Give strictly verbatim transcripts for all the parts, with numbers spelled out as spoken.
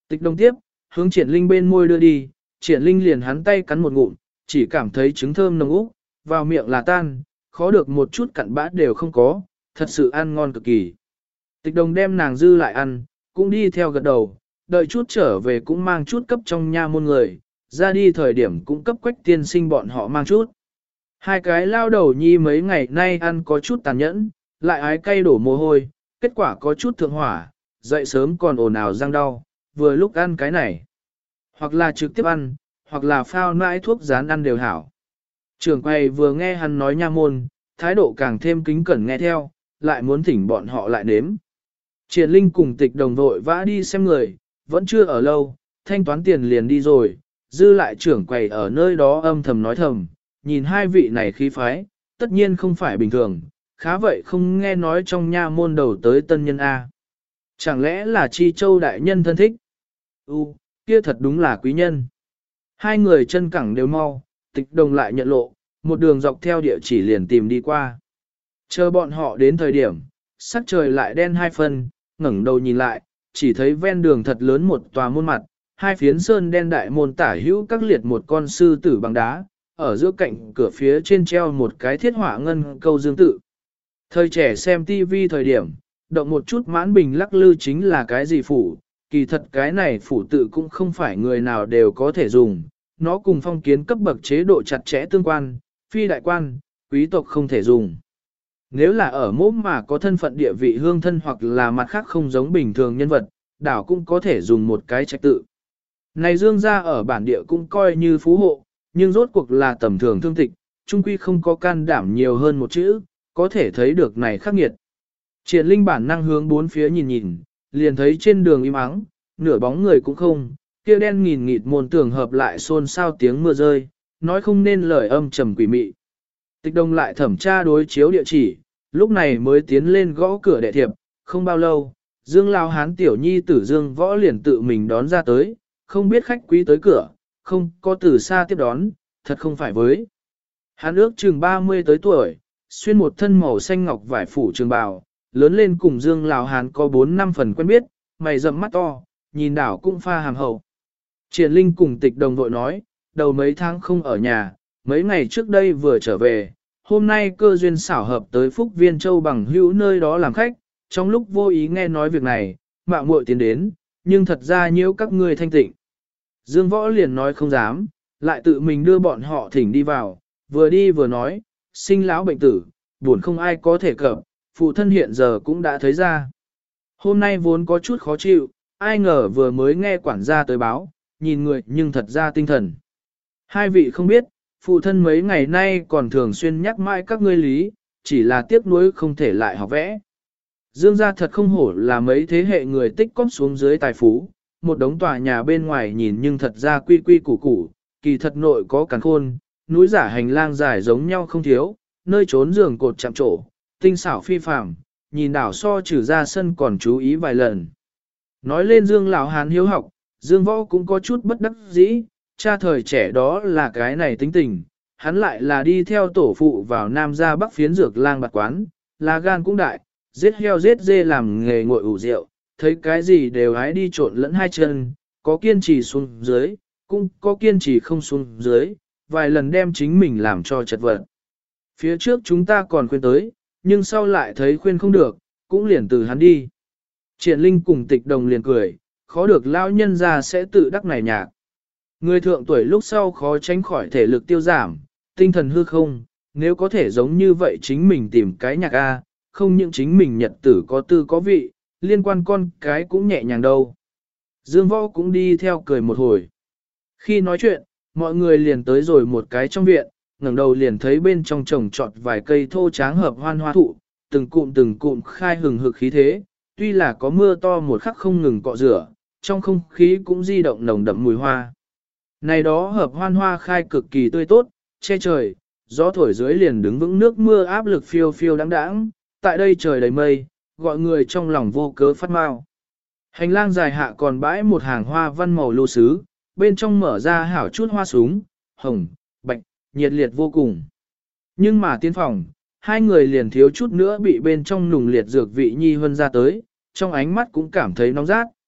Tịch đồng tiếp, hướng triển linh bên môi đưa đi, triển linh liền hắn tay cắn một ngụm, chỉ cảm thấy trứng thơm nồng úc, vào miệng là tan, khó được một chút cặn bã đều không có, thật sự ăn ngon cực kỳ. Tịch đồng đem nàng dư lại ăn, cũng đi theo gật đầu, đợi chút trở về cũng mang chút cấp trong nha môn người, ra đi thời điểm cũng cấp quách tiên sinh bọn họ mang chút. Hai cái lao đầu nhi mấy ngày nay ăn có chút tàn nhẫn, lại ái cay đổ mồ hôi, kết quả có chút thượng hỏa, dậy sớm còn ồn ào răng đau, vừa lúc ăn cái này. Hoặc là trực tiếp ăn, hoặc là phao nãi thuốc rán ăn đều hảo. Trưởng quầy vừa nghe hắn nói nha môn, thái độ càng thêm kính cẩn nghe theo, lại muốn thỉnh bọn họ lại nếm. Triển Linh cùng Tịch Đồng vội vã đi xem người, vẫn chưa ở lâu, thanh toán tiền liền đi rồi, dư lại trưởng quầy ở nơi đó âm thầm nói thầm, nhìn hai vị này khí phái, tất nhiên không phải bình thường, khá vậy không nghe nói trong nha môn đầu tới tân nhân A. Chẳng lẽ là Chi Châu đại nhân thân thích? U, kia thật đúng là quý nhân. Hai người chân cẳng đều mau, Tịch Đồng lại nhận lộ, một đường dọc theo địa chỉ liền tìm đi qua. Chờ bọn họ đến thời điểm, sắc trời lại đen hai phần, ngẩng đầu nhìn lại, chỉ thấy ven đường thật lớn một tòa môn mặt, hai phiến sơn đen đại môn tả hữu các liệt một con sư tử bằng đá, ở giữa cạnh cửa phía trên treo một cái thiết họa ngân câu dương tự. Thời trẻ xem tivi thời điểm, động một chút mãn bình lắc lư chính là cái gì phủ, kỳ thật cái này phủ tự cũng không phải người nào đều có thể dùng, nó cùng phong kiến cấp bậc chế độ chặt chẽ tương quan, phi đại quan, quý tộc không thể dùng. Nếu là ở mốm mà có thân phận địa vị hương thân hoặc là mặt khác không giống bình thường nhân vật, đảo cũng có thể dùng một cái trạch tự. Này dương gia ở bản địa cũng coi như phú hộ, nhưng rốt cuộc là tầm thường thương tịch, trung quy không có can đảm nhiều hơn một chữ, có thể thấy được này khắc nghiệt. Triển Linh bản năng hướng bốn phía nhìn nhìn, liền thấy trên đường im ắng, nửa bóng người cũng không, kia đen nghìn nghịt môn tường hợp lại xôn xao tiếng mưa rơi, nói không nên lời âm trầm quỷ mị. Tịch Đồng lại thẩm tra đối chiếu địa chỉ, lúc này mới tiến lên gõ cửa đệ thiệp, không bao lâu, Dương Lao Hán tiểu nhi tử Dương Võ liền tự mình đón ra tới, không biết khách quý tới cửa, không có từ xa tiếp đón, thật không phải với. Hắn ước chừng ba mươi tới tuổi, xuyên một thân màu xanh ngọc vải phủ trường bào, lớn lên cùng Dương Lão Hán có bốn năm phần quen biết, mày rậm mắt to, nhìn đảo cũng pha hàm hậu. Triển Linh cùng Tịch Đồng vội nói, đầu mấy tháng không ở nhà, mấy ngày trước đây vừa trở về, hôm nay cơ duyên xảo hợp tới Phúc Viên Châu bằng hữu nơi đó làm khách, trong lúc vô ý nghe nói việc này, mạo muội tiến đến, nhưng thật ra nhiễu các ngươi thanh tịnh. Dương Võ liền nói không dám, lại tự mình đưa bọn họ thỉnh đi vào, vừa đi vừa nói, sinh lão bệnh tử, buồn không ai có thể cập, phụ thân hiện giờ cũng đã thấy ra. Hôm nay vốn có chút khó chịu, ai ngờ vừa mới nghe quản gia tới báo, nhìn người nhưng thật ra tinh thần. Hai vị không biết, phụ thân mấy ngày nay còn thường xuyên nhắc mãi các ngươi lý, chỉ là tiếc nuối không thể lại học vẽ. Dương gia thật không hổ là mấy thế hệ người tích cóp xuống dưới tài phú, một đống tòa nhà bên ngoài nhìn nhưng thật ra quy quy củ củ, kỳ thật nội có càn khôn, núi giả hành lang dài giống nhau không thiếu, nơi trốn giường cột chạm trổ, tinh xảo phi phàm, nhìn đảo so trừ ra sân còn chú ý vài lần. Nói lên Dương lão hán hiếu học, Dương Võ cũng có chút bất đắc dĩ, cha thời trẻ đó là cái này tính tình, hắn lại là đi theo tổ phụ vào Nam gia Bắc phiến dược lang bạt quán, là gan cũng đại, giết heo giết dê làm nghề ngội ủ rượu, thấy cái gì đều hái đi trộn lẫn hai chân, có kiên trì xuống dưới, cũng có kiên trì không xuống dưới, vài lần đem chính mình làm cho chật vật. Phía trước chúng ta còn khuyên tới, nhưng sau lại thấy khuyên không được, cũng liền từ hắn đi. Triển Linh cùng Tịch Đồng liền cười, khó được lão nhân ra sẽ tự đắc này nhạc. Người thượng tuổi lúc sau khó tránh khỏi thể lực tiêu giảm, tinh thần hư không, nếu có thể giống như vậy chính mình tìm cái nhạc A, không những chính mình nhật tử có tư có vị, liên quan con cái cũng nhẹ nhàng đâu. Dương Võ cũng đi theo cười một hồi. Khi nói chuyện, mọi người liền tới rồi một cái trong viện, ngẩng đầu liền thấy bên trong trồng trọt vài cây thô tráng hợp hoan hoa thụ, từng cụm từng cụm khai hừng hực khí thế, tuy là có mưa to một khắc không ngừng cọ rửa, trong không khí cũng di động nồng đậm mùi hoa. Này đó hợp hoan hoa khai cực kỳ tươi tốt, che trời, gió thổi dưới liền đứng vững nước mưa áp lực phiêu phiêu đáng đáng, tại đây trời đầy mây, gọi người trong lòng vô cớ phát mau. Hành lang dài hạ còn bãi một hàng hoa văn màu lô sứ, bên trong mở ra hảo chút hoa súng, hồng, bạch, nhiệt liệt vô cùng. Nhưng mà tiến phòng, hai người liền thiếu chút nữa bị bên trong nùng liệt dược vị nhi hơn ra tới, trong ánh mắt cũng cảm thấy nóng rát.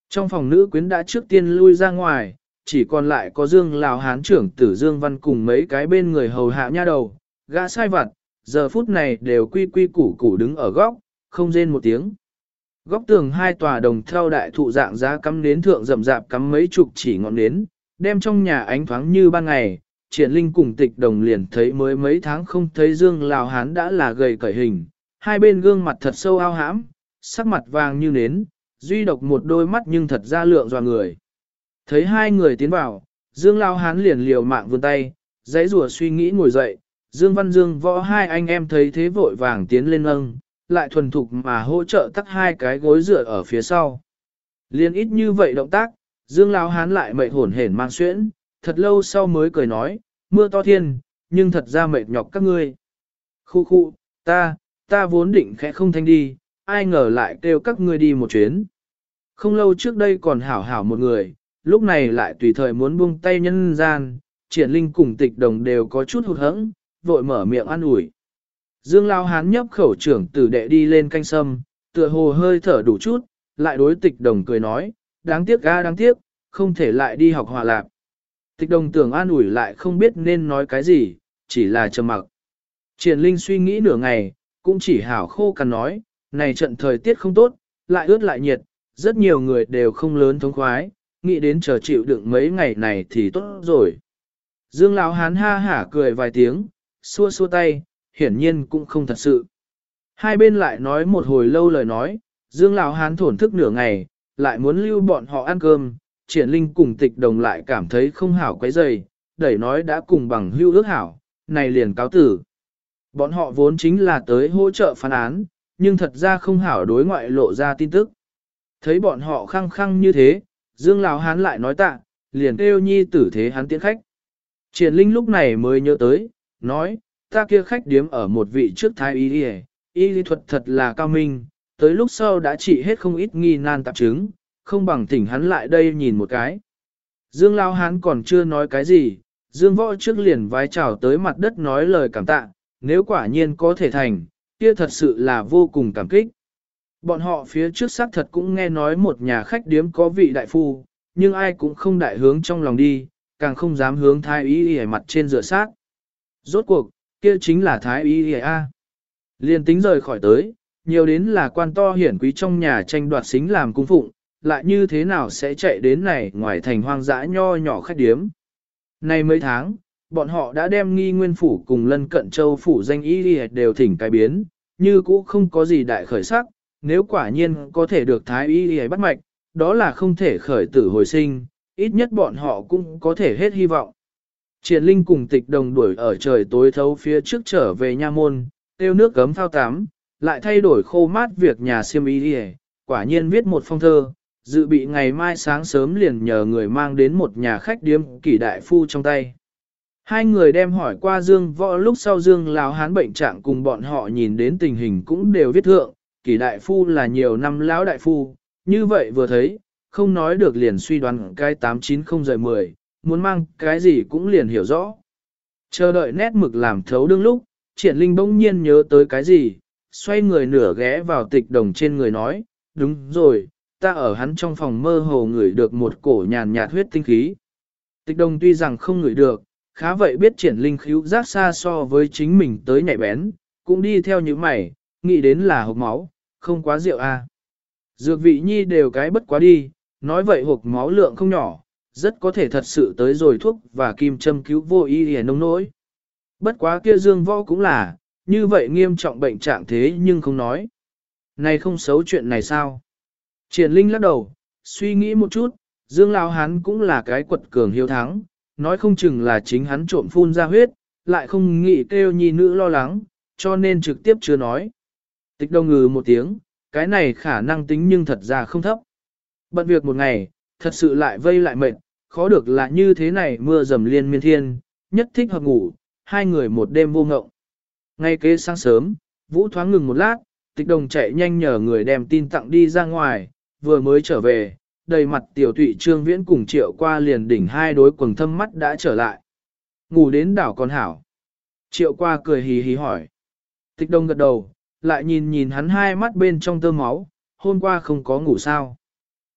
Trong phòng nữ quyến đã trước tiên lui ra ngoài, chỉ còn lại có Dương Lão Hán trưởng tử Dương Văn cùng mấy cái bên người hầu hạ nha đầu, gã sai vặt, giờ phút này đều quy quy củ củ đứng ở góc, không rên một tiếng. Góc tường hai tòa đồng theo đại thụ dạng giá cắm nến thượng rậm rạp cắm mấy chục chỉ ngọn nến, đem trong nhà ánh thoáng như ban ngày. Triển Linh cùng Tịch Đồng liền thấy mới mấy tháng không thấy Dương Lão Hán đã là gầy cởi hình, hai bên gương mặt thật sâu ao hãm, sắc mặt vàng như nến, duy độc một đôi mắt nhưng thật ra lượng dò người. Thấy hai người tiến vào, Dương Lão Hán liền liều mạng vươn tay, giãy rùa suy nghĩ ngồi dậy, Dương Văn Dương Võ hai anh em thấy thế vội vàng tiến lên nâng, lại thuần thục mà hỗ trợ tắt hai cái gối dựa ở phía sau. Liên ít như vậy động tác, Dương Lão Hán lại mệt hổn hển mang xuyễn, thật lâu sau mới cười nói, mưa to thiên, nhưng thật ra mệt nhọc các ngươi. Khu khu, ta, ta vốn định khẽ không thanh đi, ai ngờ lại kêu các ngươi đi một chuyến. Không lâu trước đây còn hảo hảo một người, lúc này lại tùy thời muốn buông tay nhân gian, Triển Linh cùng Tịch Đồng đều có chút hụt hẫng, vội mở miệng an ủi. Dương Lão Hán nhấp khẩu trưởng tử đệ đi lên canh sâm, tựa hồ hơi thở đủ chút, lại đối Tịch Đồng cười nói, đáng tiếc ga đáng tiếc, không thể lại đi học hòa lạp. Tịch Đồng tưởng an ủi lại không biết nên nói cái gì, chỉ là trầm mặc. Triển Linh suy nghĩ nửa ngày, cũng chỉ hảo khô cằn nói, này trận thời tiết không tốt, lại ướt lại nhiệt, rất nhiều người đều không lớn thống khoái, nghĩ đến chờ chịu đựng mấy ngày này thì tốt rồi. Dương Lão Hán ha hả cười vài tiếng, xua xua tay, hiển nhiên cũng không thật sự. Hai bên lại nói một hồi lâu lời nói, Dương Lão Hán thổn thức nửa ngày, lại muốn lưu bọn họ ăn cơm, Triển Linh cùng Tịch Đồng lại cảm thấy không hảo quấy rầy, đẩy nói đã cùng bằng hữu ước hảo, này liền cáo tử. Bọn họ vốn chính là tới hỗ trợ phán án, nhưng thật ra không hảo đối ngoại lộ ra tin tức. Thấy bọn họ khăng khăng như thế, Dương Lão Hán lại nói tạ, liền kêu nhi tử thế hắn tiễn khách. Triển Linh lúc này mới nhớ tới, nói, ta kia khách điếm ở một vị trước thái y y, y lý thuật thật là cao minh, tới lúc sau đã trị hết không ít nghi nan tạp chứng, không bằng thỉnh hắn lại đây nhìn một cái. Dương Lão Hán còn chưa nói cái gì, Dương Võ trước liền vái chào tới mặt đất nói lời cảm tạ, nếu quả nhiên có thể thành, kia thật sự là vô cùng cảm kích. Bọn họ phía trước xác thật cũng nghe nói một nhà khách điếm có vị đại phu, nhưng ai cũng không đại hướng trong lòng đi, càng không dám hướng thái y y mặt trên rửa sát. Rốt cuộc, kia chính là thái y y a. Liên tính rời khỏi tới, nhiều đến là quan to hiển quý trong nhà tranh đoạt xính làm cung phụng, lại như thế nào sẽ chạy đến này ngoài thành hoang dã nho nhỏ khách điếm. Nay mấy tháng, bọn họ đã đem nghi nguyên phủ cùng lân cận châu phủ danh y y đều thỉnh cái biến, như cũ không có gì đại khởi sắc, nếu quả nhiên có thể được thái y y bắt mạch, đó là không thể khởi tử hồi sinh, ít nhất bọn họ cũng có thể hết hy vọng. Triển Linh cùng Tịch Đồng đuổi ở trời tối thấu phía trước trở về nha môn, tiêu nước gấm phao tắm, lại thay đổi khô mát việc nhà xiêm y đi, quả nhiên viết một phong thơ, dự bị ngày mai sáng sớm liền nhờ người mang đến một nhà khách điếm kỷ đại phu trong tay. Hai người đem hỏi qua Dương Võ lúc sau Dương Lão Hán bệnh trạng cùng bọn họ nhìn đến tình hình cũng đều viết thượng, kỷ đại phu là nhiều năm lão đại phu, như vậy vừa thấy, không nói được liền suy đoán cái tám chín không rời mười, muốn mang cái gì cũng liền hiểu rõ. Chờ đợi nét mực làm thấu đương lúc, Triển Linh bỗng nhiên nhớ tới cái gì, xoay người nửa ghé vào Tịch Đồng trên người nói, đúng rồi, ta ở hắn trong phòng mơ hồ ngửi được một cổ nhàn nhạt huyết tinh khí. Tịch Đồng tuy rằng không ngửi được, khá vậy biết Triển Linh khíu giác xa so với chính mình tới nhạy bén, cũng đi theo những mày, nghĩ đến là hộp máu, không quá rượu a. À. Dược vị nhi đều cái bất quá đi, nói vậy hộp máu lượng không nhỏ, rất có thể thật sự tới rồi thuốc và kim châm cứu vô y hề nông nỗi. Bất quá kia Dương Võ cũng là, như vậy nghiêm trọng bệnh trạng thế nhưng không nói. Này không xấu chuyện này sao? Triển Linh lắc đầu, suy nghĩ một chút, Dương Lão Hán cũng là cái quật cường hiếu thắng, nói không chừng là chính hắn trộm phun ra huyết, lại không nghĩ kêu nhi nữ lo lắng, cho nên trực tiếp chưa nói. Tịch Đồng ngừ một tiếng, cái này khả năng tính nhưng thật ra không thấp. Bận việc một ngày, thật sự lại vây lại mệt, khó được là như thế này mưa dầm liên miên thiên, nhất thích hợp ngủ, hai người một đêm vô ngộng. Ngay kế sáng sớm, Vũ thoáng ngừng một lát, Tịch Đồng chạy nhanh nhờ người đem tin tặng đi ra ngoài, vừa mới trở về, đầy mặt tiểu tụy Trương Viễn cùng Triệu Qua liền đỉnh hai đối quần thâm mắt đã trở lại. Ngủ đến đảo con hảo. Triệu Qua cười hì hì hỏi. Tịch Đồng gật đầu, lại nhìn nhìn hắn hai mắt bên trong tơ máu, hôm qua không có ngủ sao.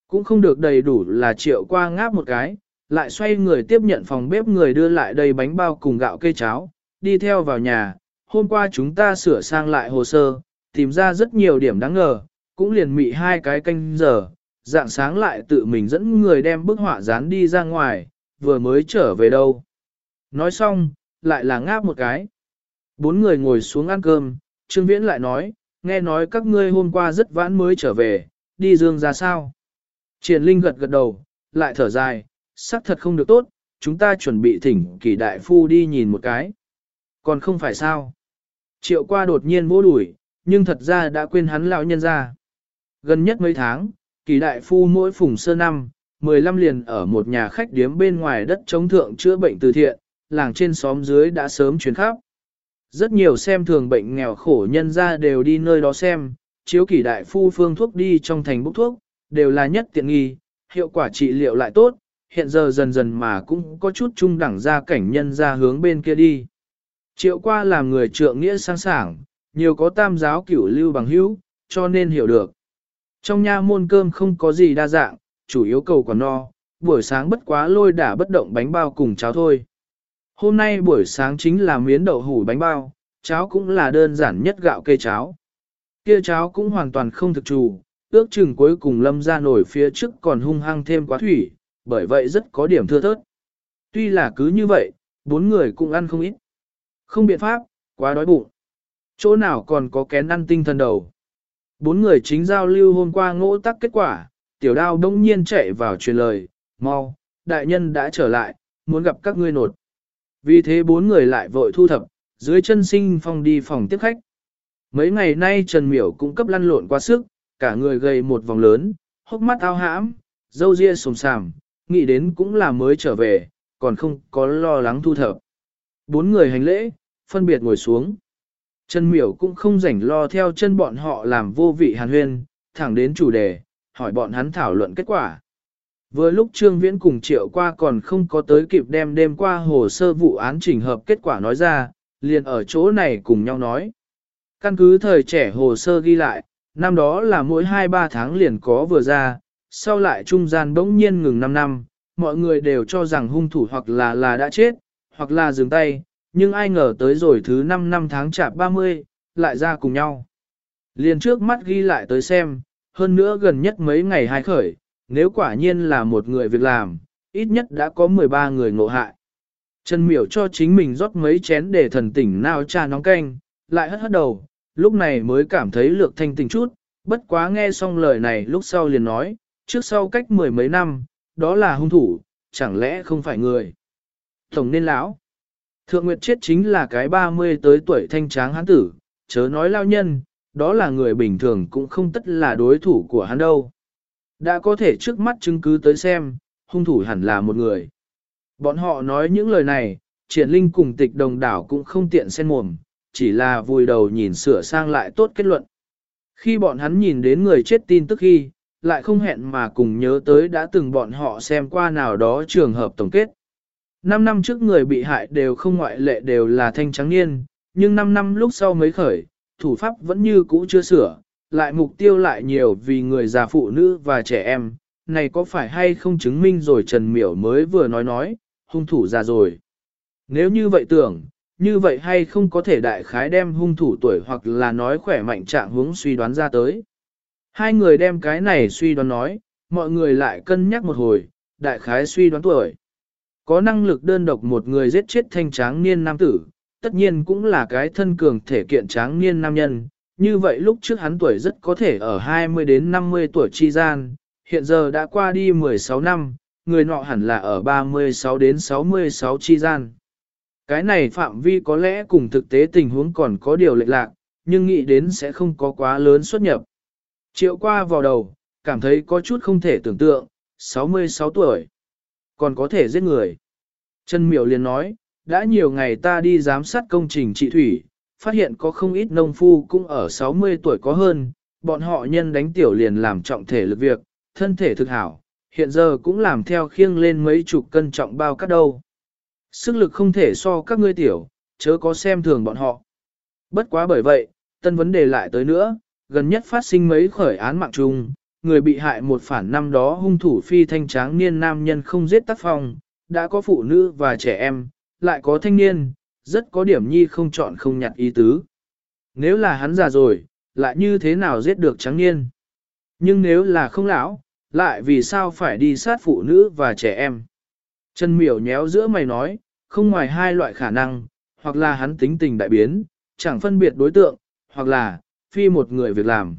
Cũng không được đầy đủ là Triệu Qua ngáp một cái, lại xoay người tiếp nhận phòng bếp người đưa lại đầy bánh bao cùng gạo cây cháo, đi theo vào nhà. Hôm qua chúng ta sửa sang lại hồ sơ, tìm ra rất nhiều điểm đáng ngờ, cũng liền mị hai cái canh giờ, dạng sáng lại tự mình dẫn người đem bức họa dán đi ra ngoài, vừa mới trở về đâu. Nói xong, lại là ngáp một cái. Bốn người ngồi xuống ăn cơm, Trương Viễn lại nói, nghe nói các ngươi hôm qua rất vãn mới trở về, đi Dương ra sao? Triển Linh gật gật đầu, lại thở dài, sắc thật không được tốt, chúng ta chuẩn bị thỉnh Kỳ đại phu đi nhìn một cái. Còn không phải sao? Triệu Qua đột nhiên vô đuổi, nhưng thật ra đã quên hắn lão nhân ra. Gần nhất mấy tháng, Kỳ đại phu mỗi phùng sơ năm, mười lăm liền ở một nhà khách điếm bên ngoài đất chống thượng chữa bệnh từ thiện, làng trên xóm dưới đã sớm truyền khắp. Rất nhiều xem thường bệnh nghèo khổ nhân ra đều đi nơi đó xem, chiếu Kỳ đại phu phương thuốc đi trong thành bốc thuốc, đều là nhất tiện nghi, hiệu quả trị liệu lại tốt, hiện giờ dần dần mà cũng có chút trung đẳng gia cảnh nhân ra hướng bên kia đi. Triệu Qua làm người trượng nghĩa sang sảng, nhiều có tam giáo cửu lưu bằng hữu, cho nên hiểu được. Trong nha môn cơm không có gì đa dạng, chủ yếu cầu còn no, buổi sáng bất quá lôi đả bất động bánh bao cùng cháo thôi. Hôm nay buổi sáng chính là miến đậu hủ bánh bao, cháo cũng là đơn giản nhất gạo cây cháo. Kia cháo cũng hoàn toàn không thực trù, ước chừng cuối cùng lâm ra nổi phía trước còn hung hăng thêm quá thủy, bởi vậy rất có điểm thưa thớt. Tuy là cứ như vậy, bốn người cũng ăn không ít. Không biện pháp, quá đói bụng. Chỗ nào còn có kén ăn tinh thần đầu. Bốn người chính giao lưu hôm qua ngỗ tắc kết quả, tiểu đao đông nhiên chạy vào truyền lời, mau, đại nhân đã trở lại, muốn gặp các ngươi nột. Vì thế bốn người lại vội thu thập, dưới chân Sinh Phong đi phòng tiếp khách. Mấy ngày nay Trần Miểu cũng cấp lăn lộn quá sức, cả người gầy một vòng lớn, hốc mắt ao hãm, râu ria sồm sàm, nghĩ đến cũng là mới trở về, còn không có lo lắng thu thập. Bốn người hành lễ, phân biệt ngồi xuống. Trần Miểu cũng không rảnh lo theo chân bọn họ làm vô vị hàn huyên, thẳng đến chủ đề, hỏi bọn hắn thảo luận kết quả. Vừa lúc Trương Viễn cùng Triệu Qua còn không có tới kịp đem đêm qua hồ sơ vụ án chỉnh hợp kết quả nói ra, liền ở chỗ này cùng nhau nói. Căn cứ thời trẻ hồ sơ ghi lại, năm đó là mỗi hai ba tháng liền có vừa ra, sau lại trung gian bỗng nhiên ngừng năm năm, mọi người đều cho rằng hung thủ hoặc là là đã chết, hoặc là dừng tay, nhưng ai ngờ tới rồi thứ năm năm tháng chạp ba mươi, lại ra cùng nhau. Liền trước mắt ghi lại tới xem, hơn nữa gần nhất mấy ngày hai khởi, nếu quả nhiên là một người việc làm, ít nhất đã có mười ba người ngộ hại. Trần Miểu cho chính mình rót mấy chén để thần tỉnh nào trà nóng canh, lại hất hất đầu, lúc này mới cảm thấy lược thanh tỉnh chút, bất quá nghe xong lời này lúc sau liền nói, trước sau cách mười mấy năm, đó là hung thủ, chẳng lẽ không phải người. Tổng nên lão. Thượng Nguyệt chết chính là cái ba mươi tới tuổi thanh tráng hán tử, chớ nói lao nhân, đó là người bình thường cũng không tất là đối thủ của hắn đâu. Đã có thể trước mắt chứng cứ tới xem, hung thủ hẳn là một người. Bọn họ nói những lời này, Triển Linh cùng Tịch Đồng đảo cũng không tiện xen mồm, chỉ là vùi đầu nhìn sửa sang lại tốt kết luận. Khi bọn hắn nhìn đến người chết tin tức khi, lại không hẹn mà cùng nhớ tới đã từng bọn họ xem qua nào đó trường hợp tổng kết. Năm năm trước người bị hại đều không ngoại lệ đều là thanh trắng niên, nhưng năm năm lúc sau mới khởi, thủ pháp vẫn như cũ chưa sửa, lại mục tiêu lại nhiều vì người già phụ nữ và trẻ em, này có phải hay không chứng minh rồi Trần Miểu mới vừa nói nói, hung thủ già rồi. Nếu như vậy tưởng, như vậy hay không có thể đại khái đem hung thủ tuổi hoặc là nói khỏe mạnh trạng hướng suy đoán ra tới. Hai người đem cái này suy đoán nói, mọi người lại cân nhắc một hồi, đại khái suy đoán tuổi. Có năng lực đơn độc một người giết chết thanh tráng niên nam tử, tất nhiên cũng là cái thân cường thể kiện tráng niên nam nhân, như vậy lúc trước hắn tuổi rất có thể ở hai mươi đến năm mươi tuổi chi gian, hiện giờ đã qua đi mười sáu năm, người nọ hẳn là ở ba mươi sáu đến sáu mươi sáu chi gian. Cái này phạm vi có lẽ cùng thực tế tình huống còn có điều lệch lạc, nhưng nghĩ đến sẽ không có quá lớn xuất nhập. Triệu Qua vào đầu, cảm thấy có chút không thể tưởng tượng, sáu mươi sáu tuổi, còn có thể giết người. Trần Miểu liền nói, đã nhiều ngày ta đi giám sát công trình trị thủy, phát hiện có không ít nông phu cũng ở sáu mươi tuổi có hơn, bọn họ nhân đánh tiểu liền làm trọng thể lực việc, thân thể thực hảo, hiện giờ cũng làm theo khiêng lên mấy chục cân trọng bao cát đâu. Sức lực không thể so các ngươi tiểu, chớ có xem thường bọn họ. Bất quá bởi vậy, tân vấn đề lại tới nữa, gần nhất phát sinh mấy khởi án mạng chung, người bị hại một phản năm đó hung thủ phi thanh tráng niên nam nhân không giết tác phong, đã có phụ nữ và trẻ em, lại có thanh niên, rất có điểm nhi không chọn không nhặt ý tứ. Nếu là hắn già rồi, lại như thế nào giết được tráng niên? Nhưng nếu là không lão, lại vì sao phải đi sát phụ nữ và trẻ em? Trần Miểu nhéo giữa mày nói, không ngoài hai loại khả năng, hoặc là hắn tính tình đại biến, chẳng phân biệt đối tượng, hoặc là, phi một người việc làm.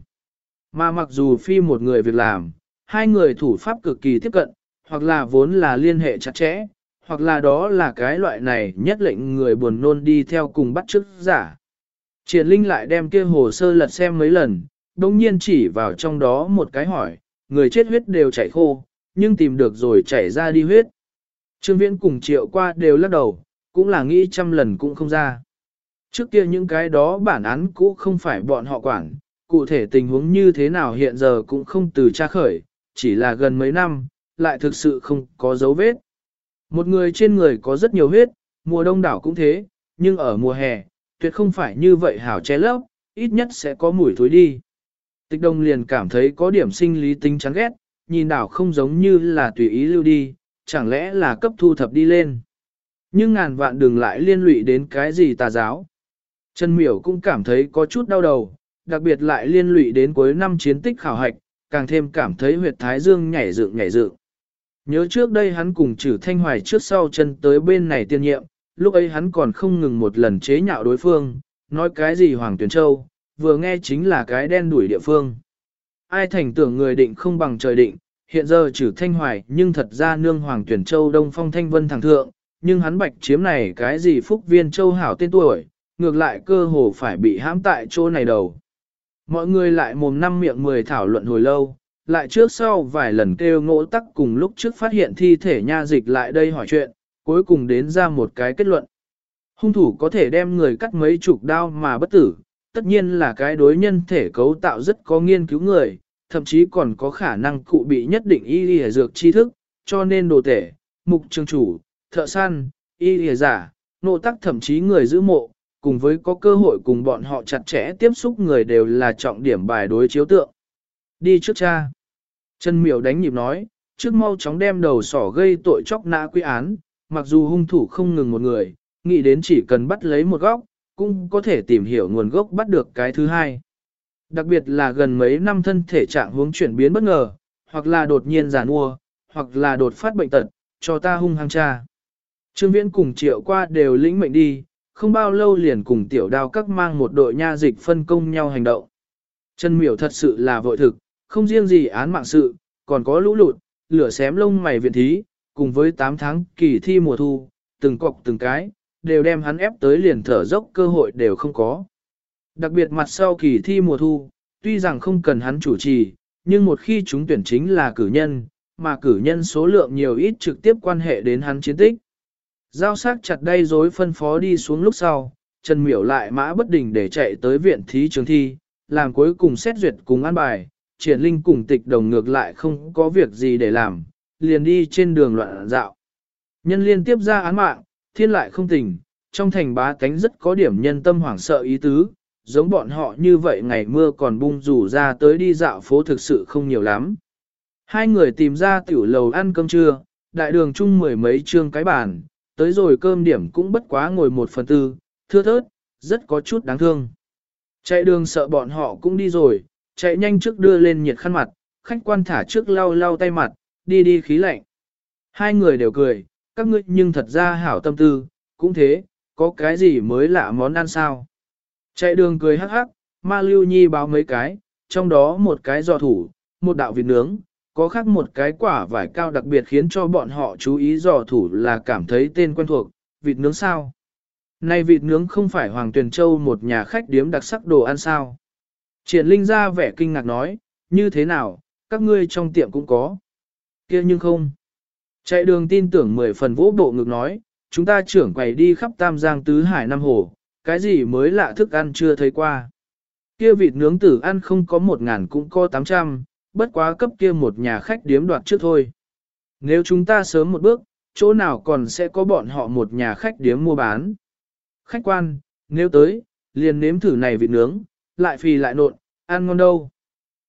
Mà mặc dù phi một người việc làm, hai người thủ pháp cực kỳ tiếp cận, hoặc là vốn là liên hệ chặt chẽ, hoặc là đó là cái loại này nhất lệnh người buồn nôn đi theo cùng bắt chước giả. Triển Linh lại đem kia hồ sơ lật xem mấy lần, đồng nhiên chỉ vào trong đó một cái hỏi, người chết huyết đều chảy khô, nhưng tìm được rồi chảy ra đi huyết. Trương Viễn cùng Triệu qua đều lắc đầu, cũng là nghĩ trăm lần cũng không ra. Trước kia những cái đó bản án cũ không phải bọn họ quản, cụ thể tình huống như thế nào hiện giờ cũng không từ tra khởi, chỉ là gần mấy năm, lại thực sự không có dấu vết. Một người trên người có rất nhiều huyết, mùa đông đảo cũng thế, nhưng ở mùa hè, tuyệt không phải như vậy hảo che lấp, ít nhất sẽ có mùi thối đi. Tịch Đông liền cảm thấy có điểm sinh lý tính chán ghét, nhìn đảo không giống như là tùy ý lưu đi, chẳng lẽ là cấp thu thập đi lên. Nhưng ngàn vạn đừng lại liên lụy đến cái gì tà giáo. Trần Miểu cũng cảm thấy có chút đau đầu, đặc biệt lại liên lụy đến cuối năm chiến tích khảo hạch, càng thêm cảm thấy huyệt thái dương nhảy dựng nhảy dựng. Nhớ trước đây hắn cùng Trử Thanh Hoài trước sau chân tới bên này tiên nhiệm, lúc ấy hắn còn không ngừng một lần chế nhạo đối phương, nói cái gì Hoàng Tuyền Châu, vừa nghe chính là cái đen đuổi địa phương. Ai thành tưởng người định không bằng trời định, hiện giờ Trử Thanh Hoài nhưng thật ra nương Hoàng Tuyền Châu Đông Phong Thanh Vân thẳng thượng, nhưng hắn bạch chiếm này cái gì Phúc Viên Châu hảo tên tuổi, ngược lại cơ hồ phải bị hãm tại chỗ này đầu. Mọi người lại mồm năm miệng mười thảo luận hồi lâu, lại trước sau vài lần kêu ngỗ tắc cùng lúc trước phát hiện thi thể nha dịch lại đây hỏi chuyện, cuối cùng đến ra một cái kết luận. Hung thủ có thể đem người cắt mấy chục đao mà bất tử, tất nhiên là cái đối nhân thể cấu tạo rất có nghiên cứu người, thậm chí còn có khả năng cụ bị nhất định y y dược tri thức, cho nên đồ tể, mục trường chủ, thợ săn, y y giả, nộ tắc thậm chí người giữ mộ, cùng với có cơ hội cùng bọn họ chặt chẽ tiếp xúc người đều là trọng điểm bài đối chiếu tượng. Đi trước cha. Trần Miểu đánh nhịp nói, trước mau chóng đem đầu sỏ gây tội chóc nã quy án, mặc dù hung thủ không ngừng một người, nghĩ đến chỉ cần bắt lấy một góc, cũng có thể tìm hiểu nguồn gốc bắt được cái thứ hai. Đặc biệt là gần mấy năm thân thể trạng hướng chuyển biến bất ngờ, hoặc là đột nhiên giàn mua, hoặc là đột phát bệnh tật, cho ta hung hăng cha. Trương Viễn cùng Triệu qua đều lĩnh mệnh đi, không bao lâu liền cùng tiểu đao các mang một đội nha dịch phân công nhau hành động. Trần Miểu thật sự là vội thực, không riêng gì án mạng sự, còn có lũ lụt, lửa xém lông mày viện thí, cùng với tám tháng kỳ thi mùa thu, từng cọc từng cái, đều đem hắn ép tới liền thở dốc cơ hội đều không có. Đặc biệt mặt sau kỳ thi mùa thu, tuy rằng không cần hắn chủ trì, nhưng một khi chúng tuyển chính là cử nhân, mà cử nhân số lượng nhiều ít trực tiếp quan hệ đến hắn chiến tích. Giao sắc chặt đây rối phân phó đi xuống lúc sau, Trần Miểu lại mã bất đình để chạy tới viện thí trường thi, làm cuối cùng xét duyệt cùng an bài, Triển Linh cùng Tịch Đồng ngược lại không có việc gì để làm, liền đi trên đường loạn dạo. Nhân liên tiếp ra án mạng, thiên lại không tình, trong thành bá tánh rất có điểm nhân tâm hoảng sợ ý tứ, giống bọn họ như vậy ngày mưa còn bung rủ ra tới đi dạo phố thực sự không nhiều lắm. Hai người tìm ra tiểu lầu ăn cơm trưa, đại đường chung mười mấy trương cái bàn, tới rồi cơm điểm cũng bất quá ngồi một phần tư, thưa thớt, rất có chút đáng thương. Chạy đường sợ bọn họ cũng đi rồi, chạy nhanh trước đưa lên nhiệt khăn mặt, khách quan thả trước lau lau tay mặt, đi đi khí lạnh. Hai người đều cười, các ngươi nhưng thật ra hảo tâm tư, cũng thế, có cái gì mới lạ món ăn sao. Chạy đường cười hắc hắc, Ma Lưu Nhi báo mấy cái, trong đó một cái giò thủ, một đạo vịt nướng, có khác một cái quả vải cao đặc biệt khiến cho bọn họ chú ý giò thủ là cảm thấy tên quen thuộc, vịt nướng sao. Này vịt nướng không phải Hoàng Tuyền Châu một nhà khách điếm đặc sắc đồ ăn sao. Triển Linh ra vẻ kinh ngạc nói, như thế nào, các ngươi trong tiệm cũng có. Kia nhưng không. Chạy đường tin tưởng mười phần vỗ bộ ngực nói, chúng ta trưởng quầy đi khắp Tam Giang Tứ Hải Nam Hồ, cái gì mới lạ thức ăn chưa thấy qua. Kia vịt nướng tử ăn không có một ngàn cũng có tám trăm, bất quá cấp kia một nhà khách điếm đoạt trước thôi. Nếu chúng ta sớm một bước, chỗ nào còn sẽ có bọn họ một nhà khách điếm mua bán. Khách quan, nếu tới, liền nếm thử này vịt nướng, lại phì lại nộn, ăn ngon đâu.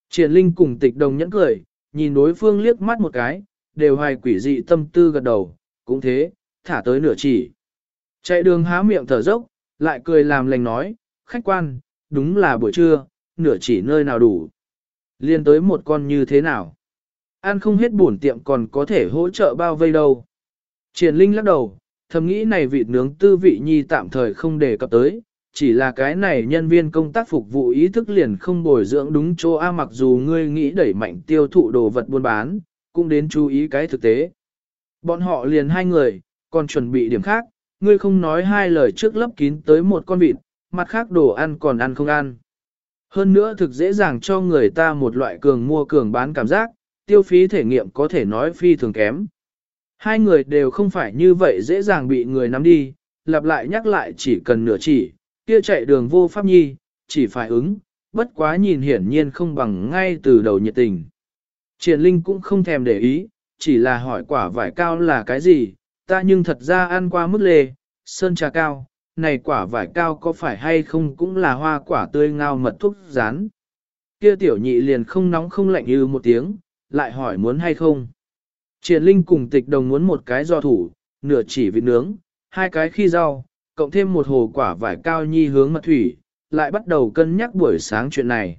Triển Linh cùng Tịch Đồng nhẫn cười, nhìn đối phương liếc mắt một cái, đều hoài quỷ dị tâm tư gật đầu, cũng thế, thả tới nửa chỉ. Chạy đường há miệng thở dốc, lại cười làm lành nói, khách quan, đúng là buổi trưa, nửa chỉ nơi nào đủ. Liên tới một con như thế nào. Ăn không hết bổn tiệm còn có thể hỗ trợ bao vây đâu. Triển Linh lắc đầu, thầm nghĩ này vịt nướng tư vị nhi tạm thời không đề cập tới, chỉ là cái này nhân viên công tác phục vụ ý thức liền không bồi dưỡng đúng chỗ A, mặc dù ngươi nghĩ đẩy mạnh tiêu thụ đồ vật buôn bán, cũng đến chú ý cái thực tế. Bọn họ liền hai người, còn chuẩn bị điểm khác, ngươi không nói hai lời trước lấp kín tới một con vịt, mặt khác đồ ăn còn ăn không ăn. Hơn nữa thực dễ dàng cho người ta một loại cường mua cường bán cảm giác, tiêu phí thể nghiệm có thể nói phi thường kém. Hai người đều không phải như vậy dễ dàng bị người nắm đi, lặp lại nhắc lại chỉ cần nửa chỉ, kia chạy đường vô pháp nhi, chỉ phải ứng, bất quá nhìn hiển nhiên không bằng ngay từ đầu nhiệt tình. Triển Linh cũng không thèm để ý, chỉ là hỏi quả vải cao là cái gì, ta nhưng thật ra ăn qua mức lê, sơn trà cao, này quả vải cao có phải hay không cũng là hoa quả tươi ngao mật thuốc rán. Kia tiểu nhị liền không nóng không lạnh như một tiếng, lại hỏi muốn hay không. Triển Linh cùng Tịch Đồng muốn một cái giò thủ, nửa chỉ vịt nướng, hai cái khi rau, cộng thêm một hồ quả vải cao nhi hướng mật thủy, lại bắt đầu cân nhắc buổi sáng chuyện này.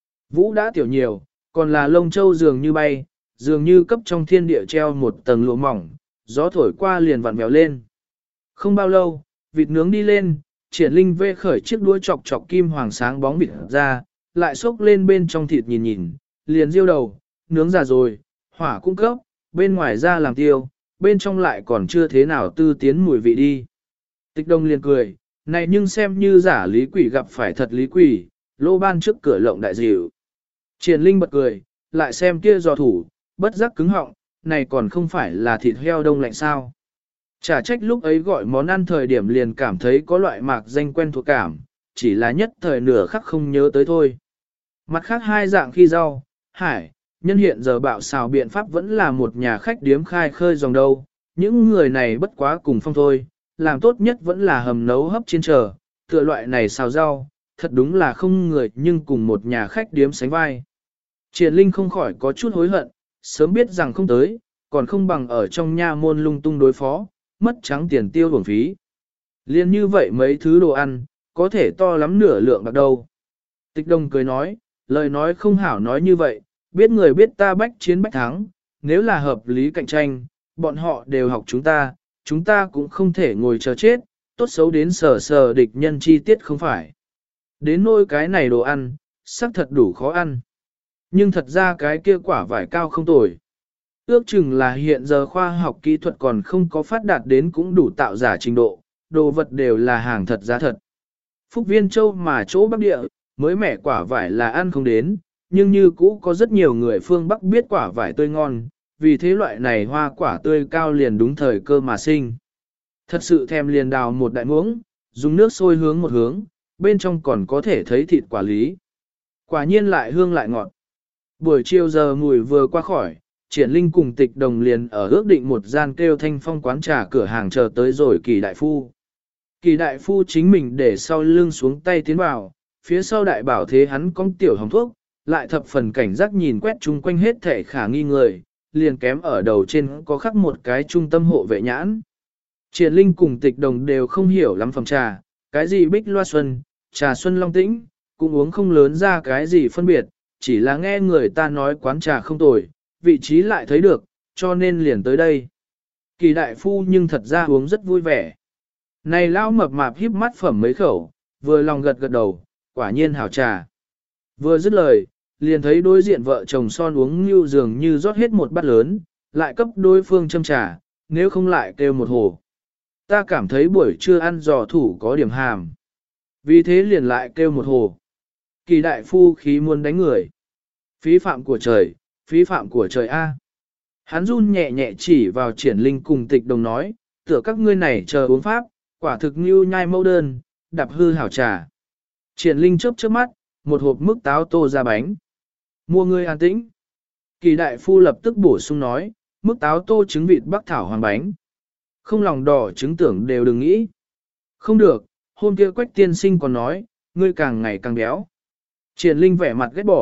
Vũ đã tiểu nhiều, còn là lông châu dường như bay, dường như cấp trong thiên địa treo một tầng lụa mỏng, gió thổi qua liền vặn vẹo lên. Không bao lâu, vịt nướng đi lên, Triển Linh vê khởi chiếc đũa chọc chọc kim hoàng sáng bóng vịt ra, lại xốc lên bên trong thịt nhìn nhìn, liền diêu đầu, nướng già rồi, hỏa cung cấp, bên ngoài ra làm tiêu, bên trong lại còn chưa thế nào tư tiến mùi vị đi. Tịch Đồng liền cười, này nhưng xem như giả lý quỷ gặp phải thật lý quỷ, lô ban trước cửa lộng đại dịu. Triển Linh bật cười, lại xem kia giò thủ, bất giác cứng họng, này còn không phải là thịt heo đông lạnh sao. Chả trách lúc ấy gọi món ăn thời điểm liền cảm thấy có loại mạc danh quen thuộc cảm, chỉ là nhất thời nửa khắc không nhớ tới thôi. Mặt khác hai dạng khi rau, hải, nhân hiện giờ bạo xào biện pháp vẫn là một nhà khách điếm khai khơi dòng đâu, những người này bất quá cùng phong thôi, làm tốt nhất vẫn là hầm nấu hấp chiên chờ, tựa loại này xào rau, thật đúng là không người nhưng cùng một nhà khách điếm sánh vai. Triển Linh không khỏi có chút hối hận, sớm biết rằng không tới, còn không bằng ở trong nha môn lung tung đối phó, mất trắng tiền tiêu bổng phí. Liên như vậy mấy thứ đồ ăn, có thể to lắm nửa lượng bạc đâu. Tịch Đồng cười nói, lời nói không hảo nói như vậy, biết người biết ta bách chiến bách thắng, nếu là hợp lý cạnh tranh, bọn họ đều học chúng ta, chúng ta cũng không thể ngồi chờ chết, tốt xấu đến sờ sờ địch nhân chi tiết không phải. Đến nỗi cái này đồ ăn, xác thật đủ khó ăn. Nhưng thật ra cái kia quả vải cao không tồi. Ước chừng là hiện giờ khoa học kỹ thuật còn không có phát đạt đến cũng đủ tạo giả trình độ, đồ vật đều là hàng thật giá thật. Phúc Viên Châu mà chỗ Bắc Địa, mới mẻ quả vải là ăn không đến, nhưng như cũ có rất nhiều người phương Bắc biết quả vải tươi ngon, vì thế loại này hoa quả tươi cao liền đúng thời cơ mà sinh. Thật sự thèm liền đào một đại muỗng, dùng nước sôi hướng một hướng, bên trong còn có thể thấy thịt quả lý. Quả nhiên lại hương lại ngọt. Buổi chiều giờ mùi vừa qua khỏi, Triển Linh cùng Tịch Đồng liền ở ước định một gian kêu thanh phong quán trà cửa hàng chờ tới rồi Kỳ đại phu. Kỳ đại phu chính mình để sau lưng xuống tay tiến vào, phía sau đại bảo thế hắn cong tiểu hồng thuốc, lại thập phần cảnh giác nhìn quét chung quanh hết thể khả nghi người, liền kém ở đầu trên có khắc một cái trung tâm hộ vệ nhãn. Triển Linh cùng Tịch Đồng đều không hiểu lắm phòng trà, cái gì bích loa xuân, trà xuân long tĩnh, cũng uống không lớn ra cái gì phân biệt, chỉ là nghe người ta nói quán trà không tồi, vị trí lại thấy được, cho nên liền tới đây. Kỳ đại phu nhưng thật ra uống rất vui vẻ. Này lão mập mạp híp mắt phẩm mấy khẩu, vừa lòng gật gật đầu, quả nhiên hảo trà. Vừa dứt lời, liền thấy đối diện vợ chồng son uống như dường như rót hết một bát lớn, lại cấp đối phương châm trà, nếu không lại kêu một hồ. Ta cảm thấy buổi trưa ăn giò thủ có điểm hàm. Vì thế liền lại kêu một hồ. Kỳ đại phu khí muốn đánh người. Phí phạm của trời, phí phạm của trời A. Hắn run nhẹ nhẹ chỉ vào Triển Linh cùng Tịch Đồng nói, tựa các ngươi này chờ uống pháp, quả thực như nhai mẫu đơn, đạp hư hảo trà. Triển Linh chớp chớp mắt, một hộp mức táo tô ra bánh. Mua ngươi an tĩnh. Kỳ đại phu lập tức bổ sung nói, mức táo tô trứng vịt bắc thảo hoàng bánh. Không lòng đỏ trứng tưởng đều đừng nghĩ. Không được, hôm kia Quách tiên sinh còn nói, ngươi càng ngày càng béo. Triển Linh vẻ mặt ghét bỏ,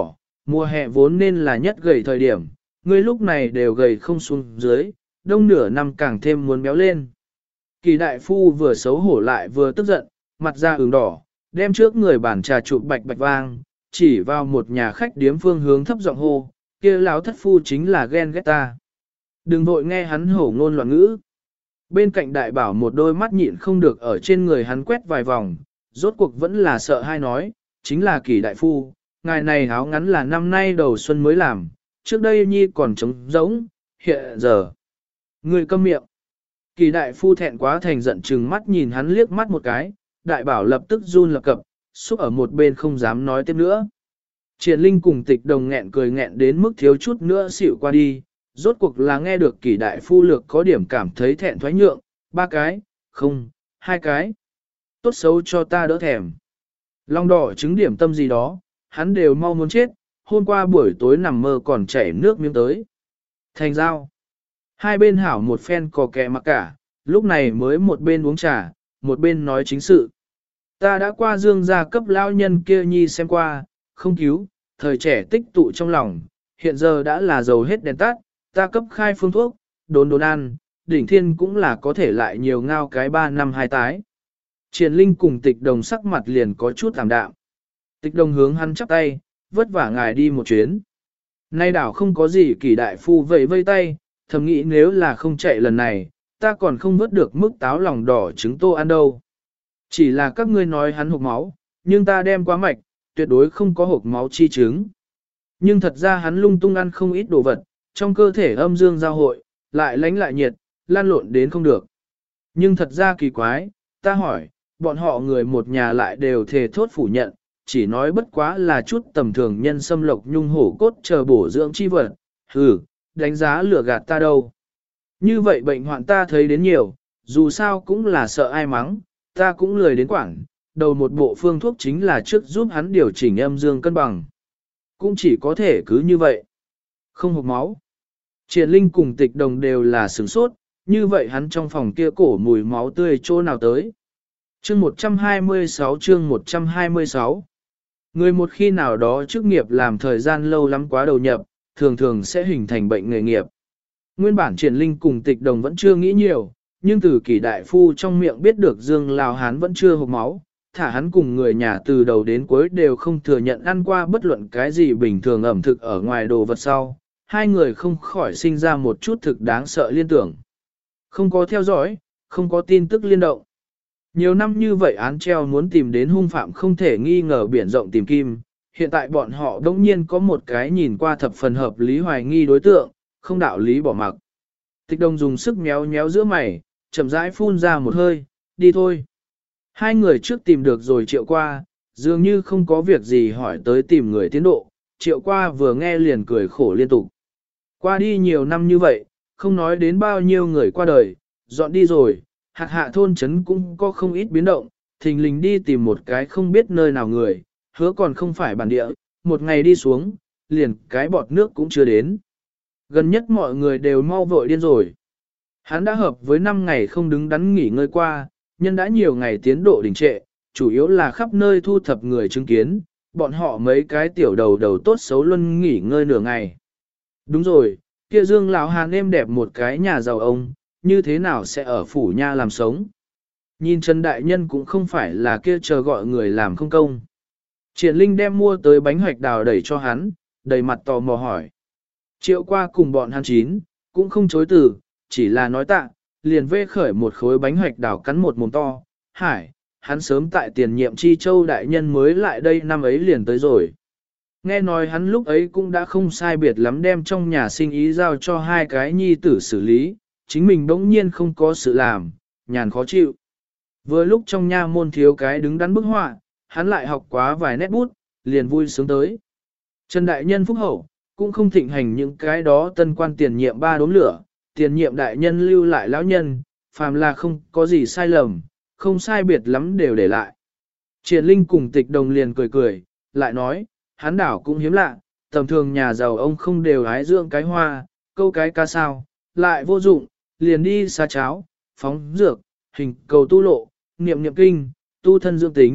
Mùa hè vốn nên là nhất gầy thời điểm, ngươi lúc này đều gầy không xuống dưới, đông nửa năm càng thêm muốn béo lên. Kỳ đại phu vừa xấu hổ lại vừa tức giận, mặt da ửng đỏ, đem trước người bản trà chụp bạch bạch vang, chỉ vào một nhà khách điếm phương hướng thấp giọng hô, kia láo thất phu chính là ghen ghét ta. Đừng vội nghe hắn hổ ngôn loạn ngữ. Bên cạnh đại bảo một đôi mắt nhịn không được ở trên người hắn quét vài vòng, rốt cuộc vẫn là sợ hai nói, chính là kỳ đại phu, ngài này áo ngắn là năm nay đầu xuân mới làm, trước đây nhi còn trống rỗng, hiện giờ. Người câm miệng. Kỳ đại phu thẹn quá thành giận chừng mắt nhìn hắn liếc mắt một cái, đại bảo lập tức run lập cập, xúc ở một bên không dám nói tiếp nữa. Triển Linh cùng Tịch Đồng nghẹn cười nghẹn đến mức thiếu chút nữa xỉu qua đi, rốt cuộc là nghe được kỳ đại phu lược có điểm cảm thấy thẹn thoái nhượng, ba cái, không, hai cái. Tốt xấu cho ta đỡ thèm. Long đỏ trứng điểm tâm gì đó, hắn đều mau muốn chết, hôm qua buổi tối nằm mơ còn chảy nước miếng tới. Thành giao. Hai bên hảo một phen cò kẹ mặc cả, lúc này mới một bên uống trà, một bên nói chính sự. Ta đã qua dương gia cấp lao nhân kia nhi xem qua, không cứu, thời trẻ tích tụ trong lòng, hiện giờ đã là dầu hết đèn tắt, ta cấp khai phương thuốc, đốn đốn ăn, đỉnh thiên cũng là có thể lại nhiều ngao cái ba năm hai tái. Triển Linh cùng Tịch Đồng sắc mặt liền có chút tạm đạm. Tịch Đồng hướng hắn chắp tay, vất vả ngài đi một chuyến. Nay đảo không có gì kỳ đại phu vẫy vây tay, thầm nghĩ nếu là không chạy lần này, ta còn không vớt được mức táo lòng đỏ trứng tô ăn đâu. Chỉ là các ngươi nói hắn hộp máu, nhưng ta đem quá mạch, tuyệt đối không có hộp máu chi chứng. Nhưng thật ra hắn lung tung ăn không ít đồ vật, trong cơ thể âm dương giao hội, lại lánh lại nhiệt, lan lộn đến không được. Nhưng thật ra kỳ quái, ta hỏi, bọn họ người một nhà lại đều thề thốt phủ nhận, chỉ nói bất quá là chút tầm thường nhân xâm lộc nhung hổ cốt chờ bổ dưỡng chi vật, hừ, đánh giá lừa gạt ta đâu. Như vậy bệnh hoạn ta thấy đến nhiều, dù sao cũng là sợ ai mắng, ta cũng lười đến quảng, đầu một bộ phương thuốc chính là trước giúp hắn điều chỉnh âm dương cân bằng. Cũng chỉ có thể cứ như vậy. Không hộp máu. Triển Linh cùng Tịch Đồng đều là sửng sốt, như vậy hắn trong phòng kia cổ mùi máu tươi chỗ nào tới. Chương một trăm hai mươi sáu chương một trăm hai mươi sáu. Người một khi nào đó chức nghiệp làm thời gian lâu lắm quá đầu nhập, thường thường sẽ hình thành bệnh nghề nghiệp. Nguyên bản Triển Linh cùng Tịch Đồng vẫn chưa nghĩ nhiều, nhưng từ kỳ đại phu trong miệng biết được Dương Lào Hán vẫn chưa hộp máu, thả hắn cùng người nhà từ đầu đến cuối đều không thừa nhận ăn qua bất luận cái gì bình thường ẩm thực ở ngoài đồ vật sau, hai người không khỏi sinh ra một chút thực đáng sợ liên tưởng. Không có theo dõi, không có tin tức liên động. Nhiều năm như vậy án treo muốn tìm đến hung phạm không thể nghi ngờ biển rộng tìm kim, hiện tại bọn họ đống nhiên có một cái nhìn qua thập phần hợp lý hoài nghi đối tượng, không đạo lý bỏ mặc. Tịch Đồng dùng sức méo méo giữa mày, chậm rãi phun ra một hơi, đi thôi. Hai người trước tìm được rồi Triệu Qua, dường như không có việc gì hỏi tới tìm người tiến độ, Triệu Qua vừa nghe liền cười khổ liên tục. Qua đi nhiều năm như vậy, không nói đến bao nhiêu người qua đời, dọn đi rồi, hạt hạ thôn trấn cũng có không ít biến động, thình lình đi tìm một cái không biết nơi nào người, hứa còn không phải bản địa, một ngày đi xuống, liền cái bọt nước cũng chưa đến. Gần nhất mọi người đều mau vội điên rồi. Hắn đã hợp với năm ngày không đứng đắn nghỉ ngơi qua, nhân đã nhiều ngày tiến độ đình trệ, chủ yếu là khắp nơi thu thập người chứng kiến, bọn họ mấy cái tiểu đầu đầu tốt xấu luôn nghỉ ngơi nửa ngày. Đúng rồi, kia Dương lão Hàn êm đẹp một cái nhà giàu ông, như thế nào sẽ ở phủ nha làm sống? Nhìn Trần Đại Nhân cũng không phải là kia chờ gọi người làm không công. Triển Linh đem mua tới bánh hoạch đào đẩy cho hắn, đầy mặt tò mò hỏi. Triệu Qua cùng bọn hắn chín, cũng không chối từ, chỉ là nói tạ, liền vê khởi một khối bánh hoạch đào cắn một mồm to. Hải, hắn sớm tại tiền nhiệm Chi Châu Đại Nhân mới lại đây năm ấy liền tới rồi. Nghe nói hắn lúc ấy cũng đã không sai biệt lắm đem trong nhà sinh ý giao cho hai cái nhi tử xử lý, chính mình đống nhiên không có sự làm, nhàn khó chịu. Vừa lúc trong nha môn thiếu cái đứng đắn bức họa, hắn lại học quá vài nét bút, liền vui sướng tới. Trần Đại Nhân phúc hậu, cũng không thịnh hành những cái đó tân quan tiền nhiệm ba đốm lửa, tiền nhiệm đại nhân lưu lại lão nhân, phàm là không có gì sai lầm, không sai biệt lắm đều để lại. Triển Linh cùng Tịch Đồng liền cười cười, lại nói, hắn đảo cũng hiếm lạ, tầm thường nhà giàu ông không đều hái dưỡng cái hoa, câu cái ca sao, lại vô dụng, liền đi xa cháo, phóng dược, hình cầu tu lộ, niệm niệm kinh, tu thân dưỡng tính,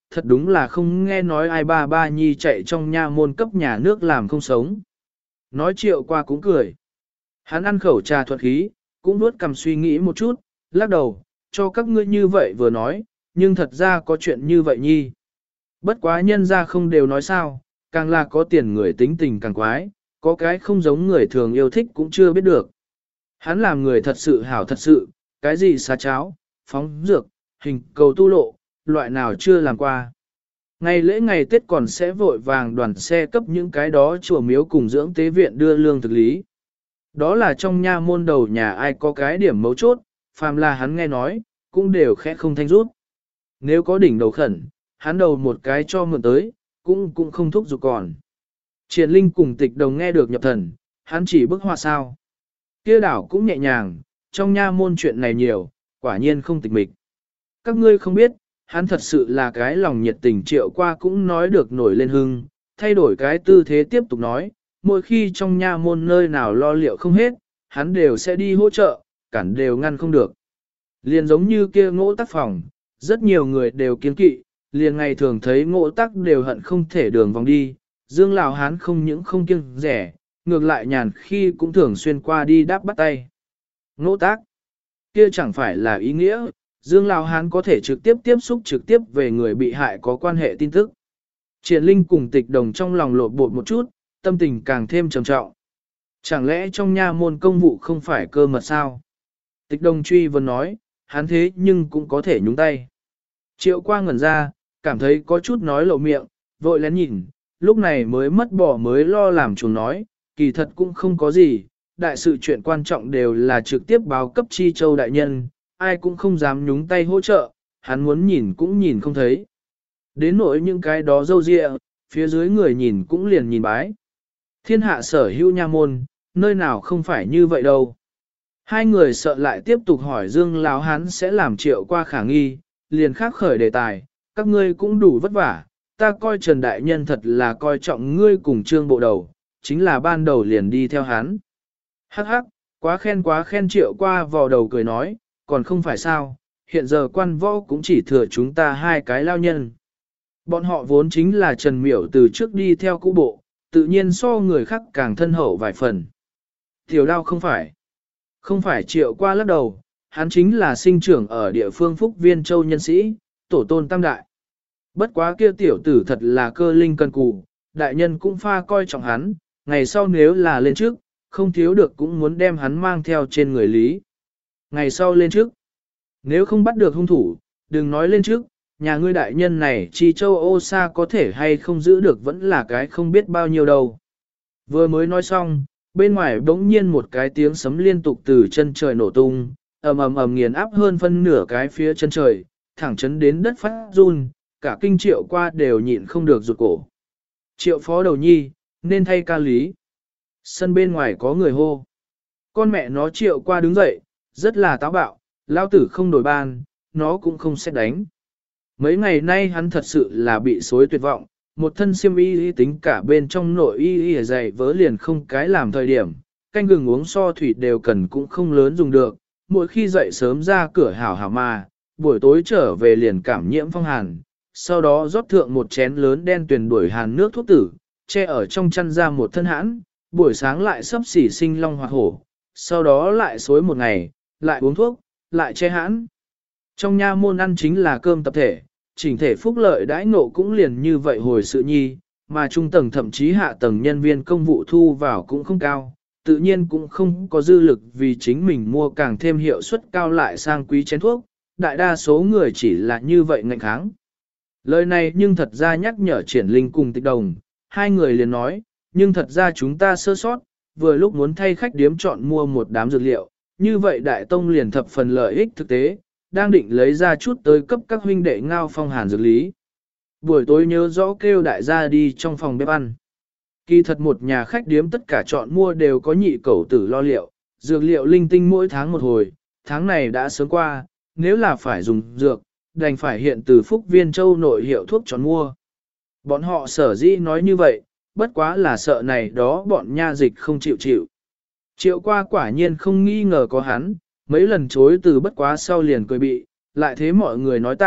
thật đúng là không nghe nói ai ba ba nhi chạy trong nha môn cấp nhà nước làm không sống. Nói Triệu qua cũng cười. Hắn ăn khẩu trà thuật khí, cũng nuốt cầm suy nghĩ một chút, lắc đầu, cho các ngươi như vậy vừa nói, nhưng thật ra có chuyện như vậy nhi. Bất quá nhân ra không đều nói sao, càng là có tiền người tính tình càng quái, có cái không giống người thường yêu thích cũng chưa biết được. Hắn làm người thật sự hảo thật sự, cái gì xá cháo, phóng dược, hình cầu tu lộ, loại nào chưa làm qua. Ngày lễ ngày Tết còn sẽ vội vàng đoàn xe cấp những cái đó chùa miếu cùng dưỡng tế viện đưa lương thực lý. Đó là trong nha môn đầu nhà ai có cái điểm mấu chốt, phàm là hắn nghe nói, cũng đều khẽ không thanh rút. Nếu có đỉnh đầu khẩn, hắn đầu một cái cho mượn tới, cũng cũng không thúc giục còn. Triển Linh cùng Tịch Đồng nghe được nhập thần, hắn chỉ bức hoa sao. Kia đảo cũng nhẹ nhàng, trong nha môn chuyện này nhiều, quả nhiên không tịch mịch. Các ngươi không biết, hắn thật sự là cái lòng nhiệt tình Triệu qua cũng nói được nổi lên hưng, thay đổi cái tư thế tiếp tục nói, mỗi khi trong nha môn nơi nào lo liệu không hết, hắn đều sẽ đi hỗ trợ, cản đều ngăn không được. Liền giống như kia ngỗ tác phòng, rất nhiều người đều kiên kỵ, liền ngày thường thấy ngỗ tác đều hận không thể đường vòng đi, Dương Lão Hán không những không kiêng rẻ, ngược lại nhàn khi cũng thường xuyên qua đi đáp bắt tay. Ngỗ tác, kia chẳng phải là ý nghĩa, Dương Lão Hán có thể trực tiếp tiếp xúc trực tiếp về người bị hại có quan hệ tin tức. Triển Linh cùng Tịch Đồng trong lòng lộn bột một chút, tâm tình càng thêm trầm trọng. Chẳng lẽ trong nha môn công vụ không phải cơ mật sao? Tịch Đồng truy vấn nói, hắn thế nhưng cũng có thể nhúng tay. Triệu qua ngẩn ra, cảm thấy có chút nói lộ miệng, vội lén nhìn, lúc này mới mất bỏ mới lo làm chuồng nói, kỳ thật cũng không có gì, đại sự chuyện quan trọng đều là trực tiếp báo cấp chi châu đại nhân, ai cũng không dám nhúng tay hỗ trợ, hắn muốn nhìn cũng nhìn không thấy. Đến nỗi những cái đó dâu dịa, phía dưới người nhìn cũng liền nhìn bái. Thiên hạ sở hữu nha môn, nơi nào không phải như vậy đâu. Hai người sợ lại tiếp tục hỏi Dương Lão Hán sẽ làm Triệu qua khả nghi, liền khác khởi đề tài, các ngươi cũng đủ vất vả, ta coi Trần Đại Nhân thật là coi trọng ngươi cùng trương bộ đầu, chính là ban đầu liền đi theo hắn. Hắc hắc, quá khen quá khen Triệu qua vò đầu cười nói, còn không phải sao, hiện giờ quan võ cũng chỉ thừa chúng ta hai cái lao nhân. Bọn họ vốn chính là Trần Miểu từ trước đi theo cũ bộ, tự nhiên so người khác càng thân hậu vài phần. Tiểu đao không phải. Không phải Triệu qua lắc đầu, hắn chính là sinh trưởng ở địa phương Phúc Viên Châu nhân sĩ, tổ tôn tam đại. Bất quá kia tiểu tử thật là cơ linh cần cù, đại nhân cũng pha coi trọng hắn, ngày sau nếu là lên trước, không thiếu được cũng muốn đem hắn mang theo trên người lý. Ngày sau lên trước, nếu không bắt được hung thủ, đừng nói lên trước, nhà ngươi đại nhân này chi châu ô xa có thể hay không giữ được vẫn là cái không biết bao nhiêu đâu. Vừa mới nói xong, bên ngoài bỗng nhiên một cái tiếng sấm liên tục từ chân trời nổ tung, ầm ầm ầm nghiền áp hơn phân nửa cái phía chân trời, thẳng chấn đến đất phát run, cả kinh Triệu qua đều nhịn không được rụt cổ. Triệu phó đầu nhi, nên thay ca lý. Sân bên ngoài có người hô. Con mẹ nó Triệu qua đứng dậy, rất là táo bạo, lao tử không đổi ban, nó cũng không xét đánh. Mấy ngày nay hắn thật sự là bị xối tuyệt vọng, một thân xiêm y y tính cả bên trong nội y y dày vớ liền không cái làm thời điểm, canh gừng uống so thủy đều cần cũng không lớn dùng được, mỗi khi dậy sớm ra cửa hảo hảo mà, buổi tối trở về liền cảm nhiễm phong hàn, sau đó rót thượng một chén lớn đen tuyền đuổi hàn nước thuốc tử, che ở trong chăn ra một thân hãn, buổi sáng lại sắp xỉ sinh long hoạt hổ, sau đó lại xối một ngày, lại uống thuốc, lại che hãn. Trong nha môn ăn chính là cơm tập thể, chỉnh thể phúc lợi đãi ngộ cũng liền như vậy hồi sự nhi, mà trung tầng thậm chí hạ tầng nhân viên công vụ thu vào cũng không cao, tự nhiên cũng không có dư lực vì chính mình mua càng thêm hiệu suất cao lại sang quý chén thuốc, đại đa số người chỉ là như vậy ngạnh kháng. Lời này nhưng thật ra nhắc nhở Triển Linh cùng Tịch Đồng, hai người liền nói, nhưng thật ra chúng ta sơ sót, vừa lúc muốn thay khách điếm chọn mua một đám dược liệu, như vậy Đại Tông liền thập phần lợi ích thực tế, đang định lấy ra chút tới cấp các huynh đệ ngao phong hàn dược lý. Buổi tối nhớ rõ kêu đại gia đi trong phòng bếp ăn. Kỳ thật một nhà khách điếm tất cả chọn mua đều có nhị cẩu tử lo liệu, dược liệu linh tinh mỗi tháng một hồi, tháng này đã sớm qua, nếu là phải dùng dược, đành phải hiện từ Phúc Viên Châu nội hiệu thuốc chọn mua. Bọn họ sở dĩ nói như vậy, bất quá là sợ này đó bọn nha dịch không chịu chịu. Triệu qua quả nhiên không nghi ngờ có hắn, mấy lần chối từ bất quá sau liền cười bị, lại thế mọi người nói tạ,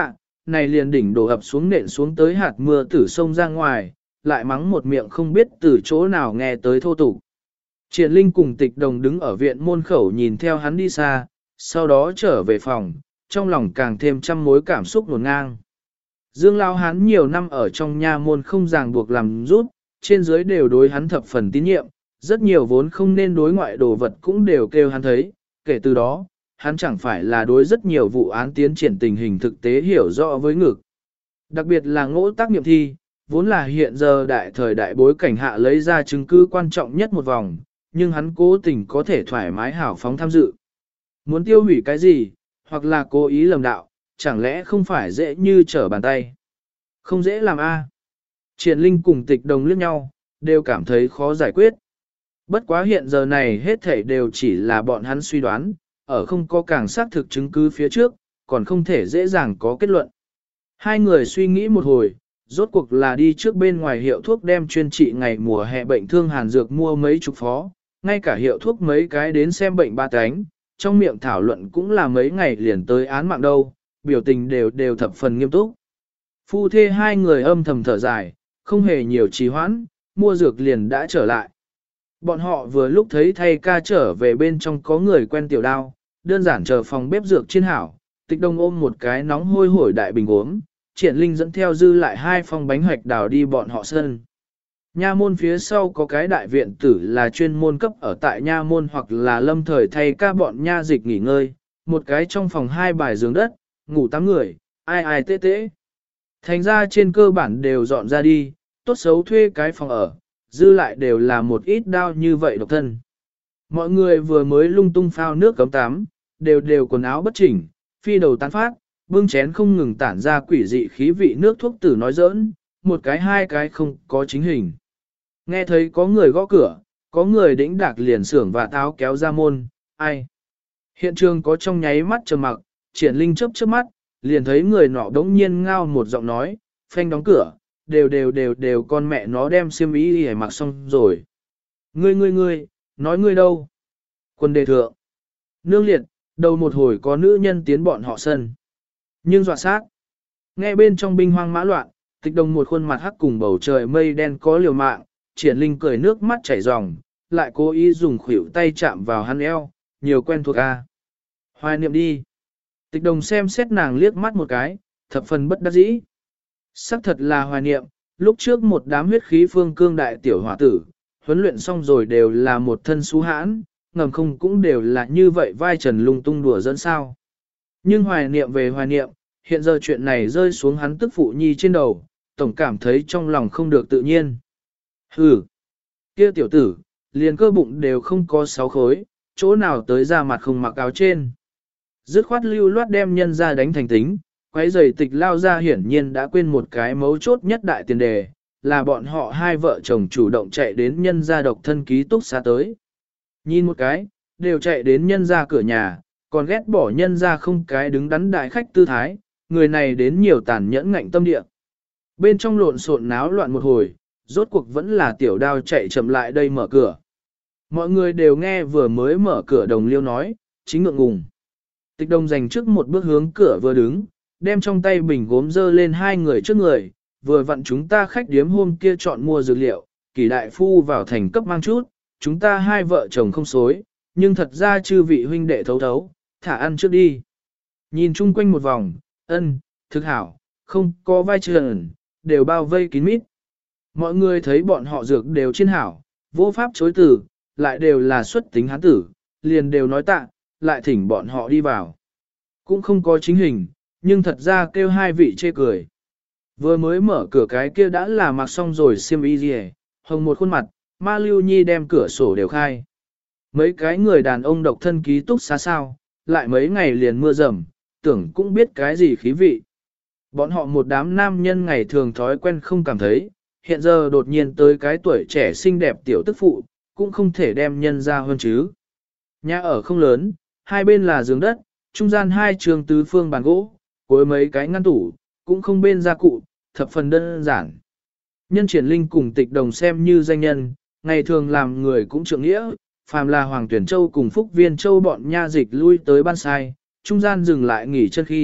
này liền đỉnh đổ ập xuống nện xuống tới hạt mưa tử sông ra ngoài, lại mắng một miệng không biết từ chỗ nào nghe tới thô tục. Triển Linh cùng Tịch Đồng đứng ở viện môn khẩu nhìn theo hắn đi xa, sau đó trở về phòng, trong lòng càng thêm trăm mối cảm xúc ngổn ngang. Dương Lão Hán nhiều năm ở trong nha môn không ràng buộc làm rút, trên dưới đều đối hắn thập phần tín nhiệm, rất nhiều vốn không nên đối ngoại đồ vật cũng đều kêu hắn thấy, kể từ đó, hắn chẳng phải là đối rất nhiều vụ án tiến triển tình hình thực tế hiểu rõ với ngực. Đặc biệt là ngỗ tác nghiệm thi, vốn là hiện giờ đại thời đại bối cảnh hạ lấy ra chứng cứ quan trọng nhất một vòng, nhưng hắn cố tình có thể thoải mái hào phóng tham dự. Muốn tiêu hủy cái gì, hoặc là cố ý lầm đạo, chẳng lẽ không phải dễ như trở bàn tay. Không dễ làm a. À. Triển Linh cùng Tịch Đồng liếc nhau, đều cảm thấy khó giải quyết. Bất quá hiện giờ này hết thảy đều chỉ là bọn hắn suy đoán, ở không có càng xác thực chứng cứ phía trước, còn không thể dễ dàng có kết luận. Hai người suy nghĩ một hồi, rốt cuộc là đi trước bên ngoài hiệu thuốc đem chuyên trị ngày mùa hè bệnh thương hàn dược mua mấy chục phó, ngay cả hiệu thuốc mấy cái đến xem bệnh ba cánh, trong miệng thảo luận cũng là mấy ngày liền tới án mạng đâu, biểu tình đều đều thập phần nghiêm túc. Phu thê hai người âm thầm thở dài, không hề nhiều trì hoãn, mua dược liền đã trở lại. Bọn họ vừa lúc thấy thay ca trở về bên trong có người quen tiểu đao, đơn giản chờ phòng bếp dược chiên hảo, Tịch Đồng ôm một cái nóng hôi hổi đại bình uống, Triển Linh dẫn theo dư lại hai phong bánh hoạch đào đi bọn họ sân. Nha môn phía sau có cái đại viện tử là chuyên môn cấp ở tại nha môn hoặc là lâm thời thay ca bọn nha dịch nghỉ ngơi, một cái trong phòng hai bài giường đất, ngủ tám người, ai ai tê tê. Thành ra trên cơ bản đều dọn ra đi, tốt xấu thuê cái phòng ở, dư lại đều là một ít đau như vậy độc thân. Mọi người vừa mới lung tung phao nước cấm tắm, đều đều quần áo bất chỉnh, phi đầu tán phát, bưng chén không ngừng tản ra quỷ dị khí vị nước thuốc tử nói giỡn, một cái hai cái không có chính hình. Nghe thấy có người gõ cửa, có người đĩnh đạc liền xưởng và táo kéo ra môn, ai. Hiện trường có trong nháy mắt trầm mặc, Triển Linh chớp chớp mắt, liền thấy người nọ đống nhiên ngao một giọng nói, phanh đóng cửa, đều đều đều đều con mẹ nó đem xiêm y để mặc xong rồi. Ngươi ngươi ngươi, nói ngươi đâu? Quân đề thượng. Nương liệt, đầu một hồi có nữ nhân tiến bọn họ sân. Nhưng dọa sát. Nghe bên trong binh hoang mã loạn, Tịch Đồng một khuôn mặt hắc cùng bầu trời mây đen có liều mạng, Triển Linh cười nước mắt chảy ròng, lại cố ý dùng khuỷu tay chạm vào hắn eo, nhiều quen thuộc a. Hoài niệm đi. Tịch Đồng xem xét nàng liếc mắt một cái, thập phần bất đắc dĩ. Sắc thật là hoài niệm, lúc trước một đám huyết khí phương cương đại tiểu hỏa tử, huấn luyện xong rồi đều là một thân xú hãn, ngầm không cũng đều là như vậy vai trần lung tung đùa dẫn sao. Nhưng hoài niệm về hoài niệm, hiện giờ chuyện này rơi xuống hắn tức phụ nhi trên đầu, tổng cảm thấy trong lòng không được tự nhiên. Hừ, kia tiểu tử, liền cơ bụng đều không có sáu khối, chỗ nào tới ra mặt không mặc áo trên. Dứt khoát lưu loát đem nhân ra đánh thành tính, quấy giày Tịch lao ra hiển nhiên đã quên một cái mấu chốt nhất đại tiền đề, là bọn họ hai vợ chồng chủ động chạy đến nhân gia độc thân ký túc xá tới. Nhìn một cái, đều chạy đến nhân gia cửa nhà, còn ghét bỏ nhân gia không cái đứng đắn đại khách tư thái, người này đến nhiều tàn nhẫn ngạnh tâm địa. Bên trong lộn xộn náo loạn một hồi, rốt cuộc vẫn là tiểu đao chạy chậm lại đây mở cửa. Mọi người đều nghe vừa mới mở cửa đồng liêu nói, chính ngượng ngùng. Tịch Đồng dành trước một bước hướng cửa vừa đứng, đem trong tay bình gốm dơ lên hai người trước người, vừa vặn chúng ta khách điếm hôm kia chọn mua dược liệu, Kỳ đại phu vào thành cấp mang chút, chúng ta hai vợ chồng không xối, nhưng thật ra chư vị huynh đệ thấu thấu, thả ăn trước đi. Nhìn chung quanh một vòng, ân, thực hảo, không có vai trần, đều bao vây kín mít. Mọi người thấy bọn họ dược đều trên hảo, vô pháp chối từ, lại đều là xuất tính hán tử, liền đều nói tạ, lại thỉnh bọn họ đi vào. Cũng không có chính hình, nhưng thật ra kêu hai vị chê cười. Vừa mới mở cửa cái kia đã là mặc xong rồi xiêm y gì, hồng một khuôn mặt, Ma Lưu Nhi đem cửa sổ đều khai. Mấy cái người đàn ông độc thân ký túc xá sao, lại mấy ngày liền mưa rầm, tưởng cũng biết cái gì khí vị. Bọn họ một đám nam nhân ngày thường thói quen không cảm thấy, hiện giờ đột nhiên tới cái tuổi trẻ xinh đẹp tiểu tức phụ, cũng không thể đem nhân ra hơn chứ. Nhà ở không lớn, hai bên là giường đất, trung gian hai trường tứ phương bàn gỗ, cuối mấy cái ngăn tủ, cũng không bên gia cụ, thập phần đơn giản. Nhân Triển Linh cùng Tịch Đồng xem như danh nhân, ngày thường làm người cũng trượng nghĩa, phàm là Hoàng Tuyển Châu cùng Phúc Viên Châu bọn nha dịch lui tới ban sai, trung gian dừng lại nghỉ chân khi,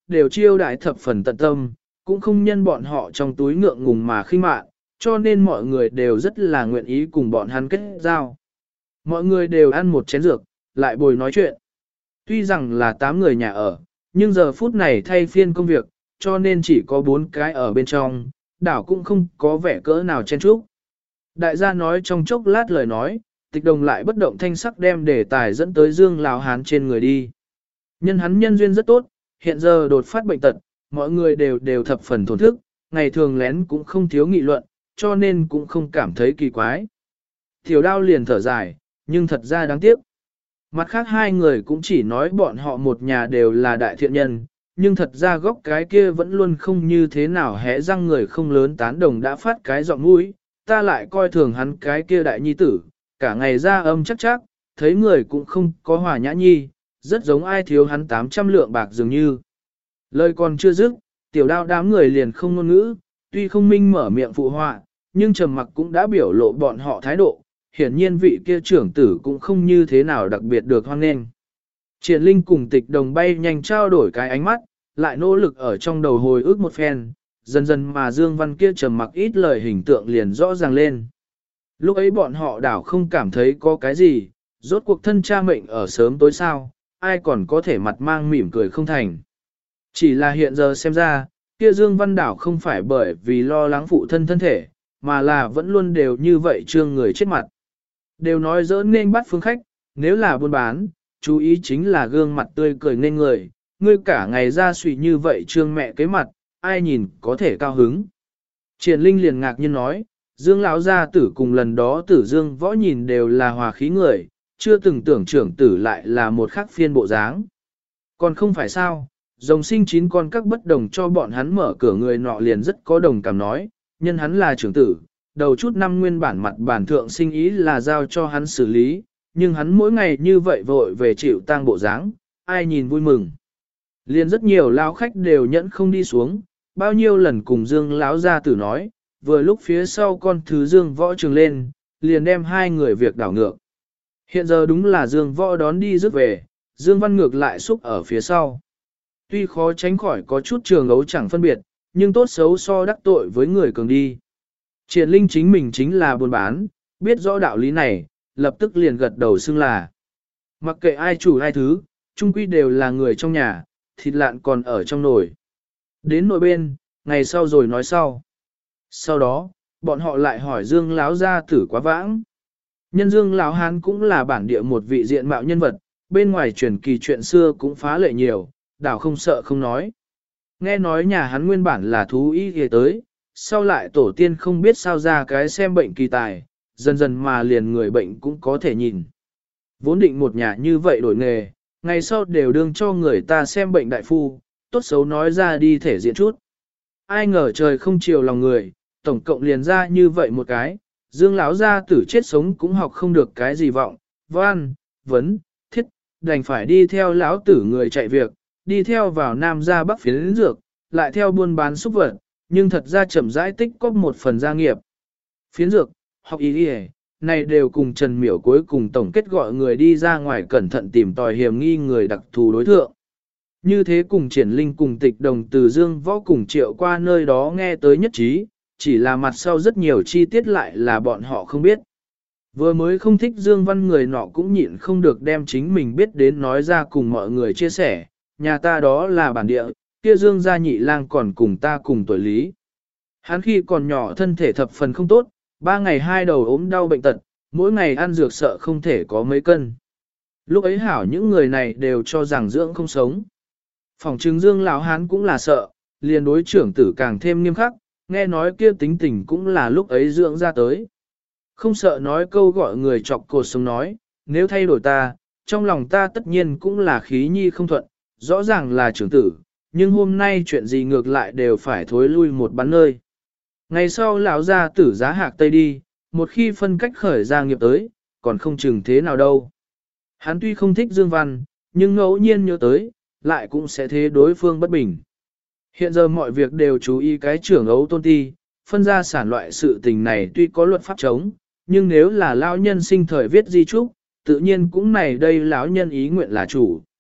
đều chiêu đãi thập phần tận tâm, cũng không nhân bọn họ trong túi ngượng ngùng mà khinh mạn, cho nên mọi người đều rất là nguyện ý cùng bọn hắn kết giao. Mọi người đều ăn một chén dược, lại bồi nói chuyện. Tuy rằng là tám người nhà ở, nhưng giờ phút này thay phiên công việc, cho nên chỉ có bốn cái ở bên trong, đảo cũng không có vẻ cỡ nào chen chúc. Đại gia nói trong chốc lát lời nói, Tịch Đồng lại bất động thanh sắc đem đề tài dẫn tới Dương Lão Hán trên người đi. Nhân hắn nhân duyên rất tốt, hiện giờ đột phát bệnh tật, mọi người đều đều thập phần thổn thức, ngày thường lén cũng không thiếu nghị luận, cho nên cũng không cảm thấy kỳ quái. Tiểu Đao liền thở dài, nhưng thật ra đáng tiếc. Mặt khác hai người cũng chỉ nói bọn họ một nhà đều là đại thiện nhân, nhưng thật ra góc cái kia vẫn luôn không như thế nào hẽ răng người không lớn tán đồng đã phát cái giọng mũi, ta lại coi thường hắn cái kia đại nhi tử, cả ngày ra âm chắc chắc, thấy người cũng không có hòa nhã nhi, rất giống ai thiếu hắn tám trăm lượng bạc dường như. Lời còn chưa dứt, Tiểu Đao đám người liền không ngôn ngữ, tuy không minh mở miệng phụ họa, nhưng trầm mặc cũng đã biểu lộ bọn họ thái độ, hiển nhiên vị kia trưởng tử cũng không như thế nào đặc biệt được hoan nghênh. Triển Linh cùng Tịch Đồng bay nhanh trao đổi cái ánh mắt, lại nỗ lực ở trong đầu hồi ức một phen, dần dần mà Dương Văn kia trầm mặc ít lời hình tượng liền rõ ràng lên. Lúc ấy bọn họ đảo không cảm thấy có cái gì, rốt cuộc thân cha mệnh ở sớm tối sao, ai còn có thể mặt mang mỉm cười không thành. Chỉ là hiện giờ xem ra, kia Dương Văn đảo không phải bởi vì lo lắng phụ thân thân thể, mà là vẫn luôn đều như vậy trương người chết mặt. Đều nói dỡ nên bắt phương khách, nếu là buôn bán, chú ý chính là gương mặt tươi cười nên người, ngươi cả ngày ra suy như vậy trương mẹ cái mặt, ai nhìn có thể cao hứng. Triển Linh liền ngạc nhiên nói, Dương lão gia tử cùng lần đó tử Dương võ nhìn đều là hòa khí người, chưa từng tưởng trưởng tử lại là một khắc phiên bộ dáng. Còn không phải sao, rồng sinh chín con các bất đồng cho bọn hắn mở cửa người nọ liền rất có đồng cảm nói, nhân hắn là trưởng tử, đầu chút năm nguyên bản mặt bản thượng sinh ý là giao cho hắn xử lý, nhưng hắn mỗi ngày như vậy vội về chịu tang bộ dáng, ai nhìn vui mừng. Liền rất nhiều lão khách đều nhẫn không đi xuống, bao nhiêu lần cùng Dương lão gia tử nói, vừa lúc phía sau con thứ Dương võ trường lên, liền đem hai người việc đảo ngược. Hiện giờ đúng là Dương võ đón đi rước về, Dương Văn ngược lại xúc ở phía sau. Tuy khó tránh khỏi có chút trường ấu chẳng phân biệt, nhưng tốt xấu so đắc tội với người cường đi. Triển Linh chính mình chính là buôn bán, biết rõ đạo lý này, lập tức liền gật đầu xưng là. Mặc kệ ai chủ ai thứ, chung quy đều là người trong nhà, thịt lạn còn ở trong nồi. Đến nội bên, ngày sau rồi nói sau. Sau đó, bọn họ lại hỏi Dương Láo gia tử quá vãng. Nhân Dương Láo Hán cũng là bản địa một vị diện mạo nhân vật, bên ngoài truyền kỳ chuyện xưa cũng phá lệ nhiều, đảo không sợ không nói. Nghe nói nhà hắn nguyên bản là thú y ghề tới, sau lại tổ tiên không biết sao ra cái xem bệnh kỳ tài, dần dần mà liền người bệnh cũng có thể nhìn. Vốn định một nhà như vậy đổi nghề, ngày sau đều đương cho người ta xem bệnh đại phu, tốt xấu nói ra đi thể diện chút. Ai ngờ trời không chiều lòng người, tổng cộng liền ra như vậy một cái, Dương lão gia tử chết sống cũng học không được cái gì vọng, văn, vấn, thiết, đành phải đi theo lão tử người chạy việc, đi theo vào Nam ra Bắc phiến dược, lại theo buôn bán xúc vật, nhưng thật ra chậm rãi tích có một phần gia nghiệp. Phiến dược, học y đi này đều cùng Trần Miểu cuối cùng tổng kết gọi người đi ra ngoài cẩn thận tìm tòi hiểm nghi người đặc thù đối thượng. Như thế cùng Triển Linh cùng Tịch Đồng từ Dương võ cùng triệu qua nơi đó nghe tới nhất trí, chỉ là mặt sau rất nhiều chi tiết lại là bọn họ không biết. Vừa mới không thích Dương Văn người nọ cũng nhịn không được đem chính mình biết đến nói ra cùng mọi người chia sẻ, nhà ta đó là bản địa, kia Dương gia nhị lang còn cùng ta cùng tuổi lý. Hắn khi còn nhỏ thân thể thập phần không tốt, ba ngày hai đầu ốm đau bệnh tật, mỗi ngày ăn dược sợ không thể có mấy cân. Lúc ấy hảo những người này đều cho rằng dưỡng không sống. Phòng trừng Dương lão hán cũng là sợ, liền đối trưởng tử càng thêm nghiêm khắc, nghe nói kia tính tình cũng là lúc ấy dưỡng ra tới. Không sợ nói câu gọi người chọc cột sống nói, nếu thay đổi ta, trong lòng ta tất nhiên cũng là khí nhi không thuận, rõ ràng là trưởng tử, nhưng hôm nay chuyện gì ngược lại đều phải thối lui một bắn nơi. Ngày sau lão gia tử giá hạc tây đi, một khi phân cách khởi ra nghiệp tới, còn không chừng thế nào đâu. Hắn tuy không thích Dương Văn, nhưng ngẫu nhiên nhớ tới, lại cũng sẽ thế đối phương bất bình. Hiện giờ mọi việc đều chú ý cái trưởng ấu tôn ti, phân ra sản loại sự tình này tuy có luật pháp chống, nhưng nếu là lão nhân sinh thời viết di trúc, tự nhiên cũng này đây lão nhân ý nguyện là chủ.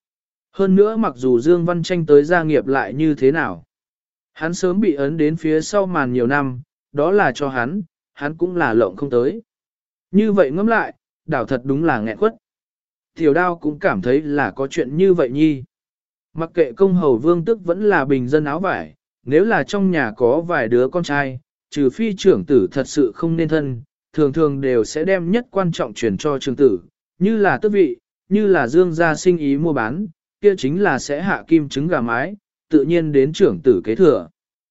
Hơn nữa mặc dù Dương Văn Tranh tới gia nghiệp lại như thế nào, hắn sớm bị ấn đến phía sau màn nhiều năm, đó là cho hắn, hắn cũng là lộng không tới. Như vậy ngẫm lại, đảo thật đúng là nghẹn quất. Tiểu đao cũng cảm thấy là có chuyện như vậy nhi. Mặc kệ công hầu vương tức vẫn là bình dân áo vải, nếu là trong nhà có vài đứa con trai, trừ phi trưởng tử thật sự không nên thân, thường thường đều sẽ đem nhất quan trọng truyền cho trưởng tử, như là tước vị, như là dương gia sinh ý mua bán, kia chính là sẽ hạ kim trứng gà mái, tự nhiên đến trưởng tử kế thừa.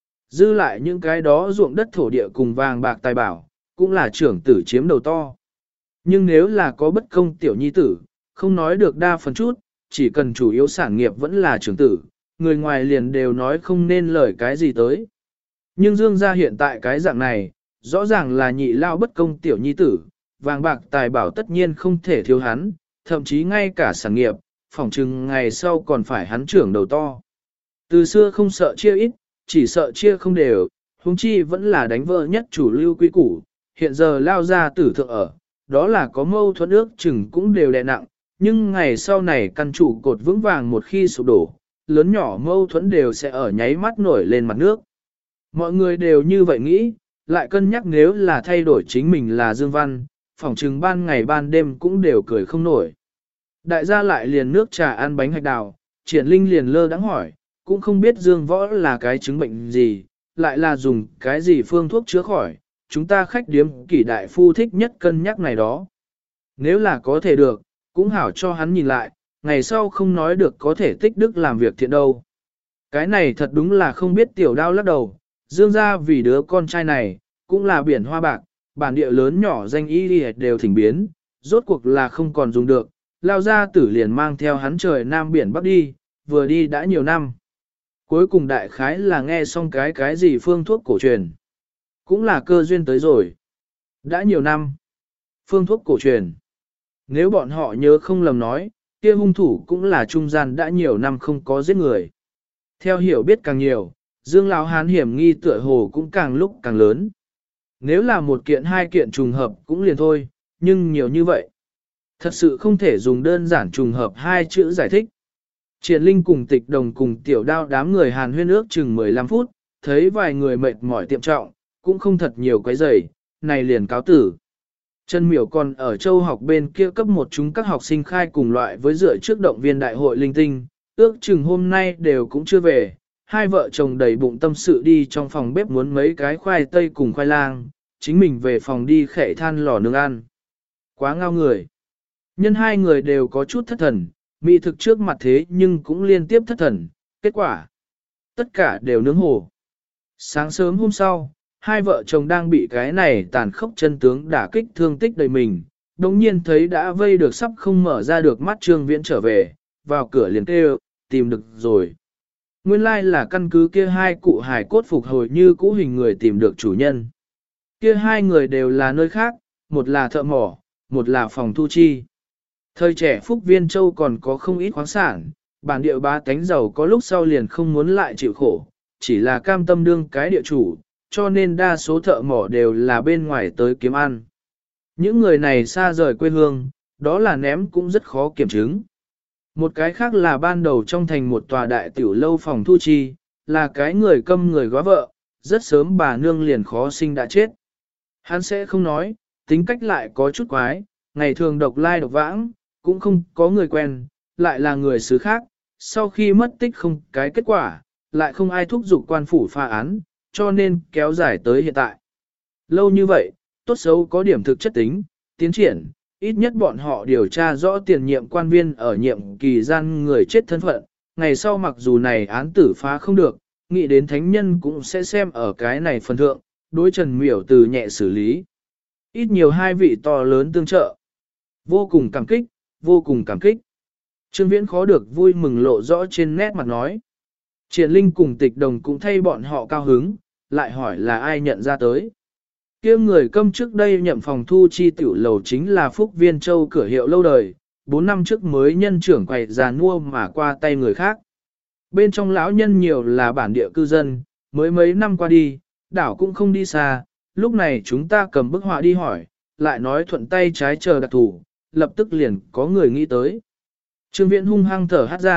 Dư lại những cái đó ruộng đất thổ địa cùng vàng bạc tài bảo, cũng là trưởng tử chiếm đầu to. Nhưng nếu là có bất công tiểu nhi tử, không nói được đa phần chút, chỉ cần chủ yếu sản nghiệp vẫn là trưởng tử, người ngoài liền đều nói không nên lời cái gì tới. Nhưng Dương gia hiện tại cái dạng này, rõ ràng là nhị lao bất công tiểu nhi tử, vàng bạc tài bảo tất nhiên không thể thiếu hắn, thậm chí ngay cả sản nghiệp, phỏng chừng ngày sau còn phải hắn trưởng đầu to. Từ xưa không sợ chia ít, chỉ sợ chia không đều, huống chi vẫn là đánh vỡ nhất chủ lưu quy củ, hiện giờ lao ra tử thượng ở, đó là có mâu thuẫn ước chừng cũng đều đè nặng, nhưng ngày sau này căn trụ cột vững vàng một khi sụp đổ, lớn nhỏ mâu thuẫn đều sẽ ở nháy mắt nổi lên mặt nước. Mọi người đều như vậy nghĩ, lại cân nhắc nếu là thay đổi chính mình là Dương Văn, phỏng chừng ban ngày ban đêm cũng đều cười không nổi. Đại gia lại liền nước trà ăn bánh hạch đào, Triển Linh liền lơ đãng hỏi, cũng không biết Dương Võ là cái chứng bệnh gì, lại là dùng cái gì phương thuốc chữa khỏi, chúng ta khách điếm kỷ đại phu thích nhất cân nhắc này đó. Nếu là có thể được, cũng hảo cho hắn nhìn lại, ngày sau không nói được có thể tích đức làm việc thiện đâu. Cái này thật đúng là không biết tiểu đao lắc đầu, Dương gia vì đứa con trai này, cũng là biển hoa bạc, bản địa lớn nhỏ danh y đều thỉnh biến, rốt cuộc là không còn dùng được, lao ra tử liền mang theo hắn trời nam biển bắc đi, vừa đi đã nhiều năm. Cuối cùng đại khái là nghe xong cái cái gì phương thuốc cổ truyền. Cũng là cơ duyên tới rồi. Đã nhiều năm. Phương thuốc cổ truyền. Nếu bọn họ nhớ không lầm nói, kia hung thủ cũng là trung gian đã nhiều năm không có giết người. Theo hiểu biết càng nhiều, Dương lão hán hiểm nghi tựa hồ cũng càng lúc càng lớn. Nếu là một kiện hai kiện trùng hợp cũng liền thôi, nhưng nhiều như vậy. Thật sự không thể dùng đơn giản trùng hợp hai chữ giải thích. Triển Linh cùng Tịch Đồng cùng tiểu đao đám người hàn huyên ước chừng mười lăm phút, thấy vài người mệt mỏi tiệm trọng, cũng không thật nhiều quấy rầy, này liền cáo tử. Trần Miểu còn ở châu học bên kia cấp một chúng các học sinh khai cùng loại với dựa trước động viên đại hội linh tinh, ước chừng hôm nay đều cũng chưa về, hai vợ chồng đầy bụng tâm sự đi trong phòng bếp muốn mấy cái khoai tây cùng khoai lang, chính mình về phòng đi khệ than lò nướng ăn. Quá ngao người. Nhân hai người đều có chút thất thần, mỹ thực trước mặt thế nhưng cũng liên tiếp thất thần, kết quả. Tất cả đều nướng hồ. Sáng sớm hôm sau, hai vợ chồng đang bị cái này tàn khốc chân tướng đả kích thương tích đầy mình, đồng nhiên thấy đã vây được sắp không mở ra được mắt Trương Viễn trở về, vào cửa liền kêu, tìm được rồi. Nguyên lai like là căn cứ kia hai cụ hài cốt phục hồi như cũ hình người tìm được chủ nhân. Kia hai người đều là nơi khác, một là thợ mỏ, một là phòng thu chi. Thời trẻ Phúc Viên Châu còn có không ít khoáng sản, bản địa ba tánh giàu có lúc sau liền không muốn lại chịu khổ, chỉ là cam tâm đương cái địa chủ, cho nên đa số thợ mỏ đều là bên ngoài tới kiếm ăn. Những người này xa rời quê hương, đó là ném cũng rất khó kiểm chứng. Một cái khác là ban đầu trong thành một tòa đại tiểu lâu phòng thu chi, là cái người câm người góa vợ, rất sớm bà nương liền khó sinh đã chết. Hắn sẽ không nói, tính cách lại có chút quái, ngày thường độc lai độc vãng, cũng không có người quen, lại là người xứ khác, sau khi mất tích không cái kết quả, lại không ai thúc giục quan phủ pha án, cho nên kéo dài tới hiện tại. Lâu như vậy, tốt xấu có điểm thực chất tính, tiến triển, ít nhất bọn họ điều tra rõ tiền nhiệm quan viên ở nhiệm kỳ gian người chết thân phận, ngày sau mặc dù này án tử phá không được, nghĩ đến thánh nhân cũng sẽ xem ở cái này phần thượng, đối Trần Miểu từ nhẹ xử lý. Ít nhiều hai vị to lớn tương trợ. Vô cùng cảm kích, vô cùng cảm kích. Trương Viễn khó được vui mừng lộ rõ trên nét mặt nói. Triển Linh cùng Tịch Đồng cũng thay bọn họ cao hứng, lại hỏi là ai nhận ra tới. Kia người câm trước đây nhậm phòng thu chi tiểu lầu chính là Phúc Viên Châu cửa hiệu lâu đời, bốn năm trước mới nhân trưởng quầy già nua mà qua tay người khác. Bên trong lão nhân nhiều là bản địa cư dân, mới mấy năm qua đi, đảo cũng không đi xa, lúc này chúng ta cầm bức họa đi hỏi, lại nói thuận tay trái chờ đặc thủ, lập tức liền có người nghĩ tới. Trương Viễn hung hăng thở hát ra,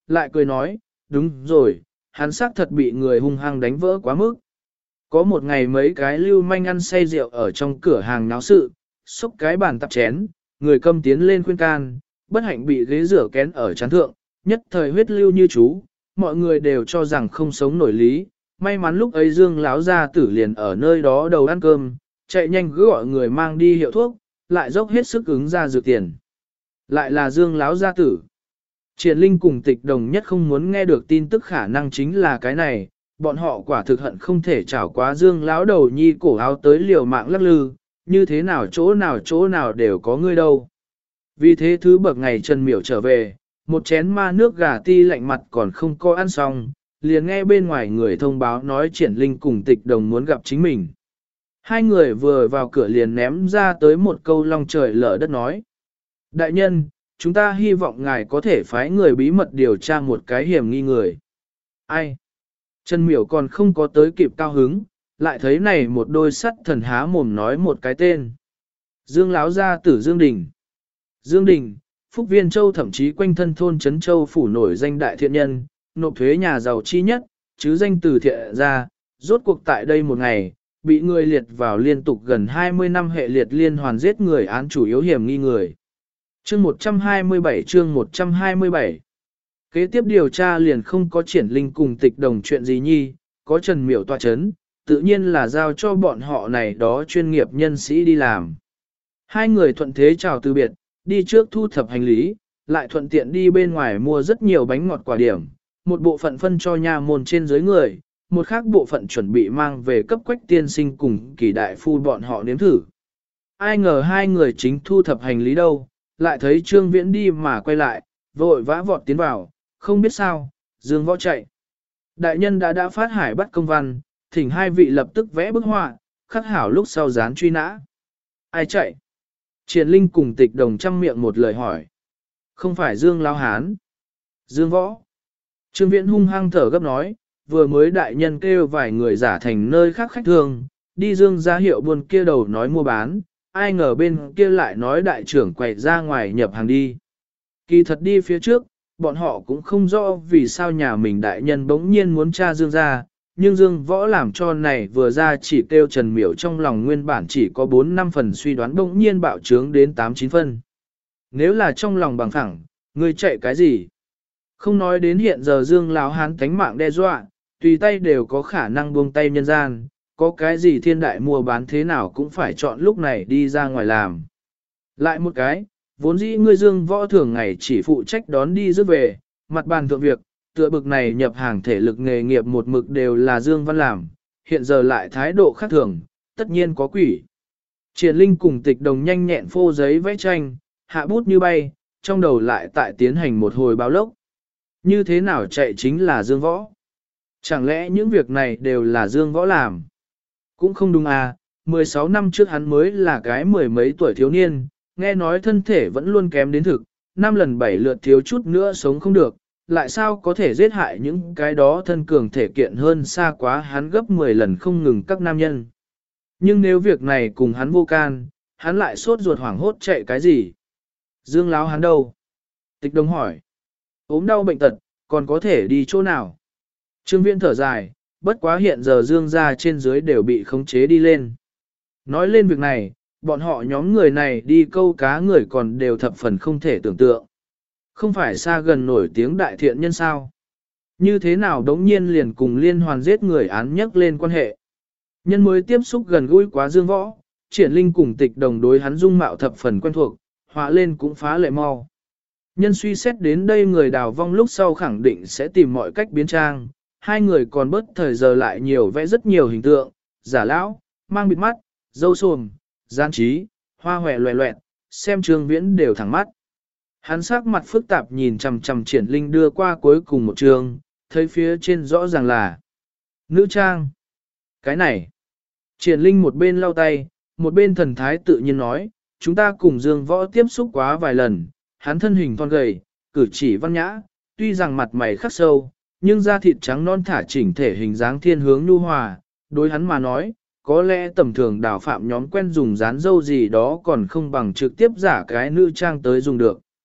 lại cười nói, đúng rồi, hắn xác thật bị người hung hăng đánh vỡ quá mức. Có một ngày mấy cái lưu manh ăn say rượu ở trong cửa hàng náo sự, xúc cái bàn tạp chén, người câm tiến lên khuyên can, bất hạnh bị ghế rửa kén ở chán thượng, nhất thời huyết lưu như chú, mọi người đều cho rằng không sống nổi lý. May mắn lúc ấy Dương lão gia tử liền ở nơi đó đầu ăn cơm, chạy nhanh cứ gọi người mang đi hiệu thuốc, lại dốc hết sức ứng ra dược tiền. Lại là Dương lão gia tử. Triển Linh cùng Tịch Đồng nhất không muốn nghe được tin tức khả năng chính là cái này, bọn họ quả thực hận không thể chảo quá Dương lão đầu nhi cổ áo tới liều mạng lắc lư, như thế nào chỗ nào chỗ nào đều có ngươi đâu. Vì thế thứ bậc ngày Trần Miểu trở về, một chén ma nước gà ti lạnh mặt còn không có ăn xong, liền nghe bên ngoài người thông báo nói Triển Linh cùng Tịch Đồng muốn gặp chính mình. Hai người vừa vào cửa liền ném ra tới một câu long trời lở đất nói. Đại nhân, chúng ta hy vọng ngài có thể phái người bí mật điều tra một cái hiểm nghi người. Ai? Trần Miểu còn không có tới kịp cao hứng, lại thấy này một đôi sắt thần há mồm nói một cái tên. Dương Láo gia tử Dương Đình. Dương Đình, Phúc Viên Châu thậm chí quanh thân thôn Trấn Châu phủ nổi danh đại thiện nhân, nộp thuế nhà giàu chi nhất, chứ danh từ thiện ra, rốt cuộc tại đây một ngày, bị người liệt vào liên tục gần hai mươi năm hệ liệt liên hoàn giết người án chủ yếu hiểm nghi người. Chương một trăm hai mươi bảy chương một trăm hai mươi bảy Kế tiếp điều tra liền không có Triển Linh cùng Tịch Đồng chuyện gì nhi, có Trần Miểu tọa chấn, tự nhiên là giao cho bọn họ này đó chuyên nghiệp nhân sĩ đi làm. Hai người thuận thế chào từ biệt, đi trước thu thập hành lý, lại thuận tiện đi bên ngoài mua rất nhiều bánh ngọt quả điểm, một bộ phận phân cho nhà môn trên dưới người, một khác bộ phận chuẩn bị mang về cấp quách tiên sinh cùng kỳ đại phu bọn họ nếm thử. Ai ngờ hai người chính thu thập hành lý đâu, lại thấy Trương Viễn đi mà quay lại, vội vã vọt tiến vào, không biết sao, Dương Võ chạy. Đại nhân đã đã phát hải bắt công văn, thỉnh hai vị lập tức vẽ bức họa, khắc hảo lúc sau dán truy nã. Ai chạy? Triển Linh cùng Tịch Đồng trăm miệng một lời hỏi. Không phải Dương Lao Hán. Dương Võ. Trương Viễn hung hăng thở gấp nói, vừa mới đại nhân kêu vài người giả thành nơi khác khách thường, đi Dương ra hiệu buôn kia đầu nói mua bán, ai ngờ bên kia lại nói đại trưởng quậy ra ngoài nhập hàng đi. Kỳ thật đi phía trước, bọn họ cũng không rõ vì sao nhà mình đại nhân bỗng nhiên muốn tra Dương ra, nhưng Dương Võ làm cho này vừa ra chỉ kêu Trần Miểu trong lòng nguyên bản chỉ có bốn năm phần suy đoán bỗng nhiên bạo trướng đến tám chín phân. Nếu là trong lòng bằng phẳng, ngươi chạy cái gì? Không nói đến hiện giờ Dương Lão Hán tánh mạng đe dọa, tùy tay đều có khả năng buông tay nhân gian, có cái gì thiên đại mua bán thế nào cũng phải chọn lúc này đi ra ngoài làm. Lại một cái, vốn dĩ ngươi Dương Võ thường ngày chỉ phụ trách đón đi rước về, mặt bàn thượng việc, tựa bực này nhập hàng thể lực nghề nghiệp một mực đều là Dương Văn làm, hiện giờ lại thái độ khác thường, tất nhiên có quỷ. Triển Linh cùng Tịch Đồng nhanh nhẹn phô giấy vẽ tranh, hạ bút như bay, trong đầu lại tại tiến hành một hồi báo lốc. Như thế nào chạy chính là Dương Võ? Chẳng lẽ những việc này đều là Dương Võ làm? Cũng không đúng à, mười sáu năm trước hắn mới là cái mười mấy tuổi thiếu niên, nghe nói thân thể vẫn luôn kém đến thực, năm lần bảy lượt thiếu chút nữa sống không được, lại sao có thể giết hại những cái đó thân cường thể kiện hơn xa quá hắn gấp mười lần không ngừng các nam nhân. Nhưng nếu việc này cùng hắn vô can, hắn lại sốt ruột hoảng hốt chạy cái gì? Dương Láo hắn đâu? Tịch Đồng hỏi. Ốm đau bệnh tật, còn có thể đi chỗ nào? Trương Viễn thở dài, bất quá hiện giờ Dương gia trên dưới đều bị khống chế đi lên. Nói lên việc này, bọn họ nhóm người này đi câu cá người còn đều thập phần không thể tưởng tượng. Không phải xa gần nổi tiếng đại thiện nhân sao? Như thế nào đống nhiên liền cùng liên hoàn giết người án nhắc lên quan hệ? Nhân mới tiếp xúc gần gũi quá Dương Võ, Triển Linh cùng Tịch Đồng đối hắn dung mạo thập phần quen thuộc, họa lên cũng phá lệ mau. Nhân suy xét đến đây người đào vong lúc sau khẳng định sẽ tìm mọi cách biến trang, hai người còn bớt thời giờ lại nhiều vẽ rất nhiều hình tượng, giả lão, mang bịt mắt, dâu sồm, gian trí, hoa hòe loẹ loẹt, xem Trương Viễn đều thẳng mắt. Hắn sắc mặt phức tạp nhìn chằm chằm Triển Linh đưa qua cuối cùng một trường, thấy phía trên rõ ràng là nữ trang. Cái này, Triển Linh một bên lau tay, một bên thần thái tự nhiên nói, chúng ta cùng Dương Võ tiếp xúc quá vài lần, hắn thân hình thon gầy, cử chỉ văn nhã, tuy rằng mặt mày khắc sâu, nhưng da thịt trắng non thả chỉnh thể hình dáng thiên hướng nhu hòa, đối hắn mà nói, có lẽ tầm thường đào phạm nhóm quen dùng dán dâu gì đó còn không bằng trực tiếp giả cái nữ trang tới dùng được.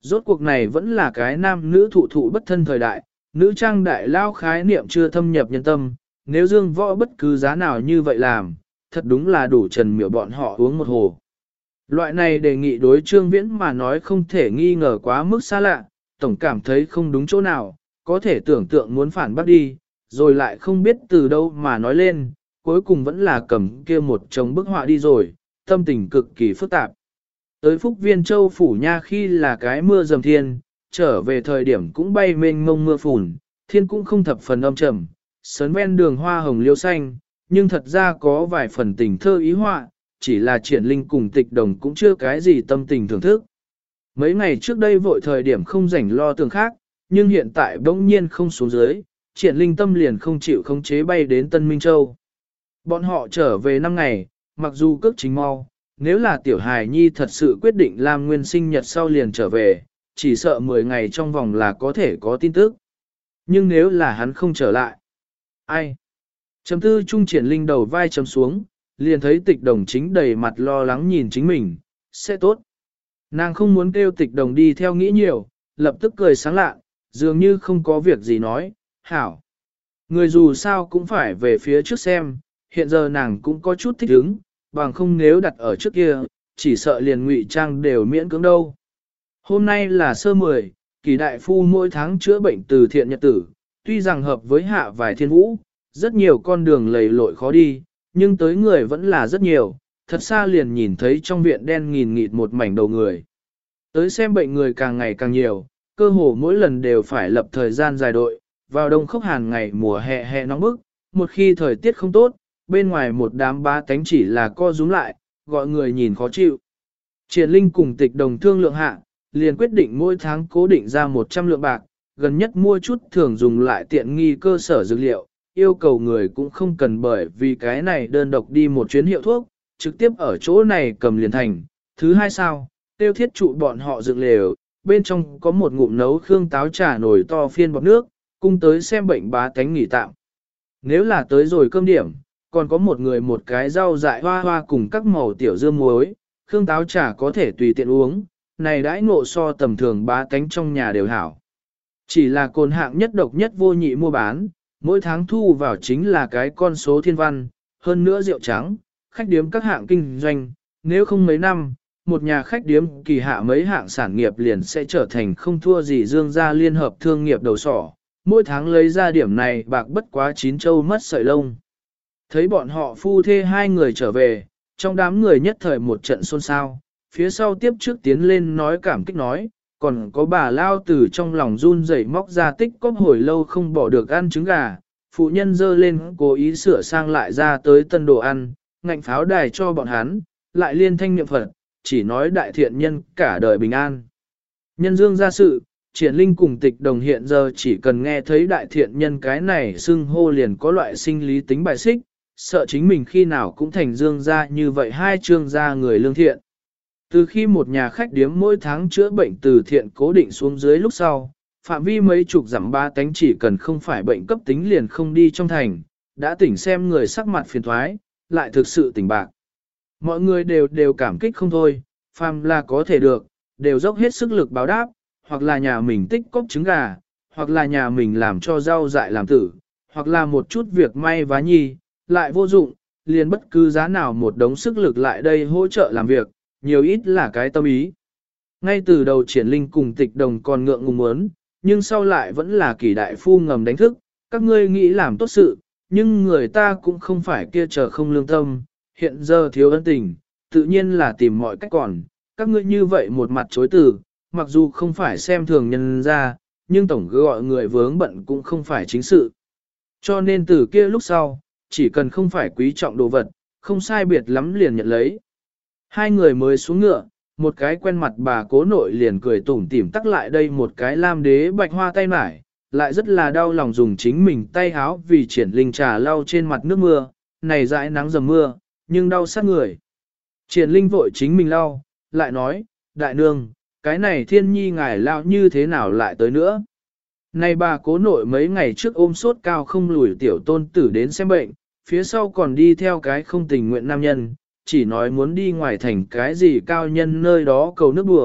Rốt cuộc này vẫn là cái nam nữ thụ thụ bất thân thời đại, nữ trang đại lao khái niệm chưa thâm nhập nhân tâm, nếu dương võ bất cứ giá nào như vậy làm, thật đúng là đủ trần miểu bọn họ uống một hồ. Loại này đề nghị đối Trương Viễn mà nói không thể nghi ngờ quá mức xa lạ, tổng cảm thấy không đúng chỗ nào, có thể tưởng tượng muốn phản bác đi, rồi lại không biết từ đâu mà nói lên, cuối cùng vẫn là cầm kia một chồng bức họa đi rồi, tâm tình cực kỳ phức tạp. Tới Phúc Viên Châu Phủ Nha khi là cái mưa dầm thiên, trở về thời điểm cũng bay mênh mông mưa phùn, thiên cũng không thập phần âm trầm, sớn ven đường hoa hồng liêu xanh, nhưng thật ra có vài phần tình thơ ý họa, chỉ là triển linh cùng tịch đồng cũng chưa cái gì tâm tình thưởng thức. Mấy ngày trước đây vội thời điểm không rảnh lo tưởng khác, nhưng hiện tại bỗng nhiên không xuống dưới, triển linh tâm liền không chịu khống chế bay đến Tân Minh Châu. Bọn họ trở về năm ngày, mặc dù cước chính mau, nếu là tiểu hài nhi thật sự quyết định làm nguyên sinh nhật sau liền trở về, chỉ sợ mười ngày trong vòng là có thể có tin tức. Nhưng nếu là hắn không trở lại, ai? Chấm tư trung triển linh đầu vai chấm xuống, liền thấy tịch đồng chính đầy mặt lo lắng nhìn chính mình, sẽ tốt. Nàng không muốn kêu tịch đồng đi theo nghĩ nhiều, lập tức cười sáng lạ, dường như không có việc gì nói, hảo. Người dù sao cũng phải về phía trước xem, hiện giờ nàng cũng có chút thích ứng, bằng không nếu đặt ở trước kia, chỉ sợ liền ngụy trang đều miễn cưỡng đâu. Hôm nay là sơ mười, kỳ đại phu mỗi tháng chữa bệnh từ thiện nhật tử, tuy rằng hợp với hạ vài thiên vũ, rất nhiều con đường lầy lội khó đi, nhưng tới người vẫn là rất nhiều, thật xa liền nhìn thấy trong viện đen nghìn nghịt một mảnh đầu người. Tới xem bệnh người càng ngày càng nhiều, cơ hồ mỗi lần đều phải lập thời gian dài đội, vào đông khốc hàn ngày mùa hè hè nóng bức, một khi thời tiết không tốt, bên ngoài một đám bá tánh chỉ là co rúm lại, gọi người nhìn khó chịu. Triển Linh cùng tịch đồng thương lượng hạ, liền quyết định mỗi tháng cố định ra một trăm lượng bạc, gần nhất mua chút thường dùng lại tiện nghi cơ sở dược liệu, yêu cầu người cũng không cần bởi vì cái này đơn độc đi một chuyến hiệu thuốc, trực tiếp ở chỗ này cầm liền thành. Thứ hai sao, tiêu thiết trụ bọn họ dựng lều, bên trong có một ngụm nấu khương táo trà nồi to phiên bọt nước, cung tới xem bệnh bá tánh nghỉ tạm. Nếu là tới rồi cơm điểm, còn có một người một cái rau dại hoa hoa cùng các màu tiểu dưa muối, khương táo trà có thể tùy tiện uống, này đãi ngộ so tầm thường bá tánh trong nhà đều hảo. Chỉ là cồn hạng nhất độc nhất vô nhị mua bán, mỗi tháng thu vào chính là cái con số thiên văn, hơn nữa rượu trắng, khách điếm các hạng kinh doanh, nếu không mấy năm, một nhà khách điếm kỳ hạ mấy hạng sản nghiệp liền sẽ trở thành không thua gì Dương gia liên hợp thương nghiệp đầu sỏ, mỗi tháng lấy ra điểm này bạc bất quá chín châu mất sợi lông. Thấy bọn họ phu thê hai người trở về, trong đám người nhất thời một trận xôn xao, phía sau tiếp trước tiến lên nói cảm kích nói, còn có bà lao từ trong lòng run rẩy móc ra tích cóp hồi lâu không bỏ được ăn trứng gà, phụ nhân dơ lên cố ý sửa sang lại ra tới tân đồ ăn, ngạnh pháo đài cho bọn hắn, lại liên thanh niệm Phật, chỉ nói đại thiện nhân cả đời bình an. Nhân dương ra sự, triển linh cùng tịch đồng hiện giờ chỉ cần nghe thấy đại thiện nhân cái này xưng hô liền có loại sinh lý tính bài xích, sợ chính mình khi nào cũng thành dương ra như vậy hai trương gia người lương thiện. Từ khi một nhà khách điếm mỗi tháng chữa bệnh từ thiện cố định xuống dưới lúc sau, phạm vi mấy chục dặm ba tánh chỉ cần không phải bệnh cấp tính liền không đi trong thành, đã tỉnh xem người sắc mặt phiền thoái, lại thực sự tỉnh bạc. Mọi người đều đều cảm kích không thôi, phàm là có thể được, đều dốc hết sức lực báo đáp, hoặc là nhà mình tích cóp trứng gà, hoặc là nhà mình làm cho rau dại làm tử, hoặc là một chút việc may vá nhi, lại vô dụng, liền bất cứ giá nào một đống sức lực lại đây hỗ trợ làm việc, nhiều ít là cái tâm ý. Ngay từ đầu triển linh cùng tịch đồng còn ngượng ngùng muốn, nhưng sau lại vẫn là kỳ đại phu ngầm đánh thức, các ngươi nghĩ làm tốt sự, nhưng người ta cũng không phải kia chờ không lương tâm, hiện giờ thiếu ân tình, tự nhiên là tìm mọi cách còn, các ngươi như vậy một mặt chối từ, mặc dù không phải xem thường nhân ra, nhưng tổng gọi người vướng bận cũng không phải chính sự. Cho nên từ kia lúc sau, chỉ cần không phải quý trọng đồ vật, không sai biệt lắm liền nhận lấy. Hai người mới xuống ngựa, một cái quen mặt bà cố nội liền cười tủm tỉm tắc lại đây một cái lam đế bạch hoa tay mải, lại rất là đau lòng dùng chính mình tay háo vì triển linh trà lau trên mặt nước mưa, này dãi nắng dầm mưa, nhưng đau sát người. Triển linh vội chính mình lau, lại nói, đại nương, cái này thiên nhi ngài lao như thế nào lại tới nữa. Này bà cố nội mấy ngày trước ôm sốt cao không lùi tiểu tôn tử đến xem bệnh, phía sau còn đi theo cái không tình nguyện nam nhân, chỉ nói muốn đi ngoài thành cái gì cao nhân nơi đó cầu nước đùa,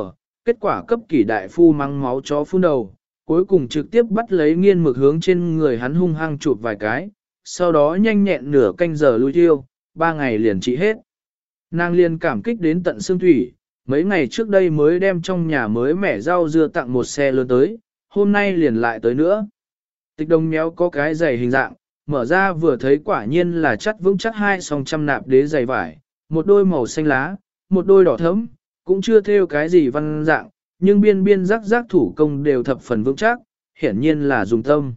kết quả cấp kỷ đại phu mắng máu chó phun đầu, cuối cùng trực tiếp bắt lấy nghiên mực hướng trên người hắn hung hăng chụp vài cái, sau đó nhanh nhẹn nửa canh giờ lui thiêu, ba ngày liền trị hết. Nàng liền cảm kích đến tận xương thủy, mấy ngày trước đây mới đem trong nhà mới mẻ rau dưa tặng một xe lớn tới, hôm nay liền lại tới nữa. Tịch đồng méo có cái giày hình dạng, mở ra vừa thấy quả nhiên là chắc vững chắc hai song trăm nạp đế giày vải, một đôi màu xanh lá, một đôi đỏ thẫm, cũng chưa thêu cái gì văn dạng, nhưng biên biên rắc rắc thủ công đều thập phần vững chắc, hiển nhiên là dùng tâm.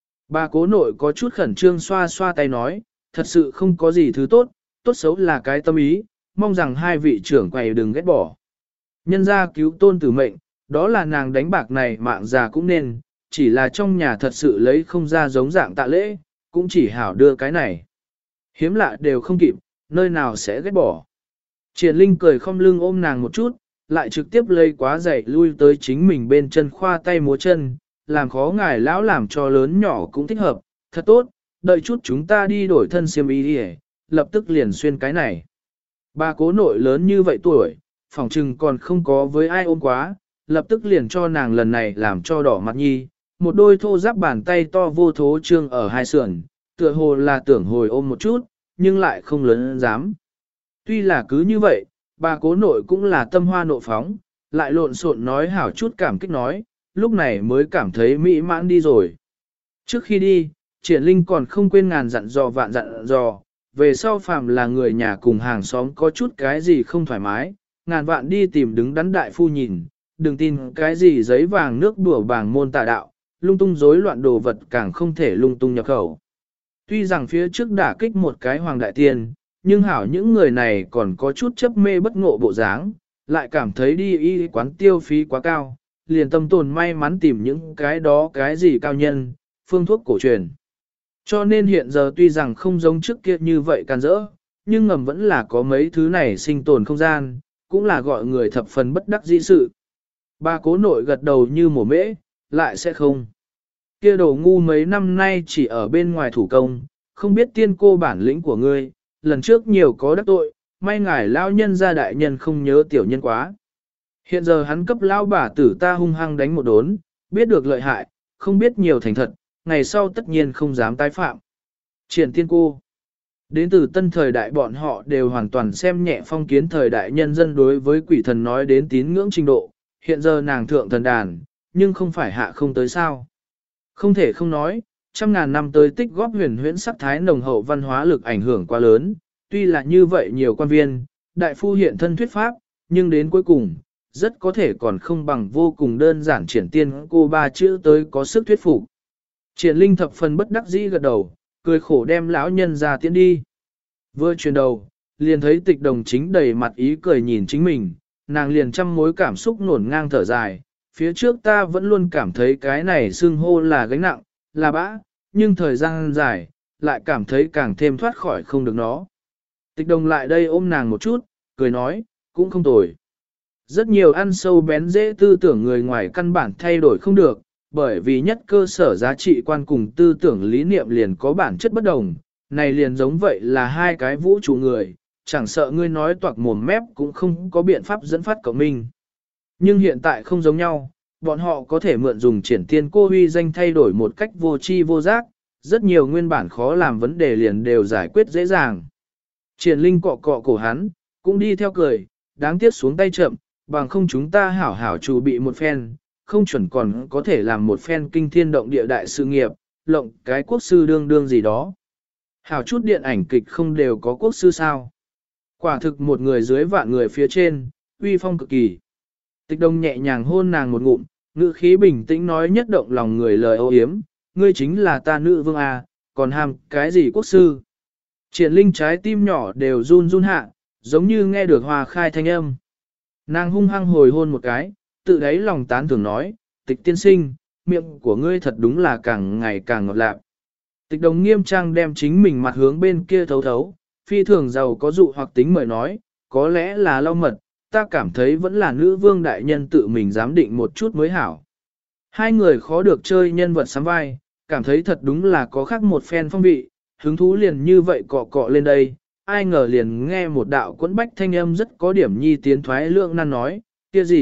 Bà cố nội có chút khẩn trương xoa xoa tay nói, thật sự không có gì thứ tốt, tốt xấu là cái tâm ý, mong rằng hai vị trưởng quầy đừng ghét bỏ. Nhân ra cứu tôn tử mệnh, đó là nàng đánh bạc này mạng già cũng nên, chỉ là trong nhà thật sự lấy không ra giống dạng tạ lễ, cũng chỉ hảo đưa cái này. Hiếm lạ đều không kịp, nơi nào sẽ ghét bỏ. Triển Linh cười không lưng ôm nàng một chút, lại trực tiếp lấy quá dậy lui tới chính mình bên chân khoa tay múa chân, làm khó ngài lão làm cho lớn nhỏ cũng thích hợp, thật tốt, đợi chút chúng ta đi đổi thân xiêm y đi, lập tức liền xuyên cái này. Bà cố nội lớn như vậy tuổi, phòng trừng còn không có với ai ôm quá, lập tức liền cho nàng lần này làm cho đỏ mặt nhi, một đôi thô giáp bàn tay to vô thố trương ở hai sườn, tựa hồ là tưởng hồi ôm một chút, nhưng lại không lớn dám. Tuy là cứ như vậy, bà cố nội cũng là tâm hoa nộ phóng, lại lộn xộn nói hảo chút cảm kích nói, lúc này mới cảm thấy mỹ mãn đi rồi. Trước khi đi, Triển Linh còn không quên ngàn dặn dò vạn dặn dò, về sau phàm là người nhà cùng hàng xóm có chút cái gì không thoải mái, ngàn vạn đi tìm đứng đắn đại phu nhìn, đừng tin cái gì giấy vàng nước đùa bảng môn tà đạo, lung tung rối loạn đồ vật càng không thể lung tung nhập khẩu. Tuy rằng phía trước đả kích một cái hoàng đại tiên, nhưng hảo những người này còn có chút chấp mê bất ngộ bộ dáng, lại cảm thấy đi y quán tiêu phí quá cao, liền tâm tồn may mắn tìm những cái đó cái gì cao nhân, phương thuốc cổ truyền. Cho nên hiện giờ tuy rằng không giống trước kia như vậy can dỡ, nhưng ngầm vẫn là có mấy thứ này sinh tồn không gian, cũng là gọi người thập phần bất đắc dĩ sự. Ba cố nội gật đầu như mổ mễ, lại sẽ không. Kia đồ ngu mấy năm nay chỉ ở bên ngoài thủ công, không biết tiên cô bản lĩnh của ngươi, lần trước nhiều có đắc tội, may ngài lao nhân ra đại nhân không nhớ tiểu nhân quá. Hiện giờ hắn cấp lao bà tử ta hung hăng đánh một đốn, biết được lợi hại, không biết nhiều thành thật, ngày sau tất nhiên không dám tái phạm. Triển tiên cô. Đến từ tân thời đại bọn họ đều hoàn toàn xem nhẹ phong kiến thời đại nhân dân đối với quỷ thần nói đến tín ngưỡng trình độ, hiện giờ nàng thượng thần đàn, nhưng không phải hạ không tới sao. Không thể không nói, trăm ngàn năm tới tích góp huyền huyễn sắc thái nồng hậu văn hóa lực ảnh hưởng quá lớn, tuy là như vậy nhiều quan viên, đại phu hiện thân thuyết pháp, nhưng đến cuối cùng, rất có thể còn không bằng vô cùng đơn giản triển tiên cô ba chữ tới có sức thuyết phục. Triển Linh thập phần bất đắc dĩ gật đầu, cười khổ đem lão nhân ra tiến đi. Vừa chuyển đầu, liền thấy tịch đồng chính đầy mặt ý cười nhìn chính mình, nàng liền trăm mối cảm xúc nổn ngang thở dài, phía trước ta vẫn luôn cảm thấy cái này xưng hô là gánh nặng, là bã, nhưng thời gian dài, lại cảm thấy càng thêm thoát khỏi không được nó. Tịch đồng lại đây ôm nàng một chút, cười nói, cũng không tồi. Rất nhiều ăn sâu bén dễ tư tưởng người ngoài căn bản thay đổi không được, bởi vì nhất cơ sở giá trị quan cùng tư tưởng lý niệm liền có bản chất bất đồng, này liền giống vậy là hai cái vũ trụ người, chẳng sợ ngươi nói toạc mồm mép cũng không có biện pháp dẫn phát cộng minh. Nhưng hiện tại không giống nhau, bọn họ có thể mượn dùng triển tiên cô huy danh thay đổi một cách vô tri vô giác, rất nhiều nguyên bản khó làm vấn đề liền đều giải quyết dễ dàng. Triển Linh cọ cọ cổ hắn, cũng đi theo cười, đáng tiếc xuống tay chậm, bằng không chúng ta hảo hảo chủ bị một phen, không chuẩn còn có thể làm một phen kinh thiên động địa đại sự nghiệp, lộng cái quốc sư đương đương gì đó. Hảo chút điện ảnh kịch không đều có quốc sư sao. Quả thực một người dưới vạn người phía trên, uy phong cực kỳ. Tịch Đông nhẹ nhàng hôn nàng một ngụm, ngữ khí bình tĩnh nói nhất động lòng người lời ô yếm, ngươi chính là ta nữ vương à, còn ham cái gì quốc sư. Triển Linh trái tim nhỏ đều run run hạ, giống như nghe được hòa khai thanh âm. Nàng hung hăng hồi hôn một cái, tự đáy lòng tán thưởng nói, tịch tiên sinh, miệng của ngươi thật đúng là càng ngày càng ngọt lạp. Tịch Đồng nghiêm trang đem chính mình mặt hướng bên kia thấu thấu, phi thường giàu có dụ hoặc tính mời nói, có lẽ là lau mật, ta cảm thấy vẫn là nữ vương đại nhân tự mình giám định một chút mới hảo. Hai người khó được chơi nhân vật sắm vai, cảm thấy thật đúng là có khác một phen phong vị, hứng thú liền như vậy cọ cọ lên đây, ai ngờ liền nghe một đạo quẫn bách thanh âm rất có điểm nhi tiến thoái lượng nan nói, kia gì,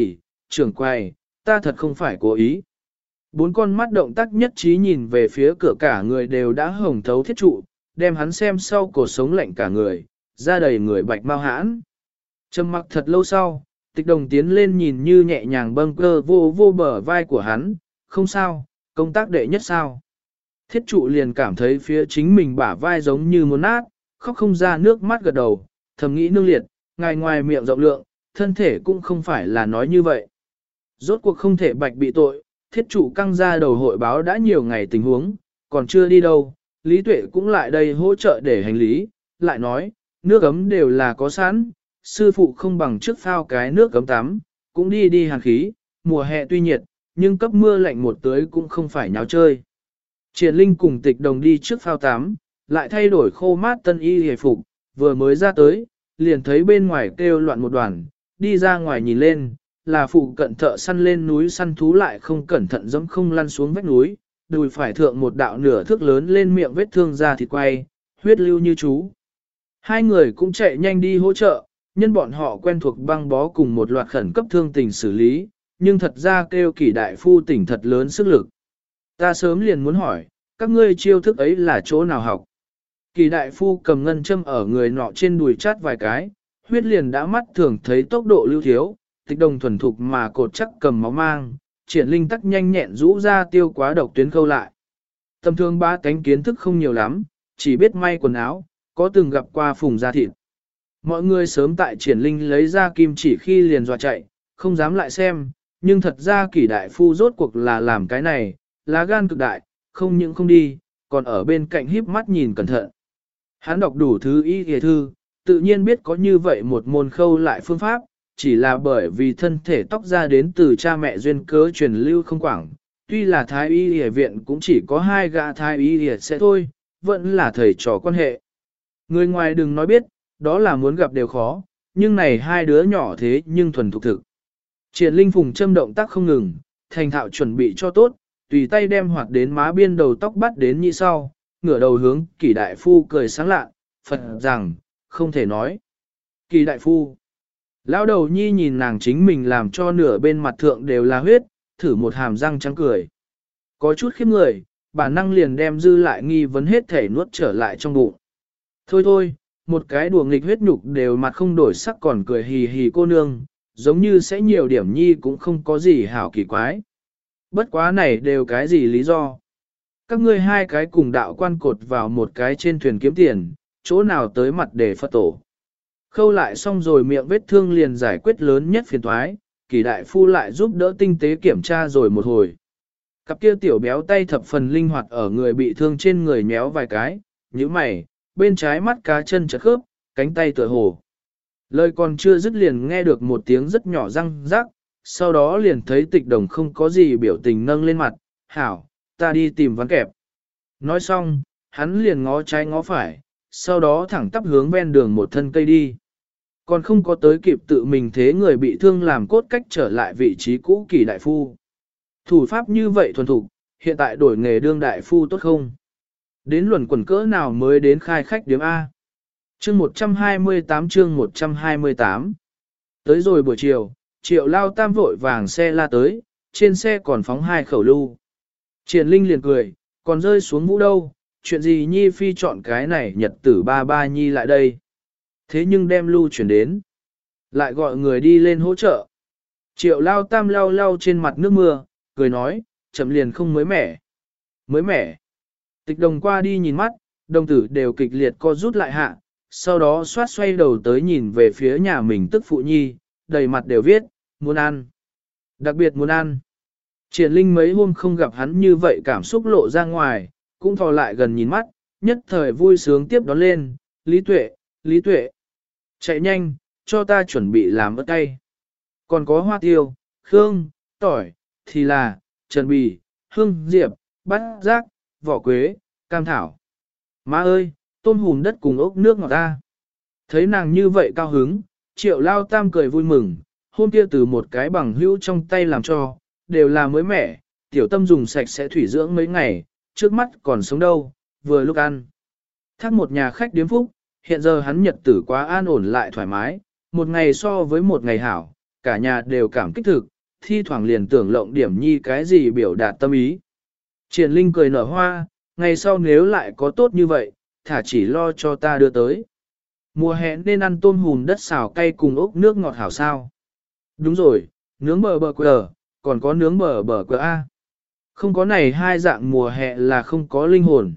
trưởng quầy, ta thật không phải cố ý. Bốn con mắt động tác nhất trí nhìn về phía cửa, cả người đều đã hồng thấu thiết trụ, đem hắn xem sau cổ sống lạnh cả người, ra đầy người bạch mau hãn. Trầm mặc thật lâu sau, Tịch Đồng tiến lên nhìn như nhẹ nhàng bâng cơ vô vô bờ vai của hắn, không sao, công tác đệ nhất sao. Thiết trụ liền cảm thấy phía chính mình bả vai giống như muốn nát, khóc không ra nước mắt gật đầu, thầm nghĩ nương liệt, ngài ngoài miệng rộng lượng, thân thể cũng không phải là nói như vậy. Rốt cuộc không thể bạch bị tội, thiết trụ căng ra đầu hội báo đã nhiều ngày tình huống, còn chưa đi đâu, Lý Tuệ cũng lại đây hỗ trợ để hành lý, lại nói, nước ấm đều là có sẵn, sư phụ không bằng trước phao cái nước ấm tắm, cũng đi đi hàn khí, mùa hè tuy nhiệt, nhưng cấp mưa lạnh một tới cũng không phải nháo chơi. Triển Linh cùng Tịch Đồng đi trước phao tắm, lại thay đổi khô mát tân y hề phục, vừa mới ra tới, liền thấy bên ngoài kêu loạn một đoàn, đi ra ngoài nhìn lên, là phụ cận thợ săn lên núi săn thú lại không cẩn thận dẫm không lăn xuống vách núi, đùi phải thượng một đạo nửa thước lớn lên miệng vết thương ra thịt quay, huyết lưu như chú. Hai người cũng chạy nhanh đi hỗ trợ, nhân bọn họ quen thuộc băng bó cùng một loạt khẩn cấp thương tình xử lý, nhưng thật ra kêu Kỷ đại phu tỉnh thật lớn sức lực. Ta sớm liền muốn hỏi, các ngươi chiêu thức ấy là chỗ nào học? Kỷ đại phu cầm ngân châm ở người nọ trên đùi chát vài cái, huyết liền đã mắt thường thấy tốc độ lưu thiếu, Tịch Đồng thuần thục mà cột chắc cầm máu mang, Triển Linh tắc nhanh nhẹn rũ ra tiêu quá độc tuyến khâu lại. Tầm thường ba cánh kiến thức không nhiều lắm, chỉ biết may quần áo, có từng gặp qua phùng da thịt. Mọi người sớm tại Triển Linh lấy ra kim chỉ khi liền dọa chạy, không dám lại xem, nhưng thật ra Kỷ đại phu rốt cuộc là làm cái này, lá gan cực đại, không những không đi, còn ở bên cạnh híp mắt nhìn cẩn thận. Hắn đọc đủ thứ y y thư, tự nhiên biết có như vậy một môn khâu lại phương pháp, chỉ là bởi vì thân thể tóc ra đến từ cha mẹ duyên cớ truyền lưu không quảng. Tuy là thái y y viện cũng chỉ có hai gã thái y y sẽ thôi, vẫn là thầy trò quan hệ. Người ngoài đừng nói biết, đó là muốn gặp đều khó, nhưng này hai đứa nhỏ thế nhưng thuần thục thực. Triển Linh phùng châm động tác không ngừng, thành thạo chuẩn bị cho tốt, tùy tay đem hoạt đến má biên đầu tóc bắt đến như sau, ngửa đầu hướng Kỷ đại phu cười sáng lạ, Phật rằng, không thể nói. Kỷ đại phu. Lão đầu nhi nhìn nàng chính mình làm cho nửa bên mặt thượng đều là huyết, thử một hàm răng trắng cười. Có chút khiếp người, bản năng liền đem dư lại nghi vấn hết thể nuốt trở lại trong bụng. Thôi thôi, một cái đùa nghịch huyết nhục đều mặt không đổi sắc còn cười hì hì cô nương, giống như sẽ nhiều điểm nhi cũng không có gì hảo kỳ quái. Bất quá này đều cái gì lý do? Các ngươi hai cái cùng đạo quan cột vào một cái trên thuyền kiếm tiền, chỗ nào tới mặt để Phật tổ. Khâu lại xong rồi miệng vết thương liền giải quyết lớn nhất phiền toái, Kỷ đại phu lại giúp đỡ tinh tế kiểm tra rồi một hồi. Cặp kia tiểu béo tay thập phần linh hoạt ở người bị thương trên người nhéo vài cái, như mày, bên trái mắt cá chân chật khớp, cánh tay tựa hồ. Lời còn chưa dứt liền nghe được một tiếng rất nhỏ răng rắc, sau đó liền thấy Tịch Đồng không có gì biểu tình nâng lên mặt, hảo, ta đi tìm ván kẹp. Nói xong, hắn liền ngó trái ngó phải, sau đó thẳng tắp hướng ven đường một thân cây đi. Còn không có tới kịp tự mình thế người bị thương làm cốt cách trở lại vị trí cũ Kỷ đại phu. Thủ pháp như vậy thuần thục, hiện tại đổi nghề đương đại phu tốt không? Đến luẩn quẩn cỡ nào mới đến khai khách điếm A? Chương một trăm hai mươi tám chương một trăm hai mươi tám. Tới rồi buổi chiều, Triệu Lao Tam vội vàng xe la tới, trên xe còn phóng hai khẩu lưu. Triển Linh liền cười, còn rơi xuống vũ đâu, chuyện gì Nhi Phi chọn cái này nhật tử ba ba Nhi lại đây. Thế nhưng đem lưu chuyển đến, lại gọi người đi lên hỗ trợ. Triệu Lao Tam lau lau trên mặt nước mưa, cười nói, chậm liền không mới mẻ. Mới mẻ. Tịch Đồng qua đi nhìn mắt, đồng tử đều kịch liệt co rút lại hạ, sau đó xoát xoay đầu tới nhìn về phía nhà mình tức phụ nhi, đầy mặt đều viết, muốn ăn. Đặc biệt muốn ăn. Triển Linh mấy hôm không gặp hắn như vậy cảm xúc lộ ra ngoài, cũng thò lại gần nhìn mắt, nhất thời vui sướng tiếp đón lên, Lý Tuệ, Lý Tuệ. Chạy nhanh, cho ta chuẩn bị làm ớt cay. Còn có hoa tiêu, khương, tỏi, thì là, trần bì, hương, diệp, bát giác, vỏ quế, cam thảo. Má ơi, tôm hùm đất cùng ốc nước ngọt ta. Thấy nàng như vậy cao hứng, Triệu Lao Tam cười vui mừng, hôm kia từ một cái bằng hữu trong tay làm cho, đều là mới mẻ, tiểu tâm dùng sạch sẽ thủy dưỡng mấy ngày, trước mắt còn sống đâu, vừa lúc ăn. Thác một nhà khách điếm phúc, hiện giờ hắn nhật tử quá an ổn lại thoải mái, một ngày so với một ngày hảo, cả nhà đều cảm kích thực, thi thoảng liền tưởng lộng điểm nhi cái gì biểu đạt tâm ý. Triển Linh cười nở hoa, ngày sau nếu lại có tốt như vậy, thả chỉ lo cho ta đưa tới. Mùa hè nên ăn tôm hùm đất xào cay cùng ốc nước ngọt hảo sao. Đúng rồi, nướng bờ bờ quờ, còn có nướng bờ bờ quờ A. Không có này hai dạng mùa hè là không có linh hồn.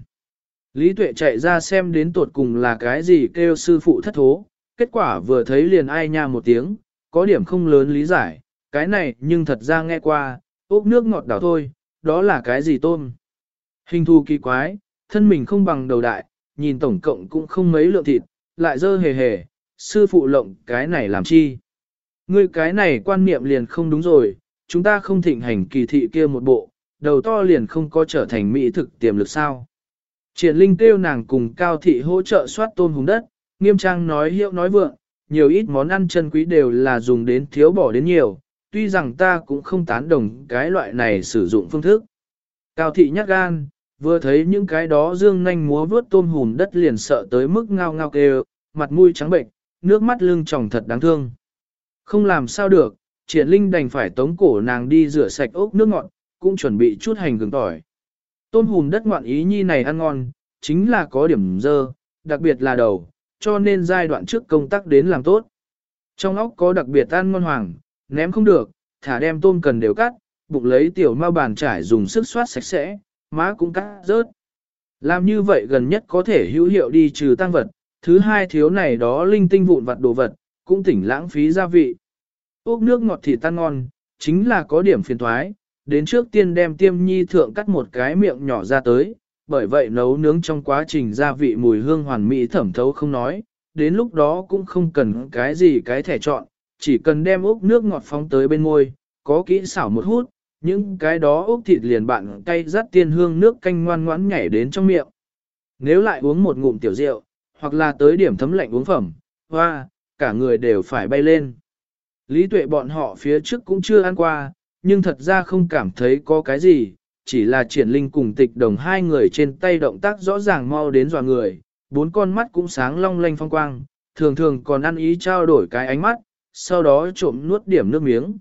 Lý Tuệ chạy ra xem đến tột cùng là cái gì kêu sư phụ thất thố, kết quả vừa thấy liền ai nha một tiếng, có điểm không lớn lý giải, cái này nhưng thật ra nghe qua, ốc nước ngọt đảo thôi, đó là cái gì tôm. Hình thù kỳ quái, thân mình không bằng đầu đại, nhìn tổng cộng cũng không mấy lượng thịt, lại dơ hề hề, sư phụ lộng cái này làm chi. Ngươi cái này quan niệm liền không đúng rồi, chúng ta không thịnh hành kỳ thị kia một bộ, đầu to liền không có trở thành mỹ thực tiềm lực sao. Triển Linh kêu nàng cùng Cao Thị hỗ trợ soát tôm hùm đất, nghiêm trang nói hiệu nói vượng, nhiều ít món ăn chân quý đều là dùng đến thiếu bỏ đến nhiều, tuy rằng ta cũng không tán đồng cái loại này sử dụng phương thức. Cao Thị nhát gan, vừa thấy những cái đó dương nanh múa vướt tôm hùm đất liền sợ tới mức ngao ngao kêu, mặt mũi trắng bệnh, nước mắt lưng tròng thật đáng thương. Không làm sao được, Triển Linh đành phải tống cổ nàng đi rửa sạch ốc nước ngọt, cũng chuẩn bị chút hành gừng tỏi. Tôm hùm đất ngoạn ý nhi này ăn ngon, chính là có điểm dơ, đặc biệt là đầu, cho nên giai đoạn trước công tác đến làm tốt. Trong óc có đặc biệt ăn ngon hoàng, ném không được, thả đem tôm cần đều cắt, bụng lấy tiểu mao bàn trải dùng sức xoát sạch sẽ, má cũng cắt rớt. Làm như vậy gần nhất có thể hữu hiệu đi trừ tăng vật, thứ hai thiếu này đó linh tinh vụn vặt đồ vật, cũng tỉnh lãng phí gia vị. Ốc nước ngọt thì tan ngon, chính là có điểm phiền thoái, đến trước tiên đem tiêm nhi thượng cắt một cái miệng nhỏ ra tới, bởi vậy nấu nướng trong quá trình gia vị mùi hương hoàn mỹ thẩm thấu không nói, đến lúc đó cũng không cần cái gì cái thẻ chọn, chỉ cần đem ốc nước ngọt phóng tới bên môi, có kỹ xảo một hút, những cái đó ốc thịt liền bạn cay rắt tiên hương nước canh ngoan ngoãn nhảy đến trong miệng. Nếu lại uống một ngụm tiểu rượu, hoặc là tới điểm thấm lạnh uống phẩm, hoa, cả người đều phải bay lên. Lý Tuệ bọn họ phía trước cũng chưa ăn qua, nhưng thật ra không cảm thấy có cái gì, chỉ là Triển Linh cùng Tịch Đồng hai người trên tay động tác rõ ràng mau đến dọa người, bốn con mắt cũng sáng long lanh phong quang, thường thường còn ăn ý trao đổi cái ánh mắt, sau đó trộm nuốt điểm nước miếng.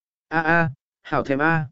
A a, hảo thèm a.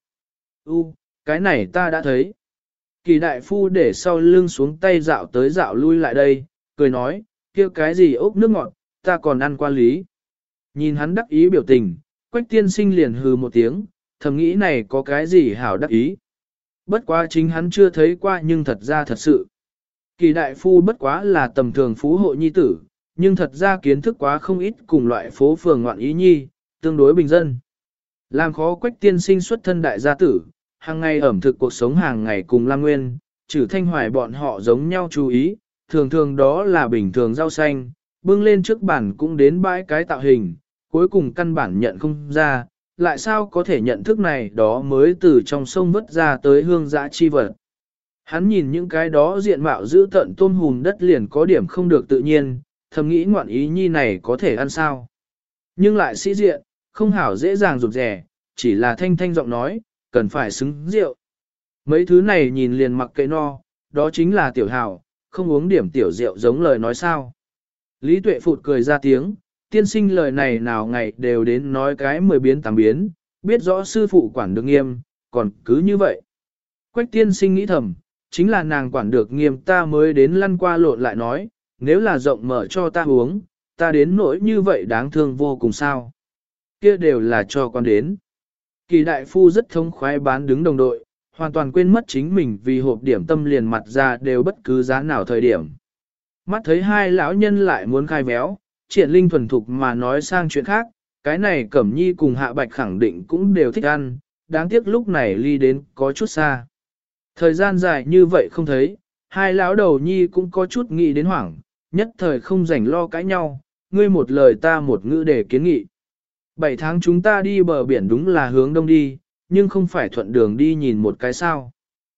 U, cái này ta đã thấy. Kỳ đại phu để sau lưng xuống tay dạo tới dạo lui lại đây, cười nói, kia cái gì ốc nước ngọt, ta còn ăn qua lý. Nhìn hắn đắc ý biểu tình, Quách tiên sinh liền hừ một tiếng, thầm nghĩ này có cái gì hảo đắc ý. Bất quá chính hắn chưa thấy qua nhưng thật ra thật sự. Kỳ đại phu bất quá là tầm thường phú hộ nhi tử, nhưng thật ra kiến thức quá không ít cùng loại phố phường ngoạn ý nhi, tương đối bình dân. Làm khó Quách tiên sinh xuất thân đại gia tử, hàng ngày ẩm thực cuộc sống hàng ngày cùng Lam Nguyên, trừ Thanh Hoài bọn họ giống nhau chú ý, thường thường đó là bình thường rau xanh, bưng lên trước bàn cũng đến bãi cái tạo hình, cuối cùng căn bản nhận không ra, lại sao có thể nhận thức này đó mới từ trong sông vứt ra tới hương dã chi vật. Hắn nhìn những cái đó diện mạo giữ tận tôm hùm đất liền có điểm không được tự nhiên, thầm nghĩ ngoạn ý nhi này có thể ăn sao. Nhưng lại sĩ diện, không hảo dễ dàng rụt rẻ, chỉ là thanh thanh giọng nói, cần phải xứng rượu. Mấy thứ này nhìn liền mặc kệ no, đó chính là tiểu hảo, không uống điểm tiểu rượu giống lời nói sao. Lý Tuệ phụt cười ra tiếng, tiên sinh lời này nào ngày đều đến nói cái mười biến tám biến, biết rõ sư phụ quản được nghiêm, còn cứ như vậy. Quách tiên sinh nghĩ thầm, chính là nàng quản được nghiêm ta mới đến lăn qua lộn lại nói, nếu là rộng mở cho ta uống, ta đến nỗi như vậy đáng thương vô cùng sao. Kia đều là cho con đến. Kỳ đại phu rất thông khoái bán đứng đồng đội, hoàn toàn quên mất chính mình vì hộp điểm tâm liền mặt ra đều bất cứ giá nào thời điểm. Mắt thấy hai lão nhân lại muốn khai véo, Triển Linh thuần thục mà nói sang chuyện khác, cái này Cẩm Nhi cùng Hạ Bạch khẳng định cũng đều thích ăn, đáng tiếc lúc này ly đến có chút xa. Thời gian dài như vậy không thấy, hai lão đầu Nhi cũng có chút nghĩ đến hoảng, nhất thời không rảnh lo cãi nhau, ngươi một lời ta một ngữ để kiến nghị. Bảy tháng chúng ta đi bờ biển đúng là hướng đông đi, nhưng không phải thuận đường đi nhìn một cái sao.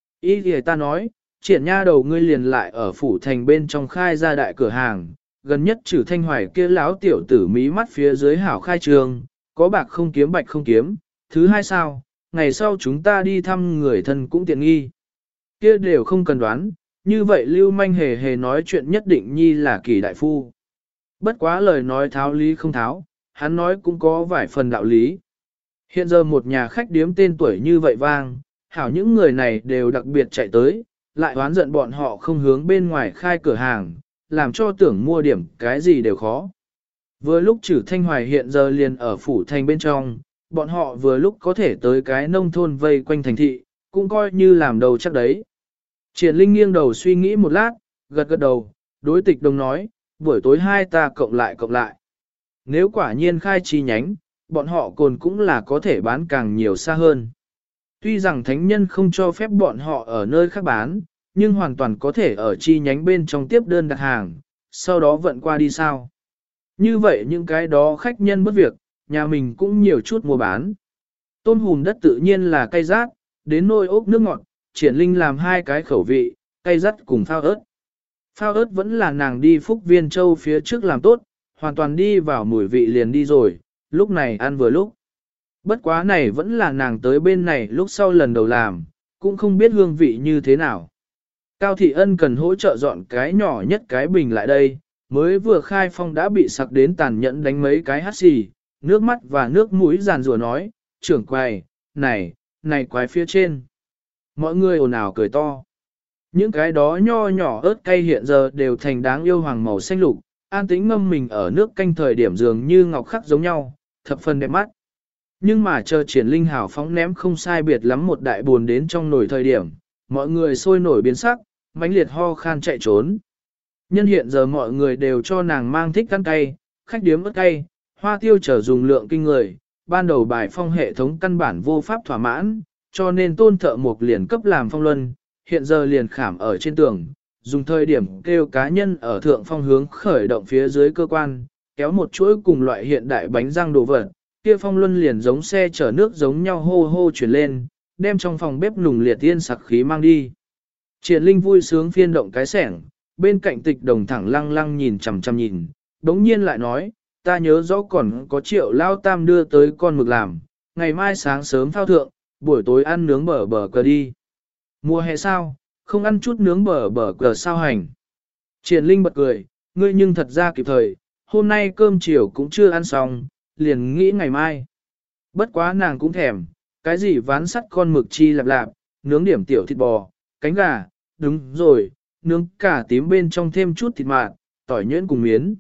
Ý thì ta nói, Triển nha đầu ngươi liền lại ở phủ thành bên trong khai ra đại cửa hàng, gần nhất trừ Thanh Hoài kia lão tiểu tử mí mắt phía dưới hảo khai trường, có bạc không kiếm bạch không kiếm, thứ hai sao, ngày sau chúng ta đi thăm người thân cũng tiện nghi. Kia đều không cần đoán, như vậy lưu manh hề hề nói chuyện nhất định nhi là Kỳ đại phu. Bất quá lời nói tháo lý không tháo, hắn nói cũng có vài phần đạo lý. Hiện giờ một nhà khách điếm tên tuổi như vậy vang, hảo những người này đều đặc biệt chạy tới, lại oán giận bọn họ không hướng bên ngoài khai cửa hàng, làm cho tưởng mua điểm cái gì đều khó. Vừa lúc Trử Thanh Hoài hiện giờ liền ở phủ thành bên trong, bọn họ vừa lúc có thể tới cái nông thôn vây quanh thành thị, cũng coi như làm đầu chắc đấy. Triển Linh nghiêng đầu suy nghĩ một lát, gật gật đầu, đối Tịch Đồng nói, buổi tối hai ta cộng lại cộng lại. Nếu quả nhiên khai chi nhánh, bọn họ cồn cũng là có thể bán càng nhiều xa hơn. Tuy rằng thánh nhân không cho phép bọn họ ở nơi khác bán, nhưng hoàn toàn có thể ở chi nhánh bên trong tiếp đơn đặt hàng, sau đó vận qua đi sao. Như vậy những cái đó khách nhân bất việc, nhà mình cũng nhiều chút mua bán. Tôm hùm đất tự nhiên là cay rát, đến nôi ốc nước ngọt, Triển Linh làm hai cái khẩu vị, cay rát cùng phao ớt. Phao ớt vẫn là nàng đi Phúc Viên Châu phía trước làm tốt, hoàn toàn đi vào mùi vị liền đi rồi, lúc này ăn vừa lúc. Bất quá này vẫn là nàng tới bên này lúc sau lần đầu làm, cũng không biết hương vị như thế nào. Cao Thị Ân cần hỗ trợ dọn cái nhỏ nhất cái bình lại đây, mới vừa khai phong đã bị sặc đến tàn nhẫn đánh mấy cái hắt xì, nước mắt và nước mũi giàn rủa nói, trưởng quầy, này, này quái phía trên. Mọi người ồn ào cười to. Những cái đó nho nhỏ ớt cay hiện giờ đều thành đáng yêu hoàng màu xanh lục, an tĩnh ngâm mình ở nước canh thời điểm dường như ngọc khắc giống nhau, thập phần đẹp mắt. Nhưng mà chờ Triển Linh hào phóng ném không sai biệt lắm một đại buồn đến trong nồi thời điểm, mọi người sôi nổi biến sắc, mãnh liệt ho khan chạy trốn. Nhân hiện giờ mọi người đều cho nàng mang thích ăn cay, khách điếm ớt cay, hoa tiêu trở dùng lượng kinh người, ban đầu bài phong hệ thống căn bản vô pháp thỏa mãn, cho nên Tôn Thợ Mộc liền cấp làm phong luân, hiện giờ liền khảm ở trên tường, dùng thời điểm kêu cá nhân ở thượng phong hướng khởi động phía dưới cơ quan, kéo một chuỗi cùng loại hiện đại bánh răng đồ vật, kia phong luân liền giống xe chở nước giống nhau hô hô chuyển lên, đem trong phòng bếp nùng liệt tiên sặc khí mang đi. Triển Linh vui sướng phiên động cái sẻng, bên cạnh Tịch Đồng thẳng lăng lăng nhìn chằm chằm nhìn, đống nhiên lại nói, ta nhớ rõ còn có Triệu Lao Tam đưa tới con mực làm, ngày mai sáng sớm phao thượng, buổi tối ăn nướng bờ bờ cờ đi. Mùa hè sao, không ăn chút nướng bờ bờ cờ sao hành. Triển Linh bật cười, ngươi nhưng thật ra kịp thời, hôm nay cơm chiều cũng chưa ăn xong, liền nghĩ ngày mai. Bất quá nàng cũng thèm, cái gì ván sắt con mực chi lạp lạp, nướng điểm tiểu thịt bò, cánh gà, đúng rồi, nướng cả tím bên trong thêm chút thịt mạt, tỏi nhuyễn cùng miến.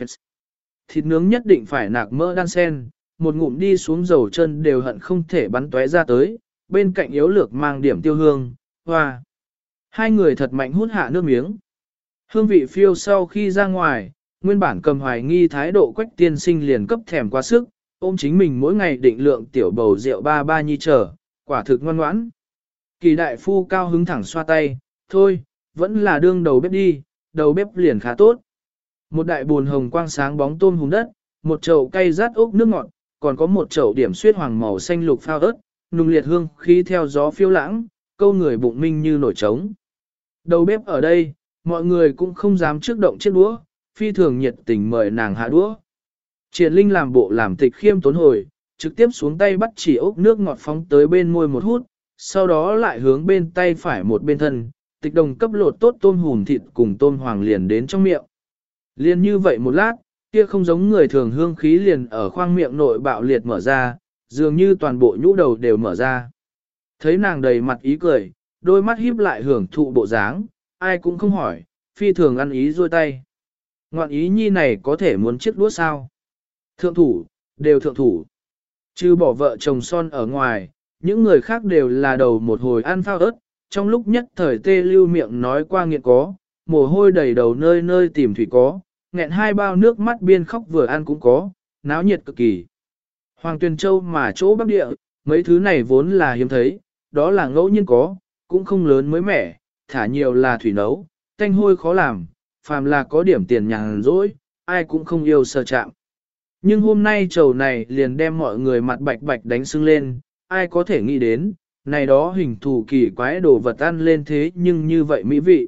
Thịt nướng nhất định phải nạc mỡ đan sen, một ngụm đi xuống dầu chân đều hận không thể bắn tóe ra tới, bên cạnh yếu lược mang điểm tiêu hương, hoa. Hai người thật mạnh hút hạ nước miếng. Hương vị phiêu sau khi ra ngoài, nguyên bản cầm hoài nghi thái độ Quách tiên sinh liền cấp thèm quá sức, ôm chính mình mỗi ngày định lượng tiểu bầu rượu ba ba nhi trở, quả thực ngoan ngoãn. Kỳ đại phu cao hứng thẳng xoa tay, thôi, vẫn là đương đầu bếp đi, đầu bếp liền khá tốt. Một đại buồn hồng quang sáng bóng tôm hùm đất, một chậu cay rát ốc nước ngọt, còn có một chậu điểm suyết hoàng màu xanh lục phao ớt, nùng liệt hương khí theo gió phiêu lãng, câu người bụng minh như nổi trống. Đầu bếp ở đây, mọi người cũng không dám trước động chiếc đũa, phi thường nhiệt tình mời nàng hạ đũa. Triển Linh làm bộ làm tịch khiêm tốn hồi, trực tiếp xuống tay bắt chỉ ốc nước ngọt phóng tới bên môi một hút, sau đó lại hướng bên tay phải một bên thân, Tịch Đồng cấp lột tốt tôm hùm thịt cùng tôm hoàng liền đến trong miệng. Liền như vậy một lát, kia không giống người thường hương khí liền ở khoang miệng nội bạo liệt mở ra, dường như toàn bộ nhũ đầu đều mở ra. Thấy nàng đầy mặt ý cười, đôi mắt híp lại hưởng thụ bộ dáng, ai cũng không hỏi, phi thường ăn ý rôi tay. Ngoạn ý nhi này có thể muốn chiếc đũa sao? Thượng thủ, đều thượng thủ. Chứ bỏ vợ chồng son ở ngoài, những người khác đều là đầu một hồi ăn phao ớt, trong lúc nhất thời tê lưu miệng nói qua nghiện có, mồ hôi đầy đầu nơi nơi tìm thủy có, nghẹn hai bao nước mắt biên khóc vừa ăn cũng có, náo nhiệt cực kỳ. Hoàng Tuyền Châu mà chỗ Bắc Địa, mấy thứ này vốn là hiếm thấy, đó là ngẫu nhiên có, cũng không lớn mới mẻ, thả nhiều là thủy nấu, tanh hôi khó làm, phàm là có điểm tiền nhàn rỗi, ai cũng không yêu sờ chạm. Nhưng hôm nay trầu này liền đem mọi người mặt bạch bạch đánh sưng lên, ai có thể nghĩ đến, này đó hình thù kỳ quái đồ vật ăn lên thế nhưng như vậy mỹ vị.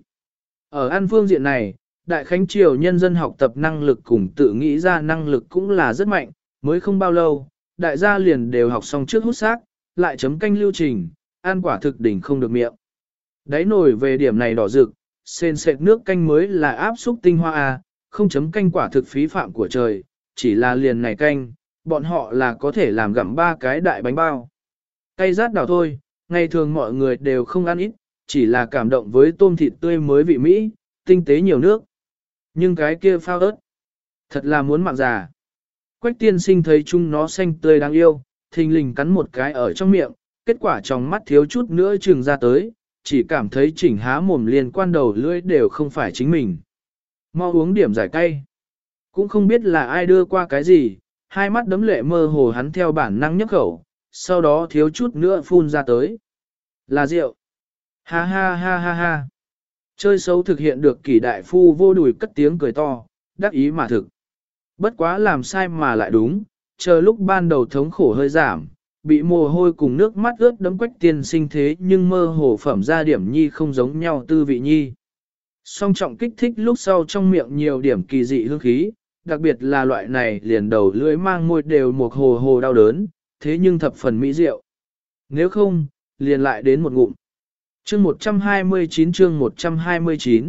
Ở ăn phương diện này, Đại Khánh Triều nhân dân học tập năng lực cùng tự nghĩ ra năng lực cũng là rất mạnh, mới không bao lâu, đại gia liền đều học xong trước hút xác, lại chấm canh lưu trình, ăn quả thực đỉnh không được miệng. Đáy nổi về điểm này đỏ rực, sền sệt nước canh mới là áp xúc tinh hoa à, không chấm canh quả thực phí phạm của trời, chỉ là liền này canh, bọn họ là có thể làm gặm ba cái đại bánh bao. Cay rát đảo thôi, ngày thường mọi người đều không ăn ít, chỉ là cảm động với tôm thịt tươi mới vị Mỹ, tinh tế nhiều nước. Nhưng cái kia phao ớt, thật là muốn mạng già. Quách tiên sinh thấy chúng nó xanh tươi đáng yêu, thình lình cắn một cái ở trong miệng, kết quả trong mắt thiếu chút nữa trừng ra tới, chỉ cảm thấy chỉnh há mồm liền quan đầu lưỡi đều không phải chính mình. Mau uống điểm giải cay. Cũng không biết là ai đưa qua cái gì, hai mắt đấm lệ mơ hồ hắn theo bản năng nhấp khẩu, sau đó thiếu chút nữa phun ra tới. Là rượu. Ha ha ha ha ha. Chơi xấu thực hiện được kỷ đại phu vô đùi cất tiếng cười to, đắc ý mà thực. Bất quá làm sai mà lại đúng, chờ lúc ban đầu thống khổ hơi giảm, bị mồ hôi cùng nước mắt ướt đấm Quách tiên sinh thế nhưng mơ hồ phẩm ra điểm nhi không giống nhau tư vị nhi. Song trọng kích thích lúc sau trong miệng nhiều điểm kỳ dị hương khí, đặc biệt là loại này liền đầu lưỡi mang môi đều một hồ hồ đau đớn, thế nhưng thập phần mỹ diệu. Nếu không, liền lại đến một ngụm. Chương một trăm hai mươi chín chương một trăm hai mươi chín.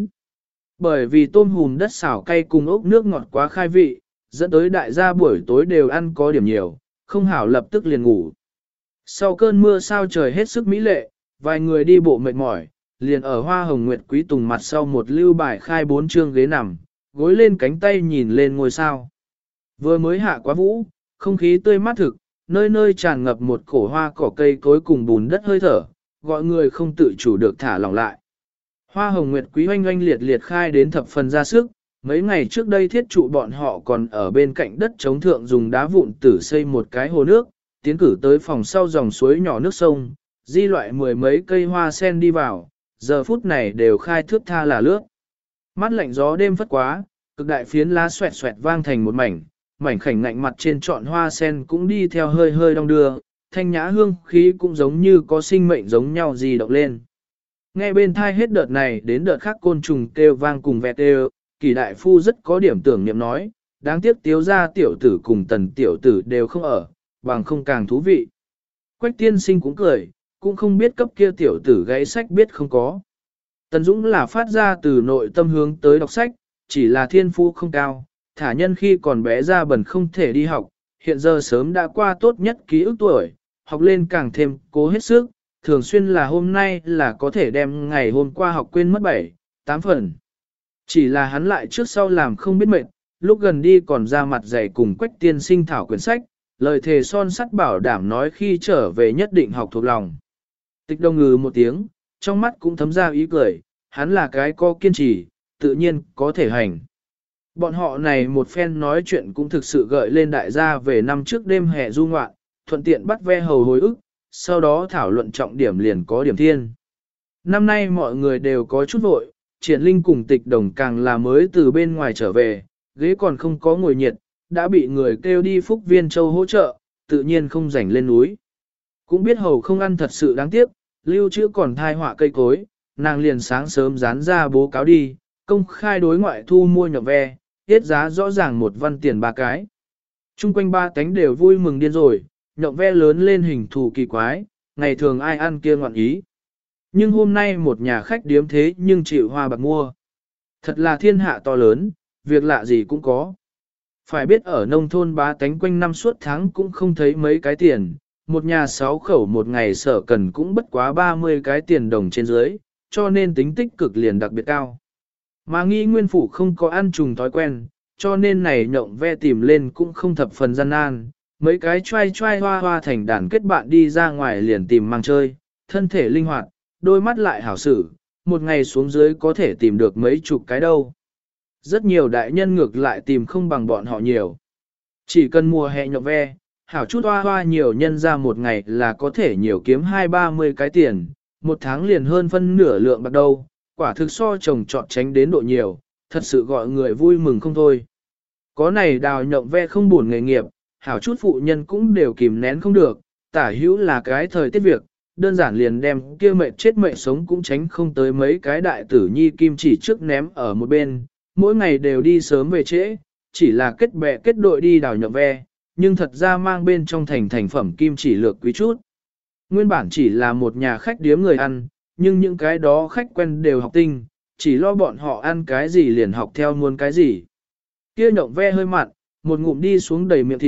Bởi vì tôm hùm đất xảo cay cùng ốc nước ngọt quá khai vị, dẫn tới đại gia buổi tối đều ăn có điểm nhiều, không hảo lập tức liền ngủ. Sau cơn mưa sao trời hết sức mỹ lệ, vài người đi bộ mệt mỏi, liền ở hoa hồng nguyệt quý tùng mặt sau một lưu bài khai bốn chương ghế nằm, gối lên cánh tay nhìn lên ngôi sao. Vừa mới hạ quá vũ, không khí tươi mát thực, nơi nơi tràn ngập một cổ hoa cỏ cây cối cùng bùn đất hơi thở, gọi người không tự chủ được thả lỏng lại. Hoa hồng nguyệt quý oanh oanh liệt liệt khai đến thập phần ra sức, mấy ngày trước đây thiết trụ bọn họ còn ở bên cạnh đất chống thượng dùng đá vụn tử xây một cái hồ nước, tiến cử tới phòng sau dòng suối nhỏ nước sông, di loại mười mấy cây hoa sen đi vào, giờ phút này đều khai thước tha là lướt. Mắt lạnh gió đêm phất quá, cực đại phiến lá xoẹt xoẹt vang thành một mảnh, mảnh khảnh ngạnh mặt trên trọn hoa sen cũng đi theo hơi hơi đong đưa, thanh nhã hương khí cũng giống như có sinh mệnh giống nhau di động lên. Nghe bên thai hết đợt này đến đợt khác côn trùng kêu vang cùng vẹt kêu, Kỳ đại phu rất có điểm tưởng niệm nói, đáng tiếc tiếu gia tiểu tử cùng tần tiểu tử đều không ở, bằng không càng thú vị. Quách tiên sinh cũng cười, cũng không biết cấp kia tiểu tử gãy sách biết không có. Tần Dũng là phát ra từ nội tâm hướng tới đọc sách, chỉ là thiên phú không cao, thả nhân khi còn bé ra bẩn không thể đi học, hiện giờ sớm đã qua tốt nhất ký ức tuổi, học lên càng thêm cố hết sức, thường xuyên là hôm nay là có thể đem ngày hôm qua học quên mất bảy, tám phần. Chỉ là hắn lại trước sau làm không biết mệt, lúc gần đi còn ra mặt dạy cùng Quách tiên sinh thảo quyển sách, lời thề son sắt bảo đảm nói khi trở về nhất định học thuộc lòng. Tịch Đông ngừ một tiếng, trong mắt cũng thấm ra ý cười, hắn là cái có kiên trì, tự nhiên có thể hành. Bọn họ này một phen nói chuyện cũng thực sự gợi lên đại gia về năm trước đêm hè du ngoạn, thuận tiện bắt ve hầu hồi ức, sau đó thảo luận trọng điểm liền có điểm thiên. Năm nay mọi người đều có chút vội, Triển Linh cùng Tịch Đồng càng là mới từ bên ngoài trở về, ghế còn không có ngồi nhiệt, đã bị người kêu đi Phúc Viên Châu hỗ trợ, tự nhiên không rảnh lên núi. Cũng biết hầu không ăn thật sự đáng tiếc, lưu trữ còn thai họa cây cối, nàng liền sáng sớm dán ra bố cáo đi, công khai đối ngoại thu mua nhậm ve, tiết giá rõ ràng một văn tiền ba cái. Trung quanh ba cánh đều vui mừng điên rồi, nhậm ve lớn lên hình thù kỳ quái, ngày thường ai ăn kia ngoạn ý. Nhưng hôm nay một nhà khách điếm thế nhưng chịu hoa bạc mua. Thật là thiên hạ to lớn, việc lạ gì cũng có. Phải biết ở nông thôn bá tánh quanh năm suốt tháng cũng không thấy mấy cái tiền, một nhà sáu khẩu một ngày sở cần cũng bất quá ba mươi cái tiền đồng trên dưới, cho nên tính tích cực liền đặc biệt cao. Mà nghi nguyên phủ không có ăn trùng thói quen, cho nên này nhộng ve tìm lên cũng không thập phần gian nan, mấy cái trai trai hoa hoa thành đàn kết bạn đi ra ngoài liền tìm mang chơi, thân thể linh hoạt, đôi mắt lại hảo xử, một ngày xuống dưới có thể tìm được mấy chục cái đâu. Rất nhiều đại nhân ngược lại tìm không bằng bọn họ nhiều. Chỉ cần mùa hè nhộng ve, hảo chút hoa hoa nhiều nhân ra một ngày là có thể nhiều kiếm hai ba mươi cái tiền, một tháng liền hơn phân nửa lượng bạc đâu, quả thực so trồng trọt tránh đến độ nhiều, thật sự gọi người vui mừng không thôi. Có này đào nhộng ve không buồn nghề nghiệp, hảo chút phụ nhân cũng đều kìm nén không được, tả hữu là cái thời tiết việc, đơn giản liền đem kia mệnh chết mệnh sống cũng tránh không tới mấy cái đại tử nhi kim chỉ trước ném ở một bên, mỗi ngày đều đi sớm về trễ, chỉ là kết bè kết đội đi đào nhộng ve, nhưng thật ra mang bên trong thành thành phẩm kim chỉ lược quý chút. Nguyên bản chỉ là một nhà khách điếm người ăn, nhưng những cái đó khách quen đều học tinh, chỉ lo bọn họ ăn cái gì liền học theo muốn cái gì. Kia nhộng ve hơi mặn, một ngụm đi xuống đầy miệng thịt,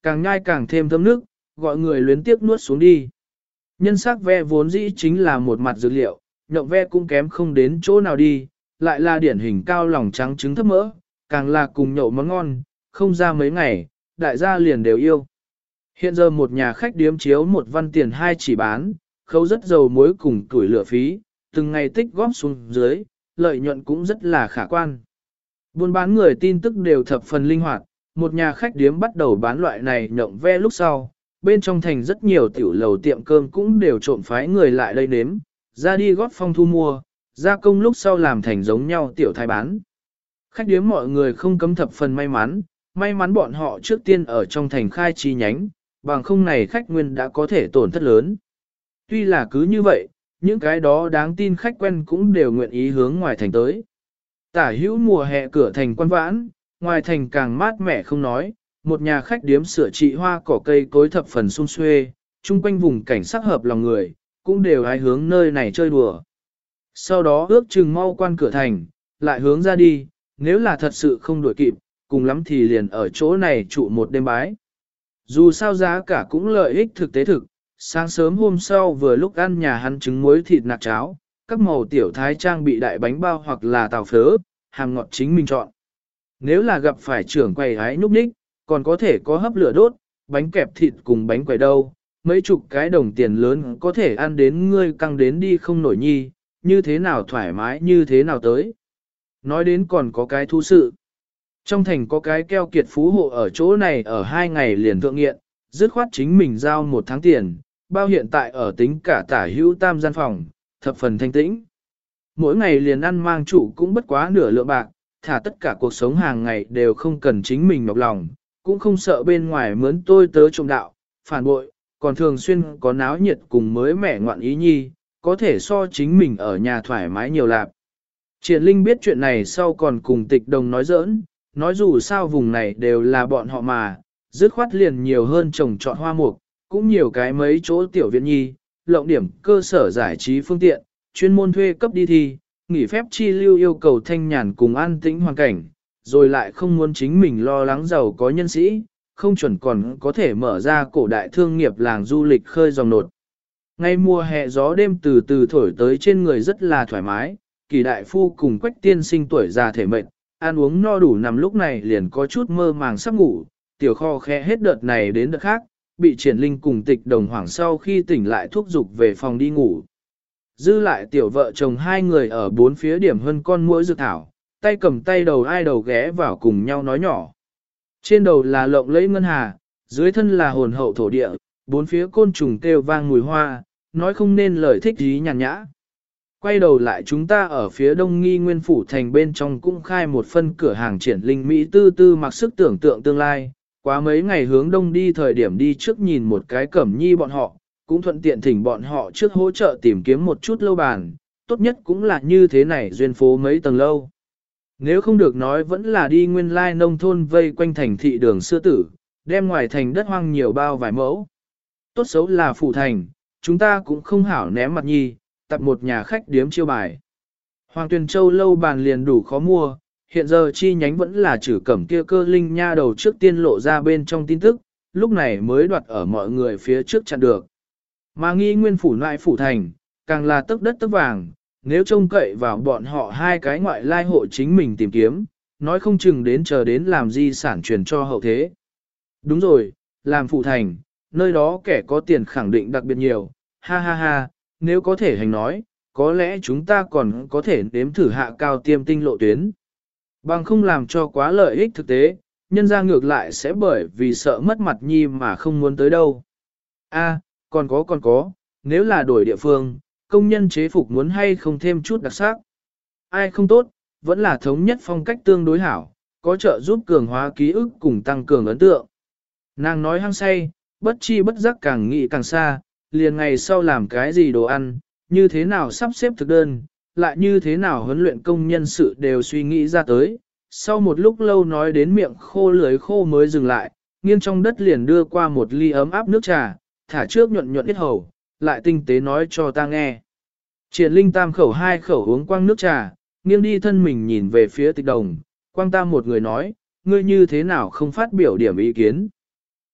càng nhai càng thêm thơm nước, gọi người luyến tiếc nuốt xuống đi. Nhân sắc ve vốn dĩ chính là một mặt dược liệu, nhộng ve cũng kém không đến chỗ nào đi, lại là điển hình cao lòng trắng trứng thấp mỡ, càng là cùng nhậu món ngon, không ra mấy ngày, đại gia liền đều yêu. Hiện giờ một nhà khách điếm chiếu một văn tiền hai chỉ bán, khấu rất dầu muối cùng tuổi lửa phí, từng ngày tích góp xuống dưới, lợi nhuận cũng rất là khả quan. Buôn bán người tin tức đều thập phần linh hoạt, một nhà khách điếm bắt đầu bán loại này nhộng ve lúc sau, bên trong thành rất nhiều tiểu lầu tiệm cơm cũng đều trộm phái người lại đây nếm, ra đi góp phong thu mua, gia công lúc sau làm thành giống nhau tiểu thái bán. Khách điếm mọi người không cấm thập phần may mắn, may mắn bọn họ trước tiên ở trong thành khai chi nhánh, bằng không này khách nguyên đã có thể tổn thất lớn. Tuy là cứ như vậy, những cái đó đáng tin khách quen cũng đều nguyện ý hướng ngoài thành tới. Tả hữu mùa hè cửa thành quan vãn, ngoài thành càng mát mẻ không nói, một nhà khách điếm sửa trị hoa cỏ cây cối thập phần sung xuê, chung quanh vùng cảnh sắc hợp lòng người, cũng đều hái hướng nơi này chơi đùa. Sau đó ước chừng mau quan cửa thành, lại hướng ra đi, nếu là thật sự không đuổi kịp, cùng lắm thì liền ở chỗ này trụ một đêm bái. Dù sao giá cả cũng lợi ích thực tế thực, sáng sớm hôm sau vừa lúc ăn nhà hắn trứng muối thịt nạc cháo, các màu tiểu thái trang bị đại bánh bao hoặc là tàu phớ, hàm ngọt chính mình chọn. Nếu là gặp phải trưởng quầy hái nhúc nhích, còn có thể có hấp lửa đốt, bánh kẹp thịt cùng bánh quầy đâu, mấy chục cái đồng tiền lớn có thể ăn đến ngươi căng đến đi không nổi nhi, như thế nào thoải mái như thế nào tới. Nói đến còn có cái thú sự. Trong thành có cái keo kiệt phú hộ ở chỗ này ở hai ngày liền thượng nghiện, dứt khoát chính mình giao một tháng tiền, bao hiện tại ở tính cả tả hữu tam gian phòng, thập phần thanh tĩnh. Mỗi ngày liền ăn mang chủ cũng bất quá nửa lượng bạc, thả tất cả cuộc sống hàng ngày đều không cần chính mình nhọc lòng, cũng không sợ bên ngoài mướn tôi tớ trộm đạo, phản bội, còn thường xuyên có náo nhiệt cùng mới mẻ ngoạn ý nhi, có thể so chính mình ở nhà thoải mái nhiều lạp. Triển Linh biết chuyện này sau còn cùng tịch đồng nói giỡn, nói dù sao vùng này đều là bọn họ mà, dứt khoát liền nhiều hơn trồng trọt hoa mục, cũng nhiều cái mấy chỗ tiểu viện nhi, lộng điểm cơ sở giải trí phương tiện, chuyên môn thuê cấp đi thi, nghỉ phép chi lưu yêu cầu thanh nhàn cùng an tĩnh hoàn cảnh, rồi lại không muốn chính mình lo lắng giàu có nhân sĩ, không chuẩn còn có thể mở ra cổ đại thương nghiệp làng du lịch khơi dòng nột. Ngay mùa hè gió đêm từ từ thổi tới trên người rất là thoải mái, Kỳ đại phu cùng Quách tiên sinh tuổi già thể mệnh, ăn uống no đủ nằm lúc này liền có chút mơ màng sắp ngủ, tiểu kho khe hết đợt này đến đợt khác, bị Triển Linh cùng tịch đồng hoảng sau khi tỉnh lại thúc giục về phòng đi ngủ. Dư lại tiểu vợ chồng hai người ở bốn phía điểm hơn con muỗi dược thảo, tay cầm tay đầu ai đầu ghé vào cùng nhau nói nhỏ. Trên đầu là lộng lẫy ngân hà, dưới thân là hồn hậu thổ địa, bốn phía côn trùng kêu vang mùi hoa, nói không nên lời thích ý nhàn nhã. Quay đầu lại chúng ta ở phía đông nghi nguyên phủ thành bên trong cũng khai một phân cửa hàng Triển Linh Mỹ tư tư mặc sức tưởng tượng tương lai, quá mấy ngày hướng đông đi thời điểm đi trước nhìn một cái cẩm nhi bọn họ, cũng thuận tiện thỉnh bọn họ trước hỗ trợ tìm kiếm một chút lâu bàn, tốt nhất cũng là như thế này duyên phố mấy tầng lâu. Nếu không được nói vẫn là đi nguyên lai nông thôn vây quanh thành thị đường xưa tử, đem ngoài thành đất hoang nhiều bao vài mẫu. Tốt xấu là phủ thành, chúng ta cũng không hảo ném mặt nhi, tập một nhà khách điếm chiêu bài. Hoàng Tuyền Châu lâu bàn liền đủ khó mua, hiện giờ chi nhánh vẫn là chữ cẩm kia cơ linh nha đầu trước tiên lộ ra bên trong tin tức, lúc này mới đoạt ở mọi người phía trước chặn được. Mà nghi nguyên phủ lại phủ thành, càng là tấc đất tấc vàng, nếu trông cậy vào bọn họ hai cái ngoại lai hộ chính mình tìm kiếm, nói không chừng đến chờ đến làm di sản truyền cho hậu thế. Đúng rồi, làm phủ thành, nơi đó kẻ có tiền khẳng định đặc biệt nhiều, ha ha ha, nếu có thể hành nói, có lẽ chúng ta còn có thể nếm thử hạ cao tiêm tinh lộ tuyến. Bằng không làm cho quá lợi ích thực tế, nhân ra ngược lại sẽ bởi vì sợ mất mặt nhi mà không muốn tới đâu. A, còn có còn có, nếu là đổi địa phương, công nhân chế phục muốn hay không thêm chút đặc sắc. Ai không tốt, vẫn là thống nhất phong cách tương đối hảo, có trợ giúp cường hóa ký ức cùng tăng cường ấn tượng. Nàng nói hăng say, bất chi bất giác càng nghĩ càng xa, liền ngày sau làm cái gì đồ ăn, như thế nào sắp xếp thực đơn, lại như thế nào huấn luyện công nhân sự đều suy nghĩ ra tới. Sau một lúc lâu nói đến miệng khô lưới khô mới dừng lại, nghiêng trong đất liền đưa qua một ly ấm áp nước trà, thả trước nhuận nhuận ít hầu, lại tinh tế nói cho ta nghe. Triển Linh tam khẩu hai khẩu uống quang nước trà, nghiêng đi thân mình nhìn về phía tịch đồng, quang tam một người nói, ngươi như thế nào không phát biểu điểm ý kiến.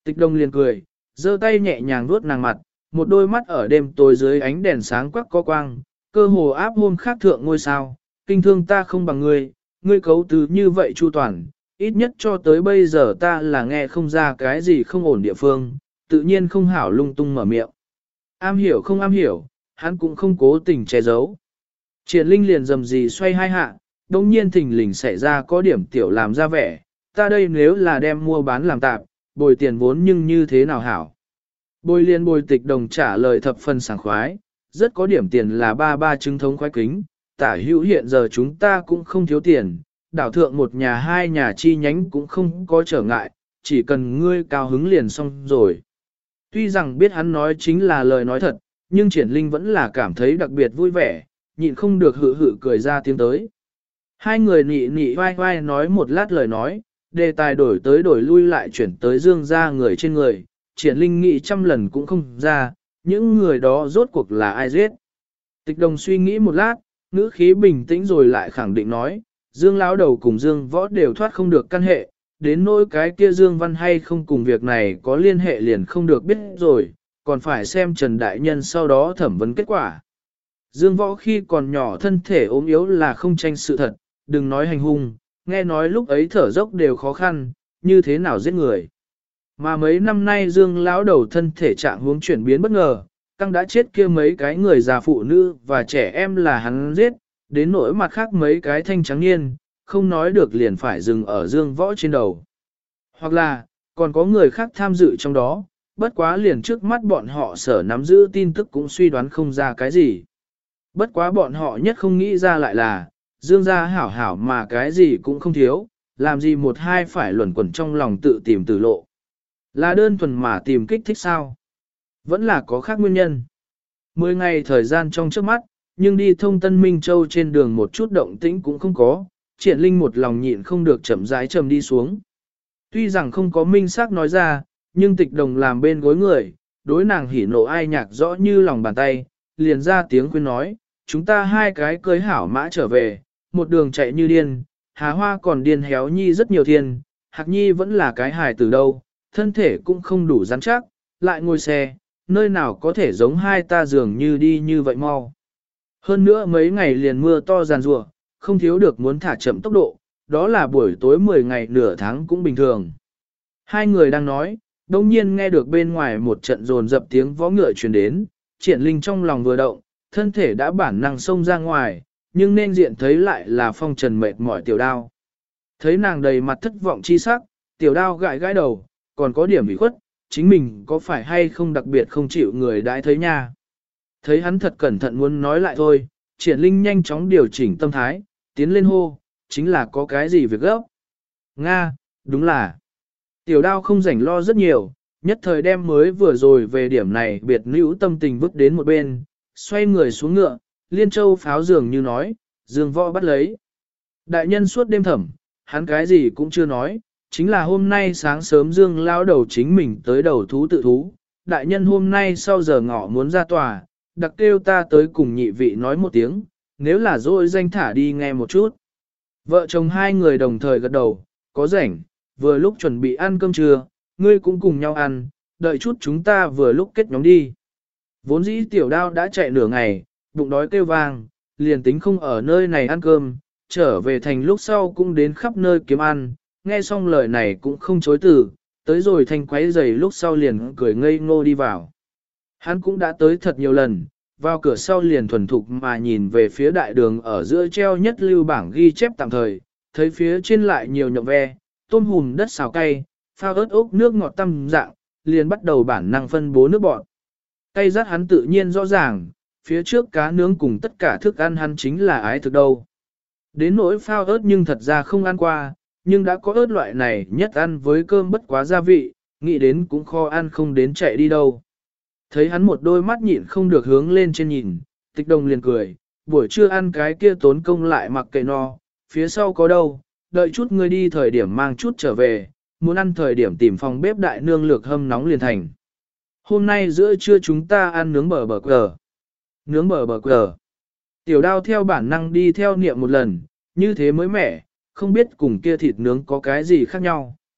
Tịch Đông liền cười, giơ tay nhẹ nhàng vuốt nàng mặt, một đôi mắt ở đêm tối dưới ánh đèn sáng quắc có quang, cơ hồ áp hôm khác thượng ngôi sao, kinh thương ta không bằng ngươi, ngươi cấu tứ như vậy chu toàn, ít nhất cho tới bây giờ ta là nghe không ra cái gì không ổn địa phương, tự nhiên không hảo lung tung mở miệng. Am hiểu không am hiểu, hắn cũng không cố tình che giấu. Triển Linh liền dầm gì xoay hai hạ, đồng nhiên thình lình xảy ra có điểm tiểu làm ra vẻ, ta đây nếu là đem mua bán làm tạp, bồi tiền vốn nhưng như thế nào hảo. Bồi liên bồi Tịch Đồng trả lời thập phần sảng khoái, rất có điểm tiền là ba ba chứng thống khoái kính, tả hữu hiện giờ chúng ta cũng không thiếu tiền, đảo thượng một nhà hai nhà chi nhánh cũng không có trở ngại, chỉ cần ngươi cao hứng liền xong rồi. Tuy rằng biết hắn nói chính là lời nói thật, nhưng Triển Linh vẫn là cảm thấy đặc biệt vui vẻ, nhịn không được hự hự cười ra tiếng tới. Hai người nị nị vai vai nói một lát lời nói, đề tài đổi tới đổi lui lại chuyển tới Dương ra người trên người, Triển Linh nghĩ trăm lần cũng không ra, những người đó rốt cuộc là ai giết. Tịch Đồng suy nghĩ một lát, ngữ khí bình tĩnh rồi lại khẳng định nói, Dương lão đầu cùng Dương võ đều thoát không được căn hệ, đến nỗi cái kia Dương văn hay không cùng việc này có liên hệ liền không được biết rồi, còn phải xem Trần Đại Nhân sau đó thẩm vấn kết quả. Dương võ khi còn nhỏ thân thể ốm yếu là không tranh sự thật, đừng nói hành hung, nghe nói lúc ấy thở dốc đều khó khăn, như thế nào giết người. Mà mấy năm nay Dương lão đầu thân thể trạng huống chuyển biến bất ngờ, căng đã chết kia mấy cái người già phụ nữ và trẻ em là hắn giết, đến nỗi mặt khác mấy cái thanh trắng niên, không nói được liền phải dừng ở Dương võ trên đầu. Hoặc là, còn có người khác tham dự trong đó, bất quá liền trước mắt bọn họ sở nắm giữ tin tức cũng suy đoán không ra cái gì. Bất quá bọn họ nhất không nghĩ ra lại là, Dương gia hảo hảo mà cái gì cũng không thiếu, làm gì một hai phải luẩn quẩn trong lòng tự tìm tử lộ. Là đơn thuần mà tìm kích thích sao? Vẫn là có khác nguyên nhân. Mười ngày thời gian trong trước mắt, nhưng đi thông Tân Minh Châu trên đường một chút động tĩnh cũng không có, Triển Linh một lòng nhịn không được chậm rãi trầm đi xuống. Tuy rằng không có minh xác nói ra, nhưng Tịch Đồng làm bên gối người, đối nàng hỉ nộ ai nhạc rõ như lòng bàn tay, liền ra tiếng khuyên nói, chúng ta hai cái cưới hảo mã trở về, một đường chạy như điên, Hà Hoa còn điên héo nhi rất nhiều thiên, Hạc Nhi vẫn là cái hài từ đâu, thân thể cũng không đủ rắn chắc, lại ngồi xe, nơi nào có thể giống hai ta dường như đi như vậy mau. Hơn nữa mấy ngày liền mưa to giàn rùa, không thiếu được muốn thả chậm tốc độ, đó là buổi tối mười ngày nửa tháng cũng bình thường. Hai người đang nói, đông nhiên nghe được bên ngoài một trận rồn dập tiếng vó ngựa truyền đến, Triển Linh trong lòng vừa động, thân thể đã bản năng xông ra ngoài, nhưng nên diện thấy lại là phong trần mệt mỏi Tiểu Đao. Thấy nàng đầy mặt thất vọng chi sắc, Tiểu Đao gãi gãi đầu, còn có điểm bị khuất, chính mình có phải hay không đặc biệt không chịu người đãi thấy nha. Thấy hắn thật cẩn thận muốn nói lại thôi, Triển Linh nhanh chóng điều chỉnh tâm thái, tiến lên hô, chính là có cái gì việc gấp. Nga, đúng là. Tiểu Đao không rảnh lo rất nhiều, nhất thời đem mới vừa rồi về điểm này biệt nữ tâm tình vứt đến một bên, xoay người xuống ngựa, liên châu pháo dường như nói, Dương võ bắt lấy. Đại nhân suốt đêm thẩm, hắn cái gì cũng chưa nói, chính là hôm nay sáng sớm Dương lao đầu chính mình tới đầu thú tự thú. Đại nhân hôm nay sau giờ ngọ muốn ra tòa, đặc kêu ta tới cùng nhị vị nói một tiếng, nếu là dỗi danh thả đi nghe một chút. Vợ chồng hai người đồng thời gật đầu, có rảnh, vừa lúc chuẩn bị ăn cơm trưa, ngươi cũng cùng nhau ăn, đợi chút chúng ta vừa lúc kết nhóm đi. Vốn dĩ Tiểu Đao đã chạy nửa ngày, bụng đói kêu vang, liền tính không ở nơi này ăn cơm, trở về thành lúc sau cũng đến khắp nơi kiếm ăn, nghe xong lời này cũng không chối từ, tới rồi thành quấy giày lúc sau liền cười ngây ngô đi vào. Hắn cũng đã tới thật nhiều lần, vào cửa sau liền thuần thục mà nhìn về phía đại đường ở giữa treo nhất lưu bảng ghi chép tạm thời, thấy phía trên lại nhiều nhộng ve, tôm hùm đất xào cay, phao ớt ốc nước ngọt tăm dạng, liền bắt đầu bản năng phân bố nước bọt. Cay rát hắn tự nhiên rõ ràng, phía trước cá nướng cùng tất cả thức ăn hắn chính là ái thực đâu. Đến nỗi phao ớt nhưng thật ra không ăn qua, nhưng đã có ớt loại này nhất ăn với cơm bất quá gia vị, nghĩ đến cũng kho ăn không đến chạy đi đâu. Thấy hắn một đôi mắt nhịn không được hướng lên trên nhìn, Tịch Đồng liền cười, buổi trưa ăn cái kia tốn công lại mặc kệ no, phía sau có đâu, đợi chút ngươi đi thời điểm mang chút trở về, muốn ăn thời điểm tìm phòng bếp đại nương lược hâm nóng liền thành. Hôm nay giữa trưa chúng ta ăn nướng bờ bờ quờ. Nướng bờ bờ quờ. Tiểu Đao theo bản năng đi theo niệm một lần, như thế mới mẻ, không biết cùng kia thịt nướng có cái gì khác nhau.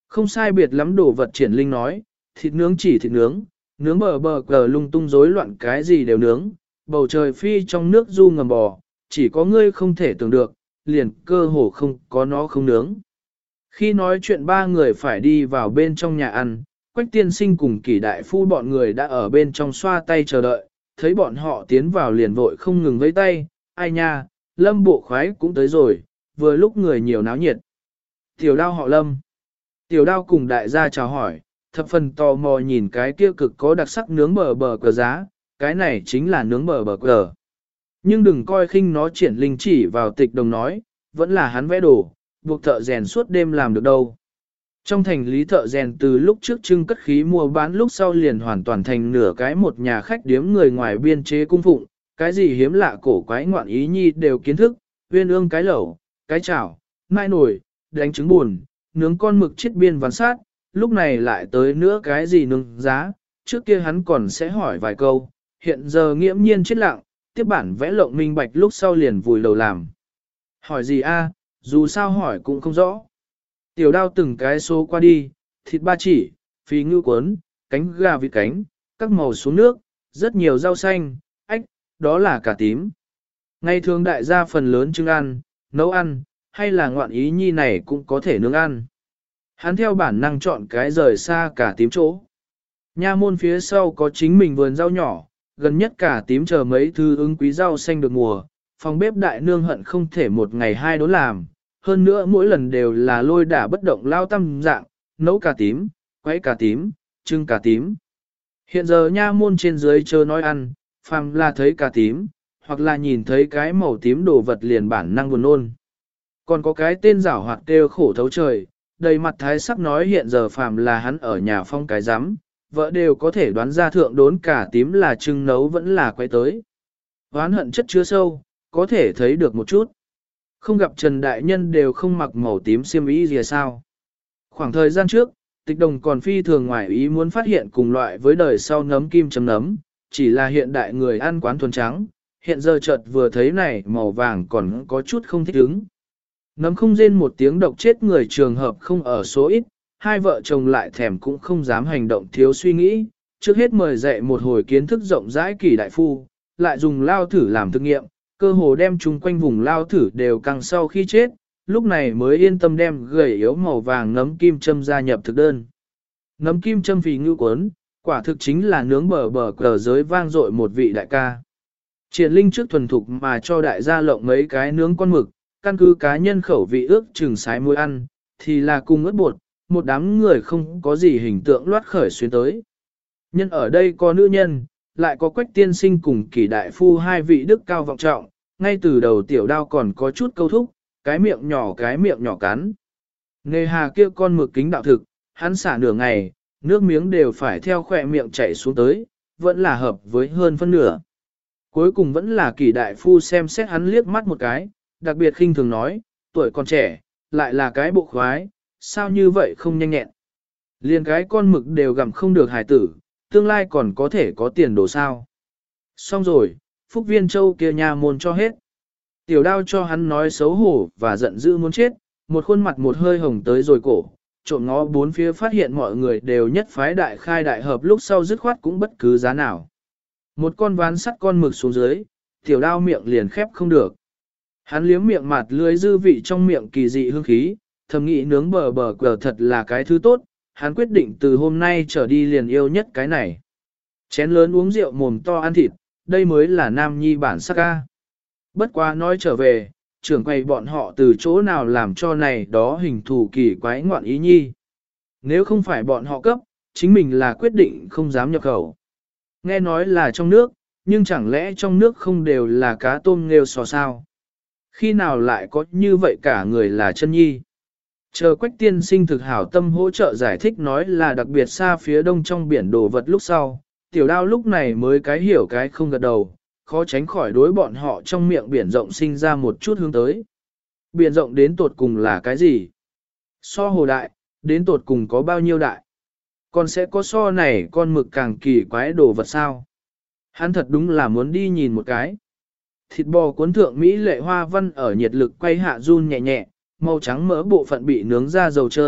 Không sai biệt lắm đồ vật Triển Linh nói, thịt nướng chỉ thịt nướng, nướng bờ bờ cờ lung tung rối loạn cái gì đều nướng, bầu trời phi trong nước du ngầm bò, chỉ có ngươi không thể tưởng được, liền cơ hồ không có nó không nướng. Khi nói chuyện ba người phải đi vào bên trong nhà ăn, Quách tiên sinh cùng Kỷ đại phu bọn người đã ở bên trong xoa tay chờ đợi, thấy bọn họ tiến vào liền vội không ngừng vẫy tay, ai nha, Lâm bộ khoái cũng tới rồi, vừa lúc người nhiều náo nhiệt. Tiểu đao họ Lâm. Tiểu đao cùng đại gia chào hỏi, thập phần tò mò nhìn cái kia cực có đặc sắc nướng bờ bờ cờ giá, cái này chính là nướng bờ bờ cờ. Nhưng đừng coi khinh nó. Triển Linh chỉ vào tịch đồng nói, vẫn là hắn vẽ đồ, buộc thợ rèn suốt đêm làm được đâu. Trong thành lý thợ rèn từ lúc trước trưng cất khí mua bán lúc sau liền hoàn toàn thành nửa cái một nhà khách điếm người ngoài biên chế cung phụng, cái gì hiếm lạ cổ quái ngoạn ý nhi đều kiến thức, uyên ương cái lẩu, cái chảo, mai nổi, đánh trứng buồn, nướng con mực chiết biên ván sát, lúc này lại tới nữa cái gì nướng giá, trước kia hắn còn sẽ hỏi vài câu, hiện giờ nghiễm nhiên chết lặng, tiếp bản vẽ lộng minh bạch lúc sau liền vùi đầu làm. Hỏi gì a? Dù sao hỏi cũng không rõ. Tiểu đao từng cái số qua đi, thịt ba chỉ, phí ngưu cuốn, cánh gà vịt cánh, các màu xuống nước, rất nhiều rau xanh, ách, đó là cà tím. Ngày thường đại gia phần lớn trưng ăn, nấu ăn, hay là ngoạn ý nhi này cũng có thể nướng ăn. Hắn theo bản năng chọn cái rời xa cà tím chỗ. Nha môn phía sau có chính mình vườn rau nhỏ, gần nhất cà tím chờ mấy thứ ứng quý rau xanh được mùa, phòng bếp đại nương hận không thể một ngày hai đốn làm, hơn nữa mỗi lần đều là lôi đả bất động lao tâm dạng, nấu cà tím, quấy cà tím, trưng cà tím. Hiện giờ nha môn trên dưới chờ nói ăn, phàm là thấy cà tím, hoặc là nhìn thấy cái màu tím đồ vật liền bản năng buồn nôn. Còn có cái tên giảo hoạt kêu khổ thấu trời, đầy mặt thái sắc nói hiện giờ phàm là hắn ở nhà phong cái giám, vợ đều có thể đoán ra thượng đốn cà tím là trưng nấu vẫn là quay tới. Oán hận chất chứa sâu, có thể thấy được một chút. Không gặp Trần Đại Nhân đều không mặc màu tím xiêm y gì sao. Khoảng thời gian trước, tịch đồng còn phi thường ngoài ý muốn phát hiện cùng loại với đời sau nấm kim chấm nấm, chỉ là hiện đại người ăn quán thuần trắng, hiện giờ chợt vừa thấy này màu vàng còn có chút không thích ứng. Nấm không rên một tiếng độc chết người trường hợp không ở số ít, hai vợ chồng lại thèm cũng không dám hành động thiếu suy nghĩ, trước hết mời dạy một hồi kiến thức rộng rãi Kỷ đại phu, lại dùng lao thử làm thực nghiệm, cơ hồ đem chung quanh vùng lao thử đều căng sau khi chết, lúc này mới yên tâm đem gầy yếu màu vàng nấm kim châm gia nhập thực đơn. Nấm kim châm vì ngưu cuốn, quả thực chính là nướng bờ bờ cờ giới vang dội một vị đại ca. Triển Linh trước thuần thục mà cho đại gia lộng mấy cái nướng con mực, căn cứ cá nhân khẩu vị ước chừng sái muối ăn, thì là cùng ớt bột, một đám người không có gì hình tượng loát khởi xuyên tới. Nhân ở đây có nữ nhân, lại có Quách tiên sinh cùng Kỷ đại phu hai vị đức cao vọng trọng, ngay từ đầu tiểu đao còn có chút câu thúc, cái miệng nhỏ cái miệng nhỏ cắn. Nghề hà kia con mực kính đạo thực, hắn xả nửa ngày, nước miếng đều phải theo khỏe miệng chảy xuống tới, vẫn là hợp với hơn phân nửa. Cuối cùng vẫn là Kỷ đại phu xem xét hắn liếc mắt một cái, đặc biệt khinh thường nói, tuổi còn trẻ, lại là cái bộ khoái, sao như vậy không nhanh nhẹn. Liên cái con mực đều gặm không được hài tử, tương lai còn có thể có tiền đồ sao. Xong rồi, Phúc Viên Châu kia nhà môn cho hết. Tiểu đao cho hắn nói xấu hổ và giận dữ muốn chết, một khuôn mặt một hơi hồng tới rồi cổ, trộm ngó bốn phía phát hiện mọi người đều nhất phái đại khai đại hợp lúc sau dứt khoát cũng bất cứ giá nào. Một con ván sắt con mực xuống dưới, tiểu đao miệng liền khép không được. Hắn liếm miệng mặt lưới dư vị trong miệng kỳ dị hương khí, thầm nghĩ nướng bờ bờ cờ thật là cái thứ tốt, hắn quyết định từ hôm nay trở đi liền yêu nhất cái này. Chén lớn uống rượu mồm to ăn thịt, đây mới là nam nhi bản sắc ca. Bất quá nói trở về, trưởng quầy bọn họ từ chỗ nào làm cho này đó hình thù kỳ quái ngoạn ý nhi. Nếu không phải bọn họ cấp, chính mình là quyết định không dám nhập khẩu. Nghe nói là trong nước, nhưng chẳng lẽ trong nước không đều là cá tôm nghêu sò sao? Khi nào lại có như vậy cả người là chân nhi? Chờ Quách tiên sinh thực hảo tâm hỗ trợ giải thích nói là đặc biệt xa phía đông trong biển đồ vật lúc sau, tiểu đao lúc này mới cái hiểu cái không gật đầu, khó tránh khỏi đối bọn họ trong miệng biển rộng sinh ra một chút hướng tới. Biển rộng đến tột cùng là cái gì? So hồ đại, đến tột cùng có bao nhiêu đại? Còn sẽ có so này con mực càng kỳ quái đồ vật sao? Hắn thật đúng là muốn đi nhìn một cái. Thịt bò cuốn thượng Mỹ lệ hoa văn ở nhiệt lực quay hạ run nhẹ nhẹ, màu trắng mỡ bộ phận bị nướng ra dầu trơn,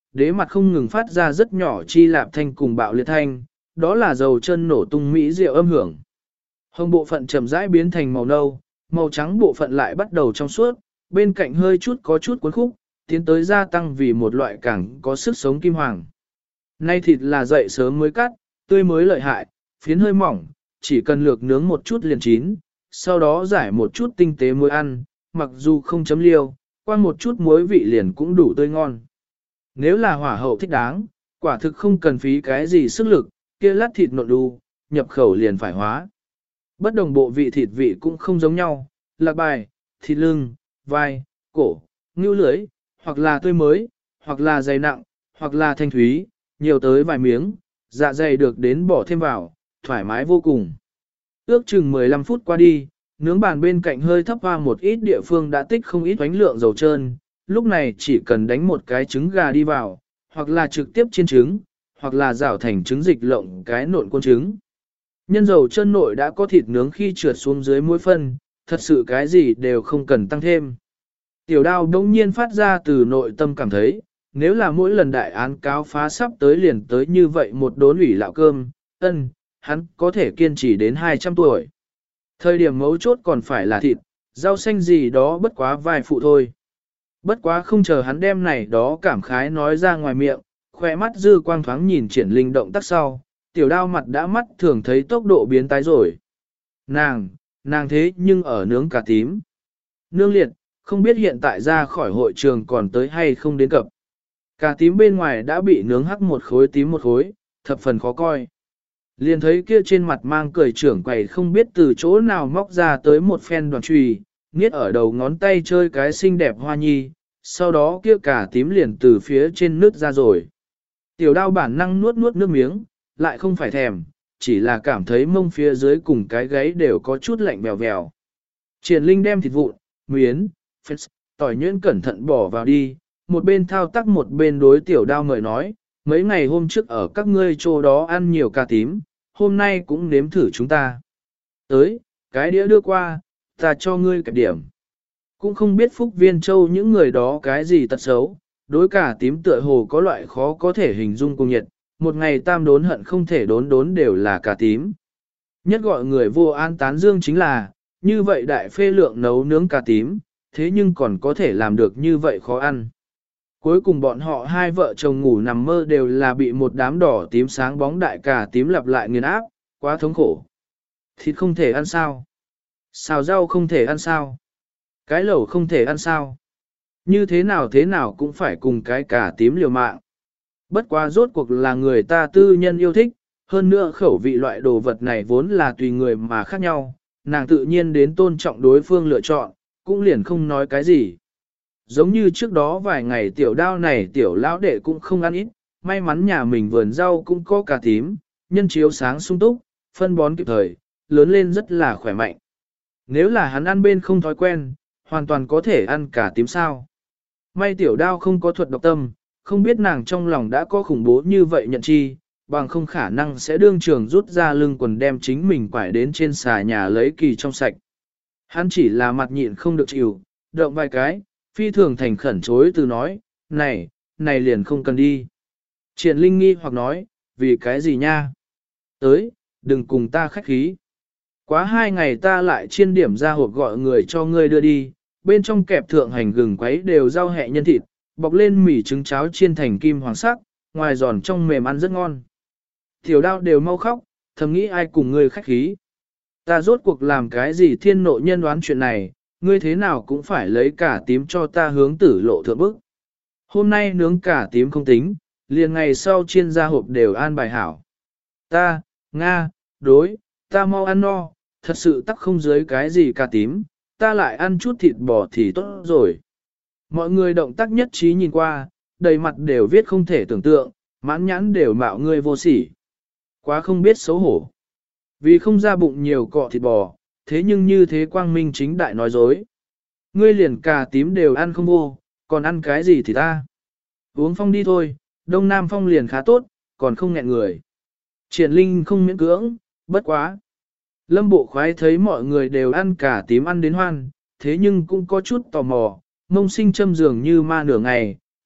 đế mặt không ngừng phát ra rất nhỏ chi lạp thanh cùng bạo liệt thanh, đó là dầu chân nổ tung mỹ diệu âm hưởng. Hồng bộ phận chậm rãi biến thành màu nâu, màu trắng bộ phận lại bắt đầu trong suốt, bên cạnh hơi chút có chút cuốn khúc, tiến tới gia tăng vì một loại càng có sức sống kim hoàng. Nay thịt là dậy sớm mới cắt, tươi mới lợi hại, phiến hơi mỏng, chỉ cần lược nướng một chút liền chín, sau đó giải một chút tinh tế muối ăn, mặc dù không chấm liêu, qua một chút muối vị liền cũng đủ tươi ngon. Nếu là hỏa hậu thích đáng, quả thực không cần phí cái gì sức lực, kia lát thịt nộn đu, nhập khẩu liền phải hóa. Bất đồng bộ vị thịt vị cũng không giống nhau, lạc bài, thịt lưng, vai, cổ, ngưu lưới, hoặc là tươi mới, hoặc là dày nặng, hoặc là thanh thúy, nhiều tới vài miếng, dạ dày được đến bỏ thêm vào, thoải mái vô cùng. Ước chừng mười lăm phút qua đi, nướng bàn bên cạnh hơi thấp hoa một ít địa phương đã tích không ít ánh lượng dầu trơn, lúc này chỉ cần đánh một cái trứng gà đi vào, hoặc là trực tiếp chiên trứng, hoặc là rảo thành trứng dịch lộng cái nộn côn trứng. Nhân dầu chân nội đã có thịt nướng khi trượt xuống dưới mỗi phân, thật sự cái gì đều không cần tăng thêm. Tiểu đao đông nhiên phát ra từ nội tâm cảm thấy, nếu là mỗi lần đại án cáo phá sắp tới liền tới như vậy một đốn ủy lạo cơm, ân, hắn có thể kiên trì đến hai trăm tuổi. Thời điểm mấu chốt còn phải là thịt, rau xanh gì đó bất quá vài phụ thôi. Bất quá không chờ hắn đem này đó cảm khái nói ra ngoài miệng, khoe mắt dư quang thoáng nhìn triển linh động tác sau, tiểu đao mặt đã mắt thường thấy tốc độ biến tái rồi. Nàng, nàng thế nhưng ở nướng cà tím. Nương liệt, không biết hiện tại ra khỏi hội trường còn tới hay không đến cập. Cà tím bên ngoài đã bị nướng hắc một khối tím một khối, thập phần khó coi. Liền thấy kia trên mặt mang cười trưởng quầy không biết từ chỗ nào móc ra tới một phen đoàn chùy, niết ở đầu ngón tay chơi cái xinh đẹp hoa nhi, sau đó kia cà tím liền từ phía trên nước ra rồi. Tiểu đao bản năng nuốt nuốt nước miếng, lại không phải thèm, chỉ là cảm thấy mông phía dưới cùng cái gáy đều có chút lạnh bèo bèo. Triển Linh đem thịt vụn, miến, phết, tỏi nhuyễn cẩn thận bỏ vào đi, một bên thao tác một bên đối tiểu đao mời nói, mấy ngày hôm trước ở các ngươi chỗ đó ăn nhiều cà tím, hôm nay cũng nếm thử chúng ta. Tới, cái đĩa đưa qua, ta cho ngươi kẹp điểm. Cũng không biết Phúc Viên Châu những người đó cái gì tật xấu, đối cà tím tựa hồ có loại khó có thể hình dung cùng nhiệt, một ngày tam đốn hận không thể đốn đốn đều là cà tím. Nhất gọi người vô an tán dương chính là, như vậy đại phê lượng nấu nướng cà tím, thế nhưng còn có thể làm được như vậy khó ăn. Cuối cùng bọn họ hai vợ chồng ngủ nằm mơ đều là bị một đám đỏ tím sáng bóng đại cà tím lặp lại nghiền áp, quá thống khổ. Thịt không thể ăn sao? Xào rau không thể ăn sao? Cái lẩu không thể ăn sao? Như thế nào thế nào cũng phải cùng cái cà tím liều mạng. Bất quá rốt cuộc là người ta tư nhân yêu thích, hơn nữa khẩu vị loại đồ vật này vốn là tùy người mà khác nhau, nàng tự nhiên đến tôn trọng đối phương lựa chọn, cũng liền không nói cái gì. Giống như trước đó vài ngày tiểu đao này tiểu lão đệ cũng không ăn ít, may mắn nhà mình vườn rau cũng có cà tím, nhân chiếu sáng sung túc, phân bón kịp thời, lớn lên rất là khỏe mạnh. Nếu là hắn ăn bên không thói quen, hoàn toàn có thể ăn cà tím sao. May tiểu đao không có thuật độc tâm, không biết nàng trong lòng đã có khủng bố như vậy nhận chi, bằng không khả năng sẽ đương trường rút ra lưng quần đem chính mình quải đến trên xà nhà lấy kỳ trong sạch. Hắn chỉ là mặt nhịn không được chịu, động vài cái, phi thường thành khẩn chối từ nói, này, này liền không cần đi. Triển Linh nghi hoặc nói, vì cái gì nha? Tới, đừng cùng ta khách khí. Quá hai ngày ta lại chiên điểm ra hộp gọi người cho ngươi đưa đi, bên trong kẹp thượng hành gừng quấy đều rau hẹ nhân thịt, bọc lên mì trứng cháo chiên thành kim hoàng sắc, ngoài giòn trong mềm ăn rất ngon. Tiểu đao đều mau khóc, thầm nghĩ ai cùng ngươi khách khí. Ta rốt cuộc làm cái gì thiên nộ nhân đoán chuyện này, ngươi thế nào cũng phải lấy cả tím cho ta hướng tử lộ thượng bức. Hôm nay nướng cả tím không tính, liền ngày sau chiên ra hộp đều an bài hảo. Ta, Nga, đối, ta mau ăn no, thật sự tắc không dưới cái gì cả tím, ta lại ăn chút thịt bò thì tốt rồi. Mọi người động tác nhất trí nhìn qua, đầy mặt đều viết không thể tưởng tượng, mãn nhãn đều mạo ngươi vô sỉ. Quá không biết xấu hổ. Vì không ra bụng nhiều cọ thịt bò, thế nhưng như thế quang minh chính đại nói dối. Ngươi liền cà tím đều ăn không vô, còn ăn cái gì thì ta. Uống phong đi thôi, đông nam phong liền khá tốt, còn không nghẹn người. Triển Linh không miễn cưỡng, bất quá. Lâm bộ khoái thấy mọi người đều ăn cà tím ăn đến hoan, thế nhưng cũng có chút tò mò, mông sinh châm dường như ma nửa ngày,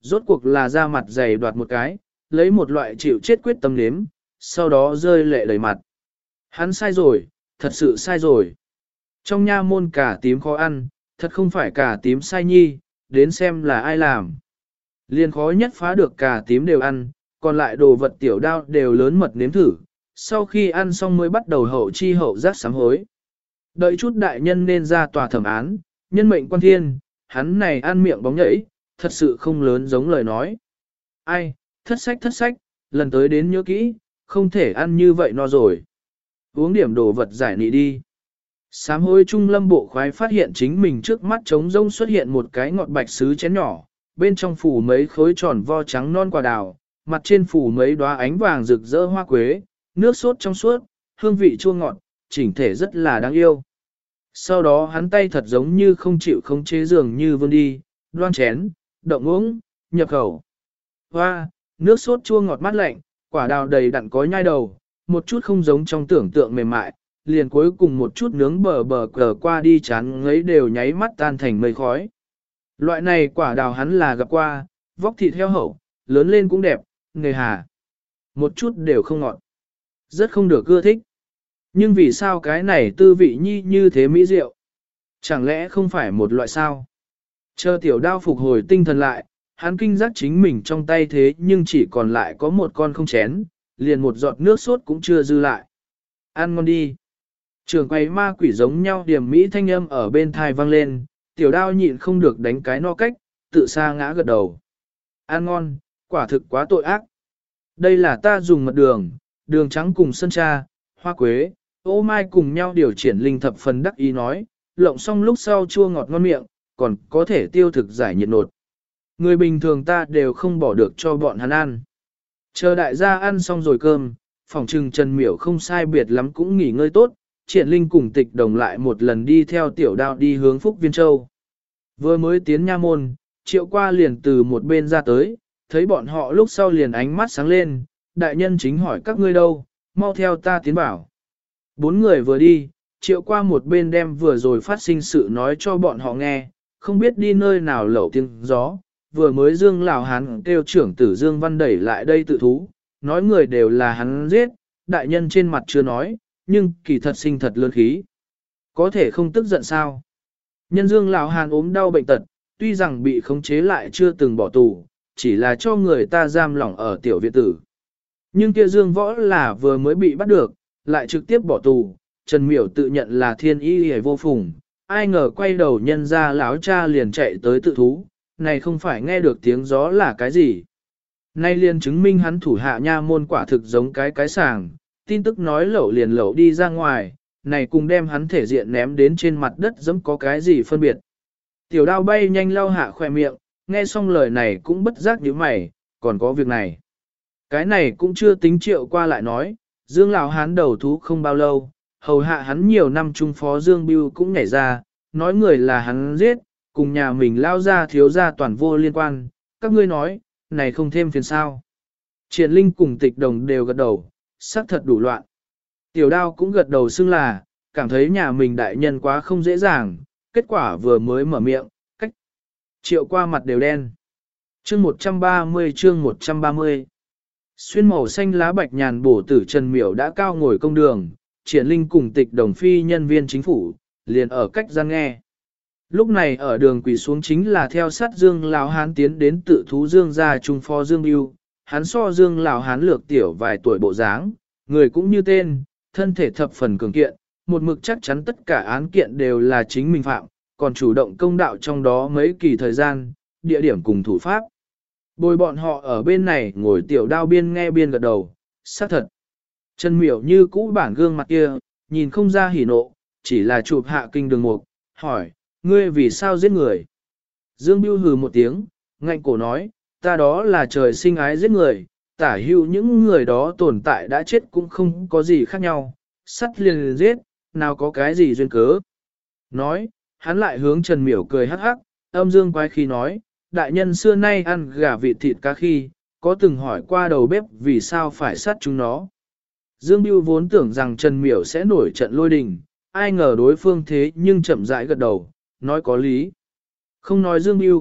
rốt cuộc là ra mặt dày đoạt một cái, lấy một loại chịu chết quyết tâm nếm, sau đó rơi lệ đầy mặt. Hắn sai rồi, thật sự sai rồi. Trong nha môn cà tím khó ăn, thật không phải cà tím sai nhi, đến xem là ai làm. Liên khó nhất phá được cà tím đều ăn, còn lại đồ vật tiểu đao đều lớn mật nếm thử, sau khi ăn xong mới bắt đầu hậu chi hậu giác sám hối. Đợi chút đại nhân nên ra tòa thẩm án, nhân mệnh quan thiên, hắn này ăn miệng bóng nhảy, thật sự không lớn giống lời nói. Ai, thất sách thất sách, lần tới đến nhớ kỹ, không thể ăn như vậy no rồi. Uống điểm đồ vật giải nị đi. Sám hối trung lâm bộ khoái phát hiện chính mình trước mắt trống rông xuất hiện một cái ngọt bạch sứ chén nhỏ, bên trong phủ mấy khối tròn vo trắng non quả đào, mặt trên phủ mấy đóa ánh vàng rực rỡ hoa quế, nước sốt trong suốt, hương vị chua ngọt, chỉnh thể rất là đáng yêu. Sau đó hắn tay thật giống như không chịu khống chế dường như vươn đi, đoan chén, động uống, nhập khẩu. Hoa, nước sốt chua ngọt mát lạnh, quả đào đầy đặn có nhai đầu, một chút không giống trong tưởng tượng mềm mại, liền cuối cùng một chút nướng bờ bờ cờ qua đi chán ngấy đều nháy mắt tan thành mây khói. Loại này quả đào hắn là gặp qua, vóc thịt heo hậu, lớn lên cũng đẹp, nghề hà. Một chút đều không ngọt. Rất không được ưa thích. Nhưng vì sao cái này tư vị nhi như thế mỹ diệu? Chẳng lẽ không phải một loại sao? Chờ tiểu đao phục hồi tinh thần lại, hắn kinh giác chính mình trong tay thế nhưng chỉ còn lại có một con không chén, liền một giọt nước sốt cũng chưa dư lại. Ăn ngon đi. Trường quay ma quỷ giống nhau điểm mỹ thanh âm ở bên thai vang lên, tiểu đao nhịn không được đánh cái no cách, tự sa ngã gật đầu. Ăn ngon, quả thực quá tội ác. Đây là ta dùng mật đường, đường trắng cùng sơn cha, hoa quế, ô mai cùng nhau điều triển linh thập phần đắc ý nói, lộng xong lúc sau chua ngọt ngon miệng, còn có thể tiêu thực giải nhiệt nột. Người bình thường ta đều không bỏ được cho bọn hắn ăn. Chờ đại gia ăn xong rồi cơm, phòng trừng Trần Miểu không sai biệt lắm cũng nghỉ ngơi tốt, triển linh cùng tịch đồng lại một lần đi theo tiểu đao đi hướng Phúc Viên Châu. Vừa mới tiến nha môn, triệu qua liền từ một bên ra tới, thấy bọn họ lúc sau liền ánh mắt sáng lên, đại nhân chính hỏi các ngươi đâu, mau theo ta tiến bảo. Bốn người vừa đi, triệu qua một bên đem vừa rồi phát sinh sự nói cho bọn họ nghe, không biết đi nơi nào lẩu tiếng gió, vừa mới Dương Lào hắn kêu trưởng tử Dương Văn đẩy lại đây tự thú, nói người đều là hắn giết, đại nhân trên mặt chưa nói, nhưng kỳ thật sinh thật lớn khí. Có thể không tức giận sao? Nhân Dương Lào Hàn ốm đau bệnh tật, tuy rằng bị khống chế lại chưa từng bỏ tù, chỉ là cho người ta giam lỏng ở tiểu viện tử. Nhưng kia Dương Võ là vừa mới bị bắt được, lại trực tiếp bỏ tù, Trần Miểu tự nhận là thiên y hề vô phùng, ai ngờ quay đầu nhân ra lão cha liền chạy tới tự thú, này không phải nghe được tiếng gió là cái gì. Nay liền chứng minh hắn thủ hạ nha môn quả thực giống cái cái sàng, tin tức nói lẩu liền lẩu đi ra ngoài, này cùng đem hắn thể diện ném đến trên mặt đất giống có cái gì phân biệt. Tiểu đao bay nhanh lau hạ khỏe miệng, nghe xong lời này cũng bất giác nhíu mày, còn có việc này. Cái này cũng chưa tính triệu qua lại nói, Dương lão hán đầu thú không bao lâu, hầu hạ hắn nhiều năm trung phó Dương Biêu cũng nhảy ra, nói người là hắn giết, cùng nhà mình lao ra thiếu ra toàn vô liên quan, các ngươi nói, này không thêm phiền sao. Triển Linh cùng tịch đồng đều gật đầu, xác thật đủ loạn. Tiểu đao cũng gật đầu xưng là, cảm thấy nhà mình đại nhân quá không dễ dàng, kết quả vừa mới mở miệng, cách triệu qua mặt đều đen. Chương một trăm ba mươi chương một trăm ba mươi Xuyên màu xanh lá bạch nhàn bổ tử Trần Miểu đã cao ngồi công đường, Triển Linh cùng tịch đồng phi nhân viên chính phủ, liền ở cách gian nghe. Lúc này ở đường quỳ xuống chính là theo sát Dương Lão Hán tiến đến tự thú Dương gia trung phó Dương Biêu, hắn so Dương Lão Hán lược tiểu vài tuổi bộ dáng, người cũng như tên, thân thể thập phần cường kiện, một mực chắc chắn tất cả án kiện đều là chính mình phạm, còn chủ động công đạo trong đó mấy kỳ thời gian, địa điểm cùng thủ pháp. Bồi bọn họ ở bên này ngồi tiểu đao biên nghe biên gật đầu, xác thật. Trần Miểu như cũ bản gương mặt kia, nhìn không ra hỉ nộ, chỉ là chụp hạ kinh đường mục, hỏi, ngươi vì sao giết người? Dương Biêu hừ một tiếng, ngạnh cổ nói, ta đó là trời sinh ái giết người, tả hữu những người đó tồn tại đã chết cũng không có gì khác nhau, sắt liền, liền giết, nào có cái gì duyên cớ. Nói, hắn lại hướng Trần Miểu cười hắc hắc, âm dương quái khi nói, đại nhân xưa nay ăn gà vịt thịt cá khi, có từng hỏi qua đầu bếp vì sao phải sát chúng nó. Dương Biêu vốn tưởng rằng Trần Miểu sẽ nổi trận lôi đình, ai ngờ đối phương thế nhưng chậm rãi gật đầu, nói có lý. Không nói Dương Biêu,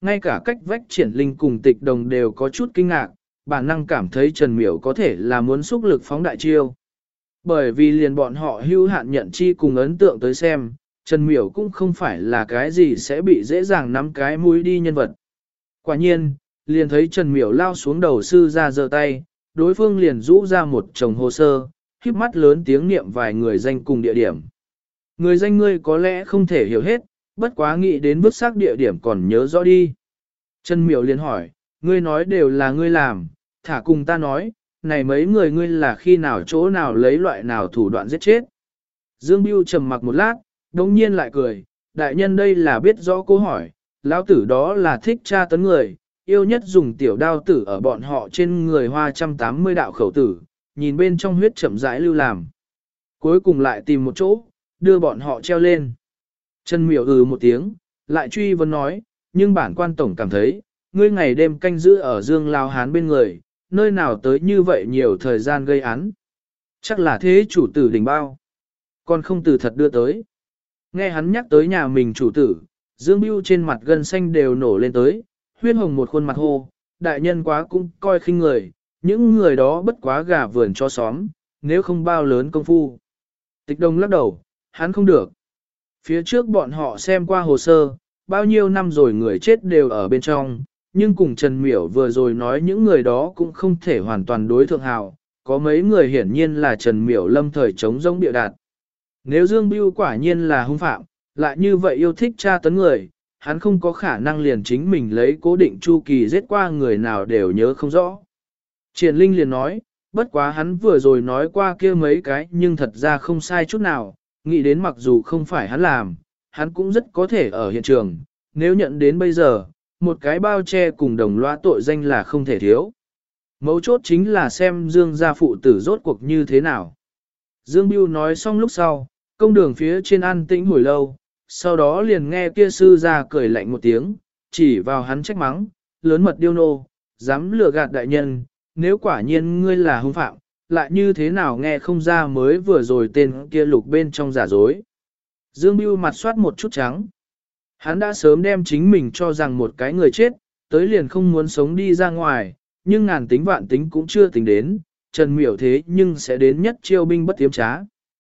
ngay cả cách vách triển linh cùng tịch đồng đều có chút kinh ngạc, bản năng cảm thấy Trần Miểu có thể là muốn xúc lực phóng đại chiêu. Bởi vì liền bọn họ hưu hạn nhận chi cùng ấn tượng tới xem, Trần Miểu cũng không phải là cái gì sẽ bị dễ dàng nắm cái mũi đi nhân vật. Quả nhiên, liền thấy Trần Miểu lao xuống đầu sư ra giơ tay, đối phương liền rũ ra một chồng hồ sơ, khiếp mắt lớn tiếng niệm vài người danh cùng địa điểm. Người danh ngươi có lẽ không thể hiểu hết, bất quá nghĩ đến bước xác địa điểm còn nhớ rõ đi. Trần Miểu liền hỏi, ngươi nói đều là ngươi làm, thả cùng ta nói, này mấy người ngươi là khi nào chỗ nào lấy loại nào thủ đoạn giết chết. Dương Biêu trầm mặc một lát, đồng nhiên lại cười, đại nhân đây là biết rõ câu hỏi, lão tử đó là thích tra tấn người, yêu nhất dùng tiểu đao tử ở bọn họ trên người hoa trăm tám mươi đạo khẩu tử, nhìn bên trong huyết chậm rãi lưu làm. Cuối cùng lại tìm một chỗ, đưa bọn họ treo lên. Trần Miểu ừ một tiếng, lại truy vấn nói, nhưng bản quan tổng cảm thấy, ngươi ngày đêm canh giữ ở Dương Lao Hán bên người, nơi nào tới như vậy nhiều thời gian gây án. Chắc là thế chủ tử đỉnh bao. Còn không từ thật đưa tới. Nghe hắn nhắc tới nhà mình chủ tử, Dương Bưu trên mặt gân xanh đều nổ lên tới, huyết hồng một khuôn mặt hô, đại nhân quá cũng coi khinh người, những người đó bất quá gà vườn cho xóm, nếu không bao lớn công phu. Tịch Đông lắc đầu, hắn không được. Phía trước bọn họ xem qua hồ sơ, bao nhiêu năm rồi người chết đều ở bên trong, nhưng cùng Trần Miểu vừa rồi nói những người đó cũng không thể hoàn toàn đối thượng hào, có mấy người hiển nhiên là Trần Miểu lâm thời chống giống địa đạt. Nếu Dương Bưu quả nhiên là hung phạm, lại như vậy yêu thích tra tấn người, hắn không có khả năng liền chính mình lấy cố định chu kỳ giết qua người nào đều nhớ không rõ. Triển Linh liền nói, bất quá hắn vừa rồi nói qua kia mấy cái nhưng thật ra không sai chút nào, nghĩ đến mặc dù không phải hắn làm, hắn cũng rất có thể ở hiện trường, nếu nhận đến bây giờ, một cái bao che cùng đồng loa tội danh là không thể thiếu. Mấu chốt chính là xem Dương gia phụ tử rốt cuộc như thế nào. Dương Bưu nói xong lúc sau, công đường phía trên an tĩnh hồi lâu, sau đó liền nghe kia sư gia cười lạnh một tiếng, chỉ vào hắn trách mắng, lớn mật điêu nô, dám lừa gạt đại nhân, nếu quả nhiên ngươi là hung phạm, lại như thế nào nghe không ra mới vừa rồi tên kia lục bên trong giả dối. Dương Bưu mặt soát một chút trắng. Hắn đã sớm đem chính mình cho rằng một cái người chết, tới liền không muốn sống đi ra ngoài, nhưng ngàn tính vạn tính cũng chưa tính đến, Trần Miểu thế nhưng sẽ đến nhất chiêu binh bất tiếm trá.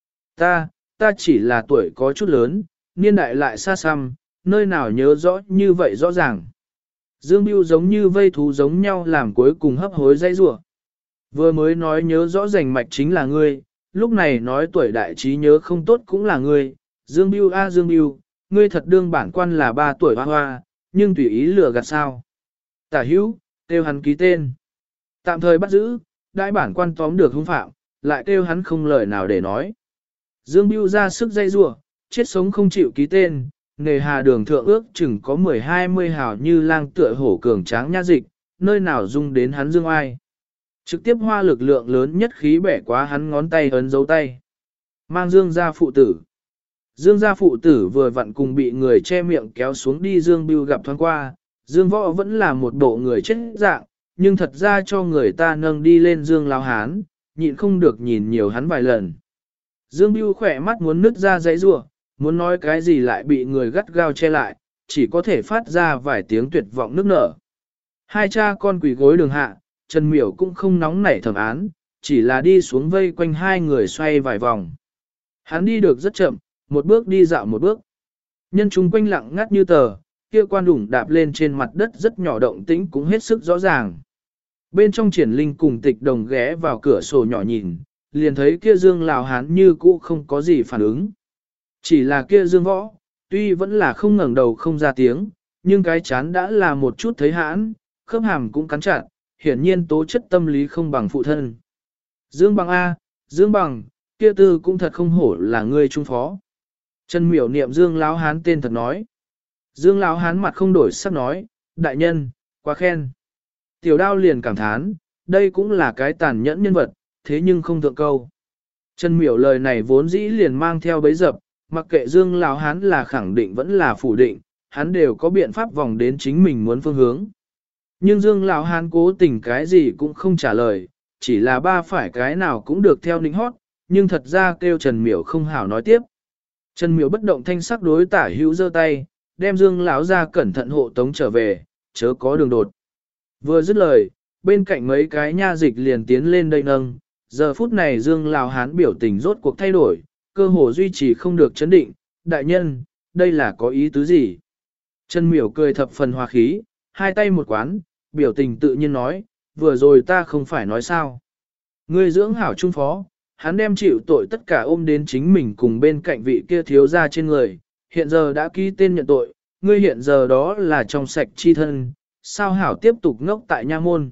Ta, ta chỉ là tuổi có chút lớn, niên đại lại xa xăm, nơi nào nhớ rõ như vậy rõ ràng. Dương Bưu giống như vây thú giống nhau làm cuối cùng hấp hối dây rủa. Vừa mới nói nhớ rõ rành mạch chính là ngươi, lúc này nói tuổi đại trí nhớ không tốt cũng là ngươi, Dương Bưu a Dương Bưu, ngươi thật đương bản quan là ba tuổi hoa hoa, nhưng tùy ý lừa gạt sao. Tả hữu, kêu hắn ký tên. Tạm thời bắt giữ, đại bản quan tóm được hung phạm, lại kêu hắn không lời nào để nói. Dương Bưu ra sức dây rủa, chết sống không chịu ký tên, nề hà đường thượng ước chừng có mười hai mươi hào như lang tựa hổ cường tráng nha dịch, nơi nào dung đến hắn dương ai. Trực tiếp hoa lực lượng lớn nhất khí bẻ quá hắn ngón tay ấn dấu tay. Mang Dương gia phụ tử. Dương gia phụ tử vừa vặn cùng bị người che miệng kéo xuống đi Dương Bưu gặp thoáng qua, Dương Võ vẫn là một bộ người chết dạng, nhưng thật ra cho người ta nâng đi lên Dương Lão Hán, nhịn không được nhìn nhiều hắn vài lần. Dương Bưu khỏe mắt muốn nứt ra dãy rủa, muốn nói cái gì lại bị người gắt gao che lại, chỉ có thể phát ra vài tiếng tuyệt vọng nức nở. Hai cha con quỳ gối đường hạ, Trần Miểu cũng không nóng nảy thẩm án, chỉ là đi xuống vây quanh hai người xoay vài vòng. Hắn đi được rất chậm, một bước đi dạo một bước. Nhân chúng quanh lặng ngắt như tờ, kia quan đủng đạp lên trên mặt đất rất nhỏ động tĩnh cũng hết sức rõ ràng. Bên trong Triển Linh cùng Tịch Đồng ghé vào cửa sổ nhỏ nhìn, liền thấy kia Dương Lão Hán như cũ không có gì phản ứng. Chỉ là kia Dương Võ, tuy vẫn là không ngẩng đầu không ra tiếng, nhưng cái chán đã là một chút thấy hãn, khớp hàm cũng cắn chặt, hiển nhiên tố chất tâm lý không bằng phụ thân. Dương Bằng A, Dương Bằng, kia tư cũng thật không hổ là ngươi trung phó. Trần Miểu niệm Dương Lão Hán tên thật nói. Dương Lão Hán mặt không đổi sắc nói, đại nhân, quá khen. Tiểu Đao liền cảm thán, đây cũng là cái tàn nhẫn nhân vật, thế nhưng không thượng câu. Trần Miểu lời này vốn dĩ liền mang theo bấy dập, mặc kệ Dương Lão Hán là khẳng định vẫn là phủ định, hắn đều có biện pháp vòng đến chính mình muốn phương hướng. Nhưng Dương Lão Hán cố tình cái gì cũng không trả lời, chỉ là ba phải cái nào cũng được theo nịnh hót, nhưng thật ra kêu Trần Miểu không hảo nói tiếp. Trần Miểu bất động thanh sắc đối tả hữu giơ tay, đem Dương lão ra cẩn thận hộ tống trở về, chớ có đường đột. Vừa dứt lời, bên cạnh mấy cái nha dịch liền tiến lên đây nâng, giờ phút này Dương Lão Hán biểu tình rốt cuộc thay đổi, cơ hồ duy trì không được chấn định, đại nhân, đây là có ý tứ gì? Trần Miểu cười thập phần hòa khí, hai tay một quán, biểu tình tự nhiên nói, vừa rồi ta không phải nói sao. Ngươi dưỡng hảo trung phó, hắn đem chịu tội tất cả ôm đến chính mình cùng bên cạnh vị kia thiếu gia trên người, hiện giờ đã ký tên nhận tội, ngươi hiện giờ đó là trong sạch chi thân, sao hảo tiếp tục ngốc tại nha môn.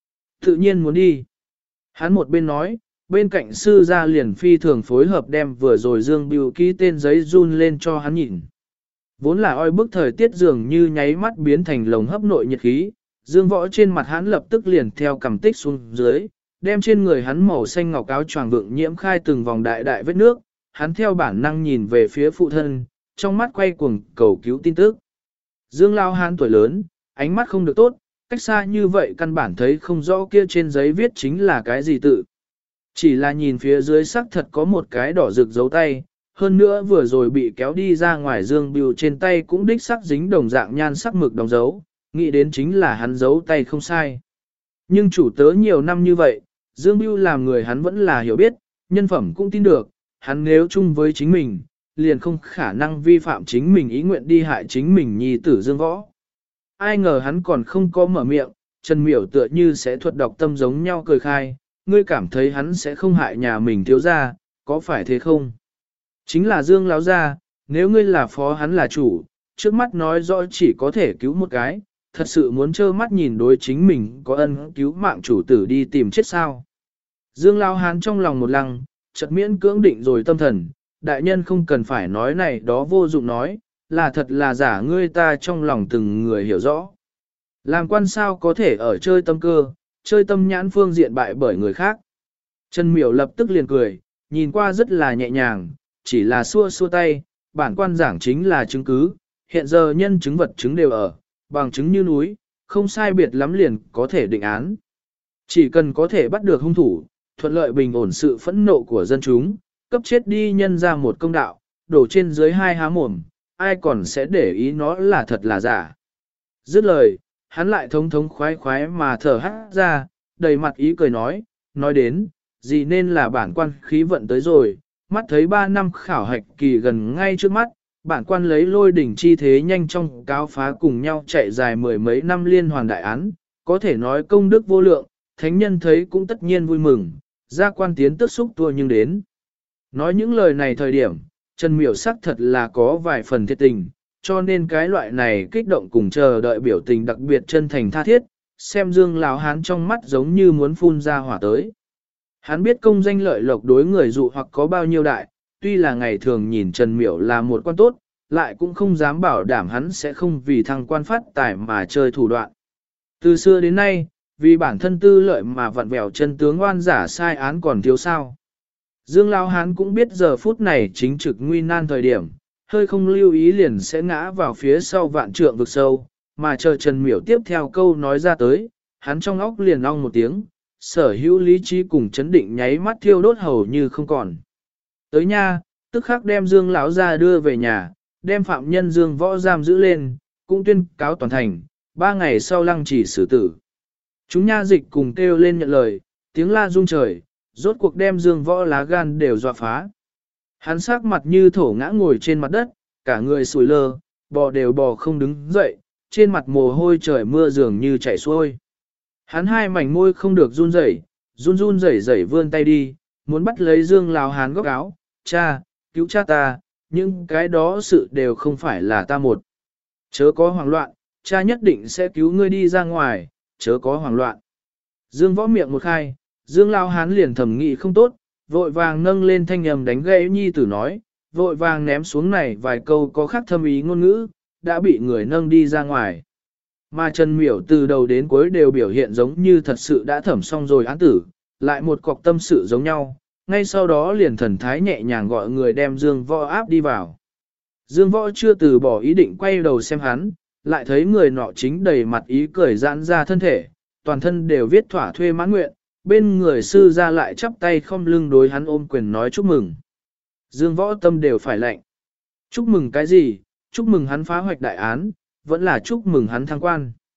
Tự nhiên muốn đi. Hắn một bên nói, bên cạnh sư gia liền phi thường phối hợp đem vừa rồi Dương Bưu ký tên giấy run lên cho hắn nhìn. Vốn là oi bức thời tiết dường như nháy mắt biến thành lồng hấp nội nhiệt khí, Dương Võ trên mặt hắn lập tức liền theo cầm tích xuống dưới, đem trên người hắn màu xanh ngọc áo choàng vượng nhiễm khai từng vòng đại đại vết nước, hắn theo bản năng nhìn về phía phụ thân, trong mắt quay cuồng cầu cứu tin tức. Dương Lao Hán tuổi lớn, ánh mắt không được tốt, cách xa như vậy căn bản thấy không rõ kia trên giấy viết chính là cái gì tự. Chỉ là nhìn phía dưới sắc thật có một cái đỏ rực dấu tay, hơn nữa vừa rồi bị kéo đi ra ngoài Dương Bưu trên tay cũng đích sắc dính đồng dạng nhan sắc mực đóng dấu, nghĩ đến chính là hắn giấu tay không sai. Nhưng chủ tớ nhiều năm như vậy, Dương Bưu làm người hắn vẫn là hiểu biết, nhân phẩm cũng tin được, hắn nếu chung với chính mình, liền không khả năng vi phạm chính mình ý nguyện đi hại chính mình nhi tử Dương Võ. Ai ngờ hắn còn không có mở miệng, Trần Miểu tựa như sẽ thuật đọc tâm giống nhau cười khai, ngươi cảm thấy hắn sẽ không hại nhà mình thiếu gia, có phải thế không? Chính là Dương Láo gia, nếu ngươi là phó hắn là chủ, trước mắt nói rõ chỉ có thể cứu một cái, thật sự muốn trơ mắt nhìn đối chính mình có ân cứu mạng chủ tử đi tìm chết sao. Dương Lao Hán trong lòng một lăng, chợt miễn cưỡng định rồi tâm thần, đại nhân không cần phải nói này đó vô dụng nói, là thật là giả ngươi ta trong lòng từng người hiểu rõ. Làm quan sao có thể ở chơi tâm cơ, chơi tâm nhãn phương diện bại bởi người khác. Trần Miểu lập tức liền cười, nhìn qua rất là nhẹ nhàng, chỉ là xua xua tay, bản quan giảng chính là chứng cứ, hiện giờ nhân chứng vật chứng đều ở, bằng chứng như núi, không sai biệt lắm liền có thể định án. Chỉ cần có thể bắt được hung thủ, thuận lợi bình ổn sự phẫn nộ của dân chúng, cấp chết đi nhân ra một công đạo, đổ trên dưới hai há mồm, ai còn sẽ để ý nó là thật là giả. Dứt lời, hắn lại thống thống khoái khoái mà thở hắt ra, đầy mặt ý cười nói, nói đến, gì nên là bản quan khí vận tới rồi, mắt thấy ba năm khảo hạch kỳ gần ngay trước mắt, bản quan lấy lôi đỉnh chi thế nhanh trong cáo phá cùng nhau chạy dài mười mấy năm liên hoàn đại án, có thể nói công đức vô lượng, thánh nhân thấy cũng tất nhiên vui mừng, ra quan tiến tức xúc tua nhưng đến. Nói những lời này thời điểm, Trần Miểu sắc thật là có vài phần thiệt tình, cho nên cái loại này kích động cùng chờ đợi biểu tình đặc biệt chân thành tha thiết, xem Dương Lão Hán trong mắt giống như muốn phun ra hỏa tới. Hắn biết công danh lợi lộc đối người dụ hoặc có bao nhiêu đại, tuy là ngày thường nhìn Trần Miểu là một quan tốt, lại cũng không dám bảo đảm hắn sẽ không vì thăng quan phát tài mà chơi thủ đoạn. Từ xưa đến nay, vì bản thân tư lợi mà vặn vẹo chân tướng oan giả sai án còn thiếu sao. Dương Lão Hán cũng biết giờ phút này chính trực nguy nan thời điểm, hơi không lưu ý liền sẽ ngã vào phía sau vạn trượng vực sâu, mà chờ Trần Miểu tiếp theo câu nói ra tới, hắn trong óc liền ong một tiếng, sở hữu lý trí cùng chấn định nháy mắt thiêu đốt hầu như không còn. Tới nha, tức khắc đem Dương lão ra đưa về nhà, đem phạm nhân Dương Võ giam giữ lên, cũng tuyên cáo toàn thành, ba ngày sau lăng chỉ xử tử. Chúng nha dịch cùng kêu lên nhận lời, tiếng la rung trời, rốt cuộc đem Dương Võ lá gan đều dọa phá. Hắn sắc mặt như thổ ngã ngồi trên mặt đất, cả người sùi lơ, bò đều bò không đứng dậy, trên mặt mồ hôi trời mưa dường như chảy xuôi. Hắn hai mảnh môi không được run rẩy, run run rẩy rẩy vươn tay đi, muốn bắt lấy Dương Lão Hán góc áo, cha, cứu cha ta, nhưng cái đó sự đều không phải là ta một. Chớ có hoảng loạn, cha nhất định sẽ cứu ngươi đi ra ngoài, chớ có hoảng loạn. Dương Võ miệng một khai, Dương Lão Hán liền thầm nghĩ không tốt, vội vàng nâng lên thanh âm đánh gãy nhi tử nói, vội vàng ném xuống này vài câu có khác thâm ý ngôn ngữ, đã bị người nâng đi ra ngoài. Mà Trần Miểu từ đầu đến cuối đều biểu hiện giống như thật sự đã thẩm xong rồi án tử, lại một cọc tâm sự giống nhau, ngay sau đó liền thần thái nhẹ nhàng gọi người đem Dương Võ áp đi vào. Dương Võ chưa từ bỏ ý định quay đầu xem hắn, lại thấy người nọ chính đầy mặt ý cười giãn ra thân thể, toàn thân đều viết thỏa thuê mãn nguyện, bên người sư ra lại chắp tay không lưng đối hắn ôm quyền nói chúc mừng. Dương Võ tâm đều phải lạnh. Chúc mừng cái gì? Chúc mừng hắn phá hoạch đại án, vẫn là chúc mừng hắn thăng quan.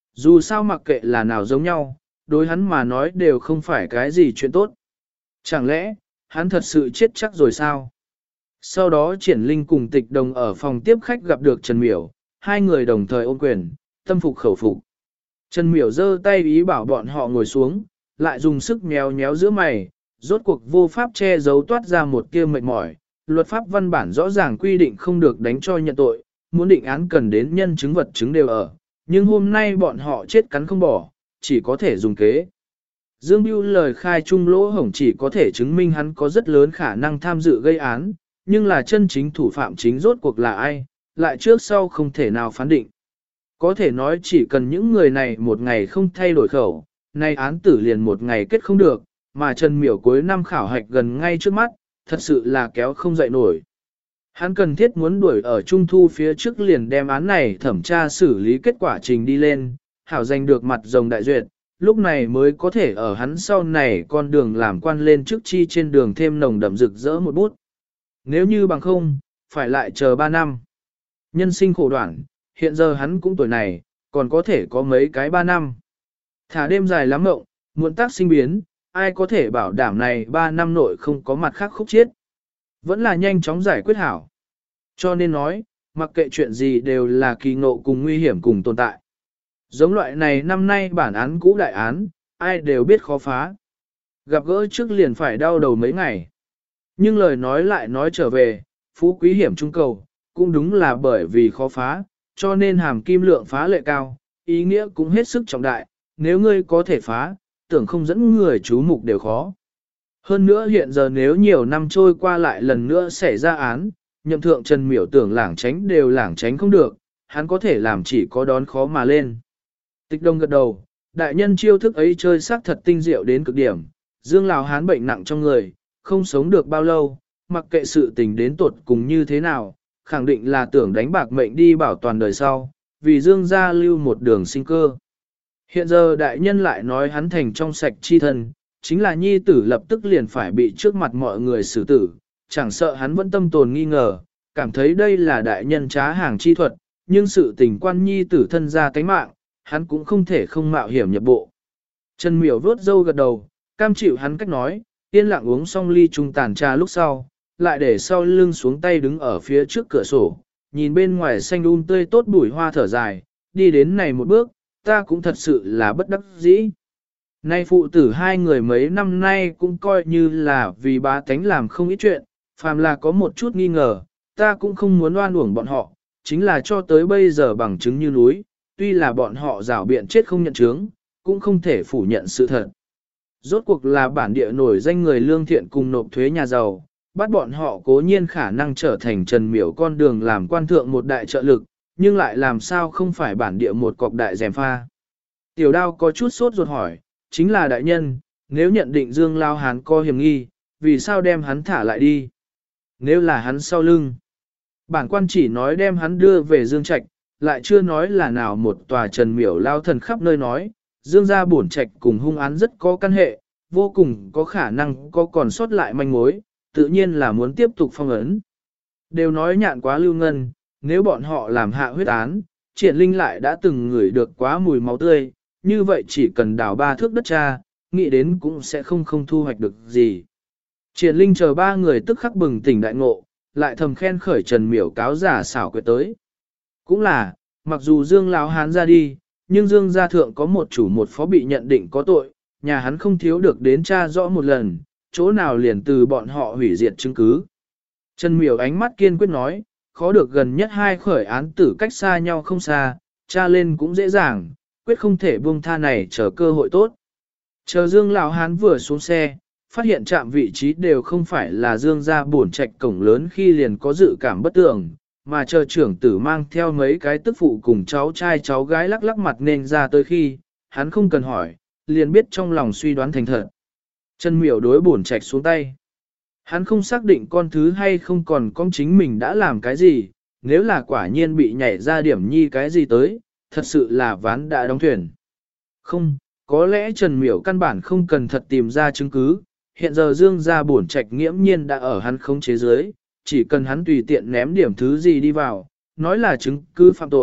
Dù sao mặc kệ là nào giống nhau, đối hắn mà nói đều không phải cái gì chuyện tốt. Chẳng lẽ, hắn thật sự chết chắc rồi sao? Sau đó triển linh cùng tịch đồng ở phòng tiếp khách gặp được Trần Miểu, hai người đồng thời ôm quyền, tâm phục khẩu phục. Trần Miểu giơ tay ý bảo bọn họ ngồi xuống, lại dùng sức méo méo giữa mày, rốt cuộc vô pháp che giấu toát ra một tia mệt mỏi. Luật pháp văn bản rõ ràng quy định không được đánh cho nhận tội, muốn định án cần đến nhân chứng vật chứng đều ở, nhưng hôm nay bọn họ chết cắn không bỏ, chỉ có thể dùng kế. Dương Bưu lời khai trung lỗ hổng chỉ có thể chứng minh hắn có rất lớn khả năng tham dự gây án, nhưng là chân chính thủ phạm chính rốt cuộc là ai, lại trước sau không thể nào phán định. Có thể nói chỉ cần những người này một ngày không thay đổi khẩu, nay án tử liền một ngày kết không được, mà Trần Miểu cuối năm khảo hạch gần ngay trước mắt, thật sự là kéo không dậy nổi. Hắn cần thiết muốn đuổi ở trung thu phía trước liền đem án này thẩm tra xử lý kết quả trình đi lên, hảo giành được mặt rồng đại duyệt, lúc này mới có thể ở hắn sau này con đường làm quan lên trước chi trên đường thêm nồng đậm rực rỡ một bút. Nếu như bằng không, phải lại chờ ba năm. Nhân sinh khổ đoạn, hiện giờ hắn cũng tuổi này, còn có thể có mấy cái ba năm. Thả đêm dài lắm mộng, muộn tác sinh biến, ai có thể bảo đảm này ba năm nội không có mặt khác khúc chiết. Vẫn là nhanh chóng giải quyết hảo. Cho nên nói, mặc kệ chuyện gì đều là kỳ ngộ cùng nguy hiểm cùng tồn tại. Giống loại này năm nay bản án cũ đại án, ai đều biết khó phá. Gặp gỡ trước liền phải đau đầu mấy ngày. Nhưng lời nói lại nói trở về, phú quý hiểm trung cầu, cũng đúng là bởi vì khó phá, cho nên hàm kim lượng phá lệ cao, ý nghĩa cũng hết sức trọng đại, nếu ngươi có thể phá, tưởng không dẫn người chú mục đều khó. Hơn nữa hiện giờ nếu nhiều năm trôi qua lại lần nữa xảy ra án, nhậm thượng Trần Miểu tưởng lảng tránh đều lảng tránh không được, hắn có thể làm chỉ có đón khó mà lên. Tịch Đông gật đầu, đại nhân chiêu thức ấy chơi sắc thật tinh diệu đến cực điểm, Dương Lào hán bệnh nặng trong người, không sống được bao lâu, mặc kệ sự tình đến tuột cùng như thế nào, khẳng định là tưởng đánh bạc mệnh đi bảo toàn đời sau, vì Dương gia lưu một đường sinh cơ. Hiện giờ đại nhân lại nói hắn thành trong sạch chi thân, chính là nhi tử lập tức liền phải bị trước mặt mọi người xử tử, chẳng sợ hắn vẫn tâm tồn nghi ngờ, cảm thấy đây là đại nhân trá hàng chi thuật, nhưng sự tình quan nhi tử thân ra tánh mạng, hắn cũng không thể không mạo hiểm nhập bộ. Trần Miểu vớt dâu gật đầu, cam chịu hắn cách nói, yên lặng uống xong ly trung tàn trà lúc sau, lại để sau lưng xuống tay đứng ở phía trước cửa sổ, nhìn bên ngoài xanh um tươi tốt bụi hoa thở dài, đi đến này một bước, ta cũng thật sự là bất đắc dĩ. Nay phụ tử hai người mấy năm nay cũng coi như là vì bá tánh làm không ít chuyện, phàm là có một chút nghi ngờ, ta cũng không muốn oan uổng bọn họ, chính là cho tới bây giờ bằng chứng như núi, tuy là bọn họ rảo biện chết không nhận chứng, cũng không thể phủ nhận sự thật. Rốt cuộc là bản địa nổi danh người lương thiện cùng nộp thuế nhà giàu, bắt bọn họ cố nhiên khả năng trở thành Trần Miểu con đường làm quan thượng một đại trợ lực, nhưng lại làm sao không phải bản địa một cọc đại dèm pha. Tiểu đao có chút sốt ruột hỏi, chính là đại nhân, nếu nhận định Dương Lao Hán có hiểm nghi, vì sao đem hắn thả lại đi? Nếu là hắn sau lưng, bản quan chỉ nói đem hắn đưa về Dương Trạch, lại chưa nói là nào một tòa Trần Miểu lao thần khắp nơi nói, Dương gia bổn trạch cùng hung án rất có căn hệ, vô cùng có khả năng có còn sót lại manh mối, tự nhiên là muốn tiếp tục phong ấn. Đều nói nhạn quá lưu ngân, nếu bọn họ làm hạ huyết án, triển linh lại đã từng ngửi được quá mùi máu tươi, như vậy chỉ cần đào ba thước đất cha, nghĩ đến cũng sẽ không không thu hoạch được gì. Triển linh chờ ba người tức khắc bừng tỉnh đại ngộ, lại thầm khen khởi Trần Miểu cáo giả xảo quyệt tới. Cũng là, mặc dù Dương lão hán ra đi, nhưng Dương gia thượng có một chủ một phó bị nhận định có tội, nhà hắn không thiếu được đến tra rõ một lần, chỗ nào liền từ bọn họ hủy diệt chứng cứ. Trần Miểu ánh mắt kiên quyết nói, khó được gần nhất hai khởi án tử cách xa nhau không xa, tra lên cũng dễ dàng, quyết không thể buông tha này chờ cơ hội tốt. Chờ Dương lão hán vừa xuống xe, phát hiện trạm vị trí đều không phải là Dương gia bổn trạch cổng lớn khi liền có dự cảm bất tường, mà chờ trưởng tử mang theo mấy cái tức phụ cùng cháu trai cháu gái lắc lắc mặt nên ra tới khi, hắn không cần hỏi, liền biết trong lòng suy đoán thành thật. Trần Miểu đối bổn trạch xuống tay. Hắn không xác định con thứ hay không còn con chính mình đã làm cái gì, nếu là quả nhiên bị nhảy ra điểm nhi cái gì tới, thật sự là ván đã đóng thuyền. Không, có lẽ Trần Miểu căn bản không cần thật tìm ra chứng cứ, hiện giờ Dương gia bổn trạch nghiễm nhiên đã ở hắn khống chế dưới, chỉ cần hắn tùy tiện ném điểm thứ gì đi vào, nói là chứng cứ phạm tội,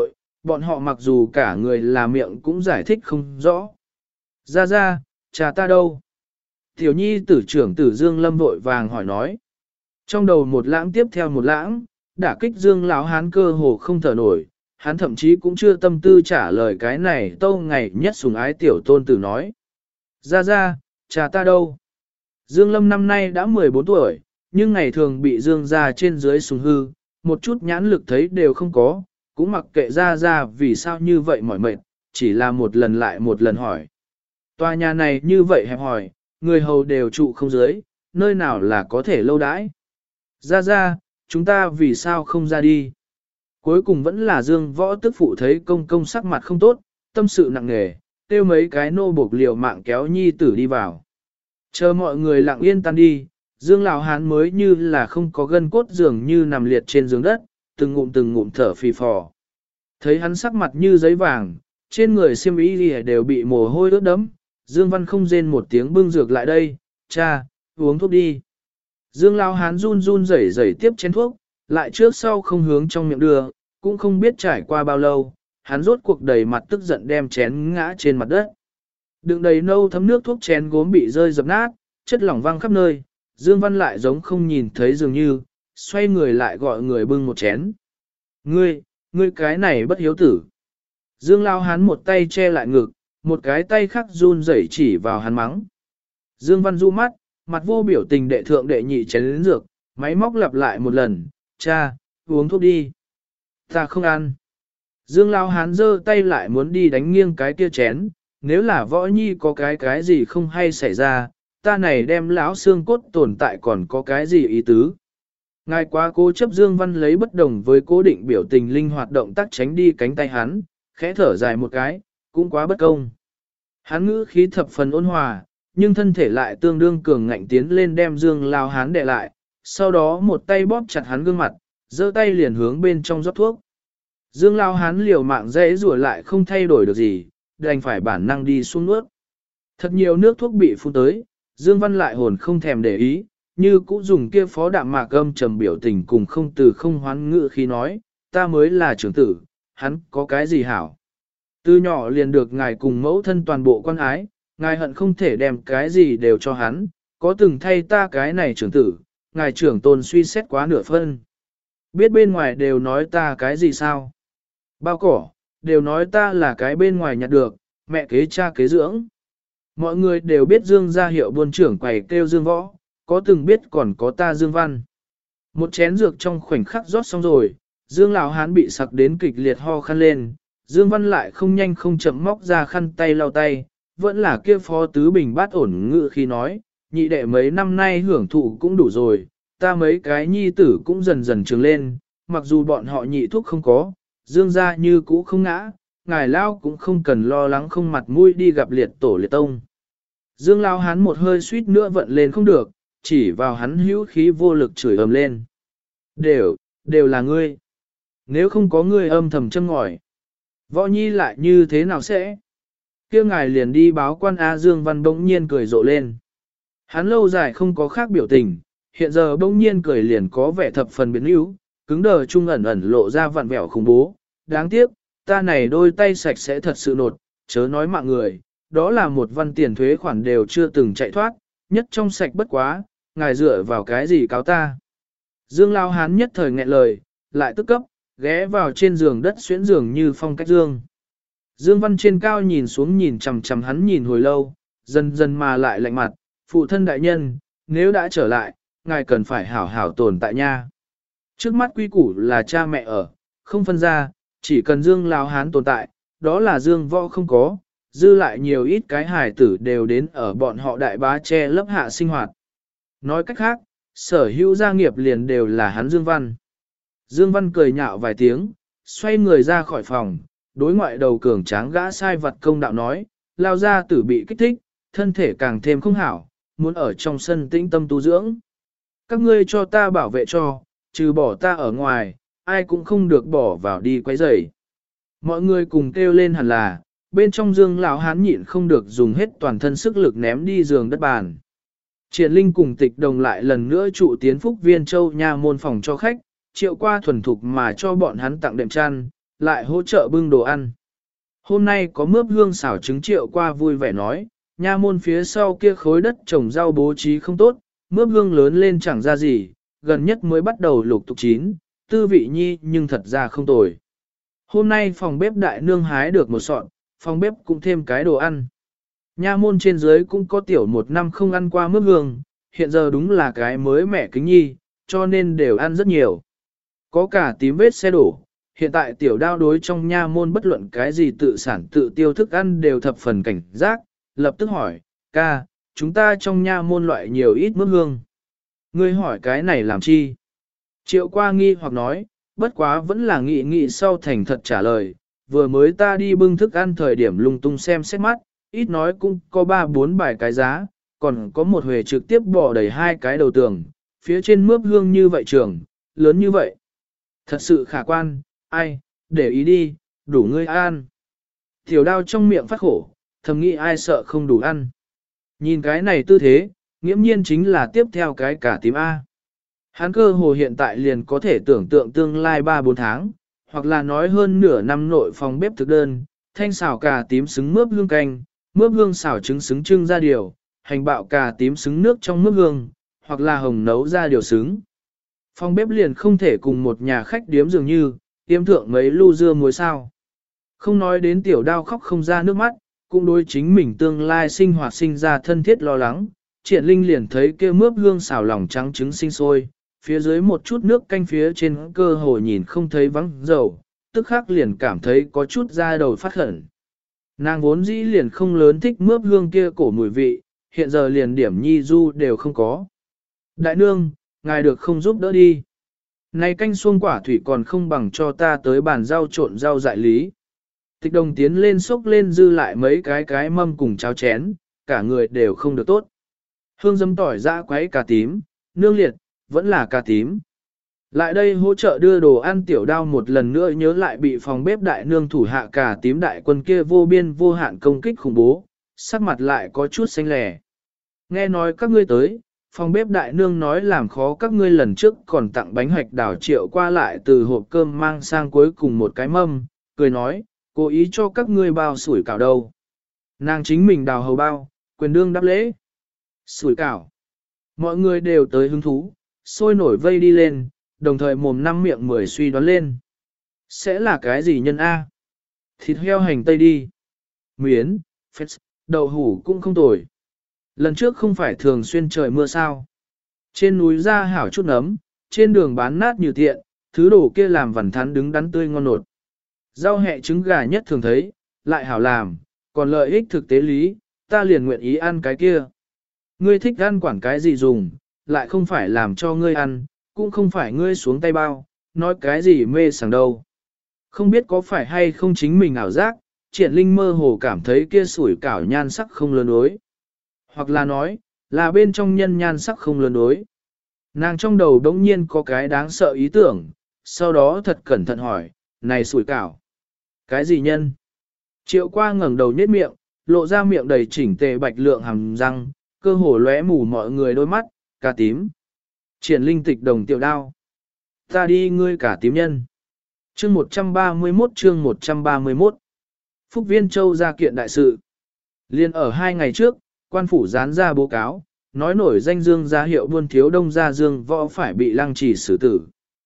bọn họ mặc dù cả người là miệng cũng giải thích không rõ. Ra ra, cha ta đâu? Tiểu nhi tử trưởng tử Dương Lâm vội vàng hỏi nói. Trong đầu một lãng tiếp theo một lãng, đả kích Dương lão hán cơ hồ không thở nổi, hắn thậm chí cũng chưa tâm tư trả lời cái này tâu ngày nhất sùng ái tiểu tôn tử nói. Ra ra, cha ta đâu? Dương Lâm năm nay đã mười bốn tuổi, nhưng ngày thường bị Dương gia trên dưới sùng hư, một chút nhãn lực thấy đều không có, cũng mặc kệ ra ra vì sao như vậy mỏi mệt, chỉ là một lần lại một lần hỏi. Tòa nhà này như vậy hẹp hỏi, người hầu đều trụ không dưới, nơi nào là có thể lâu đãi. Ra ra, chúng ta vì sao không ra đi? Cuối cùng vẫn là Dương võ tức phụ thấy công công sắc mặt không tốt, tâm sự nặng nề, tiêu mấy cái nô buộc liều mạng kéo nhi tử đi vào. Chờ mọi người lặng yên tan đi, Dương lão hán mới như là không có gân cốt dường như nằm liệt trên giường đất, từng ngụm từng ngụm thở phì phò. Thấy hắn sắc mặt như giấy vàng, trên người xiêm y đều bị mồ hôi ướt đẫm, Dương Văn không rên một tiếng bưng dược lại đây, cha, uống thuốc đi. Dương lão hán run run rẩy rẩy tiếp chén thuốc, lại trước sau không hướng trong miệng đưa, cũng không biết trải qua bao lâu, hắn rốt cuộc đầy mặt tức giận đem chén ngã trên mặt đất. Đựng đầy nâu thấm nước thuốc chén gốm bị rơi dập nát, chất lỏng văng khắp nơi, Dương Văn lại giống không nhìn thấy dường như, xoay người lại gọi người bưng một chén. Ngươi, ngươi cái này bất hiếu tử. Dương lao hắn một tay che lại ngực, một cái tay khác run rẩy chỉ vào hắn mắng. Dương Văn du mắt, mặt vô biểu tình đệ thượng đệ nhị chén lĩnh dược, máy móc lặp lại một lần, cha, uống thuốc đi. Ta không ăn. Dương lao hán giơ tay lại muốn đi đánh nghiêng cái kia chén, nếu là võ nhi có cái cái gì không hay xảy ra, ta này đem lão xương cốt tồn tại còn có cái gì ý tứ. Ngài quá cố chấp Dương Văn lấy bất đồng với cố định biểu tình linh hoạt động tác tránh đi cánh tay hắn, khẽ thở dài một cái, cũng quá bất công. Hắn ngữ khí thập phần ôn hòa, nhưng thân thể lại tương đương cường ngạnh tiến lên đem Dương lao hán đè lại, sau đó một tay bóp chặt hắn gương mặt, giơ tay liền hướng bên trong rót thuốc. Dương lao hán liều mạng dễ rủa lại không thay đổi được gì, đành phải bản năng đi xuống nuốt. Thật nhiều nước thuốc bị phun tới, Dương Văn lại hồn không thèm để ý, như cũ dùng kia phó đạm mạc âm trầm biểu tình cùng không từ không hoán ngữ khi nói, ta mới là trưởng tử, hắn có cái gì hảo. Từ nhỏ liền được ngài cùng mẫu thân toàn bộ quan ái, ngài hận không thể đem cái gì đều cho hắn, có từng thay ta cái này trưởng tử, ngài trưởng tôn suy xét quá nửa phân. Biết bên ngoài đều nói ta cái gì sao? Bao cỏ, đều nói ta là cái bên ngoài nhặt được, mẹ kế cha kế dưỡng. Mọi người đều biết Dương gia hiệu buôn trưởng quầy kêu Dương Võ, có từng biết còn có ta Dương Văn. Một chén dược trong khoảnh khắc rót xong rồi, Dương lão hán bị sặc đến kịch liệt ho khăn lên, Dương Văn lại không nhanh không chậm móc ra khăn tay lau tay, vẫn là kia phó tứ bình bát ổn ngự khi nói, nhị đệ mấy năm nay hưởng thụ cũng đủ rồi, ta mấy cái nhi tử cũng dần dần trường lên, mặc dù bọn họ nhị thuốc không có, Dương gia như cũ không ngã, ngài lao cũng không cần lo lắng không mặt mũi đi gặp liệt tổ liệt tông. Dương lao hắn một hơi suýt nữa vận lên không được, chỉ vào hắn hữu khí vô lực chửi ầm lên. Đều, đều là ngươi. Nếu không có ngươi âm thầm châm ngòi, Võ Nhi lại như thế nào sẽ? Kia ngài liền đi báo quan A. Dương Văn bỗng nhiên cười rộ lên. Hắn lâu dài không có khác biểu tình, hiện giờ bỗng nhiên cười liền có vẻ thập phần biến yếu, cứng đờ trung ẩn ẩn lộ ra vặn vẹo khủng bố. Đáng tiếc, ta này đôi tay sạch sẽ thật sự nột, chớ nói mạng người, đó là một văn tiền thuế khoản đều chưa từng chạy thoát, nhất trong sạch bất quá, ngài dựa vào cái gì cáo ta. Dương Lao Hán nhất thời nghẹn lời, lại tức cấp, ghé vào trên giường đất xuyễn giường như phong cách Dương. Dương Văn trên cao nhìn xuống nhìn chằm chằm hắn nhìn hồi lâu, dần dần mà lại lạnh mặt, phụ thân đại nhân, nếu đã trở lại, ngài cần phải hảo hảo tồn tại nha. Trước mắt quy củ là cha mẹ ở, không phân ra, chỉ cần Dương Lao Hán tồn tại, đó là Dương Võ không có, dư lại nhiều ít cái hài tử đều đến ở bọn họ đại bá che lấp hạ sinh hoạt. Nói cách khác, sở hữu gia nghiệp liền đều là hắn Dương Văn. Dương Văn cười nhạo vài tiếng, xoay người ra khỏi phòng, đối ngoại đầu cường tráng gã sai vật công đạo nói, Lao gia tử bị kích thích, thân thể càng thêm không hảo, muốn ở trong sân tĩnh tâm tu dưỡng. Các ngươi cho ta bảo vệ cho, trừ bỏ ta ở ngoài, ai cũng không được bỏ vào đi quấy rầy. Mọi người cùng kêu lên hẳn là, bên trong Dương lão hán nhịn không được dùng hết toàn thân sức lực ném đi giường đất bàn. Triển Linh cùng Tịch Đồng lại lần nữa trụ tiến Phúc Viên Châu nha môn phòng cho khách, triệu qua thuần thục mà cho bọn hắn tặng đệm chăn, lại hỗ trợ bưng đồ ăn. Hôm nay có mướp hương xảo trứng Triệu Qua vui vẻ nói, nha môn phía sau kia khối đất trồng rau bố trí không tốt, mướp hương lớn lên chẳng ra gì, gần nhất mới bắt đầu lục tục chín, tư vị nhi nhưng thật ra không tồi. Hôm nay phòng bếp đại nương hái được một sọn, phòng bếp cũng thêm cái đồ ăn. Nha môn trên dưới cũng có tiểu một năm không ăn qua mướp hương, hiện giờ đúng là cái mới mẻ kính nhi, cho nên đều ăn rất nhiều. Có cả tím vết xe đổ, hiện tại tiểu đao đối trong nha môn bất luận cái gì tự sản tự tiêu thức ăn đều thập phần cảnh giác, lập tức hỏi, ca, chúng ta trong nha môn loại nhiều ít mướp hương. Ngươi hỏi cái này làm chi? Triệu Qua nghi hoặc nói, bất quá vẫn là nghị nghị sau thành thật trả lời, vừa mới ta đi bưng thức ăn thời điểm lung tung xem xét mắt, ít nói cũng có ba bốn bài cái giá, còn có một huề trực tiếp bỏ đầy hai cái đầu tường, phía trên mướp hương như vậy trường, lớn như vậy. Thật sự khả quan, ai, để ý đi, đủ ngươi ăn. Tiểu đao trong miệng phát khổ, thầm nghĩ ai sợ không đủ ăn. Nhìn cái này tư thế, nghiễm nhiên chính là tiếp theo cái cả tím A. Hắn cơ hồ hiện tại liền có thể tưởng tượng tương lai ba bốn tháng, hoặc là nói hơn nửa năm nội phòng bếp thực đơn, thanh xào cà tím xứng mướp hương canh, mướp hương xào trứng xứng trưng ra điều, hành bạo cà tím xứng nước trong mướp hương, hoặc là hồng nấu ra điều xứng. Phòng bếp liền không thể cùng một nhà khách điếm dường như, tiêm thượng mấy lu dưa muối sao. Không nói đến tiểu đao khóc không ra nước mắt, cũng đối chính mình tương lai sinh hoạt sinh ra thân thiết lo lắng. Triển Linh liền thấy kia mướp hương xào lòng trắng trứng sinh sôi, phía dưới một chút nước canh phía trên cơ hồ nhìn không thấy vắng dầu, tức khắc liền cảm thấy có chút da đầu phát khẩn. Nàng vốn dĩ liền không lớn thích mướp hương kia cổ mùi vị, hiện giờ liền điểm nhi du đều không có. Đại nương, ngài được không giúp đỡ đi. Này canh xuông quả thủy còn không bằng cho ta tới bàn rau trộn rau dại lý. Tịch đồng tiến lên xốc lên dư lại mấy cái cái mâm cùng cháo chén, cả người đều không được tốt. Hương dấm tỏi dã quấy cà tím, nương liệt, vẫn là cà tím. Lại đây hỗ trợ đưa đồ ăn tiểu đao một lần nữa nhớ lại bị phòng bếp đại nương thủ hạ cà tím đại quân kia vô biên vô hạn công kích khủng bố, sắc mặt lại có chút xanh lẻ. Nghe nói các ngươi tới, phòng bếp đại nương nói làm khó các ngươi lần trước còn tặng bánh hoạch đảo Triệu Qua lại từ hộp cơm mang sang cuối cùng một cái mâm, cười nói, cố ý cho các ngươi bao sủi cảo đâu. Nàng chính mình đào hầu bao, quyền đương đáp lễ. Sủi cảo. Mọi người đều tới hứng thú, sôi nổi vây đi lên, đồng thời mồm năm miệng mười suy đoán lên. Sẽ là cái gì nhân A? Thịt heo hành tây đi. Miến, phết, đậu hủ cũng không tồi. Lần trước không phải thường xuyên trời mưa sao. Trên núi ra hảo chút nấm, trên đường bán nát như tiện, thứ đồ kia làm vằn thắn đứng đắn tươi ngon nột. Rau hẹ trứng gà nhất thường thấy, lại hảo làm, còn lợi ích thực tế lý, ta liền nguyện ý ăn cái kia. Ngươi thích ăn quản cái gì dùng, lại không phải làm cho ngươi ăn, cũng không phải ngươi xuống tay bao, nói cái gì mê sảng đâu. Không biết có phải hay không chính mình ảo giác, Triển Linh mơ hồ cảm thấy kia sủi cảo nhan sắc không lớn đối. Hoặc là nói, là bên trong nhân nhan sắc không lớn đối. Nàng trong đầu đống nhiên có cái đáng sợ ý tưởng, sau đó thật cẩn thận hỏi, này sủi cảo. Cái gì nhân? Triệu Qua ngẩng đầu nhếch miệng, lộ ra miệng đầy chỉnh tề bạch lượng hàm răng, cơ hồ lóe mù mọi người đôi mắt, cà tím. Triển Linh tịch đồng tiểu đao. Ta đi ngươi cả tím nhân. Chương một trăm ba mươi mốt chương một trăm ba mươi mốt. Phúc Viên Châu ra kiện đại sự. Liên ở hai ngày trước, quan phủ dán ra báo cáo, nói nổi danh Dương gia hiệu buôn thiếu đông gia Dương võ phải bị lăng trì xử tử.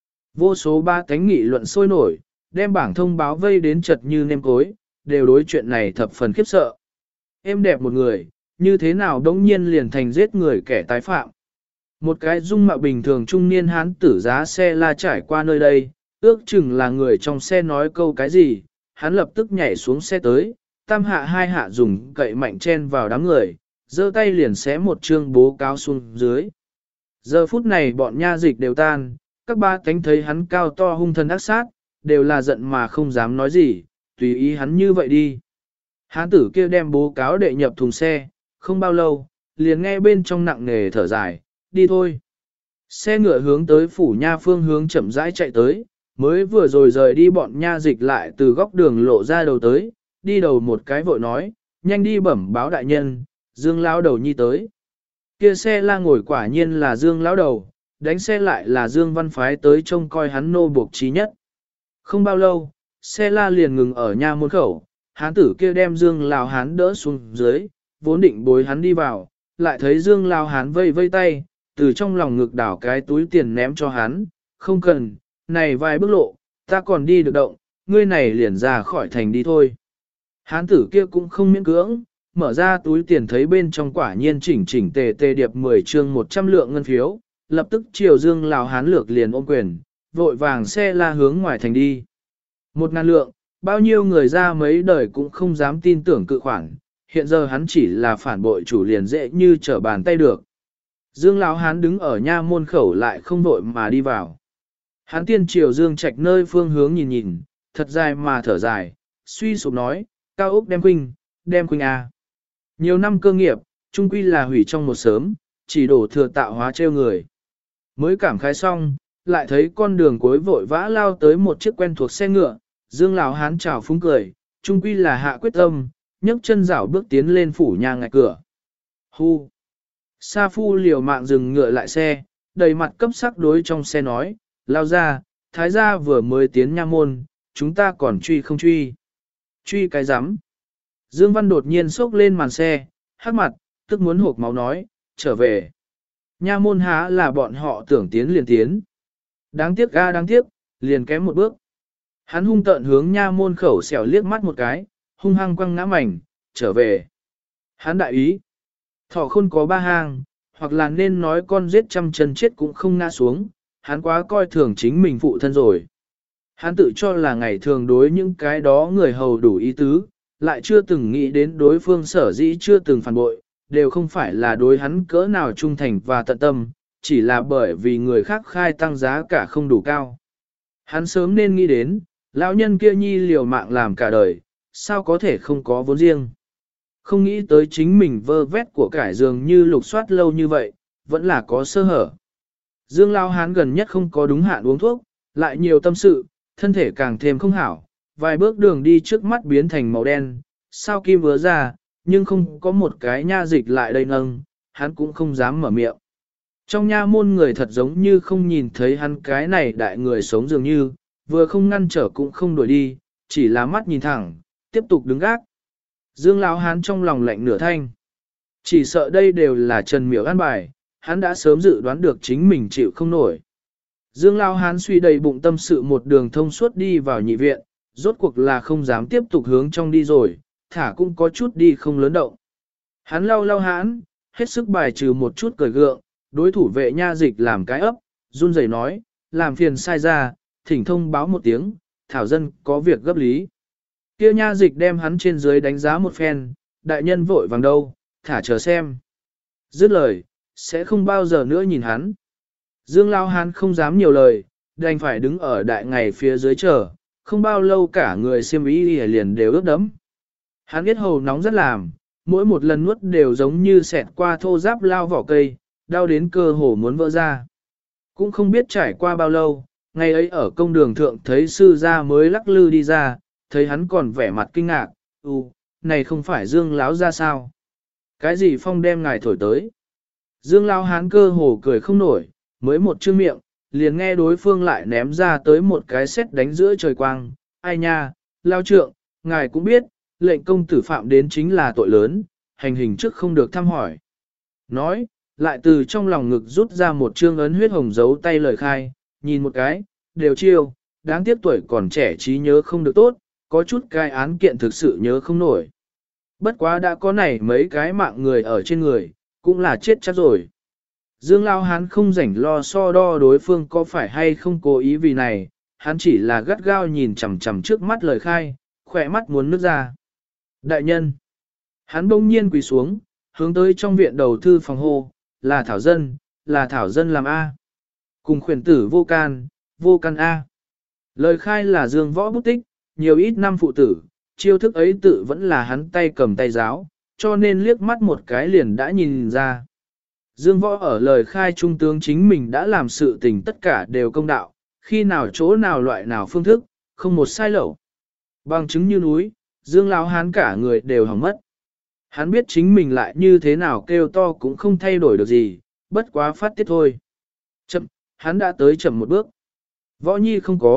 Vô số ba cánh nghị luận sôi nổi, đem bảng thông báo vây đến chật như nêm cối, đều đối chuyện này thập phần khiếp sợ. Em đẹp một người, như thế nào đống nhiên liền thành giết người kẻ tái phạm. Một cái dung mạo bình thường trung niên hán tử giá xe la trải qua nơi đây, ước chừng là người trong xe nói câu cái gì, hắn lập tức nhảy xuống xe tới, tam hạ hai hạ dùng cậy mạnh chen vào đám người, giơ tay liền xé một chương bố cáo xuống dưới. Giờ phút này bọn nha dịch đều tan, các ba cánh thấy hắn cao to hung thần ác sát, đều là giận mà không dám nói gì, tùy ý hắn như vậy đi. Hán tử kia đem bố cáo đệ nhập thùng xe, không bao lâu, liền nghe bên trong nặng nề thở dài, đi thôi. Xe ngựa hướng tới phủ nha phương hướng chậm rãi chạy tới, mới vừa rồi rời đi bọn nha dịch lại từ góc đường lộ ra đầu tới, đi đầu một cái vội nói, nhanh đi bẩm báo đại nhân, Dương lão đầu nhi tới. Kia xe la ngồi quả nhiên là Dương lão đầu, đánh xe lại là Dương văn phái tới trông coi hắn nô buộc trí nhất. Không bao lâu, xe la liền ngừng ở nha môn khẩu, hán tử kia đem Dương Lão Hán đỡ xuống dưới, vốn định bối hắn đi vào, lại thấy Dương Lão Hán vây vây tay, từ trong lòng ngực đảo cái túi tiền ném cho hắn, không cần, này vài bước lộ, ta còn đi được động, ngươi này liền ra khỏi thành đi thôi. Hán tử kia cũng không miễn cưỡng, mở ra túi tiền thấy bên trong quả nhiên chỉnh chỉnh tề tề điệp mười chương một trăm lượng ngân phiếu, lập tức chiều Dương Lão Hán lược liền ôm quyền, vội vàng xe la hướng ngoài thành đi. Một ngàn lượng, bao nhiêu người ra mấy đời cũng không dám tin tưởng cự khoản, hiện giờ hắn chỉ là phản bội chủ liền dễ như trở bàn tay được. Dương Lão Hán đứng ở nha môn khẩu lại không vội mà đi vào. Hán tiên triều Dương Trạch nơi phương hướng nhìn nhìn, thật dài mà thở dài, suy sụp nói, cao ốc đem khuynh, đem khuynh à. Nhiều năm cơ nghiệp, trung quy là hủy trong một sớm, chỉ đổ thừa tạo hóa treo người. Mới cảm khái xong, lại thấy con đường cuối vội vã lao tới một chiếc quen thuộc xe ngựa, Dương Lão Hán chào phúng cười, trung quy là hạ quyết tâm, nhấc chân rảo bước tiến lên phủ nhà ngạch cửa. Hu! Sa Phu liều mạng dừng ngựa lại xe, đầy mặt cấp sắc đối trong xe nói, lao ra, thái gia vừa mới tiến nha môn, chúng ta còn truy không truy. Truy cái rắm Dương Văn đột nhiên xốc lên màn xe, hắc mặt, tức muốn hộp máu nói, trở về. Nha môn há là bọn họ tưởng tiến liền tiến. Đáng tiếc ga đáng tiếc, liền kém một bước. Hắn hung tợn hướng nha môn khẩu xẻo liếc mắt một cái, hung hăng quăng ngã mảnh, trở về. Hắn đại ý. Thỏ khôn có ba hang, hoặc là nên nói con giết trăm chân chết cũng không ngã xuống, hắn quá coi thường chính mình phụ thân rồi. Hắn tự cho là ngày thường đối những cái đó người hầu đủ ý tứ, lại chưa từng nghĩ đến đối phương sở dĩ chưa từng phản bội, đều không phải là đối hắn cỡ nào trung thành và tận tâm, chỉ là bởi vì người khác khai tăng giá cả không đủ cao. Hắn sớm nên nghĩ đến, lão nhân kia nhi liều mạng làm cả đời, sao có thể không có vốn riêng. Không nghĩ tới chính mình vơ vét của cải dường như lục soát lâu như vậy, vẫn là có sơ hở. Dương Lão Hán gần nhất không có đúng hạn uống thuốc, lại nhiều tâm sự, thân thể càng thêm không hảo, vài bước đường đi trước mắt biến thành màu đen, sao kim vứa ra, nhưng không có một cái nha dịch lại đây nâng, hắn cũng không dám mở miệng. Trong nha môn người thật giống như không nhìn thấy hắn cái này đại người sống dường như, vừa không ngăn trở cũng không đuổi đi, chỉ là mắt nhìn thẳng, tiếp tục đứng gác. Dương Lão Hán trong lòng lạnh nửa thanh. Chỉ sợ đây đều là Trần Miểu an bài, hắn đã sớm dự đoán được chính mình chịu không nổi. Dương Lão Hán suy đầy bụng tâm sự một đường thông suốt đi vào nhị viện, rốt cuộc là không dám tiếp tục hướng trong đi rồi, thả cũng có chút đi không lớn động. Hắn lau lau hãn, hết sức bài trừ một chút cười gượng, đối thủ vệ nha dịch làm cái ấp, run rẩy nói, làm phiền sai ra, thỉnh thông báo một tiếng, thảo dân có việc gấp lý. Kia nha dịch đem hắn trên dưới đánh giá một phen, đại nhân vội vàng đâu, thả chờ xem. Dứt lời, sẽ không bao giờ nữa nhìn hắn. Dương Lão Hán không dám nhiều lời, đành phải đứng ở đại ngày phía dưới chờ, không bao lâu cả người xiêm y liền đều ướt đẫm. Hắn biết hầu nóng rất làm, mỗi một lần nuốt đều giống như xẹt qua thô giáp lao vỏ cây, đau đến cơ hồ muốn vỡ ra. Cũng không biết trải qua bao lâu, ngày ấy ở công đường thượng thấy sư gia mới lắc lư đi ra, thấy hắn còn vẻ mặt kinh ngạc, ừ, này không phải Dương Lão ra sao? Cái gì phong đem ngài thổi tới? Dương Lão Hán cơ hồ cười không nổi, mới một chữ miệng, liền nghe đối phương lại ném ra tới một cái sét đánh giữa trời quang, ai nha, Lao trượng, ngài cũng biết, lệnh công tử phạm đến chính là tội lớn, hành hình trước không được thăm hỏi. Nói, lại từ trong lòng ngực rút ra một trương ấn huyết hồng giấu tay lời khai, nhìn một cái, đều chiêu, đáng tiếc tuổi còn trẻ trí nhớ không được tốt, có chút cái án kiện thực sự nhớ không nổi. Bất quá đã có này mấy cái mạng người ở trên người, cũng là chết chắc rồi. Dương Lão Hán không rảnh lo so đo đối phương có phải hay không cố ý vì này, hắn chỉ là gắt gao nhìn chằm chằm trước mắt lời khai, khỏe mắt muốn nước ra. Đại nhân! Hắn bỗng nhiên quỳ xuống, hướng tới trong viện đầu thư phòng hô, là Thảo Dân, là Thảo Dân làm A. Cùng khuyển tử vô can, vô can A. Lời khai là Dương Võ bút tích, nhiều ít năm phụ tử, chiêu thức ấy tự vẫn là hắn tay cầm tay giáo, cho nên liếc mắt một cái liền đã nhìn ra. Dương Võ ở lời khai trung tướng chính mình đã làm sự tình tất cả đều công đạo, khi nào chỗ nào loại nào phương thức, không một sai lậu. Bằng chứng như núi, Dương Lão Hán cả người đều hỏng mất. Hắn biết chính mình lại như thế nào kêu to cũng không thay đổi được gì, bất quá phát tiết thôi. Chậm, hắn đã tới chậm một bước. Võ Nhi không có,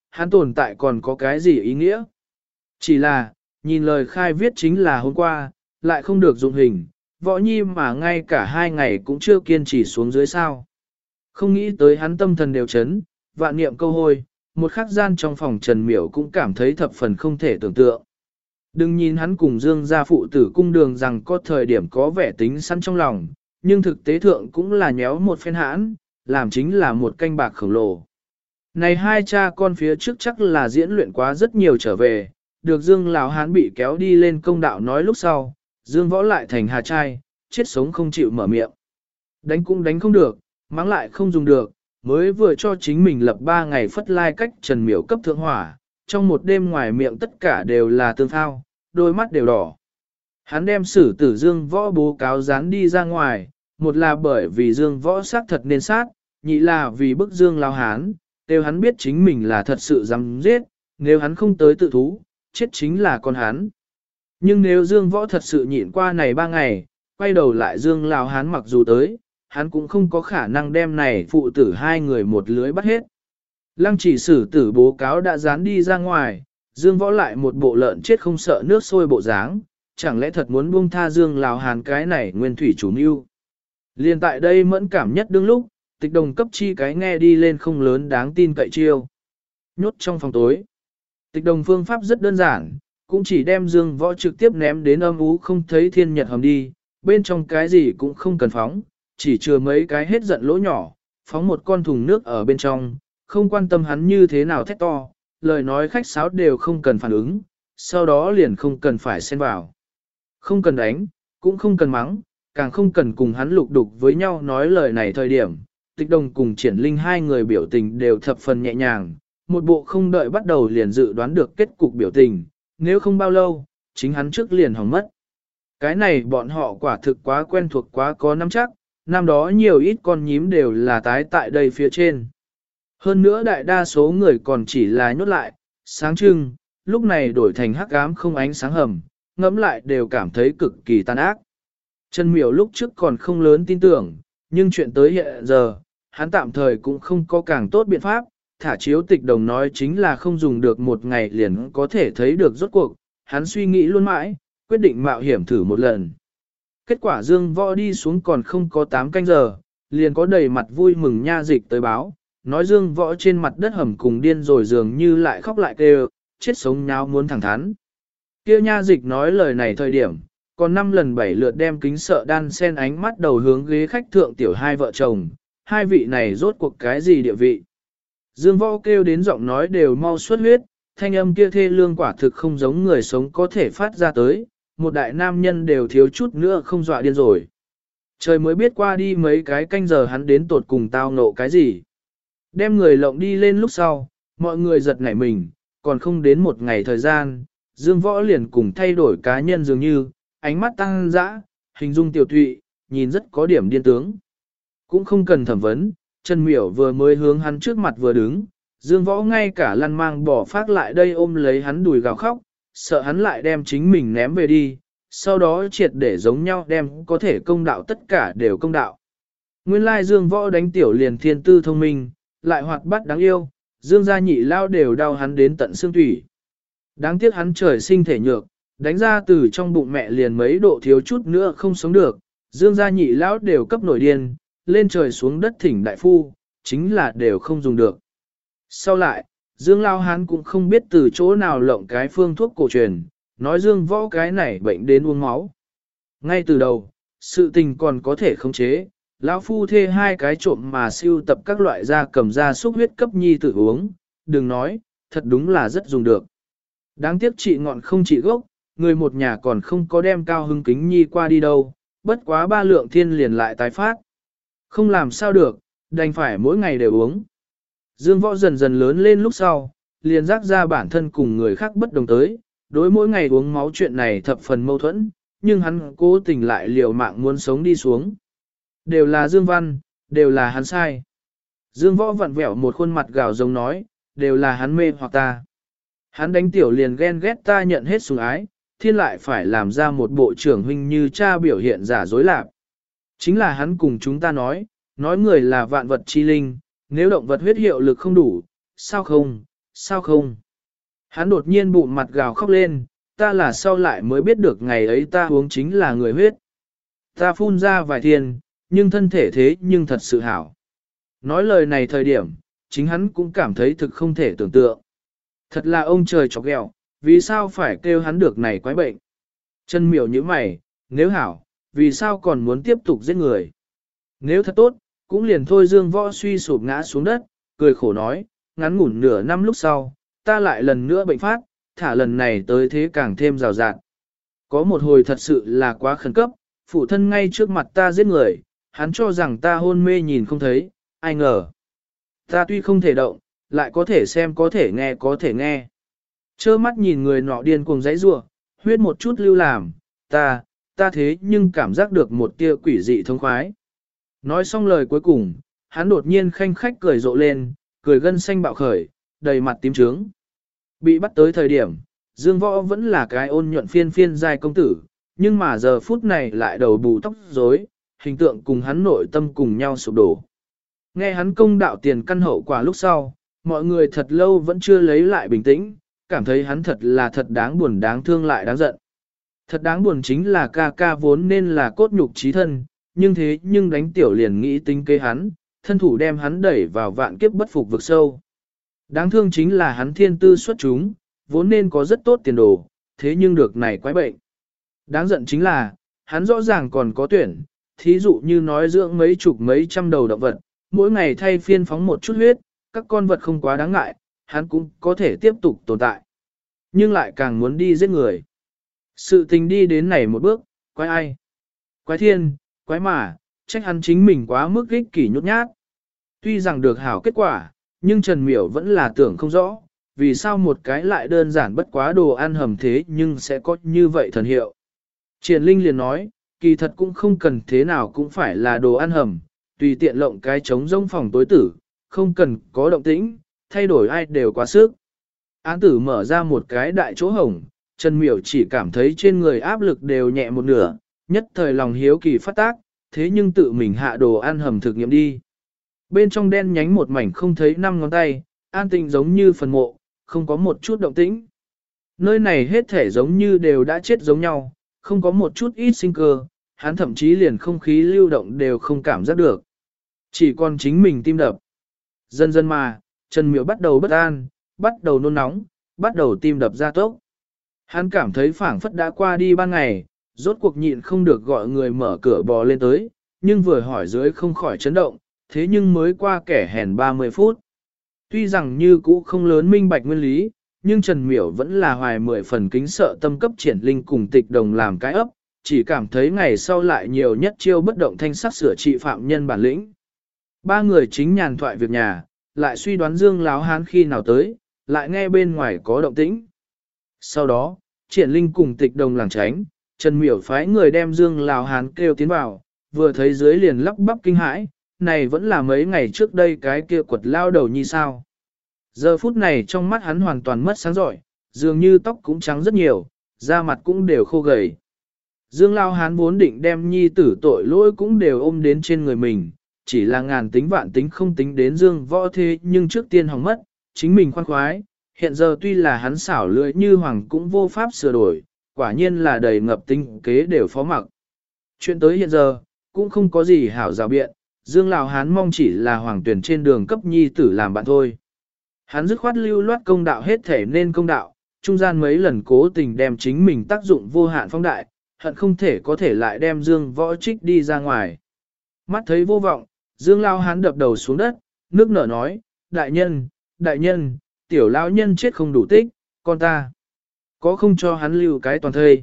hắn tồn tại còn có cái gì ý nghĩa. Chỉ là, nhìn lời khai viết chính là hôm qua, lại không được dụng hình, võ nhi mà ngay cả hai ngày cũng chưa kiên trì xuống dưới sao. Không nghĩ tới hắn tâm thần đều chấn, vạn niệm câu hôi, một khắc gian trong phòng Trần Miểu cũng cảm thấy thập phần không thể tưởng tượng. Đừng nhìn hắn cùng Dương gia phụ tử cung đường rằng có thời điểm có vẻ tính sẵn trong lòng, nhưng thực tế thượng cũng là nhéo một phen hãn, làm chính là một canh bạc khổng lồ. Này hai cha con phía trước chắc là diễn luyện quá rất nhiều trở về, được Dương lão hán bị kéo đi lên công đạo nói lúc sau, Dương võ lại thành hà trai, chết sống không chịu mở miệng. Đánh cũng đánh không được, mắng lại không dùng được, mới vừa cho chính mình lập ba ngày phất lai cách Trần Miểu cấp thượng hỏa, trong một đêm ngoài miệng tất cả đều là tương phao, đôi mắt đều đỏ. Hắn đem xử tử Dương võ bố cáo dán đi ra ngoài, một là bởi vì Dương võ xác thật nên sát, nhị là vì bức Dương lão hán, nếu hắn biết chính mình là thật sự dám giết, nếu hắn không tới tự thú, chết chính là con hắn. Nhưng nếu Dương võ thật sự nhịn qua này ba ngày, quay đầu lại Dương lão hán mặc dù tới, hắn cũng không có khả năng đem này phụ tử hai người một lưới bắt hết. Lăng chỉ xử tử bố cáo đã dán đi ra ngoài, Dương võ lại một bộ lợn chết không sợ nước sôi bộ dáng, chẳng lẽ thật muốn buông tha Dương lão hán cái này nguyên thủy chủ mưu. Liên tại đây mẫn cảm nhất đương lúc, Tịch Đồng cấp chi cái nghe đi lên không lớn đáng tin cậy chiêu. Nhốt trong phòng tối. Tịch Đồng phương pháp rất đơn giản, cũng chỉ đem Dương võ trực tiếp ném đến âm ú không thấy thiên nhật hầm đi, bên trong cái gì cũng không cần phóng, chỉ chừa mấy cái hết giận lỗ nhỏ, phóng một con thùng nước ở bên trong, không quan tâm hắn như thế nào thét to, lời nói khách sáo đều không cần phản ứng, sau đó liền không cần phải xen vào. Không cần đánh, cũng không cần mắng, càng không cần cùng hắn lục đục với nhau nói lời này thời điểm. Tịch Đồng cùng Triển Linh hai người biểu tình đều thập phần nhẹ nhàng, một bộ không đợi bắt đầu liền dự đoán được kết cục biểu tình, nếu không bao lâu, chính hắn trước liền hỏng mất. Cái này bọn họ quả thực quá quen thuộc quá có nắm chắc, năm đó nhiều ít con nhím đều là tái tại đây phía trên. Hơn nữa đại đa số người còn chỉ là nhốt lại, sáng trưng, lúc này đổi thành hắc ám không ánh sáng hầm, ngẫm lại đều cảm thấy cực kỳ tàn ác. Trần Miểu lúc trước còn không lớn tin tưởng, nhưng chuyện tới hiện giờ, hắn tạm thời cũng không có càng tốt biện pháp, thả chiếu Tịch Đồng nói chính là không dùng được một ngày liền có thể thấy được rốt cuộc, hắn suy nghĩ luôn mãi, quyết định mạo hiểm thử một lần. Kết quả Dương võ đi xuống còn không có tám canh giờ, liền có đầy mặt vui mừng nha dịch tới báo, nói Dương võ trên mặt đất hầm cùng điên rồi dường như lại khóc lại kêu, chết sống nháo muốn thẳng thắn. Kia nha dịch nói lời này thời điểm, còn năm lần bảy lượt đem kính sợ đan sen ánh mắt đầu hướng ghế khách thượng tiểu hai vợ chồng, hai vị này rốt cuộc cái gì địa vị. Dương võ kêu đến giọng nói đều mau xuất huyết, thanh âm kia thê lương quả thực không giống người sống có thể phát ra tới, một đại nam nhân đều thiếu chút nữa không dọa điên rồi. Trời mới biết qua đi mấy cái canh giờ hắn đến tột cùng tao nộ cái gì. Đem người lộng đi lên lúc sau, mọi người giật nảy mình, còn không đến một ngày thời gian, Dương võ liền cùng thay đổi cá nhân dường như, ánh mắt tăng dã, hình dung tiểu thụy, nhìn rất có điểm điên tướng. Cũng không cần thẩm vấn, Trần Miểu vừa mới hướng hắn trước mặt vừa đứng, Dương võ ngay cả lăn mang bỏ phát lại đây ôm lấy hắn đùi gào khóc, sợ hắn lại đem chính mình ném về đi, sau đó triệt để giống nhau đem có thể công đạo tất cả đều công đạo. Nguyên lai Dương võ đánh tiểu liền thiên tư thông minh, lại hoạt bát đáng yêu, Dương gia nhị lao đều đau hắn đến tận xương thủy. Đáng tiếc hắn trời sinh thể nhược, đánh ra từ trong bụng mẹ liền mấy độ thiếu chút nữa không sống được, Dương gia nhị lão đều cấp nổi điên, lên trời xuống đất thỉnh đại phu, chính là đều không dùng được. Sau lại, Dương Lao Hán cũng không biết từ chỗ nào lộng cái phương thuốc cổ truyền, nói Dương võ cái này bệnh đến uống máu. Ngay từ đầu, sự tình còn có thể khống chế, lão phu thê hai cái trộm mà siêu tập các loại da cầm da xúc huyết cấp nhi tự uống, đừng nói, thật đúng là rất dùng được. Đáng tiếc trị ngọn không trị gốc, người một nhà còn không có đem cao hưng kính nhi qua đi đâu, bất quá ba lượng thiên liền lại tái phát. Không làm sao được, đành phải mỗi ngày đều uống. Dương võ dần dần lớn lên lúc sau, liền rác ra bản thân cùng người khác bất đồng tới, đối mỗi ngày uống máu chuyện này thập phần mâu thuẫn, nhưng hắn cố tình lại liều mạng muốn sống đi xuống. Đều là Dương Văn, đều là hắn sai. Dương võ vặn vẹo một khuôn mặt gào giống nói, đều là hắn mê hoặc ta. Hắn đánh tiểu liền ghen ghét ta nhận hết sủng ái, thiên lại phải làm ra một bộ trưởng huynh như cha biểu hiện giả dối lạc. Chính là hắn cùng chúng ta nói, nói người là vạn vật chi linh, nếu động vật huyết hiệu lực không đủ, sao không, sao không? Hắn đột nhiên bụng mặt gào khóc lên, ta là sau lại mới biết được ngày ấy ta uống chính là người huyết. Ta phun ra vài thiên, nhưng thân thể thế nhưng thật sự hảo. Nói lời này thời điểm, chính hắn cũng cảm thấy thực không thể tưởng tượng. Thật là ông trời chọc ghẹo, vì sao phải kêu hắn được này quái bệnh? Chân miểu như mày, nếu hảo, vì sao còn muốn tiếp tục giết người? Nếu thật tốt, cũng liền thôi Dương Võ suy sụp ngã xuống đất, cười khổ nói, ngắn ngủn nửa năm lúc sau, ta lại lần nữa bệnh phát, thả lần này tới thế càng thêm rào rạt. Có một hồi thật sự là quá khẩn cấp, phụ thân ngay trước mặt ta giết người, hắn cho rằng ta hôn mê nhìn không thấy, ai ngờ. Ta tuy không thể động, lại có thể xem có thể nghe có thể nghe. Chơ mắt nhìn người nọ điên cuồng dãy rủa, huyết một chút lưu làm, ta, ta thế nhưng cảm giác được một tia quỷ dị thông khoái. Nói xong lời cuối cùng, hắn đột nhiên khanh khách cười rộ lên, cười gân xanh bạo khởi, đầy mặt tím trướng. Bị bắt tới thời điểm, Dương Võ vẫn là cái ôn nhuận phiên phiên giai công tử, nhưng mà giờ phút này lại đầu bù tóc rối, hình tượng cùng hắn nội tâm cùng nhau sụp đổ. Nghe hắn công đạo tiền căn hậu quả lúc sau, mọi người thật lâu vẫn chưa lấy lại bình tĩnh, cảm thấy hắn thật là thật đáng buồn đáng thương lại đáng giận. Thật đáng buồn chính là ca ca vốn nên là cốt nhục chí thân, nhưng thế nhưng đánh tiểu liền nghĩ tính kế hắn, thân thủ đem hắn đẩy vào vạn kiếp bất phục vực sâu. Đáng thương chính là hắn thiên tư xuất chúng, vốn nên có rất tốt tiền đồ, thế nhưng được này quái bệnh. Đáng giận chính là, hắn rõ ràng còn có tuyển, thí dụ như nói dưỡng mấy chục mấy trăm đầu động vật, mỗi ngày thay phiên phóng một chút huyết, các con vật không quá đáng ngại, hắn cũng có thể tiếp tục tồn tại. Nhưng lại càng muốn đi giết người. Sự tình đi đến này một bước, quái ai? Quái thiên, quái mà, trách hắn chính mình quá mức ích kỷ nhút nhát. Tuy rằng được hảo kết quả, nhưng Trần Miểu vẫn là tưởng không rõ, vì sao một cái lại đơn giản bất quá đồ ăn hầm thế nhưng sẽ có như vậy thần hiệu. Triển Linh liền nói, kỳ thật cũng không cần thế nào cũng phải là đồ ăn hầm, tùy tiện lộng cái trống rông phòng tối tử, không cần có động tĩnh, thay đổi ai đều quá sức. Án tử mở ra một cái đại chỗ hổng, Trần Miểu chỉ cảm thấy trên người áp lực đều nhẹ một nửa, nhất thời lòng hiếu kỳ phát tác, thế nhưng tự mình hạ đồ ăn hầm thực nghiệm đi. Bên trong đen nhánh một mảnh không thấy năm ngón tay, an tĩnh giống như phần mộ, không có một chút động tĩnh. Nơi này hết thể giống như đều đã chết giống nhau, không có một chút ít sinh cơ, hắn thậm chí liền không khí lưu động đều không cảm giác được. Chỉ còn chính mình tim đập. Dần dần mà, Trần Miểu bắt đầu bất an, bắt đầu nôn nóng, bắt đầu tim đập ra tốc. Hắn cảm thấy phảng phất đã qua đi ban ngày, rốt cuộc nhịn không được gọi người mở cửa bò lên tới, nhưng vừa hỏi dưới không khỏi chấn động, thế nhưng mới qua kẻ hèn ba mươi phút. Tuy rằng như cũ không lớn minh bạch nguyên lý, nhưng Trần Miểu vẫn là hoài mười phần kính sợ tâm cấp Triển Linh cùng Tịch Đồng làm cái ấp, chỉ cảm thấy ngày sau lại nhiều nhất chiêu bất động thanh sắc sửa trị phạm nhân bản lĩnh. Ba người chính nhàn thoại việc nhà, lại suy đoán Dương Láo Hán khi nào tới, lại nghe bên ngoài có động tĩnh. Sau đó, Triển Linh cùng Tịch Đồng làng tránh, Trần Miểu phái người đem Dương Láo Hán kêu tiến vào, vừa thấy dưới liền lắp bắp kinh hãi, này vẫn là mấy ngày trước đây cái kia quật lao đầu như sao. Giờ phút này trong mắt hắn hoàn toàn mất sáng giỏi, dường như tóc cũng trắng rất nhiều, da mặt cũng đều khô gầy. Dương Lao Hán vốn định đem nhi tử tội lỗi cũng đều ôm đến trên người mình, chỉ là ngàn tính vạn tính không tính đến Dương Võ thế nhưng trước tiên hỏng mất, chính mình khoan khoái, hiện giờ tuy là hắn xảo lưỡi như hoàng cũng vô pháp sửa đổi, quả nhiên là đầy ngập tinh kế đều phó mặc. Chuyện tới hiện giờ, cũng không có gì hảo rào biện, Dương Lão Hán mong chỉ là hoàng tuyển trên đường cấp nhi tử làm bạn thôi. Hắn dứt khoát lưu loát công đạo hết thể nên công đạo, trung gian mấy lần cố tình đem chính mình tác dụng vô hạn phong đại, hận không thể có thể lại đem Dương Võ trích đi ra ngoài. Mắt thấy vô vọng, Dương Lão Hán đập đầu xuống đất, nước nở nói, đại nhân, đại nhân, tiểu lão nhân chết không đủ tích, con ta. Có không cho hắn lưu cái toàn thây.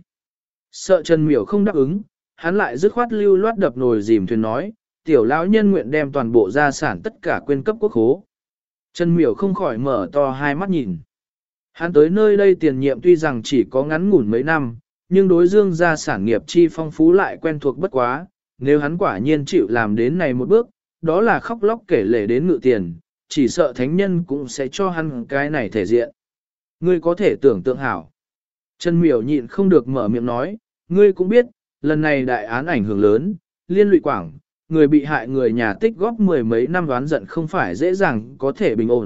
Sợ Trần Miểu không đáp ứng, hắn lại dứt khoát lưu loát đập nồi dìm thuyền nói, tiểu lão nhân nguyện đem toàn bộ gia sản tất cả quyên cấp quốc khố. Trần Miểu không khỏi mở to hai mắt nhìn. Hắn tới nơi đây tiền nhiệm tuy rằng chỉ có ngắn ngủn mấy năm, nhưng đối Dương gia sản nghiệp chi phong phú lại quen thuộc bất quá, nếu hắn quả nhiên chịu làm đến này một bước, đó là khóc lóc kể lể đến ngự tiền, chỉ sợ thánh nhân cũng sẽ cho hắn cái này thể diện. Ngươi có thể tưởng tượng hảo. Trần Miểu nhịn không được mở miệng nói, ngươi cũng biết, lần này đại án ảnh hưởng lớn, liên lụy quảng, người bị hại người nhà tích góp mười mấy năm đoán giận không phải dễ dàng có thể bình ổn,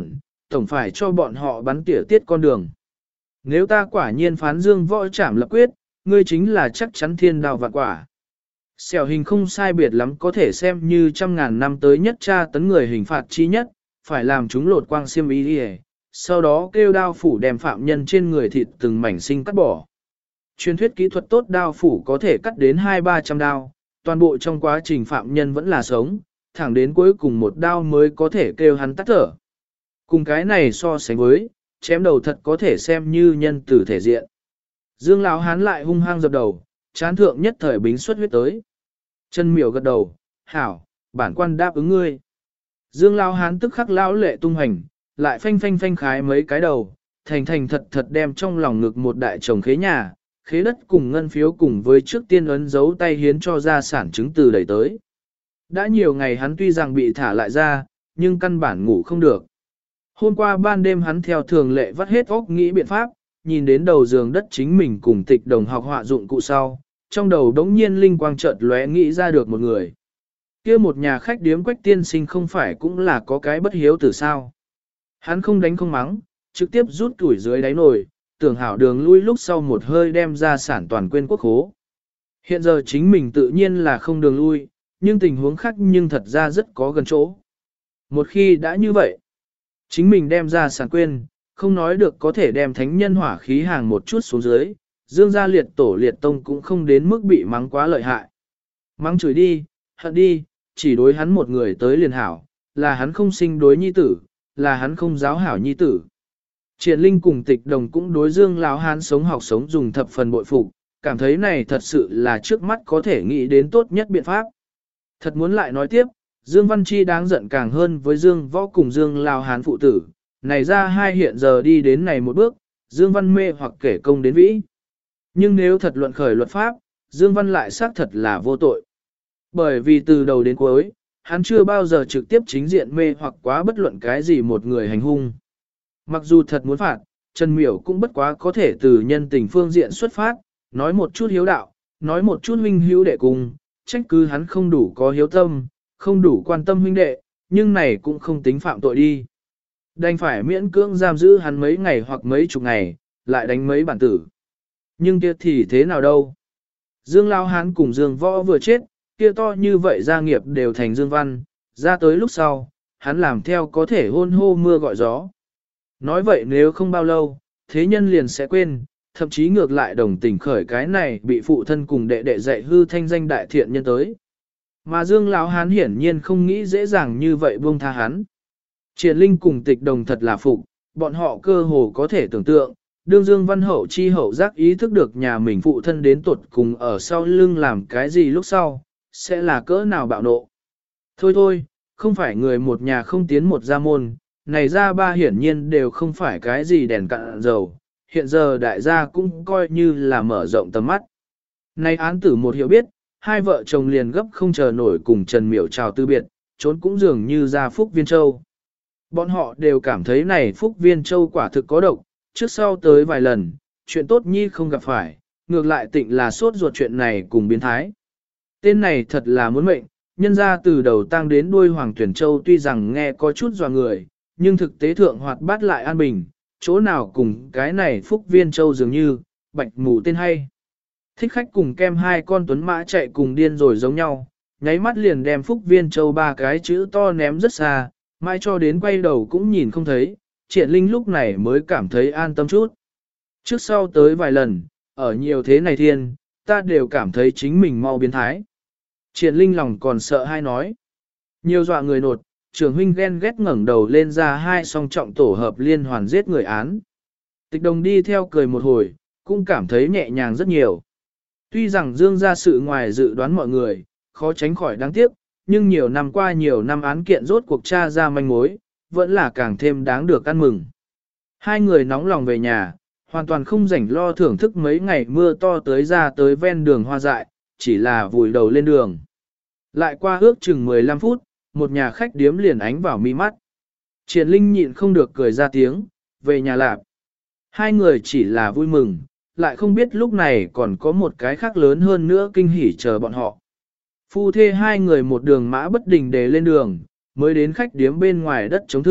tổng phải cho bọn họ bắn tỉa tiết con đường. Nếu ta quả nhiên phán Dương Võ trảm lập quyết, ngươi chính là chắc chắn thiên đào vạn quả. Xẻo hình không sai biệt lắm có thể xem như trăm ngàn năm tới nhất tra tấn người hình phạt chi nhất, phải làm chúng lột quang xiêm y đi, sau đó kêu đao phủ đem phạm nhân trên người thịt từng mảnh sinh cắt bỏ. Truyền thuyết kỹ thuật tốt đao phủ có thể cắt đến hai ba trăm đao, toàn bộ trong quá trình phạm nhân vẫn là sống, thẳng đến cuối cùng một đao mới có thể kêu hắn tắt thở. Cùng cái này so sánh với, chém đầu thật có thể xem như nhân tử thể diện. Dương lão hán lại hung hăng dập đầu, chán thượng nhất thời bính xuất huyết tới. Chân miểu gật đầu, hảo, bản quan đáp ứng ngươi. Dương lão hán tức khắc lão lệ tung hành, lại phanh phanh phanh khái mấy cái đầu, thành thành thật thật đem trong lòng ngực một đại chồng khế nhà, khế đất cùng ngân phiếu cùng với trước tiên ấn dấu tay hiến cho gia sản chứng từ đẩy tới. Đã nhiều ngày hắn tuy rằng bị thả lại ra, nhưng căn bản ngủ không được. Hôm qua ban đêm hắn theo thường lệ vắt hết óc nghĩ biện pháp, nhìn đến đầu giường đất chính mình cùng tịch đồng học họa dụng cụ sau, trong đầu đống nhiên linh quang chợt lóe nghĩ ra được một người. Kia một nhà khách điếm Quách tiên sinh không phải cũng là có cái bất hiếu từ sao. Hắn không đánh không mắng, trực tiếp rút tuổi dưới đáy nồi, tưởng hảo đường lui lúc sau một hơi đem ra sản toàn quên quốc khố. Hiện giờ chính mình tự nhiên là không đường lui, nhưng tình huống khác nhưng thật ra rất có gần chỗ. Một khi đã như vậy, chính mình đem ra sản quên, không nói được có thể đem thánh nhân hỏa khí hàng một chút xuống dưới, dương gia liệt tổ liệt tông cũng không đến mức bị mắng quá lợi hại. Mắng chửi đi, hận đi, chỉ đối hắn một người tới liền hảo, là hắn không sinh đối nhi tử, là hắn không giáo hảo nhi tử. Triển Linh cùng Tịch Đồng cũng đối Dương lão hán sống học sống dùng thập phần bội phục, cảm thấy này thật sự là trước mắt có thể nghĩ đến tốt nhất biện pháp. Thật muốn lại nói tiếp, Dương Văn Chi đáng giận càng hơn với Dương Võ cùng Dương lão hán phụ tử, này ra hai hiện giờ đi đến này một bước, Dương Văn mê hoặc kể công đến vĩ. Nhưng nếu thật luận khởi luật pháp, Dương Văn lại xác thật là vô tội. Bởi vì từ đầu đến cuối, hắn chưa bao giờ trực tiếp chính diện mê hoặc quá bất luận cái gì một người hành hung. Mặc dù thật muốn phạt, Trần Miểu cũng bất quá có thể từ nhân tình phương diện xuất phát, nói một chút hiếu đạo, nói một chút huynh hữu đệ cùng, trách cứ hắn không đủ có hiếu tâm, không đủ quan tâm huynh đệ, nhưng này cũng không tính phạm tội đi. Đành phải miễn cưỡng giam giữ hắn mấy ngày hoặc mấy chục ngày, lại đánh mấy bản tử. Nhưng kia thì thế nào đâu? Dương Lao Hán cùng Dương Võ vừa chết, kia to như vậy gia nghiệp đều thành Dương Văn, ra tới lúc sau, hắn làm theo có thể hôn hô mưa gọi gió. Nói vậy nếu không bao lâu, thế nhân liền sẽ quên, thậm chí ngược lại đồng tình khởi cái này bị phụ thân cùng đệ đệ dạy hư thanh danh đại thiện nhân tới. Mà Dương Lão Hán hiển nhiên không nghĩ dễ dàng như vậy buông tha hắn. Triển Linh cùng Tịch Đồng thật là phục, bọn họ cơ hồ có thể tưởng tượng, đương Dương Văn Hậu chi hậu giác ý thức được nhà mình phụ thân đến tuột cùng ở sau lưng làm cái gì lúc sau, sẽ là cỡ nào bạo nộ. Thôi thôi, không phải người một nhà không tiến một gia môn, này ra ba hiển nhiên đều không phải cái gì đèn cạn dầu, hiện giờ đại gia cũng coi như là mở rộng tầm mắt. Này án tử một hiểu biết, hai vợ chồng liền gấp không chờ nổi cùng Trần Miểu chào từ biệt, trốn cũng dường như ra Phúc Viên Châu. Bọn họ đều cảm thấy này Phúc Viên Châu quả thực có độc, trước sau tới vài lần, chuyện tốt nhi không gặp phải, ngược lại tịnh là sốt ruột chuyện này cùng biến thái. Tên này thật là muốn mệnh, nhân ra từ đầu tăng đến đuôi Hoàng Tuyển Châu tuy rằng nghe có chút dò người, nhưng thực tế thượng hoạt bát lại an bình, chỗ nào cùng cái này Phúc Viên Châu dường như, bạch mù tên hay. Thích khách cùng kem hai con tuấn mã chạy cùng điên rồi giống nhau, nháy mắt liền đem Phúc Viên Châu ba cái chữ to ném rất xa, mai cho đến quay đầu cũng nhìn không thấy, Triển Linh lúc này mới cảm thấy an tâm chút. Trước sau tới vài lần, ở nhiều thế này thiên, ta đều cảm thấy chính mình mau biến thái. Triển Linh lòng còn sợ hai nói. Nhiều dọa người nột, trưởng huynh ghen ghét ngẩng đầu lên ra hai song trọng tổ hợp liên hoàn giết người án. Tịch Đồng đi theo cười một hồi, cũng cảm thấy nhẹ nhàng rất nhiều. Tuy rằng Dương ra sự ngoài dự đoán mọi người, khó tránh khỏi đáng tiếc, nhưng nhiều năm qua nhiều năm án kiện rốt cuộc tra ra manh mối, vẫn là càng thêm đáng được ăn mừng. Hai người nóng lòng về nhà, hoàn toàn không rảnh lo thưởng thức mấy ngày mưa to tới ra tới ven đường hoa dại, chỉ là vùi đầu lên đường. Lại qua ước chừng mười lăm phút, một nhà khách điếm liền ánh vào mi mắt. Triển Linh nhịn không được cười ra tiếng, về nhà lạp. Hai người chỉ là vui mừng, lại không biết lúc này còn có một cái khác lớn hơn nữa kinh hỉ chờ bọn họ. Phu thê hai người một đường mã bất đình để lên đường, mới đến khách điếm bên ngoài đất chống thượng,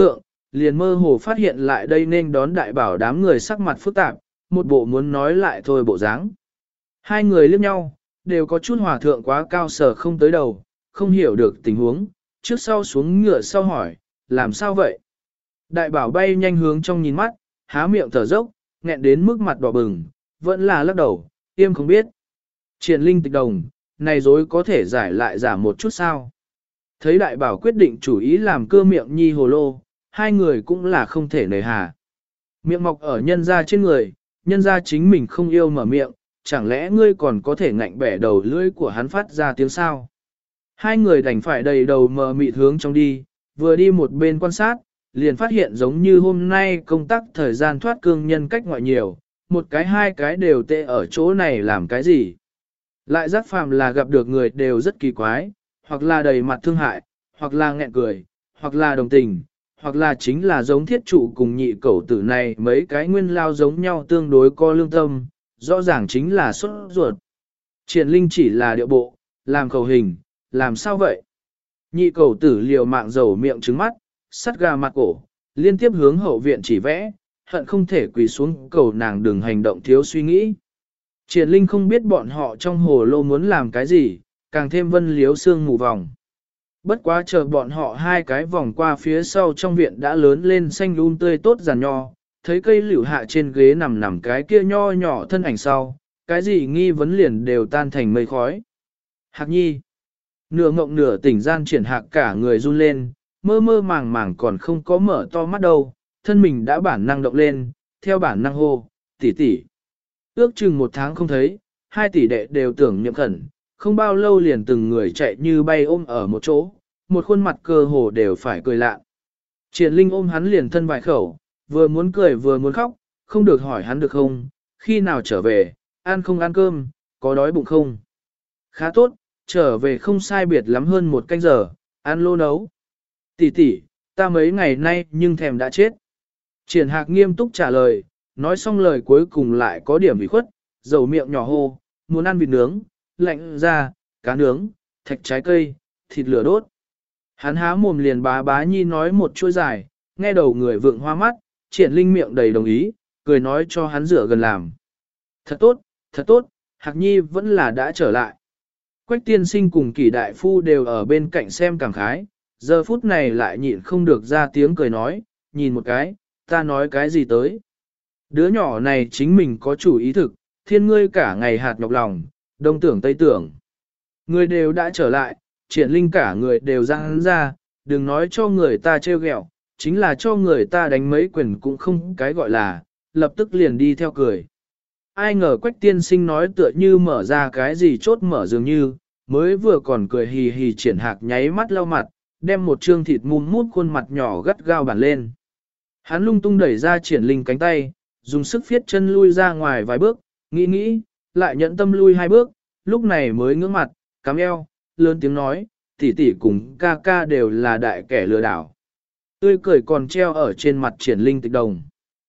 liền mơ hồ phát hiện lại đây nên đón đại bảo đám người sắc mặt phức tạp, một bộ muốn nói lại thôi bộ dáng. Hai người liếc nhau, đều có chút hòa thượng quá cao sở không tới đầu, không hiểu được tình huống, trước sau xuống ngựa sau hỏi, làm sao vậy? Đại bảo bay nhanh hướng trong nhìn mắt, há miệng thở dốc, nghẹn đến mức mặt đỏ bừng, vẫn là lắc đầu, tiêm không biết. Triển linh tịch đồng, này dối có thể giải lại giả một chút sao? Thấy đại bảo quyết định chủ ý làm cơ miệng nhi hồ lô, hai người cũng là không thể nề hà. Miệng mọc ở nhân ra trên người, nhân ra chính mình không yêu mở miệng, chẳng lẽ ngươi còn có thể ngạnh bẻ đầu lưỡi của hắn phát ra tiếng sao? Hai người đành phải đầy đầu mờ mịt hướng trong đi, vừa đi một bên quan sát, liền phát hiện giống như hôm nay công tác thời gian thoát cương nhân cách ngoại nhiều, một cái hai cái đều tệ ở chỗ này làm cái gì. Lại giác phàm là gặp được người đều rất kỳ quái, hoặc là đầy mặt thương hại, hoặc là nghẹn cười, hoặc là đồng tình, hoặc là chính là giống thiết trụ cùng nhị cẩu tử này mấy cái nguyên lao giống nhau tương đối có lương tâm, rõ ràng chính là xuất ruột. Triển linh chỉ là điệu bộ, làm khẩu hình, làm sao vậy? Nhị cẩu tử liều mạng dầu miệng trứng mắt, sắt gà mặt cổ, liên tiếp hướng hậu viện chỉ vẽ, hận không thể quỳ xuống cầu nàng đừng hành động thiếu suy nghĩ. Triển linh không biết bọn họ trong hồ lô muốn làm cái gì, càng thêm vân liếu xương mù vòng. Bất quá chờ bọn họ hai cái vòng qua phía sau trong viện đã lớn lên xanh um tươi tốt giàn nho, thấy cây liễu hạ trên ghế nằm nằm cái kia nho nhỏ thân ảnh sau, cái gì nghi vấn liền đều tan thành mây khói. Hạc nhi, nửa ngộng nửa tỉnh gian triển hạc cả người run lên, mơ mơ màng màng còn không có mở to mắt đâu, thân mình đã bản năng động lên, theo bản năng hô, tỷ tỷ. Ước chừng một tháng không thấy, hai tỷ đệ đều tưởng niệm khẩn, không bao lâu liền từng người chạy như bay ôm ở một chỗ, một khuôn mặt cơ hồ đều phải cười lạ. Triển linh ôm hắn liền thân vài khẩu, vừa muốn cười vừa muốn khóc, không được hỏi hắn được không, khi nào trở về, ăn không ăn cơm, có đói bụng không. Khá tốt, trở về không sai biệt lắm hơn một canh giờ, ăn lô nấu. Tỷ tỷ, ta mấy ngày nay nhưng thèm đã chết. Triển hạc nghiêm túc trả lời, nói xong lời cuối cùng lại có điểm bị khuất, dầu miệng nhỏ hô, muốn ăn vịt nướng, lạnh ra, cá nướng, thạch trái cây, thịt lửa đốt. Hắn há mồm liền bá bá nhi nói một chuỗi dài, nghe đầu người vượng hoa mắt, triển linh miệng đầy đồng ý, cười nói cho hắn rửa gần làm. Thật tốt, thật tốt, Hạc nhi vẫn là đã trở lại. Quách tiên sinh cùng kỷ đại phu đều ở bên cạnh xem cảm khái, giờ phút này lại nhịn không được ra tiếng cười nói, nhìn một cái, ta nói cái gì tới. Đứa nhỏ này chính mình có chủ ý thực, thiên ngươi cả ngày hạt nhọc lòng, đông tưởng tây tưởng. Người đều đã trở lại, triển linh cả người đều ra hắn ra, đừng nói cho người ta trêu ghẹo, chính là cho người ta đánh mấy quyền cũng không cái gọi là, lập tức liền đi theo cười. Ai ngờ quách tiên sinh nói tựa như mở ra cái gì chốt mở dường như, mới vừa còn cười hì hì triển hạc nháy mắt lau mặt, đem một trương thịt mum mút khuôn mặt nhỏ gắt gao bản lên. Hắn lung tung đẩy ra triển linh cánh tay, dùng sức phiết chân lui ra ngoài vài bước, nghĩ nghĩ, lại nhẫn tâm lui hai bước, lúc này mới ngưỡng mặt, cắm eo, lớn tiếng nói, tỷ tỷ cùng ca ca đều là đại kẻ lừa đảo. Tươi cười còn treo ở trên mặt triển linh tịch đồng.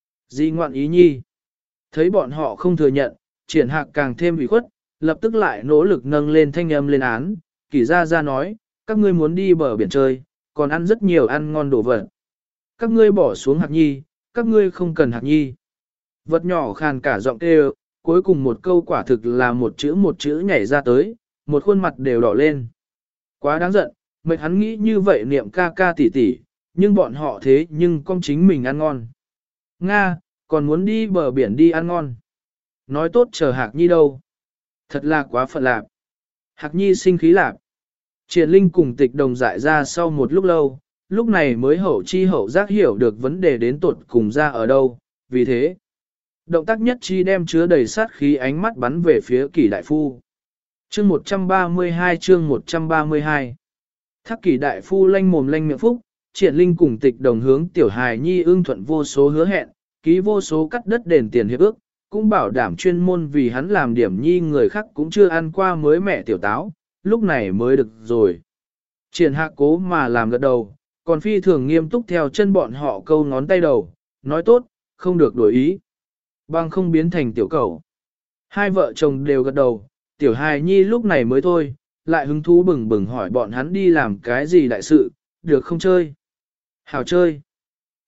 Di ngoạn ý nhi. Thấy bọn họ không thừa nhận, triển hạc càng thêm ủy khuất, lập tức lại nỗ lực nâng lên thanh âm lên án, kỷ ra ra nói, các ngươi muốn đi bờ biển chơi, còn ăn rất nhiều ăn ngon đồ vật. Các ngươi bỏ xuống Hạc nhi, các ngươi không cần Hạc nhi. Vật nhỏ khàn cả giọng kêu, cuối cùng một câu quả thực là một chữ một chữ nhảy ra tới, một khuôn mặt đều đỏ lên. Quá đáng giận, mệt hắn nghĩ như vậy niệm ca ca tỷ tỷ, nhưng bọn họ thế nhưng con chính mình ăn ngon. Nga, còn muốn đi bờ biển đi ăn ngon. Nói tốt chờ Hạc nhi đâu. Thật là quá phận lạc. Hạc nhi sinh khí lạc. Triển linh cùng tịch đồng dại ra sau một lúc lâu, lúc này mới hậu chi hậu giác hiểu được vấn đề đến tột cùng ra ở đâu, vì thế. Động tác nhất chi đem chứa đầy sát khí ánh mắt bắn về phía kỷ đại phu. Chương một trăm ba mươi hai chương một trăm ba mươi hai Thác kỷ đại phu lanh mồm lanh miệng phúc, triển linh cùng tịch đồng hướng tiểu hài nhi ưng thuận vô số hứa hẹn, ký vô số cắt đất đền tiền hiệp ước, cũng bảo đảm chuyên môn vì hắn làm điểm nhi người khác cũng chưa ăn qua mới mẹ tiểu táo, lúc này mới được rồi. Triển hạ cố mà làm gật đầu, còn phi thường nghiêm túc theo chân bọn họ câu ngón tay đầu, nói tốt, không được đổi ý. Bằng không biến thành tiểu cầu. Hai vợ chồng đều gật đầu, tiểu hài nhi lúc này mới thôi, lại hứng thú bừng bừng hỏi bọn hắn đi làm cái gì đại sự, được không chơi? Hảo chơi.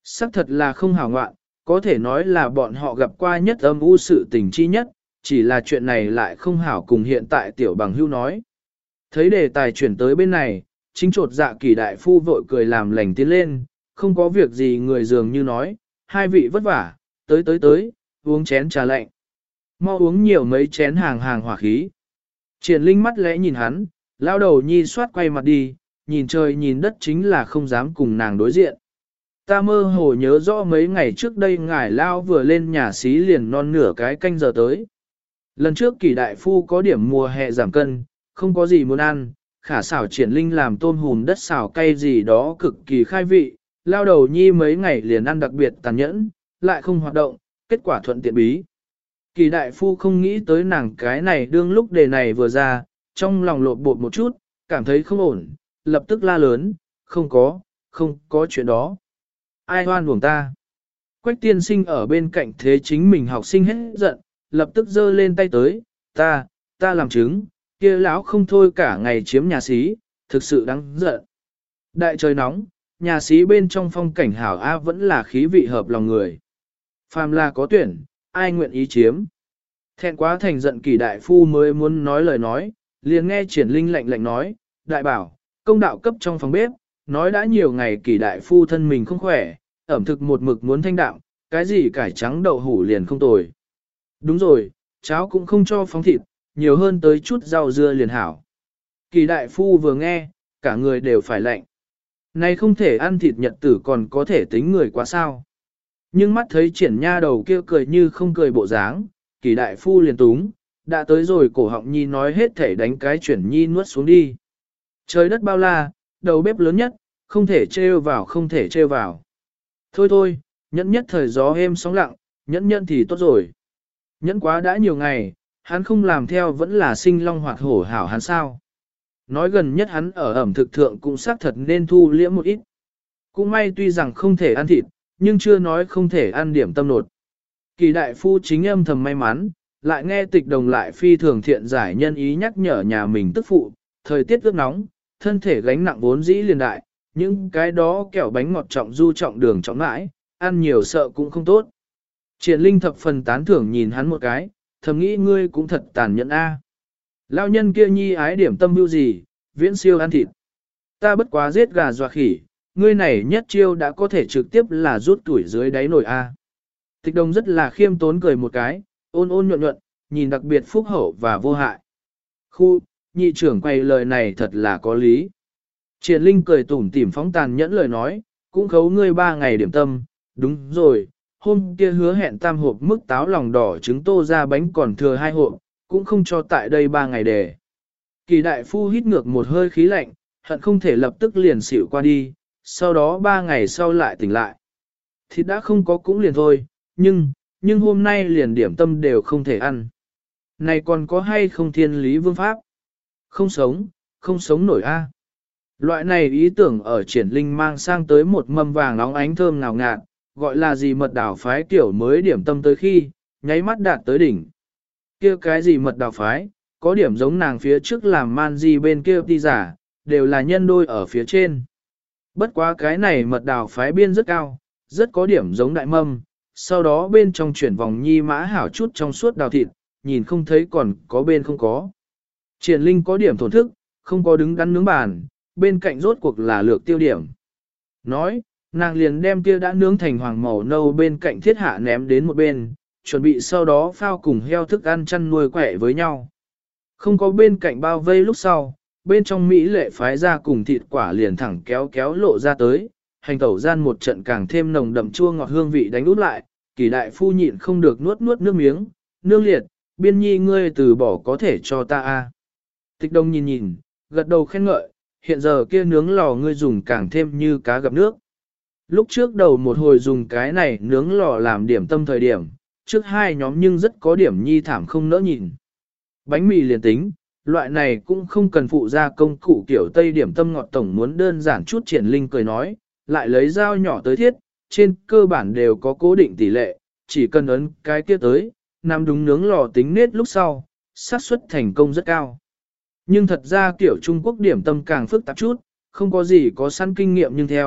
Sắc thật là không hảo ngoạn, có thể nói là bọn họ gặp qua nhất âm u sự tình chi nhất, chỉ là chuyện này lại không hảo cùng hiện tại tiểu bằng hưu nói. Thấy đề tài chuyển tới bên này, chính trột dạ kỳ đại phu vội cười làm lành tiến lên, không có việc gì người dường như nói, hai vị vất vả, tới tới tới, uống chén trà lạnh. Mau uống nhiều mấy chén hàng hàng hỏa khí. Triển Linh mắt lẽ nhìn hắn, lao đầu nhi soát quay mặt đi, nhìn trời nhìn đất chính là không dám cùng nàng đối diện. Ta mơ hồ nhớ rõ mấy ngày trước đây ngài lao vừa lên nhà xí liền non nửa cái canh giờ tới. Lần trước kỳ đại phu có điểm mùa hè giảm cân, không có gì muốn ăn, khả xảo Triển Linh làm tôm hùm đất xào cay gì đó cực kỳ khai vị, lao đầu nhi mấy ngày liền ăn đặc biệt tàn nhẫn, lại không hoạt động, kết quả thuận tiện bí. Kỳ đại phu không nghĩ tới nàng cái này đương lúc đề này vừa ra, trong lòng lộn bột một chút, cảm thấy không ổn, lập tức la lớn, không có, không có chuyện đó. Ai hoan buồng ta? Quách tiên sinh ở bên cạnh thế chính mình học sinh hết giận, lập tức giơ lên tay tới, ta, ta làm chứng, kia lão không thôi cả ngày chiếm nhà xí, thực sự đáng giận. Đại trời nóng, nhà xí bên trong phong cảnh hảo A vẫn là khí vị hợp lòng người. Phàm là có tuyển, ai nguyện ý chiếm. Thẹn quá thành giận kỳ đại phu mới muốn nói lời nói, liền nghe Triển Linh lạnh lạnh nói, đại bảo, công đạo cấp trong phòng bếp, nói đã nhiều ngày kỳ đại phu thân mình không khỏe, ẩm thực một mực muốn thanh đạm, cái gì cải trắng đậu hủ liền không tồi. Đúng rồi, cháo cũng không cho phóng thịt, nhiều hơn tới chút rau dưa liền hảo. Kỳ đại phu vừa nghe, cả người đều phải lạnh. Này không thể ăn thịt nhật tử còn có thể tính người quá sao. Nhưng mắt thấy Triển nha đầu kia cười như không cười bộ dáng, kỳ đại phu liền túng, đã tới rồi cổ họng nhi nói hết thể đánh cái chuyển nhi nuốt xuống đi. Trời đất bao la, đầu bếp lớn nhất, không thể trêu vào không thể trêu vào. Thôi thôi, nhẫn nhất thời gió êm sóng lặng, nhẫn nhẫn thì tốt rồi. Nhẫn quá đã nhiều ngày, hắn không làm theo vẫn là sinh long hoạt hổ hảo hắn sao. Nói gần nhất hắn ở ẩm thực thượng cũng xác thật nên thu liễm một ít. Cũng may tuy rằng không thể ăn thịt, nhưng chưa nói không thể ăn điểm tâm nột. Kỳ đại phu chính âm thầm may mắn, lại nghe tịch đồng lại phi thường thiện giải nhân ý nhắc nhở nhà mình tức phụ, thời tiết ướt nóng, thân thể gánh nặng vốn dĩ liền đại, những cái đó kẹo bánh ngọt trọng du trọng đường trọng mãi, ăn nhiều sợ cũng không tốt. Triển Linh thập phần tán thưởng nhìn hắn một cái, thầm nghĩ ngươi cũng thật tàn nhẫn a. Lao nhân kia nhi ái điểm tâm mưu gì, viễn siêu ăn thịt. Ta bất quá giết gà dọa khỉ, ngươi này nhất chiêu đã có thể trực tiếp là rút tuổi dưới đáy nồi a. Tịch đồng rất là khiêm tốn cười một cái, ôn ôn nhuận nhuận, nhìn đặc biệt phúc hậu và vô hại. Khu, nhị trưởng quay lời này thật là có lý. Triển Linh cười tủm tỉm phóng tàn nhẫn lời nói, cũng khấu ngươi ba ngày điểm tâm, đúng rồi, hôm kia hứa hẹn tam hộp mức táo lòng đỏ trứng tô ra bánh còn thừa hai hộp, cũng không cho tại đây ba ngày để. Kỳ đại phu hít ngược một hơi khí lạnh, hận không thể lập tức liền xỉu qua đi, sau đó ba ngày sau lại tỉnh lại. Thịt đã không có cũng liền thôi, nhưng, nhưng hôm nay liền điểm tâm đều không thể ăn. Này còn có hay không thiên lý vương pháp? Không sống, không sống nổi a. Loại này ý tưởng ở Triển Linh mang sang tới một mâm vàng nóng ánh thơm ngào ngạt, gọi là gì mật đảo phái kiểu mới điểm tâm tới khi, nháy mắt đạt tới đỉnh. Kia cái gì mật đảo phái, có điểm giống nàng phía trước làm man di bên kia đi giả, đều là nhân đôi ở phía trên. Bất quá cái này mật đảo phái biên rất cao, rất có điểm giống đại mâm, sau đó bên trong chuyển vòng nhi mã hảo chút trong suốt đào thịt, nhìn không thấy còn có bên không có. Triển Linh có điểm thổn thức, không có đứng đắn nướng bàn, bên cạnh rốt cuộc là lược tiêu điểm. Nói, nàng liền đem kia đã nướng thành hoàng màu nâu bên cạnh thiết hạ ném đến một bên, chuẩn bị sau đó phao cùng heo thức ăn chăn nuôi quẻ với nhau. Không có bên cạnh bao vây lúc sau, bên trong Mỹ lệ phái ra cùng thịt quả liền thẳng kéo kéo lộ ra tới, hành tẩu gian một trận càng thêm nồng đậm chua ngọt hương vị đánh út lại, kỳ đại phu nhịn không được nuốt nuốt nước miếng, nương liệt, biên nhi ngươi từ bỏ có thể cho ta a. Tịch đông nhìn nhìn, gật đầu khen ngợi, hiện giờ kia nướng lò ngươi dùng càng thêm như cá gặp nước. Lúc trước đầu một hồi dùng cái này nướng lò làm điểm tâm thời điểm, trước hai nhóm nhưng rất có điểm nhi thảm không nỡ nhìn. Bánh mì liền tính, loại này cũng không cần phụ ra công cụ kiểu Tây điểm tâm ngọt tổng muốn đơn giản chút. Triển Linh cười nói, lại lấy dao nhỏ tới thiết, trên cơ bản đều có cố định tỷ lệ, chỉ cần ấn cái kia tới, nằm đúng nướng lò tính nết lúc sau, xác suất thành công rất cao. Nhưng thật ra kiểu Trung Quốc điểm tâm càng phức tạp chút, không có gì có sẵn kinh nghiệm nhưng theo,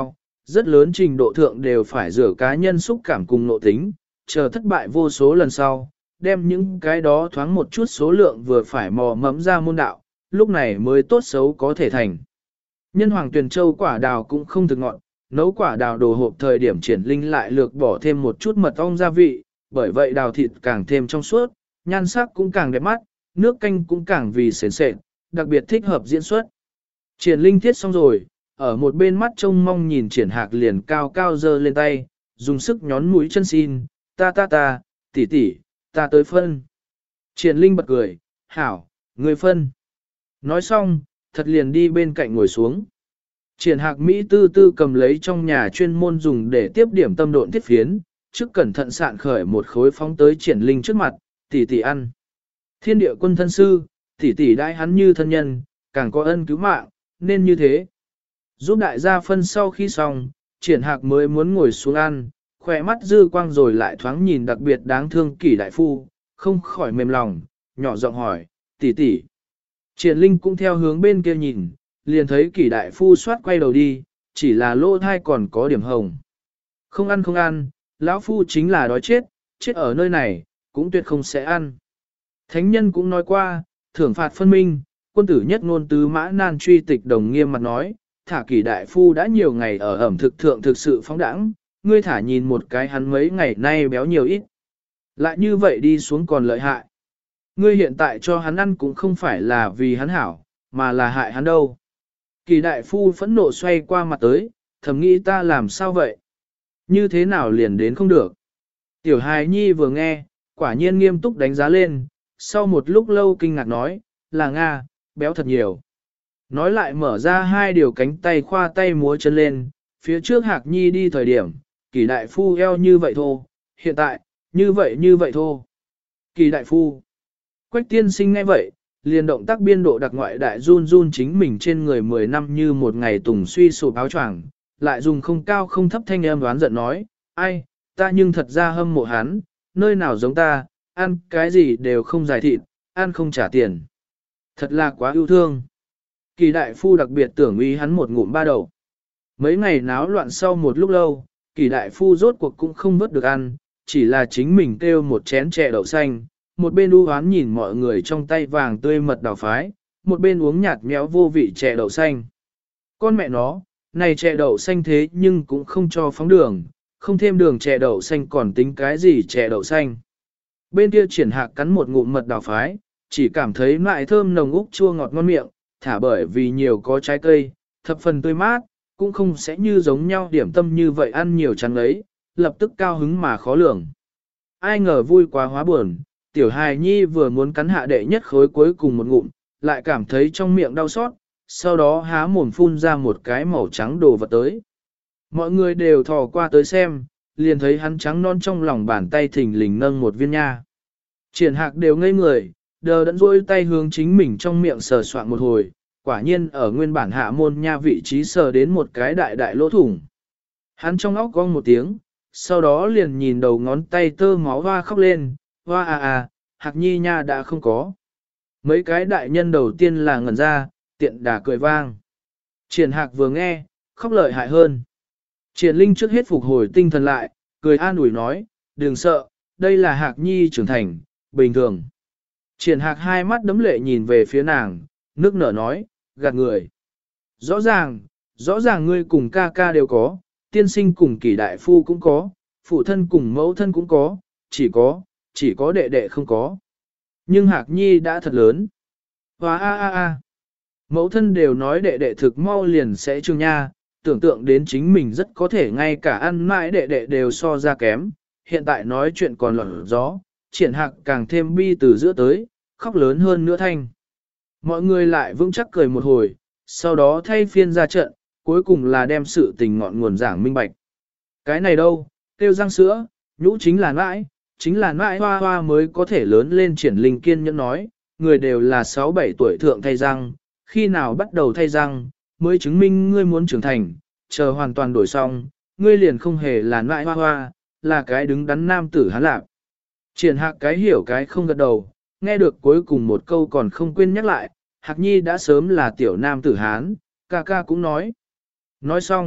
rất lớn trình độ thượng đều phải rửa cá nhân xúc cảm cùng nội tính, chờ thất bại vô số lần sau, đem những cái đó thoáng một chút số lượng vừa phải mò mẫm ra môn đạo, lúc này mới tốt xấu có thể thành. Nhân hoàng tuyển châu quả đào cũng không thực ngọn, nấu quả đào đồ hộp thời điểm triển linh lại lược bỏ thêm một chút mật ong gia vị, bởi vậy đào thịt càng thêm trong suốt, nhan sắc cũng càng đẹp mắt, nước canh cũng càng vì sền sệt, đặc biệt thích hợp diễn xuất. Triển linh thiết xong rồi, ở một bên mắt trông mong nhìn triển hạc liền cao cao dơ lên tay, dùng sức nhón mũi chân xin, ta ta ta, tỷ tỷ, ta tới phân. Triển linh bật cười, hảo, người phân. Nói xong, thật liền đi bên cạnh ngồi xuống. Triển hạc Mỹ tư tư cầm lấy trong nhà chuyên môn dùng để tiếp điểm tâm độn thiết phiến, trước cẩn thận sạn khởi một khối phóng tới triển linh trước mặt, tỷ tỷ ăn. Thiên địa quân thân sư, tỷ tỷ đãi hắn như thân nhân, càng có ân cứu mạng, nên như thế. Giúp đại gia phân sau khi xong, triển hạc mới muốn ngồi xuống ăn, khỏe mắt dư quang rồi lại thoáng nhìn đặc biệt đáng thương kỷ đại phu, không khỏi mềm lòng, nhỏ giọng hỏi, tỷ tỷ. Triển linh cũng theo hướng bên kia nhìn, liền thấy kỷ đại phu xoát quay đầu đi, chỉ là lỗ thai còn có điểm hồng. Không ăn không ăn, lão phu chính là đói chết, chết ở nơi này, cũng tuyệt không sẽ ăn. Thánh nhân cũng nói qua, thưởng phạt phân minh, quân tử nhất ngôn tứ mã nan truy tịch đồng nghiêm mặt nói, thả kỷ đại phu đã nhiều ngày ở ẩm thực thượng thực sự phóng đẳng, ngươi thả nhìn một cái hắn mấy ngày nay béo nhiều ít. Lại như vậy đi xuống còn lợi hại. Ngươi hiện tại cho hắn ăn cũng không phải là vì hắn hảo, mà là hại hắn đâu. Kỳ đại phu phẫn nộ xoay qua mặt tới, thầm nghĩ ta làm sao vậy? Như thế nào liền đến không được? Tiểu hài nhi vừa nghe, quả nhiên nghiêm túc đánh giá lên, sau một lúc lâu kinh ngạc nói, là Nga, béo thật nhiều. Nói lại mở ra hai điều cánh tay khoa tay múa chân lên, phía trước hạc nhi đi thời điểm, kỳ đại phu eo như vậy thô, hiện tại, như vậy như vậy thô. Kỳ đại phu. Quách tiên sinh ngay vậy, liền động tác biên độ đặc ngoại đại run run chính mình trên người mười năm như một ngày tùng suy sụp áo choàng, lại dùng không cao không thấp thanh em đoán giận nói, ai, ta nhưng thật ra hâm mộ hắn, nơi nào giống ta, ăn cái gì đều không giải thịt, ăn không trả tiền. Thật là quá yêu thương. Kỳ đại phu đặc biệt tưởng uy hắn một ngụm ba đầu. Mấy ngày náo loạn sau một lúc lâu, kỳ đại phu rốt cuộc cũng không vớt được ăn, chỉ là chính mình kêu một chén chè đậu xanh, một bên u hoán nhìn mọi người trong tay vàng tươi mật đào phái, một bên uống nhạt méo vô vị chè đậu xanh. Con mẹ nó, này chè đậu xanh thế nhưng cũng không cho phóng đường, không thêm đường chè đậu xanh còn tính cái gì chè đậu xanh. Bên kia triển hạc cắn một ngụm mật đào phái, chỉ cảm thấy mại thơm nồng úc chua ngọt ngon miệng, thả bởi vì nhiều có trái cây, thập phần tươi mát, cũng không sẽ như giống nhau điểm tâm như vậy ăn nhiều chắn ấy, lập tức cao hứng mà khó lường. Ai ngờ vui quá hóa buồn, tiểu hài nhi vừa muốn cắn hạ đệ nhất khối cuối cùng một ngụm, lại cảm thấy trong miệng đau xót, sau đó há mồm phun ra một cái màu trắng đồ vật tới. Mọi người đều thò qua tới xem, liền thấy hắn trắng non trong lòng bàn tay thình lình nâng một viên nha. Triển hạc đều ngây người, đờ đẫn rôi tay hướng chính mình trong miệng sờ soạn một hồi, quả nhiên ở nguyên bản hạ môn nha vị trí sờ đến một cái đại đại lỗ thủng. Hắn trong óc cong một tiếng, sau đó liền nhìn đầu ngón tay tơ máu hoa khóc lên, hoa à à, hạc nhi nha đã không có. Mấy cái đại nhân đầu tiên là ngẩn ra, tiện đà cười vang. Triển hạc vừa nghe, khóc lợi hại hơn. Triển linh trước hết phục hồi tinh thần lại, cười an ủi nói, đừng sợ, đây là hạc nhi trưởng thành, bình thường. Triển hạc hai mắt đấm lệ nhìn về phía nàng, nước nở nói, gạt người. Rõ ràng, rõ ràng ngươi cùng ca ca đều có, tiên sinh cùng kỷ đại phu cũng có, phụ thân cùng mẫu thân cũng có, chỉ có, chỉ có đệ đệ không có. Nhưng hạc nhi đã thật lớn. Hóa a a a. Mẫu thân đều nói đệ đệ thực mau liền sẽ trương nha, tưởng tượng đến chính mình rất có thể ngay cả ăn mãi đệ đệ đều so ra kém, hiện tại nói chuyện còn lọt gió, triển hạc càng thêm bi từ giữa tới, khóc lớn hơn nữa thanh. Mọi người lại vững chắc cười một hồi, sau đó thay phiên ra trận, cuối cùng là đem sự tình ngọn nguồn giảng minh bạch. Cái này đâu, tiêu răng sữa, nhũ chính là mãi, chính là mãi hoa hoa mới có thể lớn lên. Triển linh kiên nhẫn nói, người đều là sáu bảy tuổi thượng thay răng, khi nào bắt đầu thay răng, mới chứng minh ngươi muốn trưởng thành, chờ hoàn toàn đổi xong, ngươi liền không hề là mãi hoa hoa, là cái đứng đắn nam tử hán lạc. Triển hạc cái hiểu cái không gật đầu, nghe được cuối cùng một câu còn không quên nhắc lại, hạc nhi đã sớm là tiểu nam tử hán, ca ca cũng nói. Nói xong,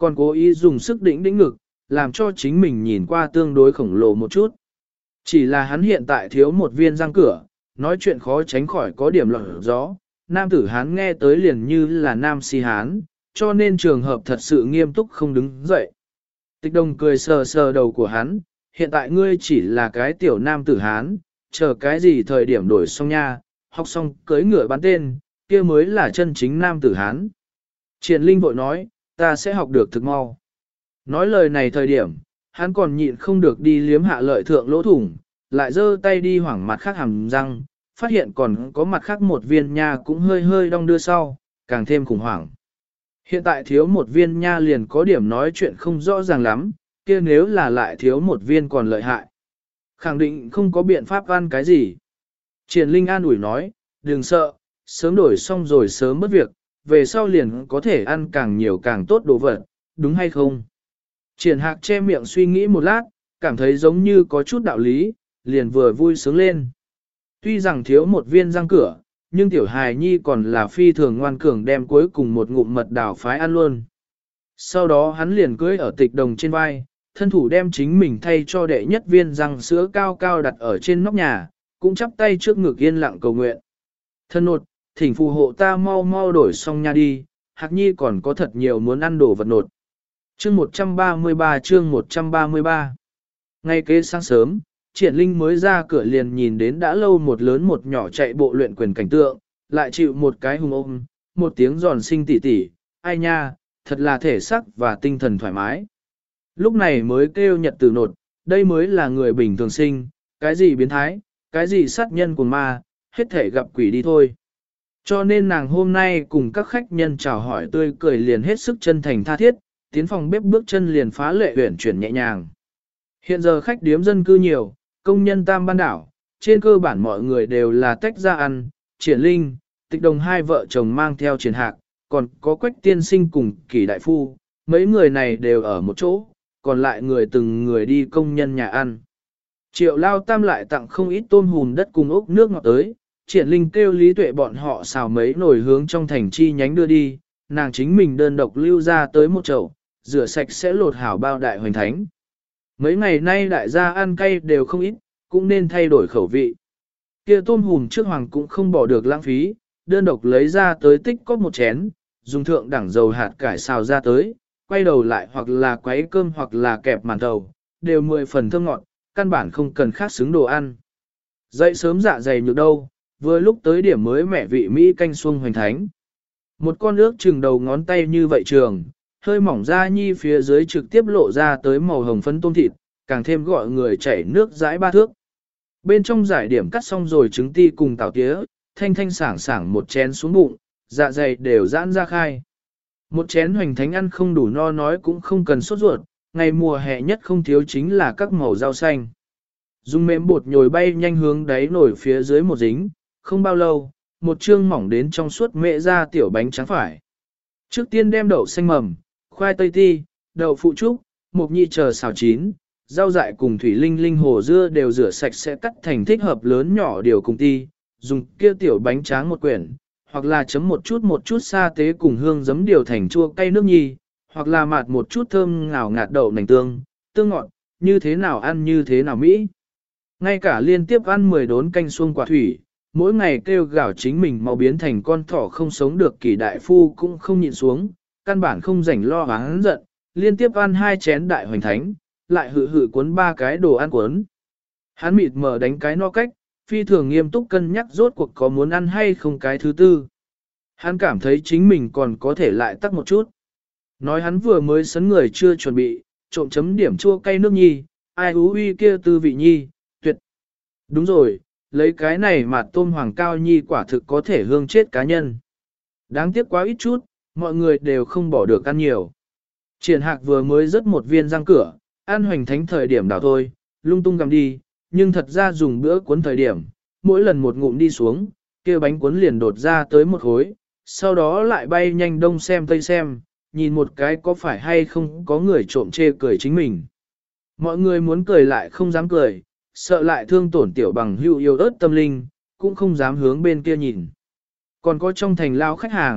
còn cố ý dùng sức đỉnh đỉnh ngực, làm cho chính mình nhìn qua tương đối khổng lồ một chút. Chỉ là hắn hiện tại thiếu một viên răng cửa, nói chuyện khó tránh khỏi có điểm lọt gió, nam tử hán nghe tới liền như là nam si hán, cho nên trường hợp thật sự nghiêm túc không đứng dậy. Tịch đồng cười sờ sờ đầu của hắn, hiện tại ngươi chỉ là cái tiểu nam tử hán, chờ cái gì thời điểm đổi xong nha, học xong cưới ngựa bán tên, kia mới là chân chính nam tử hán. Triển Linh vội nói, ta sẽ học được thực mau. Nói lời này thời điểm, hắn còn nhịn không được đi liếm hạ lợi thượng lỗ thủng, lại giơ tay đi hoảng mặt khác hàm răng, phát hiện còn có mặt khác một viên nha cũng hơi hơi đong đưa sau, càng thêm khủng hoảng. Hiện tại thiếu một viên nha liền có điểm nói chuyện không rõ ràng lắm, kia nếu là lại thiếu một viên còn lợi hại. Khẳng định không có biện pháp ăn cái gì. Triển Linh an ủi nói, đừng sợ, sớm đổi xong rồi sớm mất việc, về sau liền có thể ăn càng nhiều càng tốt đồ vật, đúng hay không? Triển Hạc che miệng suy nghĩ một lát, cảm thấy giống như có chút đạo lý, liền vừa vui sướng lên. Tuy rằng thiếu một viên răng cửa, nhưng tiểu hài nhi còn là phi thường ngoan cường đem cuối cùng một ngụm mật đào phái ăn luôn. Sau đó hắn liền cưỡi ở tịch đồng trên vai, thân thủ đem chính mình thay cho đệ nhất viên răng sữa cao cao đặt ở trên nóc nhà, cũng chắp tay trước ngực yên lặng cầu nguyện. Thân nột, thỉnh phù hộ ta mau mau đổi xong nha đi, Hạc nhi còn có thật nhiều muốn ăn đồ vật nột. Chương một trăm ba mươi ba chương một trăm ba mươi ba. Ngay kế sáng sớm, Triển Linh mới ra cửa liền nhìn đến đã lâu một lớn một nhỏ chạy bộ luyện quyền cảnh tượng, lại chịu một cái hùng ôm, một tiếng giòn sinh tỉ tỉ, ai nha, thật là thể sắc và tinh thần thoải mái. Lúc này mới kêu nhật tử nột, đây mới là người bình thường sinh, cái gì biến thái, cái gì sát nhân của ma, hết thể gặp quỷ đi thôi. Cho nên nàng hôm nay cùng các khách nhân chào hỏi tươi cười liền hết sức chân thành tha thiết, tiến phòng bếp bước chân liền phá lệ huyển chuyển nhẹ nhàng. Hiện giờ khách điếm dân cư nhiều, công nhân tam ban đảo, trên cơ bản mọi người đều là tách ra ăn, Triển Linh, Tịch Đồng hai vợ chồng mang theo Triển Hạc, còn có Quách tiên sinh cùng Kỷ đại phu, mấy người này đều ở một chỗ, còn lại người từng người đi công nhân nhà ăn. Triệu Lao Tam lại tặng không ít tôm hùm đất cùng ốc nước ngọt tới, Triển Linh kêu Lý Tuệ bọn họ xào mấy nồi hướng trong thành chi nhánh đưa đi, nàng chính mình đơn độc lưu ra tới một chậu, rửa sạch sẽ lột hảo bao đại hoành thánh. Mấy ngày nay đại gia ăn cay đều không ít, cũng nên thay đổi khẩu vị. Kia tôm hùm trước hoàng cũng không bỏ được lãng phí, đơn độc lấy ra tới tích có một chén, dùng thượng đẳng dầu hạt cải xào ra tới, quay đầu lại hoặc là quấy cơm hoặc là kẹp màn thầu, đều mười phần thơm ngọt, căn bản không cần khác xứng đồ ăn. Dậy sớm dạ dày nhược đâu, vừa lúc tới điểm mới mẻ vị Mỹ canh xuông hoành thánh. Một con ước chừng đầu ngón tay như vậy trường, hơi mỏng da nhi phía dưới trực tiếp lộ ra tới màu hồng phấn tôm thịt, càng thêm gọi người chảy nước dãi ba thước. Bên trong giải điểm cắt xong rồi trứng ti cùng tảo tía, thanh thanh sảng sảng một chén xuống bụng, dạ dày đều giãn ra khai. Một chén hoành thánh ăn không đủ no nói cũng không cần sốt ruột, ngày mùa hè nhất không thiếu chính là các màu rau xanh. Dùng mềm bột nhồi bay nhanh hướng đáy nổi phía dưới một dính, không bao lâu, một chương mỏng đến trong suốt mẹ ra tiểu bánh trắng phải. Trước tiên đem đậu xanh mầm, khoai tây ti, đậu phụ trúc, mộc nhị chờ xào chín, rau dại cùng thủy linh linh hồ dưa đều rửa sạch sẽ cắt thành thích hợp lớn nhỏ điều cùng ti, dùng kia tiểu bánh tráng một quyển, hoặc là chấm một chút một chút sa tế cùng hương giấm điều thành chua cay nước nhi, hoặc là mạt một chút thơm ngào ngạt đậu nành tương, tương ngọt, như thế nào ăn như thế nào mỹ. Ngay cả liên tiếp ăn mười đốn canh xuông quả thủy, mỗi ngày kêu gạo chính mình mau biến thành con thỏ không sống được Kỳ đại phu cũng không nhịn xuống, căn bản không rảnh lo hắn giận, liên tiếp ăn hai chén đại hoành thánh, lại hự hự cuốn ba cái đồ ăn cuốn. Hắn mịt mờ đánh cái no cách, phi thường nghiêm túc cân nhắc rốt cuộc có muốn ăn hay không cái thứ tư. Hắn cảm thấy chính mình còn có thể lại tắc một chút. Nói hắn vừa mới sấn người chưa chuẩn bị, trộm chấm điểm chua cay nước nhi, ai hú uy kia tư vị nhi, tuyệt. Đúng rồi, lấy cái này mà tôm hoàng cao nhi quả thực có thể hương chết cá nhân. Đáng tiếc quá ít chút, mọi người đều không bỏ được ăn nhiều. Triển Hạc vừa mới rớt một viên răng cửa, ăn hoành thánh thời điểm đảo thôi, lung tung gặm đi, nhưng thật ra dùng bữa cuốn thời điểm, mỗi lần một ngụm đi xuống, kia bánh cuốn liền đột ra tới một khối, sau đó lại bay nhanh đông xem tây xem, nhìn một cái có phải hay không có người trộm chê cười chính mình. Mọi người muốn cười lại không dám cười, sợ lại thương tổn tiểu bằng hữu yêu ớt tâm linh, cũng không dám hướng bên kia nhìn. Còn có trong thành lao khách hàng,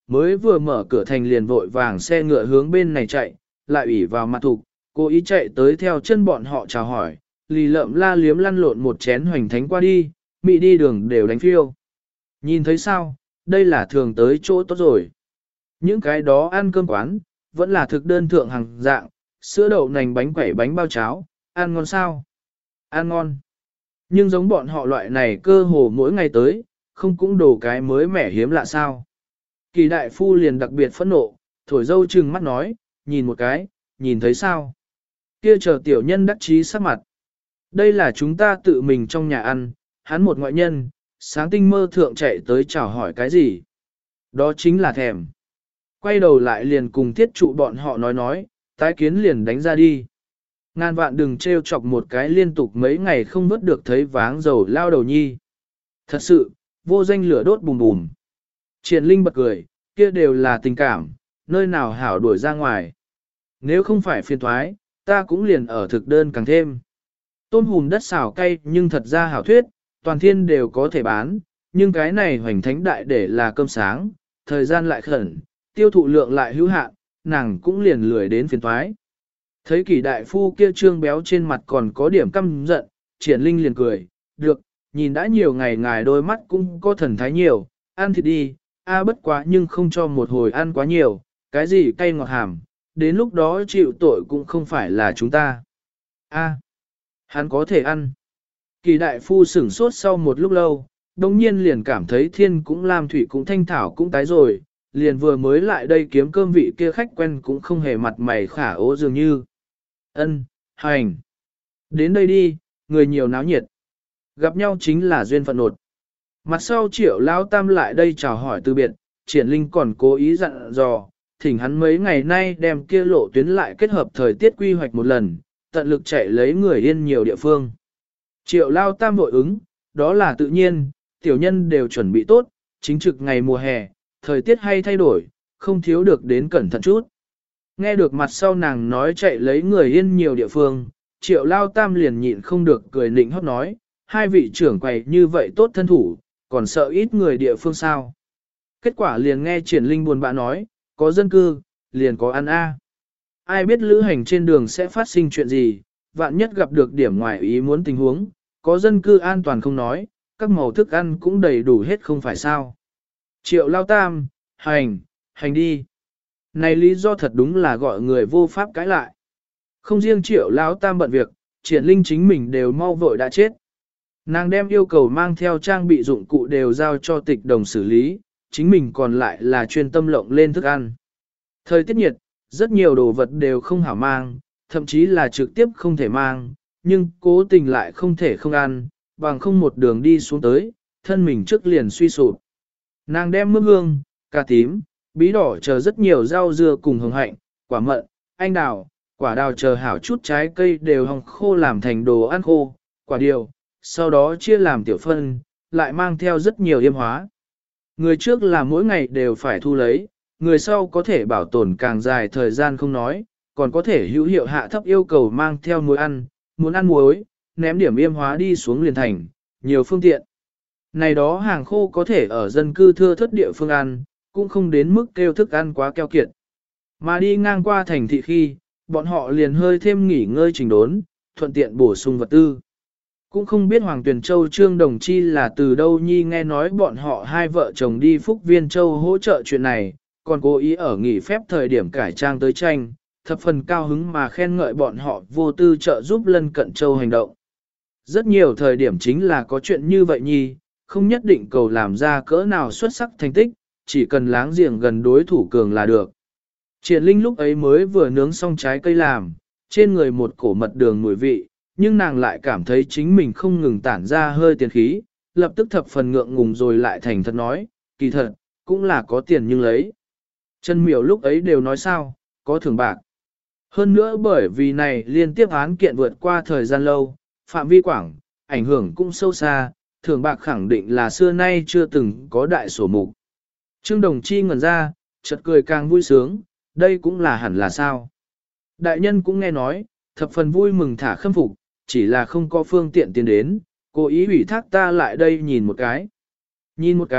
mới vừa mở cửa thành liền vội vàng xe ngựa hướng bên này chạy, lại ủy vào mặt thục, cố ý chạy tới theo chân bọn họ chào hỏi, lì lợm la liếm lăn lộn một chén hoành thánh qua đi, mị đi đường đều đánh phiêu. Nhìn thấy sao, đây là thường tới chỗ tốt rồi. Những cái đó ăn cơm quán, vẫn là thực đơn thượng hàng dạng, sữa đậu nành bánh quẩy bánh bao cháo, ăn ngon sao? Ăn ngon. Nhưng giống bọn họ loại này cơ hồ mỗi ngày tới, không cũng đồ cái mới mẻ hiếm lạ sao? Kỳ đại phu liền đặc biệt phẫn nộ, thổi dâu trừng mắt nói, nhìn một cái, nhìn thấy sao? Kia chờ tiểu nhân đắc chí sắc mặt. Đây là chúng ta tự mình trong nhà ăn, hắn một ngoại nhân, sáng tinh mơ thượng chạy tới chào hỏi cái gì? Đó chính là thèm. Quay đầu lại liền cùng thiết trụ bọn họ nói nói, tái kiến liền đánh ra đi. Ngàn vạn đừng trêu chọc một cái liên tục mấy ngày không vớt được thấy váng dầu lao đầu nhi. Thật sự, vô danh lửa đốt bùm bùm. Triển Linh bật cười, kia đều là tình cảm, nơi nào hảo đuổi ra ngoài. Nếu không phải phiền thoái, ta cũng liền ở thực đơn càng thêm. Tôm hùm đất xào cay nhưng thật ra hảo thuyết, toàn thiên đều có thể bán, nhưng cái này hoành thánh đại để là cơm sáng, thời gian lại khẩn, tiêu thụ lượng lại hữu hạn, nàng cũng liền lười đến phiền thoái. Thấy kỷ đại phu kia trương béo trên mặt còn có điểm căm giận, Triển Linh liền cười, được, nhìn đã nhiều ngày ngài đôi mắt cũng có thần thái nhiều, ăn thịt đi, a bất quá nhưng không cho một hồi ăn quá nhiều, cái gì cay ngọt hàm, đến lúc đó chịu tội cũng không phải là chúng ta. A, hắn có thể ăn. Kỳ đại phu sửng sốt sau một lúc lâu, đồng nhiên liền cảm thấy thiên cũng lam thủy cũng thanh thảo cũng tái rồi, liền vừa mới lại đây kiếm cơm vị kia khách quen cũng không hề mặt mày khả ố dường như. Ân, hành. Đến đây đi, người nhiều náo nhiệt. Gặp nhau chính là duyên phận nột. Mặt sau triệu lao tam lại đây chào hỏi từ biệt, Triển Linh còn cố ý dặn dò, thỉnh hắn mấy ngày nay đem kia lộ tuyến lại kết hợp thời tiết quy hoạch một lần, tận lực chạy lấy người yên nhiều địa phương. Triệu lao tam vội ứng, đó là tự nhiên, tiểu nhân đều chuẩn bị tốt, chính trực ngày mùa hè, thời tiết hay thay đổi, không thiếu được đến cẩn thận chút. Nghe được mặt sau nàng nói chạy lấy người yên nhiều địa phương, triệu lao tam liền nhịn không được cười nịnh hót nói, hai vị trưởng quầy như vậy tốt thân thủ, còn sợ ít người địa phương sao. Kết quả liền nghe Triển Linh buồn bã nói, có dân cư, liền có ăn a. Ai biết lữ hành trên đường sẽ phát sinh chuyện gì, vạn nhất gặp được điểm ngoài ý muốn tình huống, có dân cư an toàn không nói, các màu thức ăn cũng đầy đủ hết không phải sao. Triệu lao tam, hành, hành đi. Này lý do thật đúng là gọi người vô pháp cãi lại. Không riêng triệu lao tam bận việc, Triển Linh chính mình đều mau vội đã chết. Nàng đem yêu cầu mang theo trang bị dụng cụ đều giao cho tịch đồng xử lý, chính mình còn lại là chuyên tâm lộng lên thức ăn. Thời tiết nhiệt, rất nhiều đồ vật đều không hảo mang, thậm chí là trực tiếp không thể mang, nhưng cố tình lại không thể không ăn, bằng không một đường đi xuống tới, thân mình trước liền suy sụp. Nàng đem mướp hương, cà tím, bí đỏ chờ rất nhiều rau dưa cùng hồng hạnh, quả mận, anh đào, quả đào chờ hảo chút trái cây đều hồng khô làm thành đồ ăn khô, quả điều, sau đó chia làm tiểu phân, lại mang theo rất nhiều yêm hóa. Người trước là mỗi ngày đều phải thu lấy, người sau có thể bảo tồn càng dài thời gian không nói, còn có thể hữu hiệu hạ thấp yêu cầu mang theo muối ăn, muốn ăn muối, ném điểm yêm hóa đi xuống liền thành, nhiều phương tiện. Này đó hàng khô có thể ở dân cư thưa thất địa phương ăn, cũng không đến mức kêu thức ăn quá keo kiệt. Mà đi ngang qua thành thị khi, bọn họ liền hơi thêm nghỉ ngơi trình đốn, thuận tiện bổ sung vật tư. Cũng không biết Hoàng Tuyền Châu Trương Đồng Chi là từ đâu nhi nghe nói bọn họ hai vợ chồng đi Phúc Viên Châu hỗ trợ chuyện này, còn cố ý ở nghỉ phép thời điểm cải trang tới tranh, thập phần cao hứng mà khen ngợi bọn họ vô tư trợ giúp lân cận châu hành động. Rất nhiều thời điểm chính là có chuyện như vậy nhi, không nhất định cầu làm ra cỡ nào xuất sắc thành tích, chỉ cần láng giềng gần đối thủ cường là được. Triển Linh lúc ấy mới vừa nướng xong trái cây làm, trên người một cổ mật đường mùi vị, nhưng nàng lại cảm thấy chính mình không ngừng tản ra hơi tiền khí, lập tức thập phần ngượng ngùng rồi lại thành thật nói, kỳ thật, cũng là có tiền nhưng lấy. Trần Miểu lúc ấy đều nói sao, có thưởng bạc. Hơn nữa bởi vì này liên tiếp án kiện vượt qua thời gian lâu, phạm vi quảng, ảnh hưởng cũng sâu xa, thưởng bạc khẳng định là xưa nay chưa từng có đại sổ mục. Trương Đồng Chi ngẩn ra, chợt cười càng vui sướng, đây cũng là hẳn là sao. Đại nhân cũng nghe nói, thập phần vui mừng thả khâm phục, chỉ là không có phương tiện tiến đến, cố ý ủy thác ta lại đây nhìn một cái. Nhìn một cái,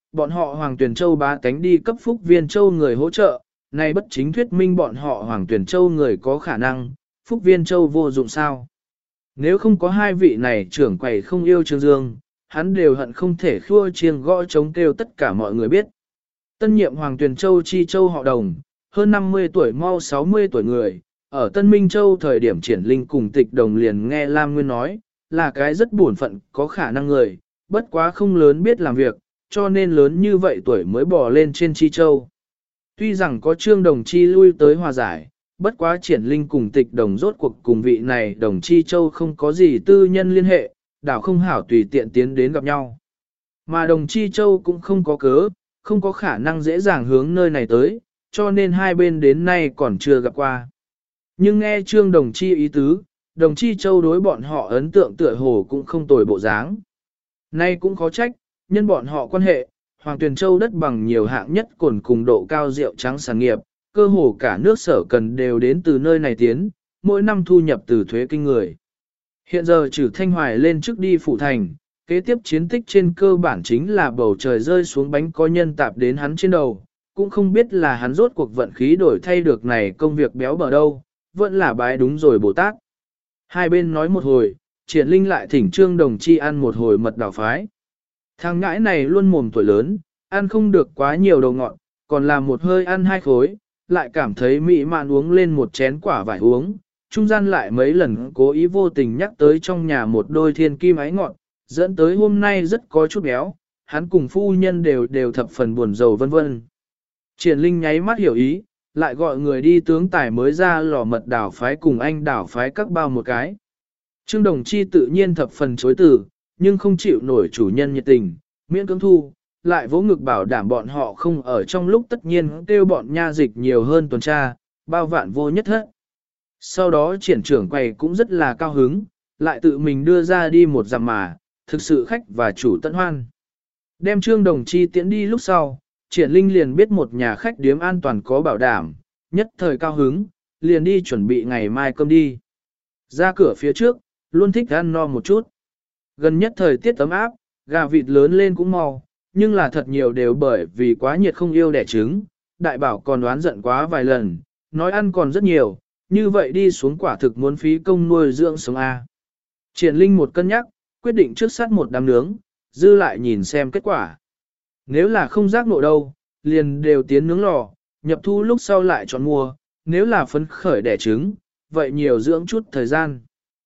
bọn họ Hoàng Tuyền Châu bá tánh đi cấp Phúc Viên Châu người hỗ trợ, này bất chính thuyết minh bọn họ Hoàng Tuyền Châu người có khả năng, Phúc Viên Châu vô dụng sao. Nếu không có hai vị này trưởng quầy không yêu Trương Dương, hắn đều hận không thể khua chiêng gõ chống kêu tất cả mọi người biết. Tân nhiệm Hoàng Tuyền Châu Chi Châu họ Đồng, hơn năm mươi tuổi mau sáu mươi tuổi người, ở Tân Minh Châu thời điểm triển linh cùng tịch đồng liền nghe Lam Nguyên nói, là cái rất buồn phận có khả năng người, bất quá không lớn biết làm việc, cho nên lớn như vậy tuổi mới bỏ lên trên Chi Châu. Tuy rằng có Trương Đồng Chi lui tới hòa giải, bất quá triển linh cùng tịch đồng rốt cuộc cùng vị này Đồng Chi Châu không có gì tư nhân liên hệ, đảo không hảo tùy tiện tiến đến gặp nhau. Mà Đồng Chi Châu cũng không có cớ, không có khả năng dễ dàng hướng nơi này tới, cho nên hai bên đến nay còn chưa gặp qua. Nhưng nghe Trương Đồng Chi ý tứ, Đồng Chi Châu đối bọn họ ấn tượng tựa hồ cũng không tồi bộ dáng. Nay cũng khó trách, nhân bọn họ quan hệ, Hoàng Tuyền Châu đất bằng nhiều hạng nhất cồn cùng độ cao rượu trắng sản nghiệp, cơ hồ cả nước sở cần đều đến từ nơi này tiến, mỗi năm thu nhập từ thuế kinh người. Hiện giờ trừ Thanh Hoài lên trước đi phủ thành, kế tiếp chiến tích trên cơ bản chính là bầu trời rơi xuống bánh có nhân tạp đến hắn trên đầu, cũng không biết là hắn rốt cuộc vận khí đổi thay được này công việc béo bở đâu, vẫn là bái đúng rồi Bồ Tát. Hai bên nói một hồi, Triển Linh lại thỉnh Trương Đồng Chi ăn một hồi mật đảo phái. Thằng ngãi này luôn mồm tuổi lớn, ăn không được quá nhiều đầu ngọt, còn làm một hơi ăn hai khối, lại cảm thấy mỹ mạn uống lên một chén quả vải uống, trung gian lại mấy lần cố ý vô tình nhắc tới trong nhà một đôi thiên kim ái ngọt, dẫn tới hôm nay rất có chút béo, hắn cùng phu nhân đều đều thập phần buồn rầu vân vân. Triển Linh nháy mắt hiểu ý, lại gọi người đi tướng tài mới ra lò mật đảo phái cùng anh đảo phái các bao một cái. Trương Đồng Chi tự nhiên thập phần chối từ, nhưng không chịu nổi chủ nhân nhiệt tình, miễn cưỡng thu, lại vỗ ngực bảo đảm bọn họ không ở trong lúc tất nhiên kêu bọn nha dịch nhiều hơn tuần tra, bao vạn vô nhất hết. Sau đó triển trưởng quầy cũng rất là cao hứng, lại tự mình đưa ra đi một dặm mà, thực sự khách và chủ tận hoan. Đem Trương Đồng Chi tiễn đi lúc sau, triển linh liền biết một nhà khách điếm an toàn có bảo đảm, nhất thời cao hứng, liền đi chuẩn bị ngày mai cơm đi. Ra cửa phía trước, luôn thích ăn no một chút. Gần nhất thời tiết ấm áp, gà vịt lớn lên cũng mau, nhưng là thật nhiều đều bởi vì quá nhiệt không yêu đẻ trứng, đại bảo còn đoán giận quá vài lần, nói ăn còn rất nhiều, như vậy đi xuống quả thực muốn phí công nuôi dưỡng sống A. Triển Linh một cân nhắc, quyết định trước sát một đám nướng, dư lại nhìn xem kết quả. Nếu là không giác nộ đâu, liền đều tiến nướng lò, nhập thu lúc sau lại chọn mua, nếu là phấn khởi đẻ trứng, vậy nhiều dưỡng chút thời gian.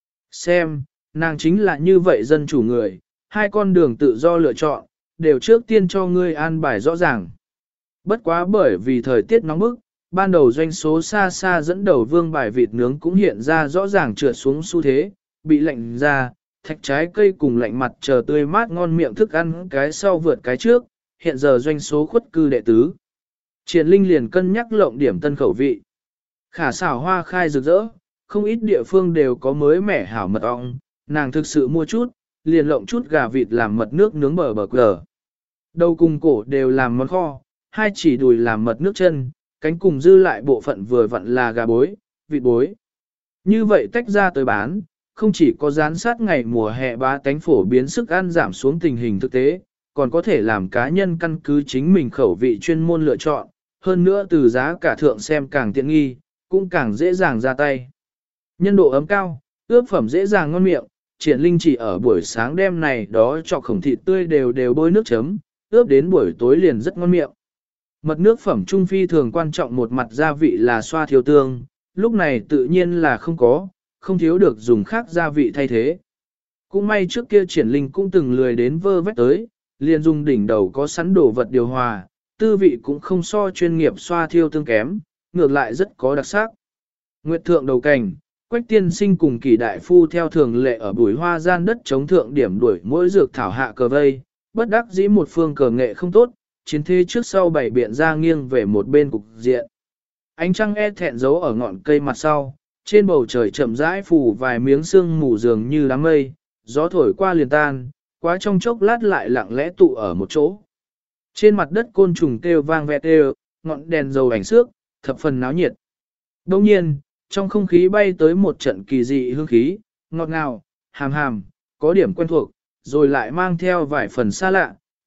Xem, nàng chính là như vậy dân chủ người, hai con đường tự do lựa chọn, đều trước tiên cho ngươi an bài rõ ràng. Bất quá bởi vì thời tiết nóng bức, ban đầu doanh số xa xa dẫn đầu vương bài vịt nướng cũng hiện ra rõ ràng trượt xuống xu thế, bị lạnh ra, thạch trái cây cùng lạnh mặt chờ tươi mát ngon miệng thức ăn cái sau vượt cái trước, hiện giờ doanh số khuất cư đệ tứ. Triển Linh liền cân nhắc lộng điểm tân khẩu vị. Khả xảo hoa khai rực rỡ, không ít địa phương đều có mới mẻ hảo mật ong, nàng thực sự mua chút, liền lộng chút gà vịt làm mật nước nướng bờ bờ cờ. Đầu cùng cổ đều làm món kho, hai chỉ đùi làm mật nước chân, cánh cùng dư lại bộ phận vừa vặn là gà bối, vịt bối. Như vậy tách ra tới bán, không chỉ có gián sát ngày mùa hè bá tánh phổ biến sức ăn giảm xuống tình hình thực tế, còn có thể làm cá nhân căn cứ chính mình khẩu vị chuyên môn lựa chọn, hơn nữa từ giá cả thượng xem càng tiện nghi, cũng càng dễ dàng ra tay. Nhân độ ấm cao, ướp phẩm dễ dàng ngon miệng, Triển Linh chỉ ở buổi sáng đêm này đó cho khổng thịt tươi đều đều bôi nước chấm, ướp đến buổi tối liền rất ngon miệng. Mật nước phẩm trung phi thường quan trọng một mặt gia vị là xoa thiếu tương, lúc này tự nhiên là không có, không thiếu được dùng khác gia vị thay thế. Cũng may trước kia Triển Linh cũng từng lười đến vơ vét tới, liền dùng đỉnh đầu có sẵn đồ vật điều hòa, tư vị cũng không so chuyên nghiệp xoa thiêu tương kém, ngược lại rất có đặc sắc. Nguyệt thượng đầu cành, Quách tiên sinh cùng Kỳ đại phu theo thường lệ ở bùi hoa gian đất chống thượng điểm đuổi mỗi dược thảo hạ cờ vây, bất đắc dĩ một phương cờ nghệ không tốt, chiến thế trước sau bảy biện ra nghiêng về một bên cục diện. Ánh trăng e thẹn giấu ở ngọn cây mặt sau, trên bầu trời chậm rãi phủ vài miếng sương mù dường như đám mây, gió thổi qua liền tan, quá trong chốc lát lại lặng lẽ tụ ở một chỗ. Trên mặt đất côn trùng kêu vang vẹt đều, ngọn đèn dầu ảnh xước, thập phần náo nhiệt. Đồng nhiên, trong không khí bay tới một trận kỳ dị hương khí, ngọt ngào, hàm hàm, có điểm quen thuộc, rồi lại mang theo vài phần xa lạ,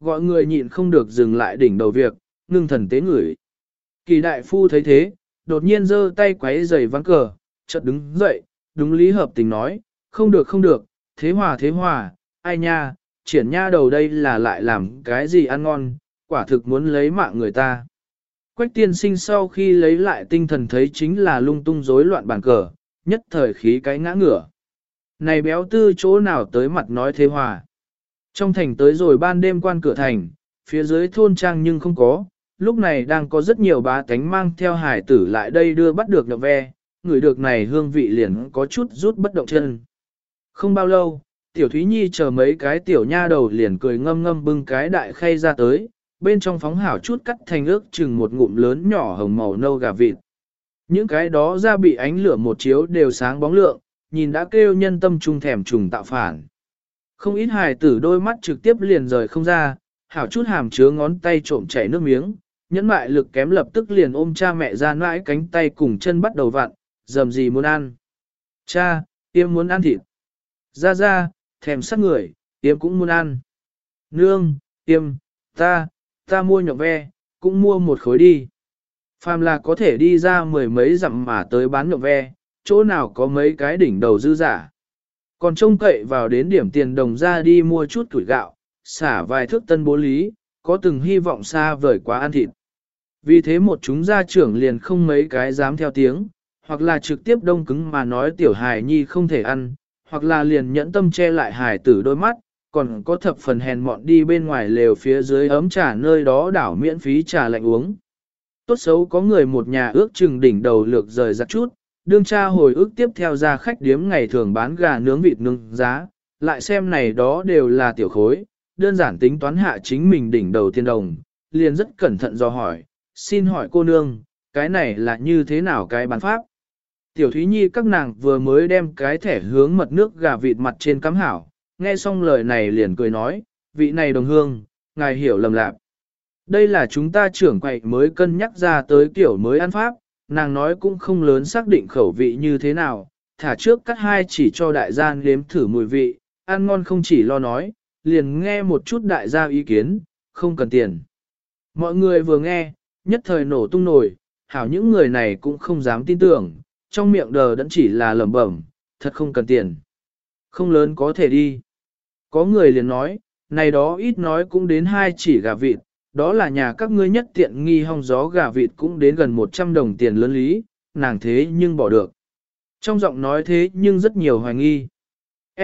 gọi người nhịn không được dừng lại đỉnh đầu việc, ngưng thần tế ngửi. Kỳ đại phu thấy thế, đột nhiên giơ tay quấy giày ván cờ, chợt đứng dậy, đúng lý hợp tình nói, không được không được, thế hòa thế hòa, ai nha, triển nha đầu đây là lại làm cái gì ăn ngon, quả thực muốn lấy mạng người ta. Quách tiên sinh sau khi lấy lại tinh thần thấy chính là lung tung rối loạn bàn cờ, nhất thời khí cái ngã ngửa. Này béo tư chỗ nào tới mặt nói thế hòa. Trong thành tới rồi ban đêm quan cửa thành, phía dưới thôn trang nhưng không có, lúc này đang có rất nhiều bá tánh mang theo hải tử lại đây đưa bắt được nhậm ve, người được này hương vị liền có chút rút bất động chân. Không bao lâu, tiểu Thúy Nhi chờ mấy cái tiểu nha đầu liền cười ngâm ngâm bưng cái đại khay ra tới, bên trong phóng hảo chút cắt thành ước chừng một ngụm lớn nhỏ hồng màu nâu gà vịt. Những cái đó ra bị ánh lửa một chiếu đều sáng bóng lượng, nhìn đã kêu nhân tâm trung thèm trùng tạo phản. Không ít hài tử đôi mắt trực tiếp liền rời không ra, hảo chút hàm chứa ngón tay trộm chảy nước miếng, nhẫn mại lực kém lập tức liền ôm cha mẹ ra nãi cánh tay cùng chân bắt đầu vặn, dầm gì muốn ăn. Cha, tiêm muốn ăn thịt. Ra ra, thèm sắc người, tiêm cũng muốn ăn. Nương, tiêm, ta, ta mua nhộng ve, cũng mua một khối đi. Phàm là có thể đi ra mười mấy dặm mà tới bán nhộng ve, chỗ nào có mấy cái đỉnh đầu dư giả. Còn trông cậy vào đến điểm tiền đồng ra đi mua chút củi gạo, xả vài thước tân bố lý, có từng hy vọng xa vời quá ăn thịt. Vì thế một chúng gia trưởng liền không mấy cái dám theo tiếng, hoặc là trực tiếp đông cứng mà nói tiểu hài nhi không thể ăn, hoặc là liền nhẫn tâm che lại hài tử đôi mắt, còn có thập phần hèn mọn đi bên ngoài lều phía dưới ấm trà nơi đó đảo miễn phí trà lạnh uống. Tốt xấu có người một nhà ước chừng đỉnh đầu lược rời giặc chút, đương cha hồi ước tiếp theo ra khách điếm ngày thường bán gà nướng vịt nướng giá, lại xem này đó đều là tiểu khối, đơn giản tính toán hạ chính mình đỉnh đầu tiên đồng, liền rất cẩn thận do hỏi, xin hỏi cô nương, cái này là như thế nào cái bán pháp? Tiểu Thúy Nhi các nàng vừa mới đem cái thẻ hướng mật nước gà vịt mặt trên cắm hảo, nghe xong lời này liền cười nói, vị này đồng hương, ngài hiểu lầm lạc. Đây là chúng ta trưởng quầy mới cân nhắc ra tới kiểu mới ăn pháp, nàng nói cũng không lớn xác định khẩu vị như thế nào, thả trước cắt hai chỉ cho đại gia nếm thử mùi vị, ăn ngon không chỉ lo nói, liền nghe một chút đại gia ý kiến, không cần tiền. Mọi người vừa nghe, nhất thời nổ tung nổi, hảo những người này cũng không dám tin tưởng, trong miệng đờ đẫn chỉ là lẩm bẩm, thật không cần tiền. Không lớn có thể đi. Có người liền nói, này đó ít nói cũng đến hai chỉ gà vịt, đó là nhà các ngươi nhất tiện nghi hong gió gà vịt cũng đến gần một trăm đồng tiền lớn lý, nàng thế nhưng bỏ được. Trong giọng nói thế nhưng rất nhiều hoài nghi. S.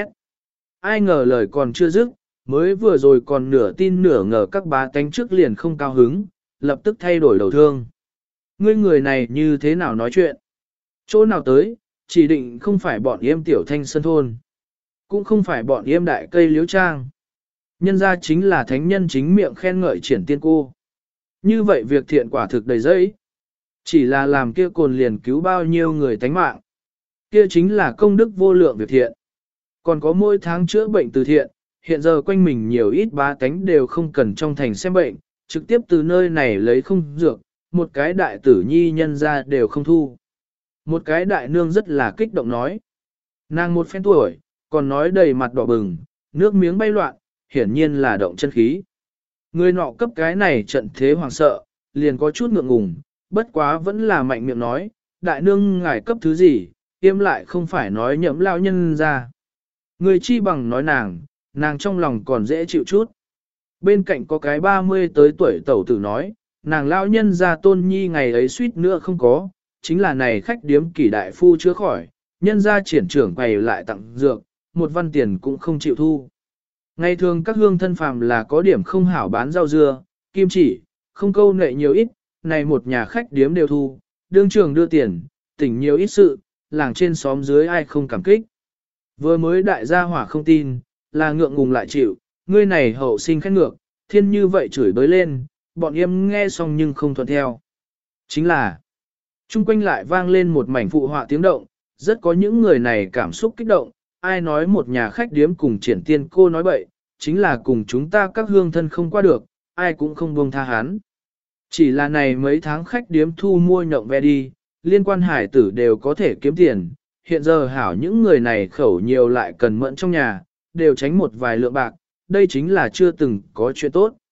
Ai ngờ lời còn chưa dứt, mới vừa rồi còn nửa tin nửa ngờ các bá tánh trước liền không cao hứng, lập tức thay đổi đầu thương. Ngươi người này như thế nào nói chuyện? Chỗ nào tới, chỉ định không phải bọn yêm tiểu thanh sơn thôn. Cũng không phải bọn yêm đại cây liếu trang. Nhân ra chính là thánh nhân chính miệng khen ngợi triển tiên cô. Như vậy việc thiện quả thực đầy dẫy. Chỉ là làm kia cồn liền cứu bao nhiêu người tánh mạng. Kia chính là công đức vô lượng việc thiện. Còn có mỗi tháng chữa bệnh từ thiện, hiện giờ quanh mình nhiều ít bá tánh đều không cần trong thành xem bệnh, trực tiếp từ nơi này lấy không dược, một cái đại tử nhi nhân ra đều không thu. Một cái đại nương rất là kích động nói. Nàng một phen tuổi, còn nói đầy mặt đỏ bừng, nước miếng bay loạn, hiển nhiên là động chân khí. Người nọ cấp cái này trận thế hoàng sợ, liền có chút ngượng ngùng, bất quá vẫn là mạnh miệng nói, đại nương ngài cấp thứ gì, tiêm lại không phải nói nhẫm lao nhân ra. Người chi bằng nói nàng, nàng trong lòng còn dễ chịu chút. Bên cạnh có cái ba mươi tới tuổi tẩu tử nói, nàng lao nhân ra tôn nhi ngày ấy suýt nữa không có, chính là này khách điếm kỷ đại phu chữa khỏi, nhân ra triển trưởng quầy lại tặng dược, một văn tiền cũng không chịu thu. Ngày thường các hương thân phàm là có điểm không hảo bán rau dưa, kim chỉ, không câu nệ nhiều ít, này một nhà khách điếm đều thu, đương trường đưa tiền, tỉnh nhiều ít sự, làng trên xóm dưới ai không cảm kích. Vừa mới đại gia hỏa không tin, là ngượng ngùng lại chịu, ngươi này hậu sinh khét ngược, thiên như vậy chửi bới lên, bọn em nghe xong nhưng không thuận theo. Chính là, chung quanh lại vang lên một mảnh phụ họa tiếng động, rất có những người này cảm xúc kích động, ai nói một nhà khách điếm cùng triển tiên cô nói bậy, chính là cùng chúng ta các hương thân không qua được, ai cũng không buông tha hắn. Chỉ là này mấy tháng khách điếm thu mua nhộng ve đi, liên quan hải tử đều có thể kiếm tiền, hiện giờ hảo những người này khẩu nhiều lại cần mẫn trong nhà, đều tránh một vài lượng bạc, đây chính là chưa từng có chuyện tốt.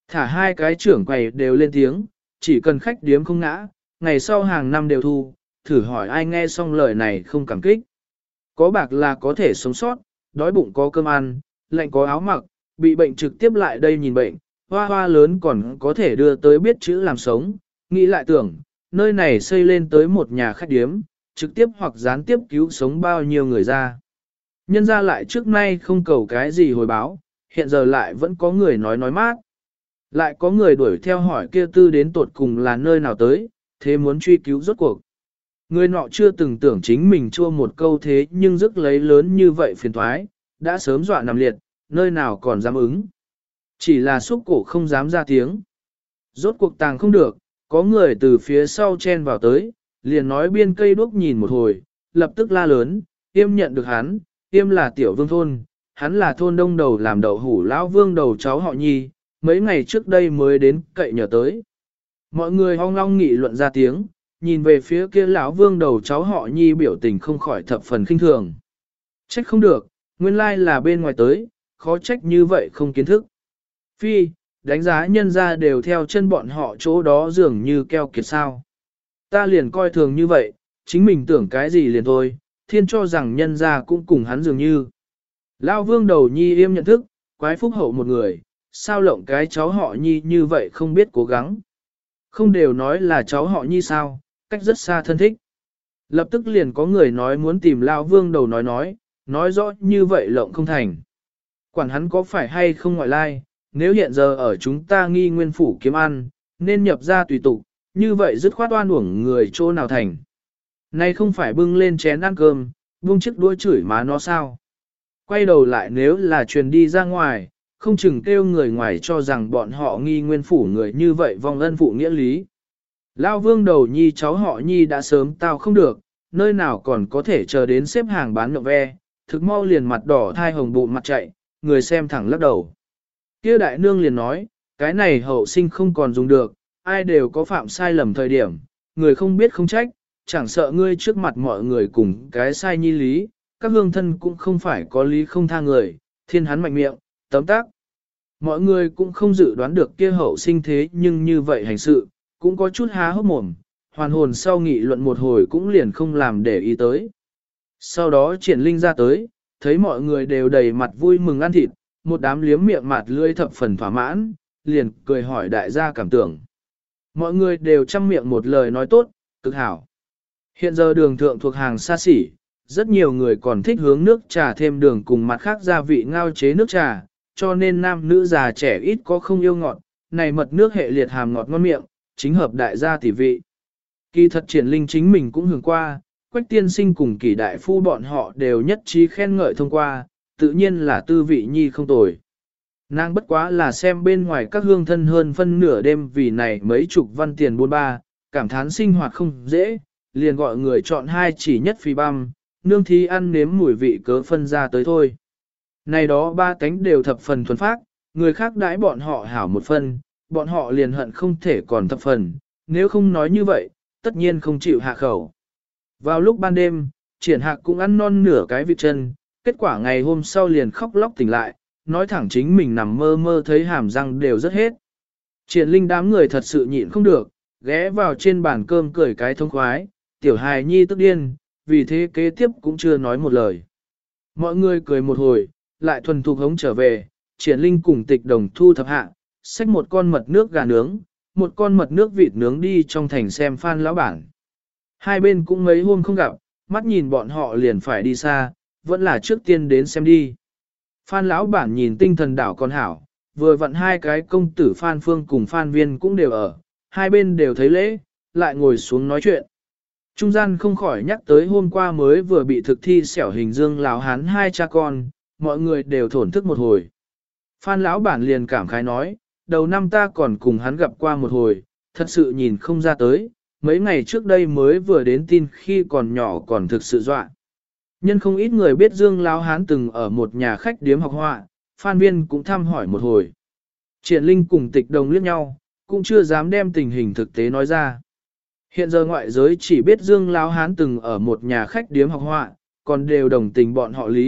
Thả hai cái trưởng quầy đều lên tiếng, chỉ cần khách điếm không ngã, ngày sau hàng năm đều thu, thử hỏi ai nghe xong lời này không cảm kích. Có bạc là có thể sống sót, đói bụng có cơm ăn, lạnh có áo mặc, bị bệnh trực tiếp lại đây nhìn bệnh, hoa hoa lớn còn có thể đưa tới biết chữ làm sống, nghĩ lại tưởng, nơi này xây lên tới một nhà khách điếm, trực tiếp hoặc gián tiếp cứu sống bao nhiêu người ra. Nhân ra lại trước nay không cầu cái gì hồi báo, hiện giờ lại vẫn có người nói nói mát. Lại có người đuổi theo hỏi kia tư đến tột cùng là nơi nào tới, thế muốn truy cứu rốt cuộc. Người nọ chưa từng tưởng chính mình chua một câu thế nhưng rước lấy lớn như vậy phiền thoái, đã sớm dọa nằm liệt, nơi nào còn dám ứng. Chỉ là xúc cổ không dám ra tiếng. Rốt cuộc tàng không được, có người từ phía sau chen vào tới, liền nói biên cây đuốc nhìn một hồi, lập tức la lớn, Yêm nhận được hắn, Yêm là tiểu vương thôn, hắn là thôn đông đầu làm đậu hủ lão vương đầu cháu họ Nhi, mấy ngày trước đây mới đến cậy nhờ tới. Mọi người hoang long nghị luận ra tiếng, nhìn về phía kia lão vương đầu cháu họ Nhi biểu tình không khỏi thập phần khinh thường. Trách không được, nguyên lai là bên ngoài tới, khó trách như vậy không kiến thức. Phi, đánh giá nhân ra đều theo chân bọn họ chỗ đó dường như keo kiệt sao. Ta liền coi thường như vậy, chính mình tưởng cái gì liền thôi, thiên cho rằng nhân ra cũng cùng hắn dường như. Lão vương đầu Nhi im nhận thức, quái phúc hậu một người, sao lộng cái cháu họ Nhi như vậy không biết cố gắng. Không đều nói là cháu họ Nhi sao, cách rất xa thân thích. Lập tức liền có người nói muốn tìm Lão vương đầu nói nói, nói rõ như vậy lộng không thành. Quản hắn có phải hay không ngoại lai, nếu hiện giờ ở chúng ta nghi nguyên phủ kiếm ăn, nên nhập ra tùy tục, như vậy dứt khoát oan uổng người chỗ nào thành. Nay không phải bưng lên chén ăn cơm, buông chiếc đũa chửi má nó sao. Quay đầu lại nếu là truyền đi ra ngoài, không chừng kêu người ngoài cho rằng bọn họ nghi nguyên phủ người như vậy vong ân phụ nghĩa lý. Lão vương đầu Nhi cháu họ Nhi đã sớm tao không được, nơi nào còn có thể chờ đến xếp hàng bán nhậu ve, thực mau liền mặt đỏ thai hồng bụng mặt chạy, người xem thẳng lắc đầu. Kia đại nương liền nói, cái này hậu sinh không còn dùng được, ai đều có phạm sai lầm thời điểm, người không biết không trách, chẳng sợ ngươi trước mặt mọi người cùng cái sai nhi lý, các hương thân cũng không phải có lý không tha người, thiên hắn mạnh miệng, tấm tác. Mọi người cũng không dự đoán được kia hậu sinh thế nhưng như vậy hành sự, cũng có chút há hốc mồm, hoàn hồn sau nghị luận một hồi cũng liền không làm để ý tới. Sau đó triển linh ra tới, thấy mọi người đều đầy mặt vui mừng ăn thịt, một đám liếm miệng mặt lưỡi thập phần thỏa mãn, liền cười hỏi đại gia cảm tưởng. Mọi người đều chăm miệng một lời nói tốt, cực hảo. Hiện giờ đường thượng thuộc hàng xa xỉ, rất nhiều người còn thích hướng nước trà thêm đường cùng mặt khác gia vị ngao chế nước trà, cho nên nam nữ già trẻ ít có không yêu ngọt, này mật nước hệ liệt hàm ngọt ngon miệng, chính hợp đại gia tỷ vị. Kỳ thật triển linh chính mình cũng hưởng qua, Quách tiên sinh cùng Kỷ đại phu bọn họ đều nhất trí khen ngợi thông qua, tự nhiên là tư vị nhi không tồi. Nàng bất quá là xem bên ngoài các hương thân hơn phân nửa đêm vì này mấy chục văn tiền buôn ba, cảm thán sinh hoạt không dễ, liền gọi người chọn hai chỉ nhất phi băm, nương thí ăn nếm mùi vị cớ phân ra tới thôi. Này đó ba cánh đều thập phần thuần phác, người khác đãi bọn họ hảo một phần, bọn họ liền hận không thể còn thập phần, nếu không nói như vậy, tất nhiên không chịu hạ khẩu. Vào lúc ban đêm, triển hạc cũng ăn non nửa cái vịt chân, kết quả ngày hôm sau liền khóc lóc tỉnh lại, nói thẳng chính mình nằm mơ mơ thấy hàm răng đều rất hết. Triển linh đám người thật sự nhịn không được, ghé vào trên bàn cơm cười cái thông khoái, tiểu hài nhi tức điên, vì thế kế tiếp cũng chưa nói một lời. Mọi người cười một hồi, lại thuần thục hống trở về, triển linh cùng tịch đồng thu thập hạ, xách một con mật nước gà nướng, một con mật nước vịt nướng đi trong thành xem Phan lão bản. Hai bên cũng mấy hôm không gặp, mắt nhìn bọn họ liền phải đi xa, vẫn là trước tiên đến xem đi. Phan lão bản nhìn tinh thần đảo con hảo, vừa vặn hai cái công tử Phan Phương cùng Phan Viên cũng đều ở, hai bên đều thấy lễ, lại ngồi xuống nói chuyện. Trung gian không khỏi nhắc tới hôm qua mới vừa bị thực thi xẻo hình dương lão hán hai cha con, mọi người đều thổn thức một hồi. Phan lão bản liền cảm khái nói, đầu năm ta còn cùng hắn gặp qua một hồi, thật sự nhìn không ra tới, mấy ngày trước đây mới vừa đến tin khi còn nhỏ còn thực sự dọa. Nhân không ít người biết Dương lão hán từng ở một nhà khách điếm học họa, Phan Viên cũng thăm hỏi một hồi. Triển Linh cùng Tịch Đồng liếc nhau, cũng chưa dám đem tình hình thực tế nói ra. Hiện giờ ngoại giới chỉ biết Dương lão hán từng ở một nhà khách điếm học họa, còn đều đồng tình bọn họ lý,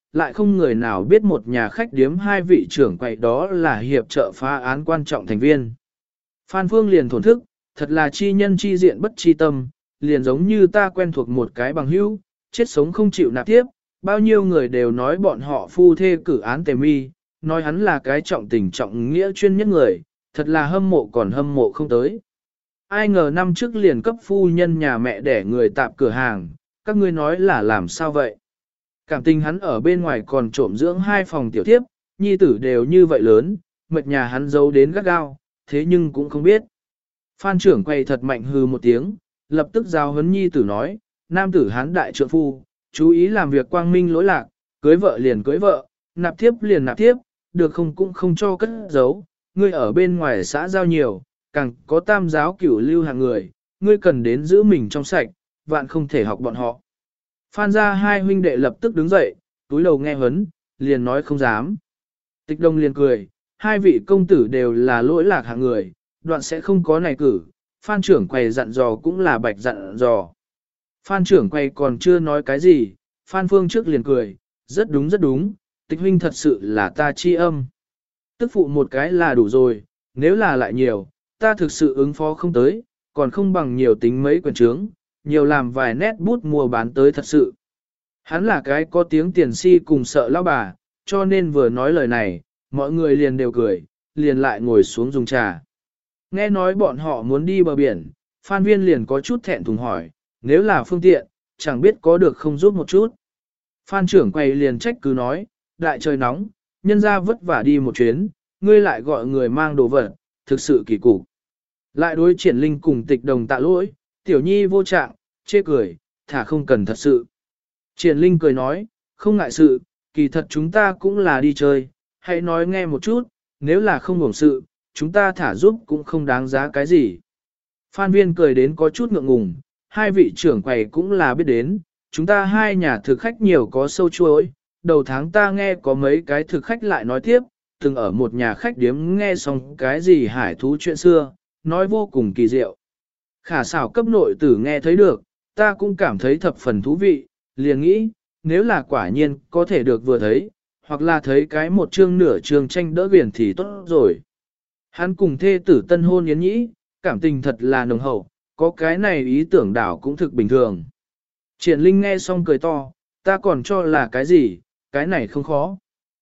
lại không người nào biết một nhà khách điếm hai vị trưởng quầy đó là hiệp trợ phá án quan trọng thành viên. Phan Phương liền thổn thức, thật là chi nhân chi diện bất chi tâm, liền giống như ta quen thuộc một cái bằng hữu, chết sống không chịu nạp tiếp, bao nhiêu người đều nói bọn họ phu thê cử án tề mi, nói hắn là cái trọng tình trọng nghĩa chuyên nhất người, thật là hâm mộ còn hâm mộ không tới. Ai ngờ năm trước liền cấp phu nhân nhà mẹ để người tạp cửa hàng, các ngươi nói là làm sao vậy? Cảm tình hắn ở bên ngoài còn trộm dưỡng hai phòng tiểu thiếp, nhi tử đều như vậy lớn, mệt nhà hắn giấu đến gắt gao, thế nhưng cũng không biết. Phan trưởng quay thật mạnh hư một tiếng, lập tức giao huấn nhi tử nói, nam tử hán đại trượng phu, chú ý làm việc quang minh lỗi lạc, cưới vợ liền cưới vợ, nạp thiếp liền nạp thiếp, được không cũng không cho cất giấu, ngươi ở bên ngoài xã giao nhiều, càng có tam giáo cửu lưu hàng người, ngươi cần đến giữ mình trong sạch, vạn không thể học bọn họ. Phan ra hai huynh đệ lập tức đứng dậy, túi đầu nghe huấn, liền nói không dám. Tịch Đông liền cười, hai vị công tử đều là lỗi lạc hạng người, đoạn sẽ không có này cử, Phan trưởng quầy dặn dò cũng là bạch dặn dò. Phan trưởng quầy còn chưa nói cái gì, Phan Phương trước liền cười, rất đúng rất đúng, tịch huynh thật sự là ta chi âm. Tức phụ một cái là đủ rồi, nếu là lại nhiều, ta thực sự ứng phó không tới, còn không bằng nhiều tính mấy quyển trướng, nhiều làm vài nét bút mua bán tới thật sự. Hắn là cái có tiếng tiền si cùng sợ lão bà, cho nên vừa nói lời này, mọi người liền đều cười, liền lại ngồi xuống dùng trà. Nghe nói bọn họ muốn đi bờ biển, Phan Viên liền có chút thẹn thùng hỏi, nếu là phương tiện, chẳng biết có được không giúp một chút. Phan trưởng quầy liền trách cứ nói, đại trời nóng, nhân ra vất vả đi một chuyến, ngươi lại gọi người mang đồ vật, thực sự kỳ cục. Lại đối Triển Linh cùng Tịch Đồng tạ lỗi, tiểu nhi vô trạng, chê cười, thả không cần thật sự. Triển Linh cười nói, không ngại sự, kỳ thật chúng ta cũng là đi chơi, hãy nói nghe một chút, nếu là không hưởng sự, chúng ta thả giúp cũng không đáng giá cái gì. Phan Viên cười đến có chút ngượng ngùng, hai vị trưởng quầy cũng là biết đến, chúng ta hai nhà thực khách nhiều có sâu chuối, đầu tháng ta nghe có mấy cái thực khách lại nói tiếp, từng ở một nhà khách điếm nghe xong cái gì hải thú chuyện xưa, nói vô cùng kỳ diệu. Khả xảo cấp nội tử nghe thấy được, ta cũng cảm thấy thập phần thú vị, liền nghĩ, nếu là quả nhiên có thể được vừa thấy, hoặc là thấy cái một chương nửa chương tranh đỡ biển thì tốt rồi. Hắn cùng thê tử tân hôn yến nhĩ, cảm tình thật là nồng hậu, có cái này ý tưởng đảo cũng thực bình thường. Triển Linh nghe xong cười to, ta còn cho là cái gì, cái này không khó.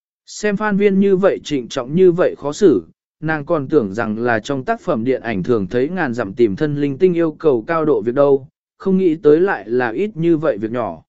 Xem Phan Viên như vậy trịnh trọng như vậy khó xử, nàng còn tưởng rằng là trong tác phẩm điện ảnh thường thấy ngàn dặm tìm thân linh tinh yêu cầu cao độ việc đâu, không nghĩ tới lại là ít như vậy việc nhỏ.